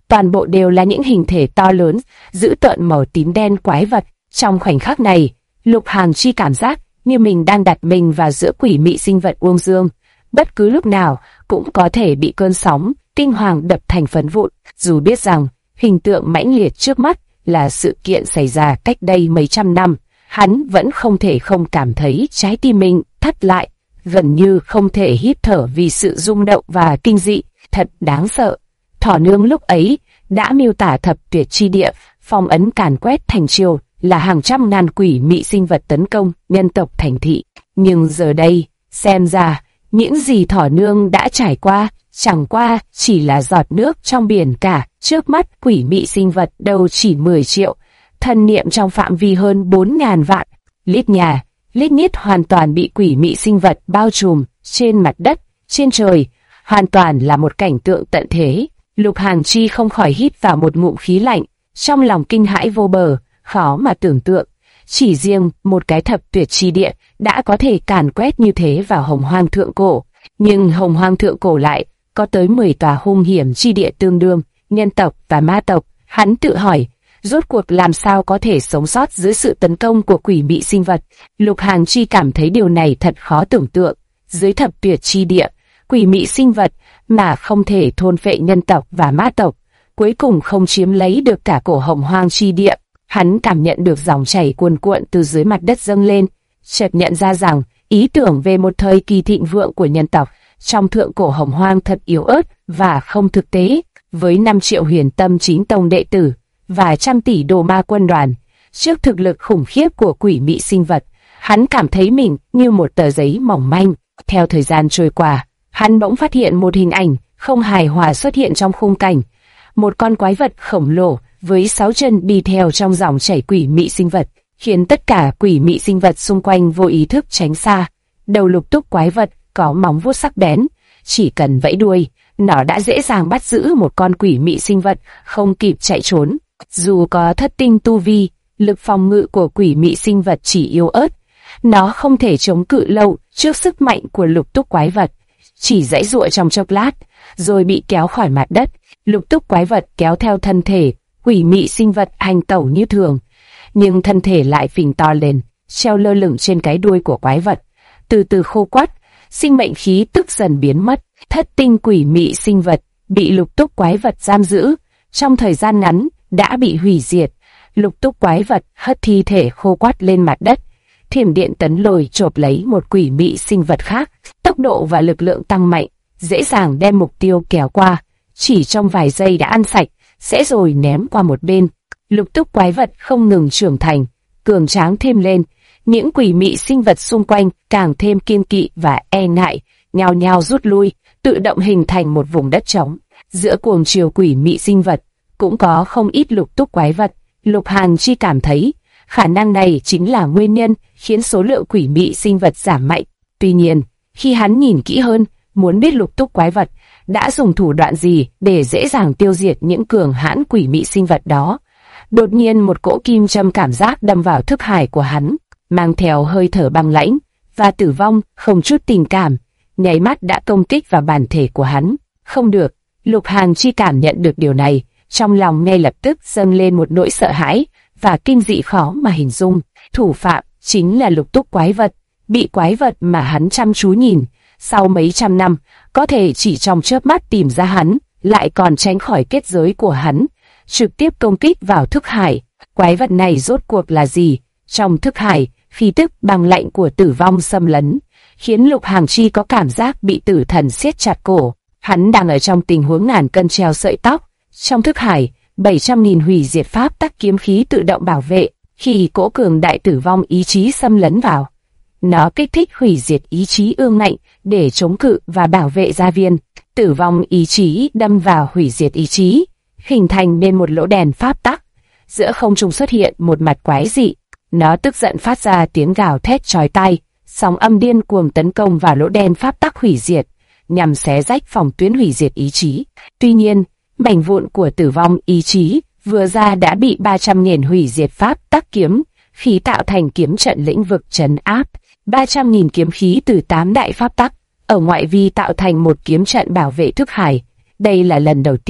toàn bộ đều là những hình thể to lớn, dữ tợn màu tím đen quái vật. Trong khoảnh khắc này, Lục Hàn Chi cảm giác như mình đang đặt mình vào giữa quỷ mị sinh vật Uông Dương. Bất cứ lúc nào cũng có thể bị cơn sóng kinh hoàng đập thành phấn vụn. Dù biết rằng hình tượng mãnh liệt trước mắt là sự kiện xảy ra cách đây mấy trăm năm, hắn vẫn không thể không cảm thấy trái tim mình thắt lại, gần như không thể hít thở vì sự rung động và kinh dị. Thật đáng sợ. Thỏ Nương lúc ấy đã miêu tả thập tuyệt chi địa, phong ấn càn quét thành triều, là hàng trăm ngàn quỷ mị sinh vật tấn công nhân tộc thành thị. Nhưng giờ đây, xem ra, những gì Thỏ Nương đã trải qua, chẳng qua chỉ là giọt nước trong biển cả. Trước mắt quỷ mị sinh vật đâu chỉ 10 triệu, thần niệm trong phạm vi hơn 4.000 vạn. Lít nhà, lít nhít hoàn toàn bị quỷ mị sinh vật bao trùm, trên mặt đất, trên trời, hoàn toàn là một cảnh tượng tận thế. Lục Hàn Chi không khỏi hít vào một ngụm khí lạnh, trong lòng kinh hãi vô bờ, khó mà tưởng tượng. Chỉ riêng một cái thập tuyệt chi địa đã có thể càn quét như thế vào Hồng Hoang Thượng Cổ. Nhưng Hồng Hoang Thượng Cổ lại có tới 10 tòa hung hiểm chi địa tương đương, nhân tộc và ma tộc. Hắn tự hỏi, rốt cuộc làm sao có thể sống sót dưới sự tấn công của quỷ mị sinh vật. Lục Hàn Chi cảm thấy điều này thật khó tưởng tượng. Dưới thập tuyệt chi địa, quỷ mị sinh vật mà không thể thôn phệ nhân tộc và ma tộc, cuối cùng không chiếm lấy được cả cổ Hồng Hoang chi địa. Hắn cảm nhận được dòng chảy cuồn cuộn từ dưới mặt đất dâng lên, chợt nhận ra rằng ý tưởng về một thời kỳ thịnh vượng của nhân tộc trong thượng cổ Hồng Hoang thật yếu ớt và không thực tế. Với 5 triệu huyền tâm chính tông đệ tử và trăm tỷ đồ ma quân đoàn, trước thực lực khủng khiếp của quỷ mị sinh vật, hắn cảm thấy mình như một tờ giấy mỏng manh. Theo thời gian trôi qua, hắn bỗng phát hiện một hình ảnh không hài hòa xuất hiện trong khung cảnh. Một con quái vật khổng lồ với 6 chân đi theo trong dòng chảy quỷ mị sinh vật, khiến tất cả quỷ mị sinh vật xung quanh vô ý thức tránh xa. Đầu lục túc quái vật có móng vuốt sắc bén, chỉ cần vẫy đuôi, nó đã dễ dàng bắt giữ một con quỷ mị sinh vật không kịp chạy trốn. Dù có thất tinh tu vi, lực phòng ngự của quỷ mị sinh vật chỉ yếu ớt, nó không thể chống cự lâu trước sức mạnh của lục túc quái vật. Chỉ giãy giụa trong chốc lát, rồi bị kéo khỏi mặt đất. Lục túc quái vật kéo theo thân thể quỷ mị sinh vật hành tẩu như thường, nhưng thân thể lại phình to lên, treo lơ lửng trên cái đuôi của quái vật, từ từ khô quắt, sinh mệnh khí tức dần biến mất. Thất tinh quỷ mị sinh vật bị lục túc quái vật giam giữ, trong thời gian ngắn đã bị hủy diệt. Lục túc quái vật hất thi thể khô quắt lên mặt đất, thiểm điện tấn lồi chộp lấy một quỷ mị sinh vật khác, tốc độ và lực lượng tăng mạnh, dễ dàng đem mục tiêu kéo qua, chỉ trong vài giây đã ăn sạch, sẽ rồi ném qua một bên. Lục túc quái vật không ngừng trưởng thành, cường tráng thêm lên, những quỷ mị sinh vật xung quanh càng thêm kiêng kỵ và e ngại, nhao nhao rút lui, tự động hình thành một vùng đất trống. Giữa cuồng triều quỷ mị sinh vật cũng có không ít lục túc quái vật. Lục Hàn Chi cảm thấy khả năng này chính là nguyên nhân khiến số lượng quỷ mị sinh vật giảm mạnh. Tuy nhiên, khi hắn nhìn kỹ hơn, muốn biết lục túc quái vật đã dùng thủ đoạn gì để dễ dàng tiêu diệt những cường hãn quỷ mị sinh vật đó, đột nhiên một cỗ kim châm cảm giác đâm vào thức hải của hắn, mang theo hơi thở băng lãnh và tử vong không chút tình cảm, nháy mắt đã công kích vào bản thể của hắn. Không được, Lục Hàn Chi cảm nhận được điều này, trong lòng ngay lập tức dâng lên một nỗi sợ hãi và kinh dị khó mà hình dung. Thủ phạm chính là lục túc quái vật, bị quái vật mà hắn chăm chú nhìn, sau mấy trăm năm, có thể chỉ trong chớp mắt tìm ra hắn, lại còn tránh khỏi kết giới của hắn, trực tiếp công kích vào thức hải. Quái vật này rốt cuộc là gì? Trong thức hải, khí tức băng lạnh của tử vong xâm lấn, khiến Lục Hàn Chi có cảm giác bị tử thần siết chặt cổ. Hắn đang ở trong tình huống ngàn cân treo sợi tóc. Trong thức hải, 700.000 hủy diệt pháp tắc kiếm khí tự động bảo vệ. Khi cỗ cường đại tử vong ý chí xâm lấn vào, nó kích thích hủy diệt ý chí ương ngạnh để chống cự và bảo vệ gia viên. Tử vong ý chí đâm vào hủy diệt ý chí, hình thành nên một lỗ đèn pháp tắc. Giữa không trung xuất hiện một mặt quái dị. Nó tức giận phát ra tiếng gào thét chói tai, sóng âm điên cuồng tấn công vào lỗ đen pháp tắc hủy diệt, nhằm xé rách phòng tuyến hủy diệt ý chí. Tuy nhiên, mảnh vụn của tử vong ý chí vừa ra đã bị 300.000 hủy diệt pháp tắc kiếm khí tạo thành kiếm trận lĩnh vực trấn áp. 300.000 kiếm khí từ 8 đại pháp tắc ở ngoại vi tạo thành một kiếm trận bảo vệ thức hải. Đây là lần đầu tiên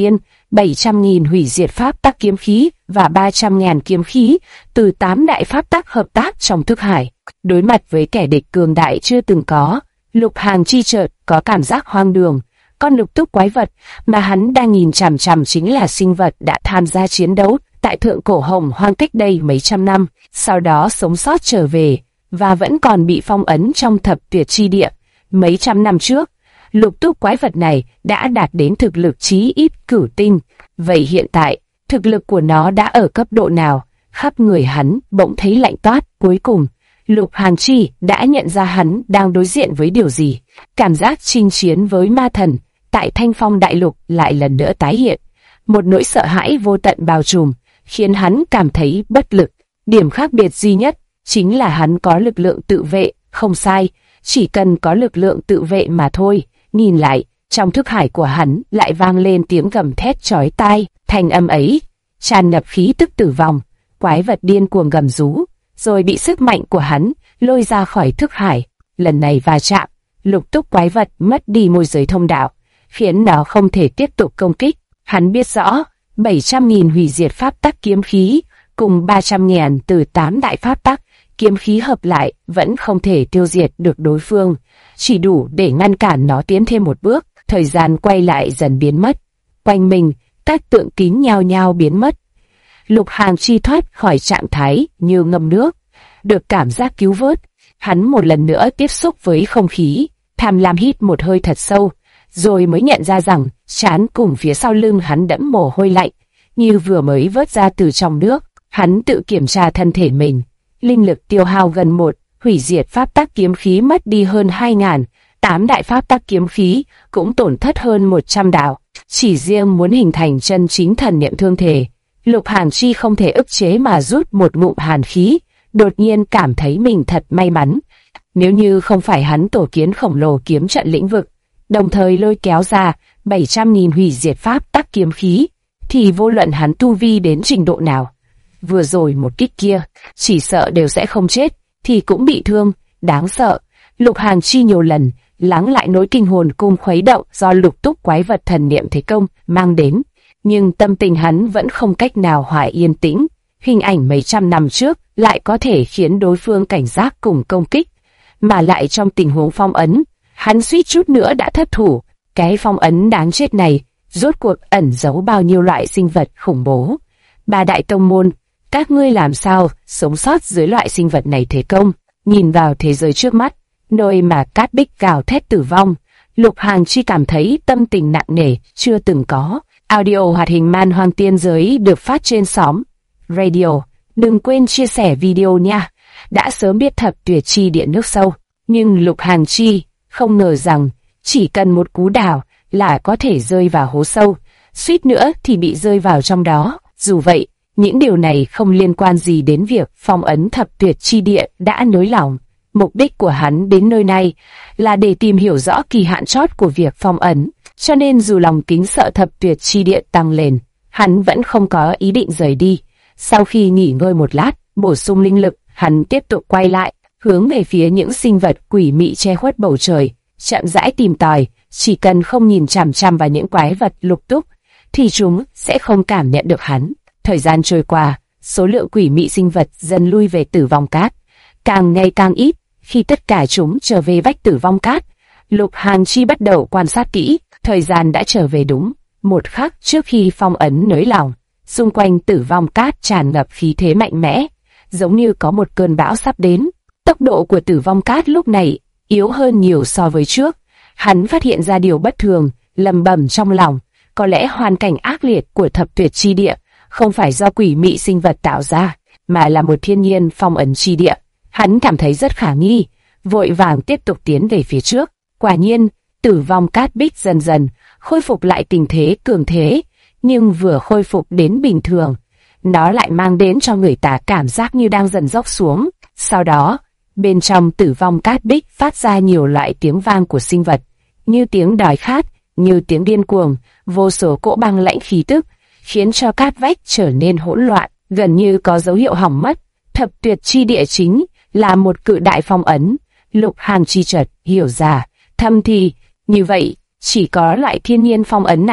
700.000 hủy diệt pháp tắc kiếm khí và 300.000 kiếm khí từ 8 đại pháp tắc hợp tác trong thức hải. Đối mặt với kẻ địch cường đại chưa từng có, Lục Hàn Chi chợt có cảm giác hoang đường. Con lục túc quái vật mà hắn đang nhìn chằm chằm chính là sinh vật đã tham gia chiến đấu tại thượng cổ Hồng Hoang cách đây mấy trăm năm, sau đó sống sót trở về và vẫn còn bị phong ấn trong thập tuyệt chi địa. Mấy trăm năm trước, lục túc quái vật này đã đạt đến thực lực chí ít cửu tinh. Vậy hiện tại, thực lực của nó đã ở cấp độ nào? Khắp người hắn bỗng thấy lạnh toát. Cuối cùng, Lục Hàn Chi đã nhận ra hắn đang đối diện với điều gì. Cảm giác chinh chiến với ma thần tại Thanh Phong Đại Lục lại lần nữa tái hiện. Một nỗi sợ hãi vô tận bao trùm, khiến hắn cảm thấy bất lực. Điểm khác biệt duy nhất chính là hắn có lực lượng tự vệ. Không sai, chỉ cần có lực lượng tự vệ mà thôi. Nhìn lại, trong thức hải của hắn lại vang lên tiếng gầm thét chói tai. Thanh âm ấy tràn ngập khí tức tử vong. Quái vật điên cuồng gầm rú, rồi bị sức mạnh của hắn lôi ra khỏi thức hải. Lần này va chạm, lục túc quái vật mất đi môi giới thông đạo, khiến nó không thể tiếp tục công kích. Hắn biết rõ, 700.000 hủy diệt pháp tắc kiếm khí cùng 300.000 từ 8 đại pháp tắc kiếm khí hợp lại vẫn không thể tiêu diệt được đối phương, chỉ đủ để ngăn cản nó tiến thêm một bước. Thời gian quay lại dần biến mất, quanh mình các tượng kính nhao nhao biến mất. Lục Hàn Chi thoát khỏi trạng thái như ngâm nước, được cảm giác cứu vớt. Hắn một lần nữa tiếp xúc với không khí, tham lam hít một hơi thật sâu, rồi mới nhận ra rằng trán cùng phía sau lưng hắn đẫm mồ hôi lạnh, như vừa mới vớt ra từ trong nước. Hắn tự kiểm tra thân thể mình, linh lực tiêu hao gần 1, hủy diệt pháp tắc kiếm khí mất đi hơn 2.000, 8 đại pháp tắc kiếm khí cũng tổn thất hơn 100 đạo. Chỉ riêng muốn hình thành chân chính thần niệm thương thể, Lục Hàn Chi không thể ức chế mà rút một ngụm hàn khí, đột nhiên cảm thấy mình thật may mắn. Nếu như không phải hắn tổ kiến khổng lồ kiếm trận lĩnh vực, đồng thời lôi kéo ra 700.000 hủy diệt pháp tắc kiếm khí, thì vô luận hắn tu vi đến trình độ nào, vừa rồi một kích kia, chỉ sợ đều sẽ không chết, thì cũng bị thương, đáng sợ. Lục Hàn Chi nhiều lần lắng lại nỗi kinh hồn cùng khuấy động do lục túc quái vật thần niệm thế công mang đến, nhưng tâm tình hắn vẫn không cách nào hòa yên tĩnh. Hình ảnh mấy trăm năm trước lại có thể khiến đối phương cảnh giác cùng công kích, mà lại trong tình huống phong ấn, hắn suýt chút nữa đã thất thủ. Cái phong ấn đáng chết này rốt cuộc ẩn giấu bao nhiêu loại sinh vật khủng bố? Ba đại tông môn, các ngươi làm sao sống sót dưới loại sinh vật này thế công? Nhìn vào thế giới trước mắt, nơi mà cát bích gào thét tử vong, Lục Hàn Chi cảm thấy tâm tình nặng nề chưa từng có. Audio hoạt hình Man Hoang Tiên Giới được phát trên xóm Radio. Đừng quên chia sẻ video nha. Đã sớm biết thập tuyệt chi địa nước sâu, nhưng Lục Hàn Chi không ngờ rằng chỉ cần một cú đào là có thể rơi vào hố sâu, suýt nữa thì bị rơi vào trong đó. Dù vậy, những điều này không liên quan gì đến việc phong ấn thập tuyệt chi địa đã nới lỏng. Mục đích của hắn đến nơi này là để tìm hiểu rõ kỳ hạn chót của việc phong ấn, cho nên dù lòng kính sợ thập tuyệt chi địa tăng lên, hắn vẫn không có ý định rời đi. Sau khi nghỉ ngơi một lát, bổ sung linh lực, hắn tiếp tục quay lại, hướng về phía những sinh vật quỷ mị che khuất bầu trời, chậm rãi tìm tòi. Chỉ cần không nhìn chằm chằm vào những quái vật lục túc, thì chúng sẽ không cảm nhận được hắn. Thời gian trôi qua, số lượng quỷ mị sinh vật dần lui về tử vong cát, càng ngày càng ít. Khi tất cả chúng trở về vách tử vong cát, Lục Hàn Chi bắt đầu quan sát kỹ. Thời gian đã trở về đúng một khắc trước khi phong ấn nới lỏng. Xung quanh tử vong cát tràn ngập khí thế mạnh mẽ, giống như có một cơn bão sắp đến. Tốc độ của tử vong cát lúc này yếu hơn nhiều so với trước. Hắn phát hiện ra điều bất thường, lầm bầm trong lòng. Có lẽ hoàn cảnh ác liệt của thập tuyệt chi địa không phải do quỷ mị sinh vật tạo ra, mà là một thiên nhiên phong ấn chi địa. Hắn cảm thấy rất khả nghi, vội vàng tiếp tục tiến về phía trước. Quả nhiên, tử vong cát bích dần dần khôi phục lại tình thế cường thế, nhưng vừa khôi phục đến bình thường, nó lại mang đến cho người ta cảm giác như đang dần dốc xuống. Sau đó, bên trong tử vong cát bích phát ra nhiều loại tiếng vang của sinh vật, như tiếng đói khát, như tiếng điên cuồng, vô số cỗ băng lãnh khí tức, khiến cho cát vách trở nên hỗn loạn, gần như có dấu hiệu hỏng mất. Thập tuyệt chi địa chính là một cự đại phong ấn. Lục Hàn Chi chợt hiểu ra, thầm thì, như vậy, chỉ có loại thiên nhiên phong ấn này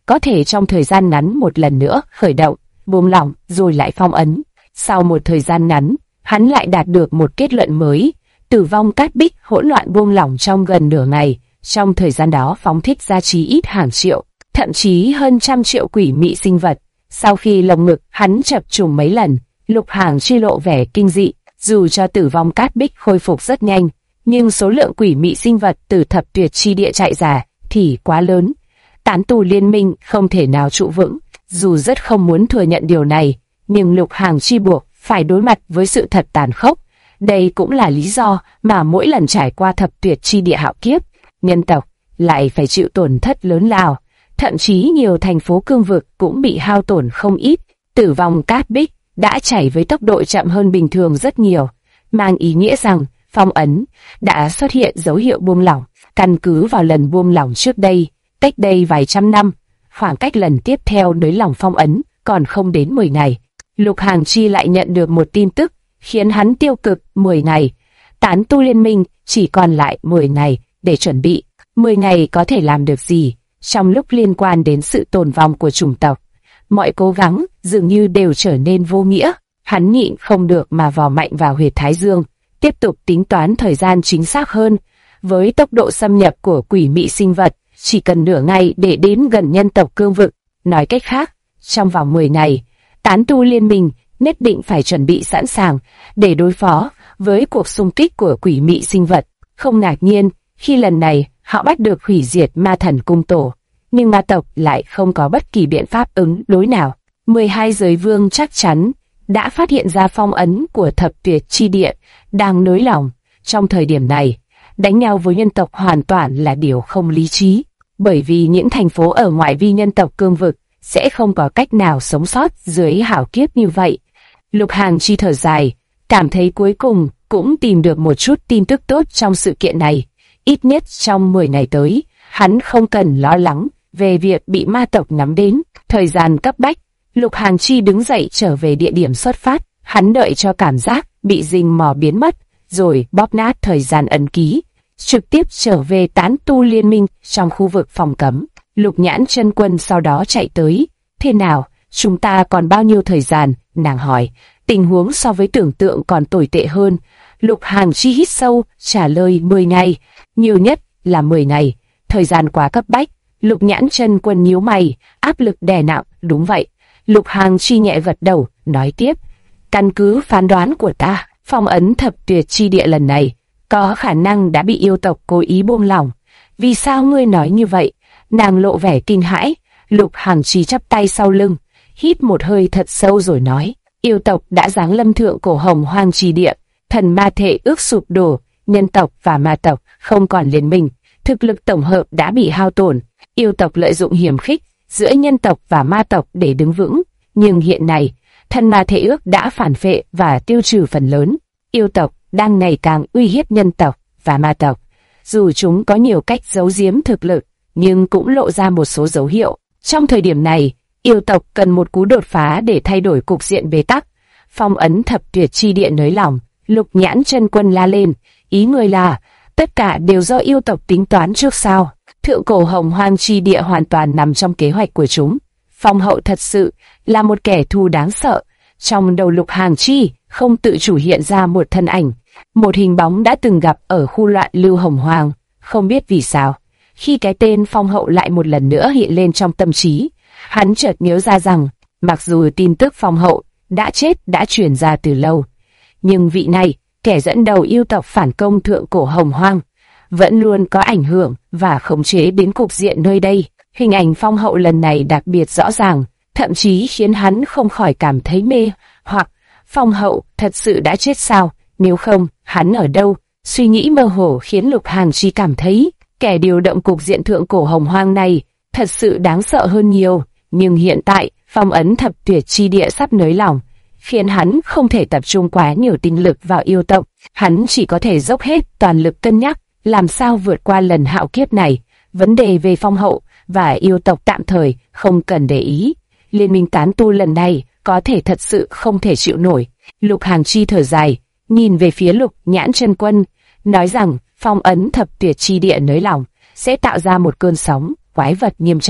có thể trong thời gian ngắn một lần nữa khởi động, buông lỏng rồi lại phong ấn. Sau một thời gian ngắn, hắn lại đạt được một kết luận mới. Tử vong Cát Bích hỗn loạn buông lỏng trong gần nửa ngày, trong thời gian đó phóng thích ra chí ít hàng triệu, thậm chí hơn trăm triệu quỷ mị sinh vật. Sau khi lồng ngực hắn chập trùng mấy lần, Lục Hàng Chi lộ vẻ kinh dị. Dù cho Tử vong Cát Bích khôi phục rất nhanh, nhưng số lượng quỷ mị sinh vật từ Thập Tuyệt Chi Địa chạy ra thì quá lớn. Tán tu liên minh không thể nào trụ vững. Dù rất không muốn thừa nhận điều này, nhưng Lục Hàng Chi buộc phải đối mặt với sự thật tàn khốc. Đây cũng là lý do mà mỗi lần trải qua Thập Tuyệt Chi Địa hạo kiếp, nhân tộc lại phải chịu tổn thất lớn lao. Thậm chí nhiều thành phố cương vực cũng bị hao tổn không ít. Tử vong Cát Bích đã chảy với tốc độ chậm hơn bình thường rất nhiều, mang ý nghĩa rằng phong ấn đã xuất hiện dấu hiệu buông lỏng. Căn cứ vào lần buông lỏng trước đây, cách đây vài trăm năm, khoảng cách lần tiếp theo nới lỏng phong ấn còn không đến 10 ngày. Lục Hàng Chi lại nhận được một tin tức khiến hắn tiêu cực. 10 ngày, tán tu liên minh chỉ còn lại 10 ngày để chuẩn bị. 10 ngày có thể làm được gì? Trong lúc liên quan đến sự tồn vong của chủng tộc, mọi cố gắng dường như đều trở nên vô nghĩa. Hắn nhịn không được mà vò mạnh vào huyệt thái dương, tiếp tục tính toán thời gian chính xác hơn. Với tốc độ xâm nhập của quỷ mị sinh vật, chỉ cần nửa ngày để đến gần nhân tộc cương vực. Nói cách khác, trong vòng 10 ngày, tán tu liên minh nhất định phải chuẩn bị sẵn sàng để đối phó với cuộc xung kích của quỷ mị sinh vật. Không ngạc nhiên khi lần này họ bắt được hủy diệt ma thần cung tổ, nhưng ma tộc lại không có bất kỳ biện pháp ứng đối nào. 12 giới vương chắc chắn đã phát hiện ra phong ấn của Thập Tuyệt Chi Địa đang nới lỏng. Trong thời điểm này, đánh nhau với nhân tộc hoàn toàn là điều không lý trí, bởi vì những thành phố ở ngoại vi nhân tộc cương vực sẽ không có cách nào sống sót dưới hảo kiếp như vậy. Lục Hàng Chi thở dài, cảm thấy cuối cùng cũng tìm được một chút tin tức tốt trong sự kiện này. Ít nhất trong 10 ngày tới, hắn không cần lo lắng về việc bị ma tộc nắm đến. Thời gian cấp bách, Lục Hàng Chi đứng dậy trở về địa điểm xuất phát. Hắn đợi cho cảm giác bị rình mò biến mất, rồi bóp nát thời gian ấn ký, trực tiếp trở về tán tu liên minh trong khu vực phòng cấm. Lục Nhãn Chân Quân sau đó chạy tới. Thế nào, chúng ta còn bao nhiêu thời gian? Nàng hỏi. Tình huống so với tưởng tượng còn tồi tệ hơn. Lục Hàng Chi hít sâu, trả lời 10 ngày. Nhiều nhất là 10 ngày. Thời gian quá cấp bách. Lục Nhãn Chân Quân nhíu mày, áp lực đè nặng. Đúng vậy. Lục Hàng Chi nhẹ gật đầu, nói tiếp. Căn cứ phán đoán của ta, phong ấn Thập Tuyệt Chi Địa lần này có khả năng đã bị yêu tộc cố ý buông lỏng. Vì sao ngươi nói như vậy? Nàng lộ vẻ kinh hãi. Lục Hàng Chi chắp tay sau lưng, hít một hơi thật sâu rồi nói. Yêu tộc đã giáng lâm thượng cổ Hồng Hoang Chi Địa, thần ma thể ước sụp đổ, nhân tộc và ma tộc không còn liên minh, thực lực tổng hợp đã bị hao tổn. Yêu tộc lợi dụng hiểm khích giữa nhân tộc và ma tộc để đứng vững, nhưng hiện nay thần ma thể ước đã phản phệ và tiêu trừ phần lớn. Yêu tộc đang ngày càng uy hiếp nhân tộc và ma tộc. Dù chúng có nhiều cách giấu giếm thực lực, nhưng cũng lộ ra một số dấu hiệu. Trong thời điểm này, yêu tộc cần một cú đột phá để thay đổi cục diện bế tắc. Phong ấn Thập Tuyệt Chi Địa nới lỏng. Lục Nhãn Chân Quân la lên, ý người là tất cả đều do yêu tộc tính toán trước sao? Thượng cổ Hồng Hoang Chi Địa hoàn toàn nằm trong kế hoạch của chúng. Phong hậu thật sự là một kẻ thù đáng sợ. Trong đầu Lục Hàng Chi không tự chủ hiện ra một thân ảnh, một hình bóng đã từng gặp ở khu loạn lưu Hồng Hoang. Không biết vì sao, khi cái tên Phong hậu lại một lần nữa hiện lên trong tâm trí, hắn chợt nhớ ra rằng, mặc dù tin tức Phong hậu đã chết đã truyền ra từ lâu, nhưng vị này, kẻ dẫn đầu yêu tộc phản công thượng cổ Hồng Hoang, vẫn luôn có ảnh hưởng và khống chế đến cục diện nơi đây. Hình ảnh Phong hậu lần này đặc biệt rõ ràng, thậm chí khiến hắn không khỏi cảm thấy mê hoặc. Phong hậu thật sự đã chết sao? Nếu không, hắn ở đâu? Suy nghĩ mơ hồ khiến Lục Hàng Chi cảm thấy kẻ điều động cục diện thượng cổ Hồng Hoang này thật sự đáng sợ hơn nhiều. Nhưng hiện tại, phong ấn Thập Tuyệt Chi Địa sắp nới lỏng, khiến hắn không thể tập trung quá nhiều tinh lực vào yêu tộc. Hắn chỉ có thể dốc hết toàn lực cân nhắc làm sao vượt qua lần hạo kiếp này. Vấn đề về phong hậu và yêu tộc tạm thời không cần để ý. Liên minh tán tu lần này có thể thật sự không thể chịu nổi. Lục Hàng Chi thở dài, nhìn về phía Lục Nhãn Chân Quân, nói rằng phong ấn Thập Tuyệt Chi Địa nới lỏng sẽ tạo ra một cơn sóng quái vật nghiêm trọng.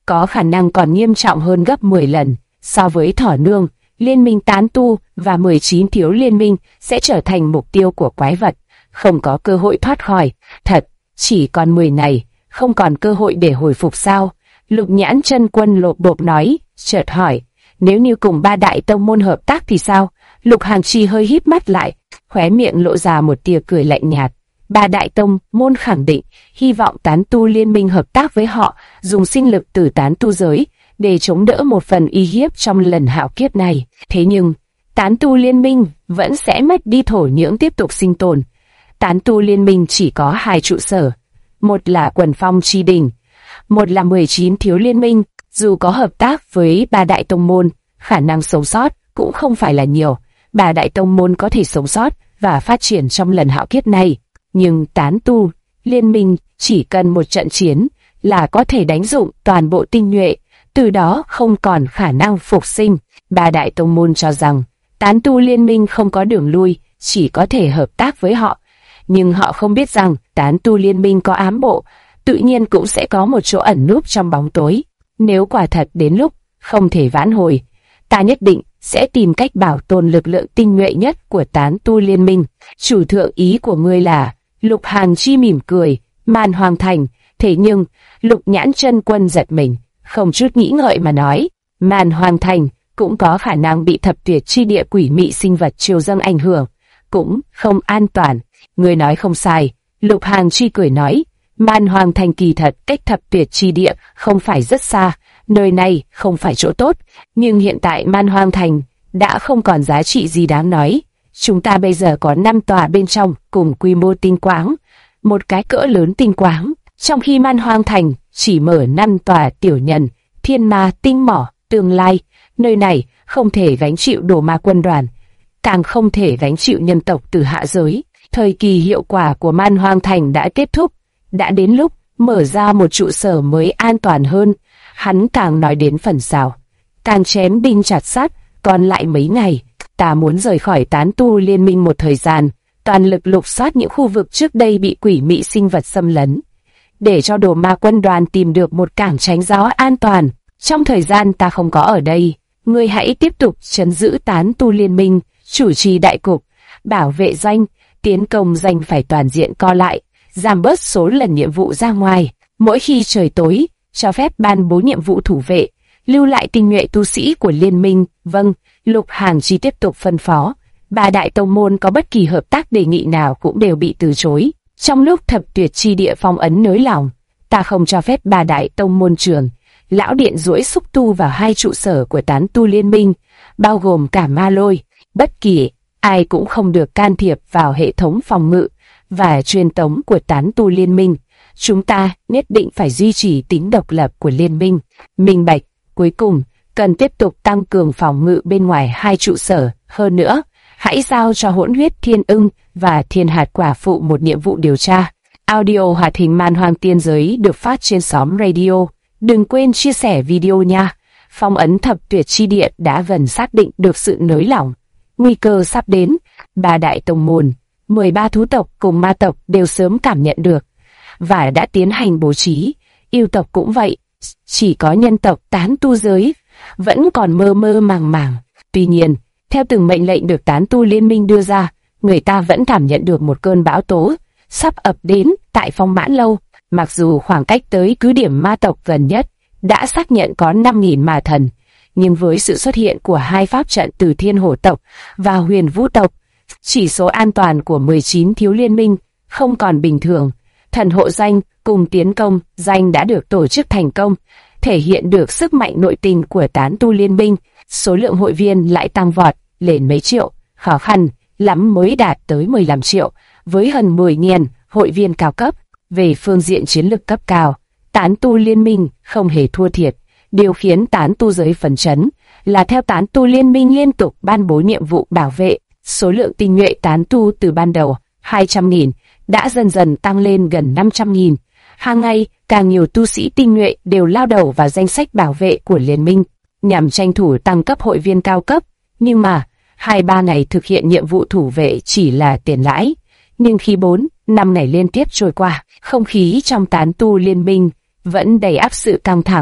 có khả năng còn nghiêm trọng hơn gấp 10 lần so với Thỏ Nương. Liên minh tán tu và 19 thiếu liên minh sẽ trở thành mục tiêu của quái vật, không có cơ hội thoát khỏi. Thật, chỉ còn 10 ngày, không còn cơ hội để hồi phục sao? Lục Nhãn Chân Quân lột bột nói, chợt hỏi, nếu như cùng 3 đại tông môn hợp tác thì sao? Lục Hàng Chi hơi híp mắt lại, khóe miệng lộ ra một tia cười lạnh nhạt. 3 đại tông môn khẳng định hy vọng tán tu liên minh hợp tác với họ, dùng sinh lực từ tán tu giới để chống đỡ một phần uy hiếp trong lần hạo kiếp này. Thế nhưng, tán tu liên minh vẫn sẽ mất đi thổ nhưỡng tiếp tục sinh tồn. Tán tu liên minh chỉ có 2 trụ sở, một là Quần Phong Chi Đình, một là 19 thiếu liên minh. Dù có hợp tác với 3 đại tông môn, khả năng sống sót cũng không phải là nhiều. 3 đại tông môn có thể sống sót và phát triển trong lần hạo kiếp này, nhưng tán tu liên minh chỉ cần một trận chiến là có thể đánh dụng toàn bộ tinh nhuệ, từ đó không còn khả năng phục sinh. 3 đại tông môn cho rằng tán tu liên minh không có đường lui, chỉ có thể hợp tác với họ. Nhưng họ không biết rằng tán tu liên minh có ám bộ, tự nhiên cũng sẽ có một chỗ ẩn núp trong bóng tối. Nếu quả thật đến lúc không thể vãn hồi, ta nhất định sẽ tìm cách bảo tồn lực lượng tinh nhuệ nhất của tán tu liên minh. Chủ thượng, ý của ngươi là? Lục Hàn Chi mỉm cười, Man Hoang Thành. Thế nhưng, Lục Nhãn Chân Quân giật mình, không chút nghĩ ngợi mà nói, Man Hoang Thành cũng có khả năng bị thập tuyệt chi địa quỷ mị sinh vật triều dâng ảnh hưởng, cũng không an toàn. Ngươi nói không sai, Lục Hàn Chi cười nói, Man Hoang Thành kỳ thật cách thập tuyệt chi địa không phải rất xa, nơi này không phải chỗ tốt, nhưng hiện tại Man Hoang Thành đã không còn giá trị gì đáng nói. Chúng ta bây giờ có 5 tòa bên trong cùng quy mô tinh quáng, một cái cỡ lớn tinh quáng, trong khi Man Hoang Thành chỉ mở 5 tòa tiểu nhân, thiên ma tinh mỏ. Tương lai, nơi này không thể gánh chịu đồ ma quân đoàn, càng không thể gánh chịu nhân tộc từ hạ giới. Thời kỳ hiệu quả của Man Hoang Thành đã kết thúc, đã đến lúc mở ra một trụ sở mới an toàn hơn. Hắn càng nói đến phần sau, càng chém đinh chặt sắt. Còn lại mấy ngày, ta muốn rời khỏi tán tu liên minh một thời gian, toàn lực lục soát những khu vực trước đây bị quỷ mị sinh vật xâm lấn, để cho đồ ma quân đoàn tìm được một cảng tránh gió an toàn. Trong thời gian ta không có ở đây, ngươi hãy tiếp tục trấn giữ tán tu liên minh, chủ trì đại cục, bảo vệ danh, tiến công danh phải toàn diện co lại, giảm bớt số lần nhiệm vụ ra ngoài. Mỗi khi trời tối, cho phép ban bố nhiệm vụ thủ vệ, lưu lại tinh nhuệ tu sĩ của liên minh. Vâng, Lục Hàn Chi tiếp tục phân phó. 3 đại tông môn có bất kỳ hợp tác đề nghị nào cũng đều bị từ chối. Trong lúc thập tuyệt chi địa phong ấn nới lỏng, ta không cho phép 3 đại tông môn trưởng lão điện duỗi xúc tu vào 2 trụ sở của tán tu liên minh, bao gồm cả Ma Lôi. Bất kỳ ai cũng không được can thiệp vào hệ thống phòng ngự và truyền tống của tán tu liên minh. Chúng ta nhất định phải duy trì tính độc lập của liên minh. Minh bạch. Cuối cùng, cần tiếp tục tăng cường phòng ngự bên ngoài 2 trụ sở. Hơn nữa, hãy giao cho Hỗn Huyết Thiên Ưng và Thiên Hạt Quả Phụ một nhiệm vụ điều tra. Audio hoạt hình Man Hoang Tiên Giới được phát trên xóm radio. Đừng quên chia sẻ video nha. Phong ấn thập tuyệt chi địa đã gần xác định được sự nới lỏng. Nguy cơ sắp đến. 3 đại tông môn, 13 thú tộc cùng ma tộc đều sớm cảm nhận được và đã tiến hành bố trí. Yêu tộc cũng vậy. Chỉ có nhân tộc tán tu giới vẫn còn mơ mơ màng màng. Tuy nhiên, theo từng mệnh lệnh được tán tu liên minh đưa ra, người ta vẫn cảm nhận được một cơn bão tố sắp ập đến tại Phong Mãn Lâu. Mặc dù khoảng cách tới cứ điểm ma tộc gần nhất đã xác nhận có 5.000 ma thần, nhưng với sự xuất hiện của 2 pháp trận từ Thiên Hổ tộc và Huyền Vũ tộc, chỉ số an toàn của 19 thiếu liên minh không còn bình thường. Thần hộ danh cùng tiến công danh đã được tổ chức thành công, thể hiện được sức mạnh nội tình của tán tu liên minh. Số lượng hội viên lại tăng vọt lên mấy triệu, khó khăn lắm mới đạt tới 15 triệu, với hơn 10.000 hội viên cao cấp. Về phương diện chiến lược cấp cao, tán tu liên minh không hề thua thiệt. Điều khiến tán tu giới phấn chấn là theo tán tu liên minh liên tục ban bố nhiệm vụ bảo vệ, số lượng tinh nhuệ tán tu từ ban đầu 200.000 đã dần dần tăng lên gần 500.000. Hàng ngày, càng nhiều tu sĩ tinh nhuệ đều lao đầu vào danh sách bảo vệ của liên minh, nhằm tranh thủ tăng cấp hội viên cao cấp. Nhưng mà, 2-3 ngày thực hiện nhiệm vụ thủ vệ chỉ là tiền lãi. Nhưng khi 4-5 ngày liên tiếp trôi qua, không khí trong tán tu liên minh vẫn đầy áp sự căng thẳng.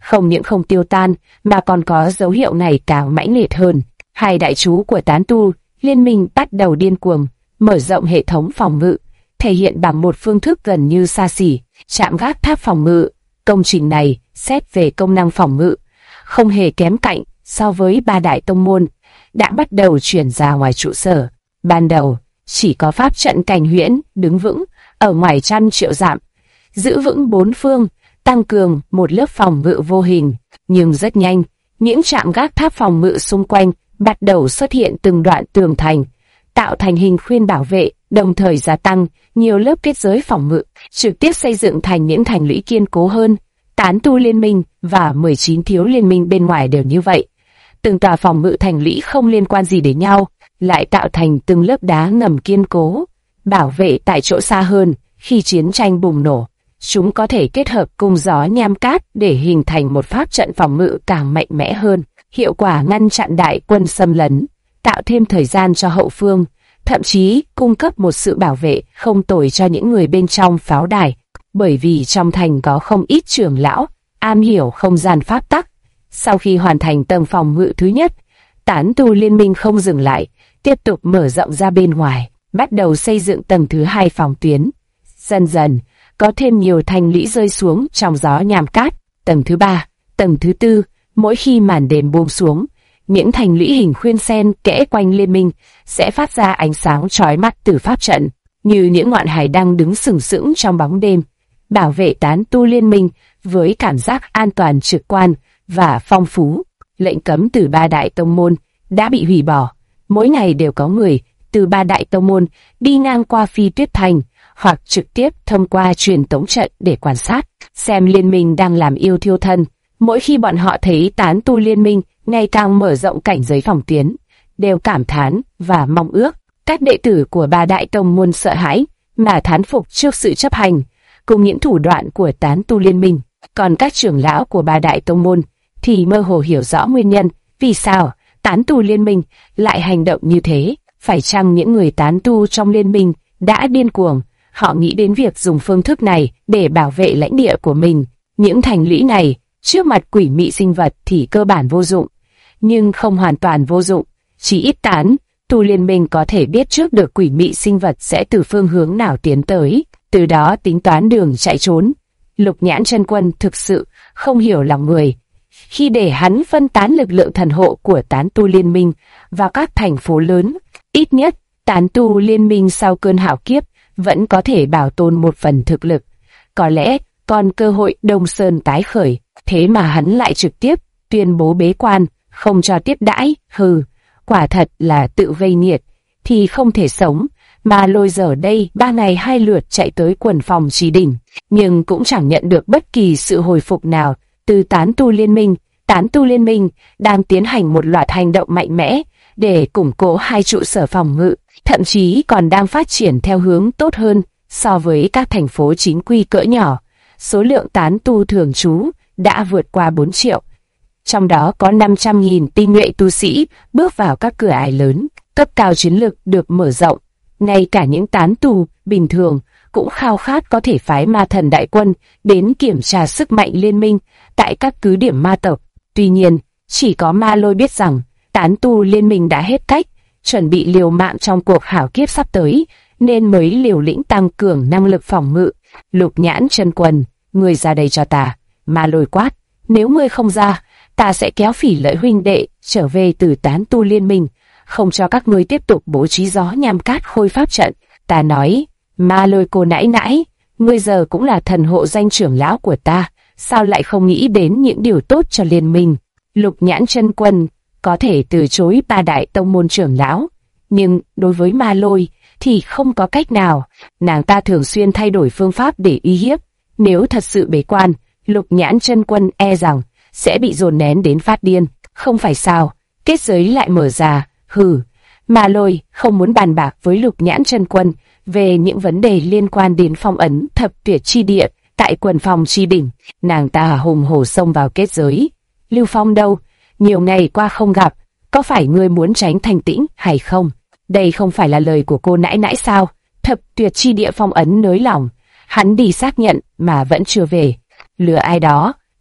không những không tiêu tan, mà còn có dấu hiệu ngày càng mãnh liệt hơn. Hai đại chú của tán tu liên minh bắt đầu điên cuồng, mở rộng hệ thống phòng ngự, thể hiện bằng một phương thức gần như xa xỉ, trạm gác tháp phòng ngự. Công trình này, xét về công năng phòng ngự, không hề kém cạnh so với ba đại tông môn, đã bắt đầu chuyển ra ngoài trụ sở. Ban đầu, chỉ có pháp trận Cảnh Huyễn đứng vững ở ngoài trăm triệu dặm, giữ vững bốn phương, tăng cường một lớp phòng ngự vô hình. Nhưng rất nhanh, những trạm gác tháp phòng ngự xung quanh bắt đầu xuất hiện từng đoạn tường thành, tạo thành hình khuyên bảo vệ, đồng thời gia tăng nhiều lớp kết giới phòng ngự, trực tiếp xây dựng thành những thành lũy kiên cố hơn. Tán tu liên minh và 19 thiếu liên minh bên ngoài đều như vậy. Từng tòa phòng ngự thành lũy không liên quan gì đến nhau, lại tạo thành từng lớp đá ngầm kiên cố, bảo vệ tại chỗ xa hơn. Khi chiến tranh bùng nổ, chúng có thể kết hợp cùng gió nham cát để hình thành một pháp trận phòng ngự càng mạnh mẽ hơn, hiệu quả ngăn chặn đại quân xâm lấn, tạo thêm thời gian cho hậu phương, thậm chí cung cấp một sự bảo vệ không tồi cho những người bên trong pháo đài. Bởi vì trong thành có không ít trưởng lão am hiểu không gian pháp tắc. Sau khi hoàn thành tầng phòng ngự thứ nhất, tán tu liên minh không dừng lại, tiếp tục mở rộng ra bên ngoài, bắt đầu xây dựng tầng thứ hai phòng tuyến. Dần dần, có thêm nhiều thành lũy rơi xuống trong gió nham cát. Tầng thứ ba, tầng thứ tư, mỗi khi màn đêm buông xuống, những thành lũy hình khuyên sen kẽ quanh liên minh sẽ phát ra ánh sáng chói mắt từ pháp trận, như những ngọn hải đăng đứng sừng sững trong bóng đêm, bảo vệ tán tu liên minh với cảm giác an toàn trực quan và phong phú. Lệnh cấm từ ba đại tông môn đã bị hủy bỏ. Mỗi ngày đều có người từ ba đại tông môn đi ngang qua Phi Tuyết Thành, hoặc trực tiếp thông qua truyền tống trận để quan sát, xem liên minh đang làm yêu thiêu thân. Mỗi khi bọn họ thấy tán tu liên minh ngày càng mở rộng cảnh giới phòng tuyến, đều cảm thán và mong ước. Các đệ tử của ba đại tông môn sợ hãi mà thán phục trước sự chấp hành cùng những thủ đoạn của tán tu liên minh. Còn các trưởng lão của ba đại tông môn thì mơ hồ hiểu rõ nguyên nhân vì sao tán tu liên minh lại hành động như thế. Phải chăng những người tán tu trong liên minh đã điên cuồng? Họ nghĩ đến việc dùng phương thức này để bảo vệ lãnh địa của mình. Những thành lũy này trước mặt quỷ mị sinh vật thì cơ bản vô dụng, nhưng không hoàn toàn vô dụng. Chỉ ít tán tu liên minh có thể biết trước được quỷ mị sinh vật sẽ từ phương hướng nào tiến tới, từ đó tính toán đường chạy trốn. Lục Nhãn Chân Quân thực sự không hiểu lòng người khi để hắn phân tán lực lượng thần hộ của tán tu liên minh vào các thành phố lớn. Ít nhất, tán tu liên minh sau cơn hạo kiếp vẫn có thể bảo tồn một phần thực lực. Có lẽ còn cơ hội Đông Sơn tái khởi, thế mà hắn lại trực tiếp tuyên bố bế quan, không cho tiếp đãi. Hừ, quả thật là tự vây nhiệt thì không thể sống. Mà Lôi giờ đây 3 ngày 2 lượt chạy tới quần phòng Trì Đỉnh, nhưng cũng chẳng nhận được bất kỳ sự hồi phục nào từ tán tu liên minh. Tán tu liên minh đang tiến hành một loạt hành động mạnh mẽ để củng cố hai trụ sở phòng ngự, thậm chí còn đang phát triển theo hướng tốt hơn so với các thành phố chính quy cỡ nhỏ. Số lượng tán tu thường trú đã vượt qua 4 triệu, trong đó có 500.000 tinh nhuệ tu sĩ bước vào các cửa ải lớn. Cấp cao chiến lực được mở rộng, ngay cả những tán tu bình thường cũng khao khát có thể phái ma thần đại quân đến kiểm tra sức mạnh liên minh tại các cứ điểm ma tộc. Tuy nhiên, chỉ có Ma Lôi biết rằng tán tu liên minh đã hết cách, chuẩn bị liều mạng trong cuộc hảo kiếp sắp tới, nên mới liều lĩnh tăng cường năng lực phòng ngự. Lục Nhãn Chân Quân, ngươi ra đây cho ta. Ma Lôi quát, nếu ngươi không ra, ta sẽ kéo Phỉ Lợi huynh đệ trở về từ tán tu liên minh, không cho các ngươi tiếp tục bố trí gió nham cát khôi pháp trận. Ta nói, Ma Lôi cô nãi nãi, ngươi giờ cũng là thần hộ danh trưởng lão của ta, sao lại không nghĩ đến những điều tốt cho liên minh? Lục Nhãn Chân Quân có thể từ chối ba đại tông môn trưởng lão, nhưng đối với Ma Lôi thì không có cách nào. Nàng ta thường xuyên thay đổi phương pháp để uy hiếp. Nếu thật sự bế quan, Lục Nhãn Chân Quân e rằng sẽ bị dồn nén đến phát điên. Không phải sao? Kết giới lại mở ra. Hừ, Ma Lôi không muốn bàn bạc với Lục Nhãn Chân Quân về những vấn đề liên quan đến phong ấn thập tuyệt chi địa tại quần phòng Trì Đỉnh. Nàng ta hùng hổ xông vào kết giới. Lưu Phong đâu? Nhiều ngày qua không gặp, có phải ngươi muốn tránh thành tĩnh hay không? Đây không phải là lời của cô nãi nãi sao? Thập tuyệt chi địa phong ấn nới lỏng, hắn đi xác nhận mà vẫn chưa về. Lừa ai đó?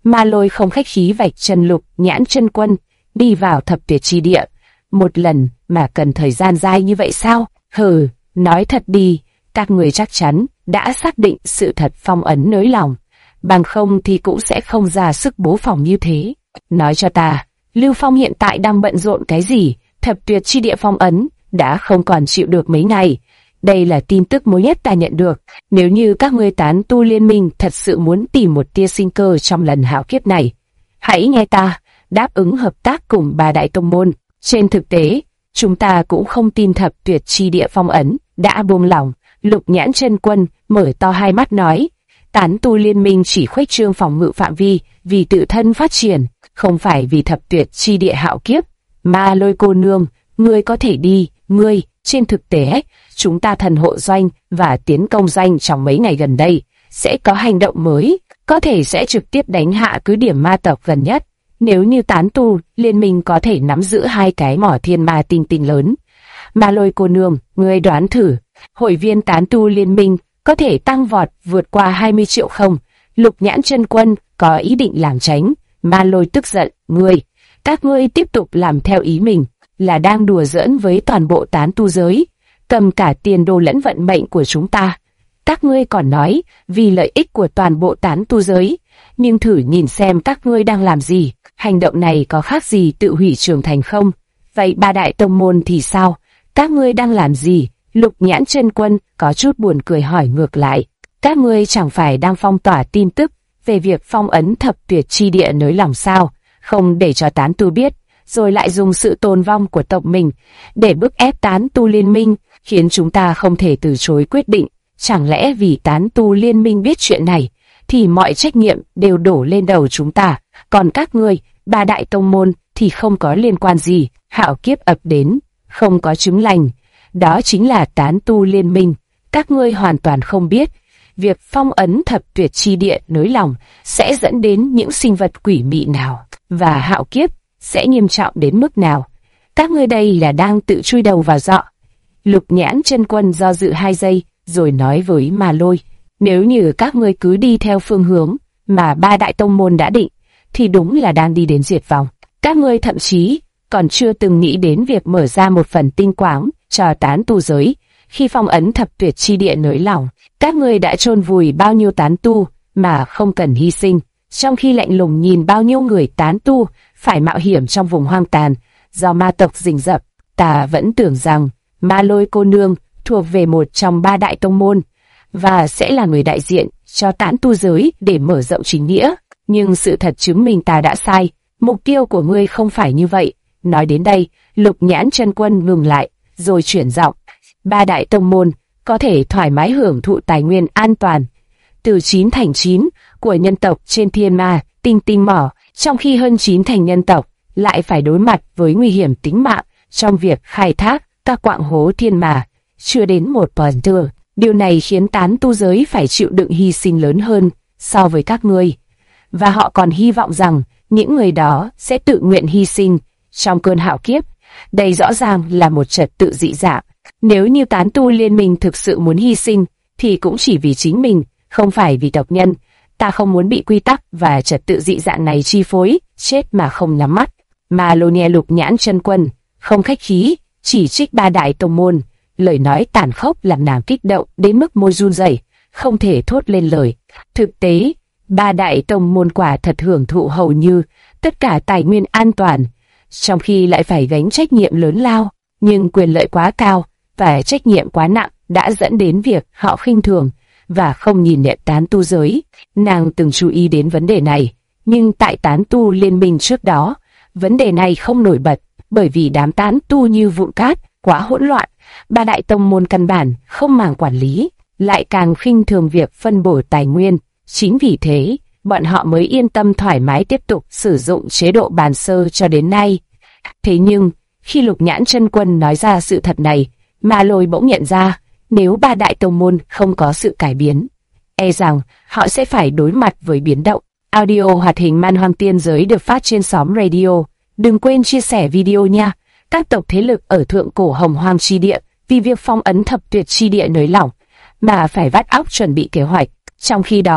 Ma Lôi không khách khí vạch chân Lục Nhãn Chân Quân đi vào thập tuyệt chi địa. Một lần mà cần thời gian dài như vậy sao? Hừ, nói thật đi, các người chắc chắn đã xác định sự thật phong ấn nới lòng, bằng không thì cũng sẽ không ra sức bố phòng như thế. Nói cho ta, Lưu Phong hiện tại đang bận rộn cái gì? Thập tuyệt chi địa phong ấn đã không còn chịu được mấy ngày. Đây là tin tức mới nhất ta nhận được. Nếu như các ngươi tán tu liên minh thật sự muốn tìm một tia sinh cơ trong lần hạo kiếp này, hãy nghe ta, đáp ứng hợp tác cùng ba đại tông môn. Trên thực tế, chúng ta cũng không tin thập tuyệt chi địa phong ấn đã buông lỏng. Lục Nhãn Chân Quân mở to hai mắt nói, tán tu liên minh chỉ khuếch trương phòng ngự phạm vi vì tự thân phát triển, không phải vì thập tuyệt chi địa hạo kiếp. Ma Lôi cô nương, ngươi có thể đi, ngươi, trên thực tế, chúng ta thần hộ doanh và tiến công doanh trong mấy ngày gần đây sẽ có hành động mới, có thể sẽ trực tiếp đánh hạ cứ điểm ma tộc gần nhất. Nếu như tán tu liên minh có thể nắm giữ hai cái mỏ thiên ma tinh tinh lớn. Ma Lôi cô nương, ngươi đoán thử, hội viên tán tu liên minh có thể tăng vọt vượt qua 20 triệu không? Lục Nhãn Chân Quân có ý định làm tránh. Ma Lôi tức giận, các ngươi tiếp tục làm theo ý mình, là đang đùa giỡn với toàn bộ tán tu giới, cầm cả tiền đồ lẫn vận mệnh của chúng ta. Các ngươi còn nói vì lợi ích của toàn bộ tán tu giới, nhưng thử nhìn xem các ngươi đang làm gì, hành động này có khác gì tự hủy trường thành không? Vậy ba đại tông môn thì sao? Các ngươi đang làm gì? Lục Nhãn Chân Quân có chút buồn cười hỏi ngược lại. Các ngươi chẳng phải đang phong tỏa tin tức về việc phong ấn thập tuyệt chi địa nới lỏng sao? Không để cho tán tu biết, rồi lại dùng sự tồn vong của tộc mình để bức ép tán tu liên minh, khiến chúng ta không thể từ chối quyết định. Chẳng lẽ vì tán tu liên minh biết chuyện này, thì mọi trách nhiệm đều đổ lên đầu chúng ta, còn các ngươi, ba đại tông môn, thì không có liên quan gì. Hạo kiếp ập đến, không có chứng lành, đó chính là tán tu liên minh. Các ngươi hoàn toàn không biết, việc phong ấn thập tuyệt chi địa nới lỏng sẽ dẫn đến những sinh vật quỷ mị nào, và hạo kiếp sẽ nghiêm trọng đến mức nào. Các ngươi đây là đang tự chui đầu vào giọ. Lục Nhãn Chân Quân do dự 2 giây, rồi nói với Ma Lôi, nếu như các ngươi cứ đi theo phương hướng mà ba đại tông môn đã định, thì đúng là đang đi đến diệt vong. Các ngươi thậm chí còn chưa từng nghĩ đến việc mở ra một phần tinh quáng cho tán tu giới. Khi phong ấn thập tuyệt chi địa nới lỏng, các ngươi đã chôn vùi bao nhiêu tán tu mà không cần hy sinh, trong khi lạnh lùng nhìn bao nhiêu người tán tu phải mạo hiểm trong vùng hoang tàn do ma tộc rình rập. Ta vẫn tưởng rằng Ma Lôi cô nương thuộc về một trong ba đại tông môn và sẽ là người đại diện cho tán tu giới để mở rộng chính nghĩa, nhưng sự thật chứng minh ta đã sai. Mục tiêu của ngươi không phải như vậy. Nói đến đây, Lục Nhãn Chân Quân ngừng lại, rồi chuyển giọng. Ba đại tông môn có thể thoải mái hưởng thụ tài nguyên an toàn từ 9 thành 9 của nhân tộc trên thiên ma tinh tinh mỏ, trong khi hơn 9 thành nhân tộc lại phải đối mặt với nguy hiểm tính mạng trong việc khai thác các quạng hố thiên ma. Chưa đến một phần thừa, điều này khiến tán tu giới phải chịu đựng hy sinh lớn hơn so với các ngươi, và họ còn hy vọng rằng những người đó sẽ tự nguyện hy sinh trong cơn hạo kiếp. Đây rõ ràng là một trật tự dị dạng. Nếu như tán tu liên minh thực sự muốn hy sinh, thì cũng chỉ vì chính mình, không phải vì tộc nhân. Ta không muốn bị quy tắc và trật tự dị dạng này chi phối, chết mà không nhắm mắt. Mà Lô nghe Lục Nhãn Chân Quân không khách khí, chỉ trích ba đại tông môn. Lời nói tàn khốc làm nàng kích động đến mức môi run rẩy, không thể thốt lên lời. Thực tế, ba đại tông môn quả thật hưởng thụ hầu như tất cả tài nguyên an toàn, trong khi lại phải gánh trách nhiệm lớn lao, nhưng quyền lợi quá cao và trách nhiệm quá nặng đã dẫn đến việc họ khinh thường và không nhìn nhận tán tu giới. Nàng từng chú ý đến vấn đề này, nhưng tại tán tu liên minh trước đó, vấn đề này không nổi bật, bởi vì đám tán tu như vụn cát, quá hỗn loạn. Ba đại tông môn căn bản không màng quản lý, lại càng khinh thường việc phân bổ tài nguyên. Chính vì thế, bọn họ mới yên tâm thoải mái tiếp tục sử dụng chế độ bàn sơ cho đến nay. Thế nhưng, khi Lục Nhãn Chân Quân nói ra sự thật này, Ma Lôi bỗng nhận ra, nếu ba đại tông môn không có sự cải biến, e rằng họ sẽ phải đối mặt với biến động. Audio hoạt hình Man Hoang Tiên Giới được phát trên xóm radio. Đừng quên chia sẻ video nha. Các tộc thế lực ở thượng cổ Hồng Hoang chi địa vì việc phong ấn thập tuyệt chi địa nới lỏng mà phải vắt óc chuẩn bị kế hoạch. Trong khi đó,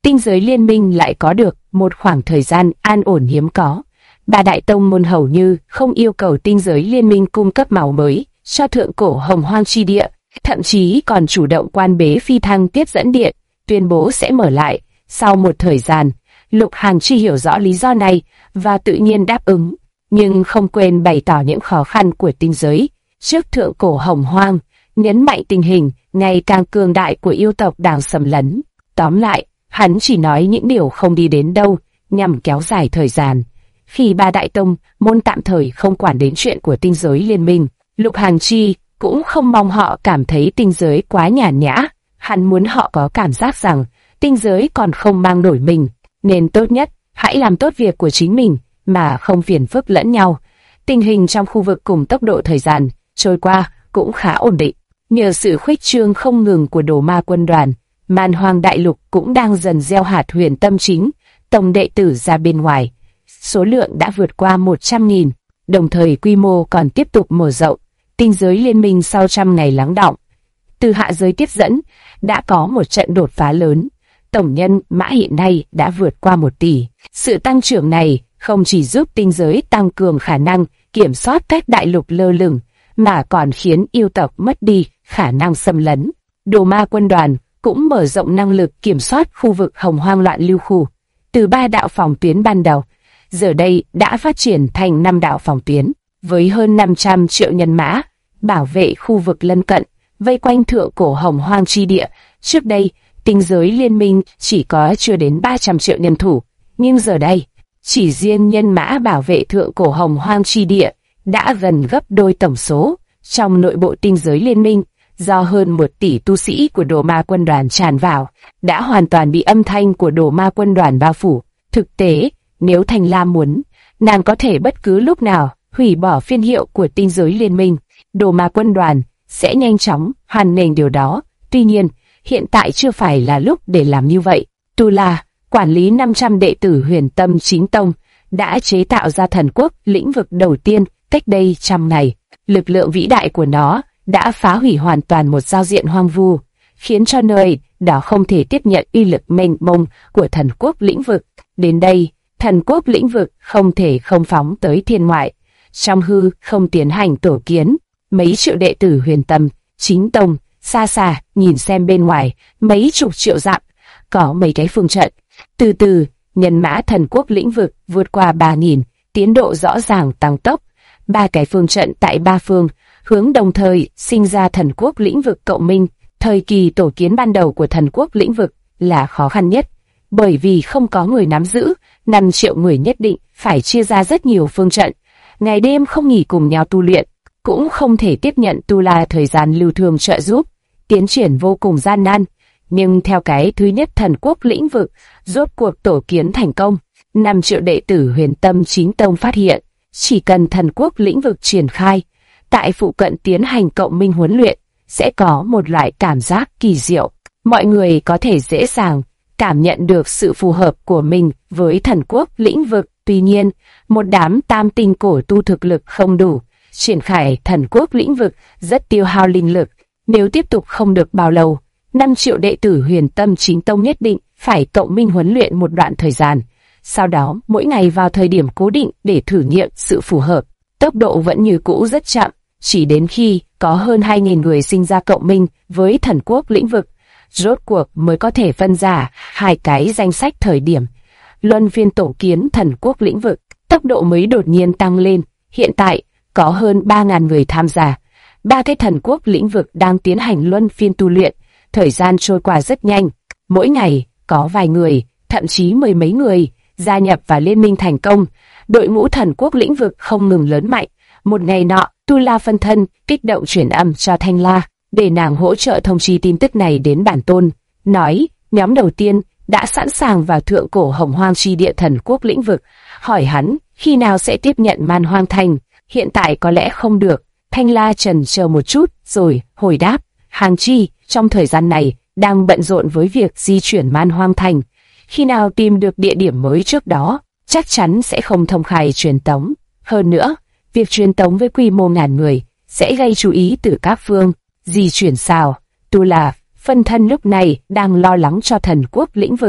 tinh giới liên minh lại có được một khoảng thời gian an ổn hiếm có. Ba đại tông môn hầu như không yêu cầu tinh giới liên minh cung cấp máu mới cho thượng cổ hồng hoang chi địa, thậm chí còn chủ động quan bế phi thăng tiếp dẫn điện, tuyên bố sẽ mở lại sau một thời gian. Lục Hàn Chi hiểu rõ lý do này và tự nhiên đáp ứng, nhưng không quên bày tỏ những khó khăn của tinh giới trước thượng cổ hồng hoang, nhấn mạnh tình hình ngày càng cường đại của yêu tộc đang xâm lấn. Tóm lại, hắn chỉ nói những điều không đi đến đâu nhằm kéo dài thời gian. Khi ba đại tông môn tạm thời không quản đến chuyện của tinh giới liên minh, Lục Hàn Chi cũng không mong họ cảm thấy tinh giới quá nhàn nhã. Hắn muốn họ có cảm giác rằng tinh giới còn không mang nổi mình, nên tốt nhất hãy làm tốt việc của chính mình mà không phiền phức lẫn nhau. Tình hình trong khu vực cùng tốc độ thời gian trôi qua cũng khá ổn định. Nhờ sự khuếch trương không ngừng của Đồ Ma quân đoàn, Man Hoang đại lục cũng đang dần gieo hạt huyền tâm chính tổng đệ tử ra bên ngoài. Số lượng đã vượt qua 100.000, đồng thời quy mô còn tiếp tục mở rộng. Tinh giới liên minh sau trăm ngày lắng đọng, từ hạ giới tiếp dẫn đã có một trận đột phá lớn. Tổng nhân mã hiện nay đã vượt qua 1 tỷ. Sự tăng trưởng này không chỉ giúp tinh giới tăng cường khả năng kiểm soát các đại lục lơ lửng, mà còn khiến yêu tộc mất đi khả năng xâm lấn. Đồ Ma quân đoàn cũng mở rộng năng lực kiểm soát khu vực hồng hoang loạn lưu khu. Từ 3 đạo phòng tuyến ban đầu, giờ đây đã phát triển thành 5 đạo phòng tuyến, với hơn 500 triệu nhân mã, bảo vệ khu vực lân cận, vây quanh thượng cổ hồng hoang chi địa. Trước đây, tinh giới liên minh chỉ có chưa đến 300 triệu nhân thủ, nhưng giờ đây, chỉ riêng nhân mã bảo vệ thượng cổ hồng hoang chi địa đã gần gấp đôi tổng số. Trong nội bộ tinh giới liên minh, do hơn 1 tỷ tu sĩ của Đồ Ma quân đoàn tràn vào, đã hoàn toàn bị âm thanh của Đồ Ma quân đoàn bao phủ. Thực tế, nếu Thanh Lam muốn, nàng có thể bất cứ lúc nào hủy bỏ phiên hiệu của tinh giới liên minh. Đồ Ma quân đoàn sẽ nhanh chóng hoàn thành điều đó. Tuy nhiên, hiện tại chưa phải là lúc để làm như vậy. Tu La, quản lý 500 đệ tử Huyền Tâm Chính Tông, đã chế tạo ra thần quốc lĩnh vực đầu tiên cách đây 100 ngày. Lực lượng vĩ đại của nó đã phá hủy hoàn toàn một giao diện hoang vu, khiến cho nơi đó không thể tiếp nhận uy lực mênh mông của thần quốc lĩnh vực. Đến đây, thần quốc lĩnh vực không thể không phóng tới thiên ngoại, trong hư không tiến hành tổ kiến. Mấy triệu đệ tử Huyền Tâm Chính Tông xa xa nhìn xem bên ngoài mấy chục triệu dặm có mấy cái phương trận. Từ từ, nhân mã thần quốc lĩnh vực vượt qua 3.000, tiến độ rõ ràng tăng tốc. 3 cái phương trận tại 3 phương hướng đồng thời sinh ra thần quốc lĩnh vực cộng minh. Thời kỳ tổ kiến ban đầu của thần quốc lĩnh vực là khó khăn nhất, bởi vì không có người nắm giữ. 5 triệu người nhất định phải chia ra rất nhiều phương trận, ngày đêm không nghỉ cùng nhau tu luyện, cũng không thể tiếp nhận Tu La thời gian lưu thương trợ giúp, tiến triển vô cùng gian nan. Nhưng theo cái thứ nhất thần quốc lĩnh vực rốt cuộc tổ kiến thành công, 5 triệu đệ tử Huyền Tâm Chính Tông phát hiện, chỉ cần thần quốc lĩnh vực triển khai, tại phụ cận tiến hành cộng minh huấn luyện, sẽ có một loại cảm giác kỳ diệu. Mọi người có thể dễ dàng cảm nhận được sự phù hợp của mình với thần quốc lĩnh vực. Tuy nhiên, một đám tam tinh cổ tu thực lực không đủ, triển khai thần quốc lĩnh vực rất tiêu hao linh lực. Nếu tiếp tục không được bao lâu, 5 triệu đệ tử Huyền Tâm Chính Tông nhất định phải cộng minh huấn luyện một đoạn thời gian. Sau đó, mỗi ngày vào thời điểm cố định để thử nghiệm sự phù hợp. Tốc độ vẫn như cũ rất chậm, chỉ đến khi có hơn 2.000 người sinh ra cộng minh với thần quốc lĩnh vực, rốt cuộc mới có thể phân ra 2 cái danh sách thời điểm. Luân phiên tổ kiến thần quốc lĩnh vực, tốc độ mới đột nhiên tăng lên. Hiện tại, có hơn 3.000 người tham gia. 3 cái thần quốc lĩnh vực đang tiến hành luân phiên tu luyện. Thời gian trôi qua rất nhanh. Mỗi ngày, có vài người, thậm chí 10 mấy người, gia nhập vào liên minh thành công. Đội ngũ thần quốc lĩnh vực không ngừng lớn mạnh. Một ngày nọ, Tu La phân thân kích động truyền âm cho Thanh La, để nàng hỗ trợ thông chi tin tức này đến bản tôn. Nói, nhóm đầu tiên đã sẵn sàng vào thượng cổ hồng hoang chi địa thần quốc lĩnh vực. Hỏi hắn, khi nào sẽ tiếp nhận Man Hoang Thành? Hiện tại có lẽ không được. Thanh La chần chờ một chút, rồi hồi đáp, Hàng Chi, trong thời gian này, đang bận rộn với việc di chuyển Man Hoang Thành. Khi nào tìm được địa điểm mới trước đó, chắc chắn sẽ không thông khai truyền tống. Hơn nữa, việc truyền tống với quy mô ngàn người sẽ gây chú ý từ các phương. Di chuyển sao? Tu La phân thân lúc này đang lo lắng cho thần quốc lĩnh vực.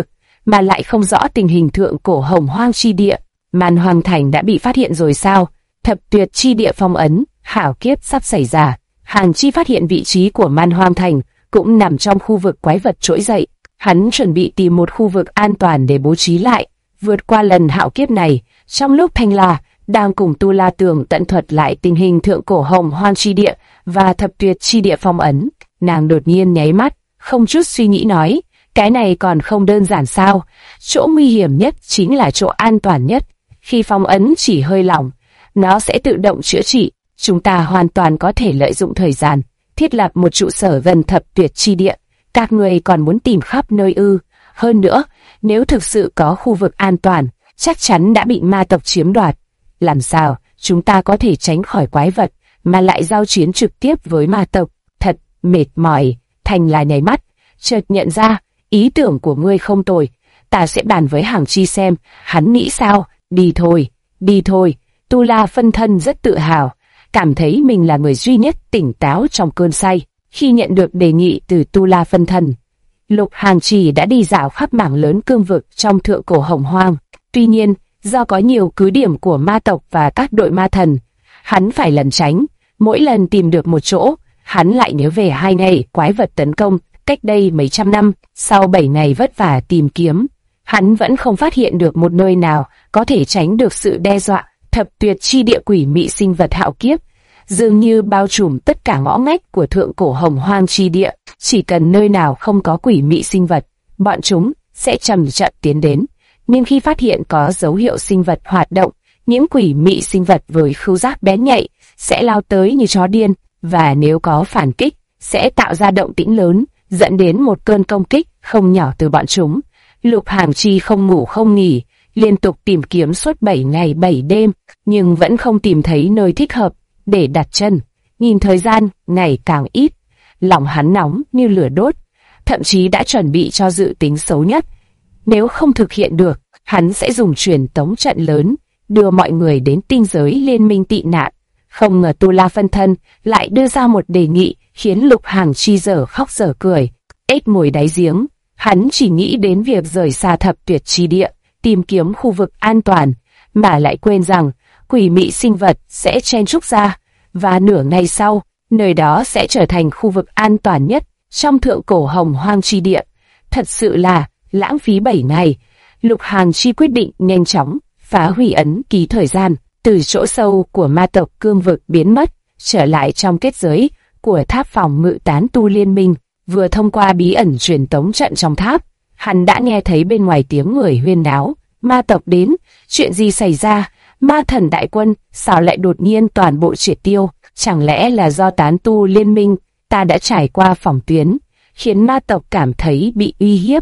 mà lại không rõ tình hình thượng cổ Hồng Hoang chi địa. Man Hoang Thành đã bị phát hiện rồi sao? Thập tuyệt chi địa phong ấn, hảo kiếp sắp xảy ra. Hàng Chi phát hiện vị trí của Man Hoang Thành cũng nằm trong khu vực quái vật trỗi dậy. Hắn chuẩn bị tìm một khu vực an toàn để bố trí lại, vượt qua lần hạo kiếp này. Trong lúc Thanh La đang cùng Tu La Tường tận thuật lại tình hình thượng cổ Hồng Hoang chi địa và thập tuyệt chi địa phong ấn, nàng đột nhiên nháy mắt, không chút suy nghĩ nói, cái này còn không đơn giản sao? Chỗ nguy hiểm nhất chính là chỗ an toàn nhất. Khi phong ấn chỉ hơi lỏng, nó sẽ tự động chữa trị. Chúng ta hoàn toàn có thể lợi dụng thời gian, thiết lập một trụ sở gần thập tuyệt chi địa. Các người còn muốn tìm khắp nơi ư? Hơn nữa, nếu thực sự có khu vực an toàn, chắc chắn đã bị ma tộc chiếm đoạt. Làm sao chúng ta có thể tránh khỏi quái vật mà lại giao chiến trực tiếp với ma tộc? Thật mệt mỏi. Thành là nháy mắt, chợt nhận ra ý tưởng của ngươi không tồi. Ta sẽ bàn với Hàng Chi xem hắn nghĩ sao. Đi thôi, đi thôi. Tu La phân thân rất tự hào, cảm thấy mình là người duy nhất tỉnh táo trong cơn say. Khi nhận được đề nghị từ Tu La phân thân, Lục Hàng Chi đã đi dạo khắp mảng lớn cương vực trong thượng cổ Hồng Hoang. Tuy nhiên, do có nhiều cứ điểm của ma tộc và các đội ma thần, hắn phải lẩn tránh. Mỗi lần tìm được một chỗ, hắn lại nhớ về 2 ngày quái vật tấn công cách đây mấy trăm năm. Sau 7 ngày vất vả tìm kiếm, hắn vẫn không phát hiện được một nơi nào có thể tránh được sự đe dọa. Thập tuyệt chi địa quỷ mị sinh vật hạo kiếp dường như bao trùm tất cả ngõ ngách của thượng cổ Hồng Hoang chi địa. Chỉ cần nơi nào không có quỷ mị sinh vật, bọn chúng sẽ chậm chậm tiến đến. Nhưng khi phát hiện có dấu hiệu sinh vật hoạt động, những quỷ mị sinh vật với khứu giác bén nhạy sẽ lao tới như chó điên, và nếu có phản kích, sẽ tạo ra động tĩnh lớn, dẫn đến một cơn công kích không nhỏ từ bọn chúng. Lục Hàng Chi không ngủ không nghỉ, liên tục tìm kiếm suốt 7 ngày 7 đêm, nhưng vẫn không tìm thấy nơi thích hợp để đặt chân. Nhìn thời gian ngày càng ít, lòng hắn nóng như lửa đốt, thậm chí đã chuẩn bị cho dự tính xấu nhất. Nếu không thực hiện được, hắn sẽ dùng truyền tống trận lớn, đưa mọi người đến tinh giới liên minh tị nạn. Không ngờ Tu La phân thân lại đưa ra một đề nghị khiến Lục Hàng Chi dở khóc dở cười. Ếch ngồi đáy giếng, hắn chỉ nghĩ đến việc rời xa thập tuyệt chi địa, tìm kiếm khu vực an toàn, mà lại quên rằng quỷ mị sinh vật sẽ chen trúc ra, và nửa ngày sau, nơi đó sẽ trở thành khu vực an toàn nhất trong thượng cổ Hồng Hoang chi địa. Thật sự là lãng phí 7 ngày. Lục Hàng Chi quyết định nhanh chóng phá hủy ấn ký thời gian, từ chỗ sâu của ma tộc cương vực biến mất, trở lại trong kết giới của tháp phòng ngự tán tu liên minh. Vừa thông qua bí ẩn truyền tống trận trong tháp, hắn đã nghe thấy bên ngoài tiếng người huyên náo. Ma tộc đến, chuyện gì xảy ra? Ma thần đại quân sao lại đột nhiên toàn bộ triệt tiêu? Chẳng lẽ là do tán tu liên minh ta đã trải qua phòng tuyến, khiến ma tộc cảm thấy bị uy hiếp?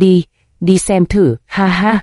Đi xem thử, ha ha.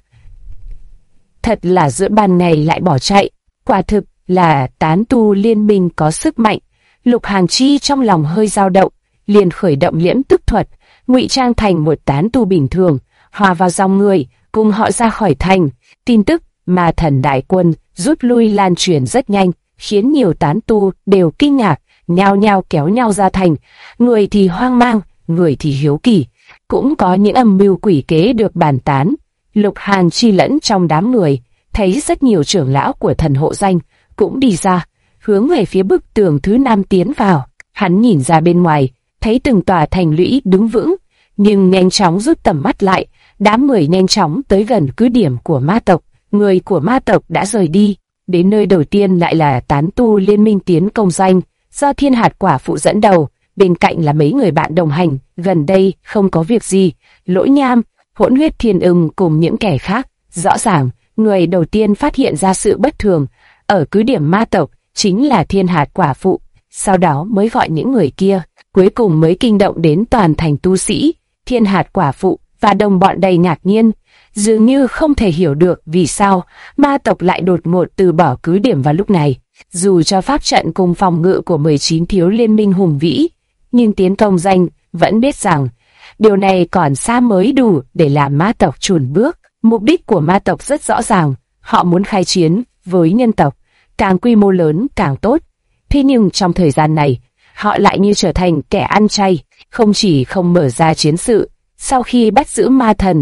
Thật là giữa ban ngày lại bỏ chạy, quả thực là tán tu liên minh có sức mạnh. Lục Hàng Chi trong lòng hơi dao động, liền khởi động liễm tức thuật, ngụy trang thành một tán tu bình thường, hòa vào dòng người, cùng họ ra khỏi thành. Tin tức ma thần đại quân rút lui lan truyền rất nhanh, khiến nhiều tán tu đều kinh ngạc, nhao nhao kéo nhau ra thành. Người thì hoang mang, người thì hiếu kỳ, cũng có những âm mưu quỷ kế được bàn tán. Lục Hàng Chi lẫn trong đám người, thấy rất nhiều trưởng lão của thần hộ danh cũng đi ra, hướng về phía bức tường thứ 5 tiến vào. Hắn nhìn ra bên ngoài, thấy từng tòa thành lũy đứng vững, nhưng nhanh chóng rút tầm mắt lại. Đám người nhanh chóng tới gần cứ điểm của ma tộc. Người của ma tộc đã rời đi. Đến nơi đầu tiên lại là tán tu liên minh tiến công doanh, do Thiên Hạt quả phụ dẫn đầu, bên cạnh là mấy người bạn đồng hành. Gần đây không có việc gì, Lỗi Nham, Hỗn Huyết Thiên Ưng cùng những kẻ khác. Rõ ràng, người đầu tiên phát hiện ra sự bất thường ở cứ điểm ma tộc chính là Thiên Hạt quả phụ, sau đó mới gọi những người kia, cuối cùng mới kinh động đến toàn thành tu sĩ. Thiên Hạt quả phụ và đồng bọn đầy ngạc nhiên, dường như không thể hiểu được vì sao ma tộc lại đột ngột từ bỏ cứ điểm vào lúc này. Dù cho pháp trận cùng phòng ngự của 19 thiếu liên minh hùng vĩ, nhưng tiến công danh vẫn biết rằng điều này còn xa mới đủ để làm ma tộc chùn bước. Mục đích của ma tộc rất rõ ràng, họ muốn khai chiến với nhân tộc, càng quy mô lớn càng tốt. Thế nhưng trong thời gian này, họ lại như trở thành kẻ ăn chay, không chỉ không mở ra chiến sự. Sau khi bắt giữ ma thần,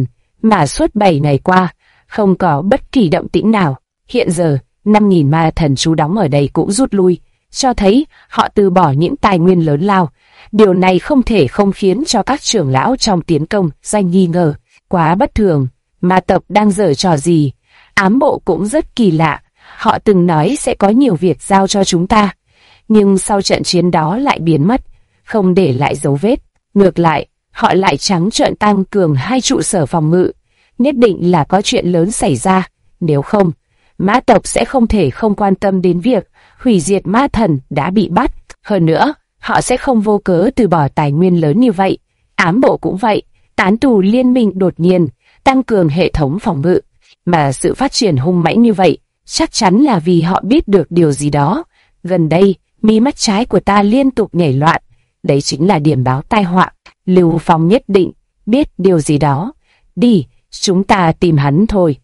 mà suốt 7 ngày qua, không có bất kỳ động tĩnh nào. Hiện giờ, 5.000 ma thần trú đóng ở đây cũng rút lui, cho thấy họ từ bỏ những tài nguyên lớn lao. Điều này không thể không khiến cho các trưởng lão trong tiến công danh nghi ngờ. Quá bất thường, ma tộc đang giở trò gì? Ám bộ cũng rất kỳ lạ, họ từng nói sẽ có nhiều việc giao cho chúng ta, nhưng sau trận chiến đó lại biến mất, không để lại dấu vết. Ngược lại, họ lại trắng trợn tăng cường 2 trụ sở phòng ngự, nhất định là có chuyện lớn xảy ra, nếu không, ma tộc sẽ không thể không quan tâm đến việc hủy diệt ma thần đã bị bắt. Hơn nữa, họ sẽ không vô cớ từ bỏ tài nguyên lớn như vậy. Ám bộ cũng vậy, tán tù liên minh đột nhiên tăng cường hệ thống phòng ngự, mà sự phát triển hung mãnh như vậy chắc chắn là vì họ biết được điều gì đó. Gần đây, mi mắt trái của ta liên tục nhảy loạn, đấy chính là điểm báo tai họa. Lưu Phong nhất định biết điều gì đó. Đi, chúng ta tìm hắn thôi.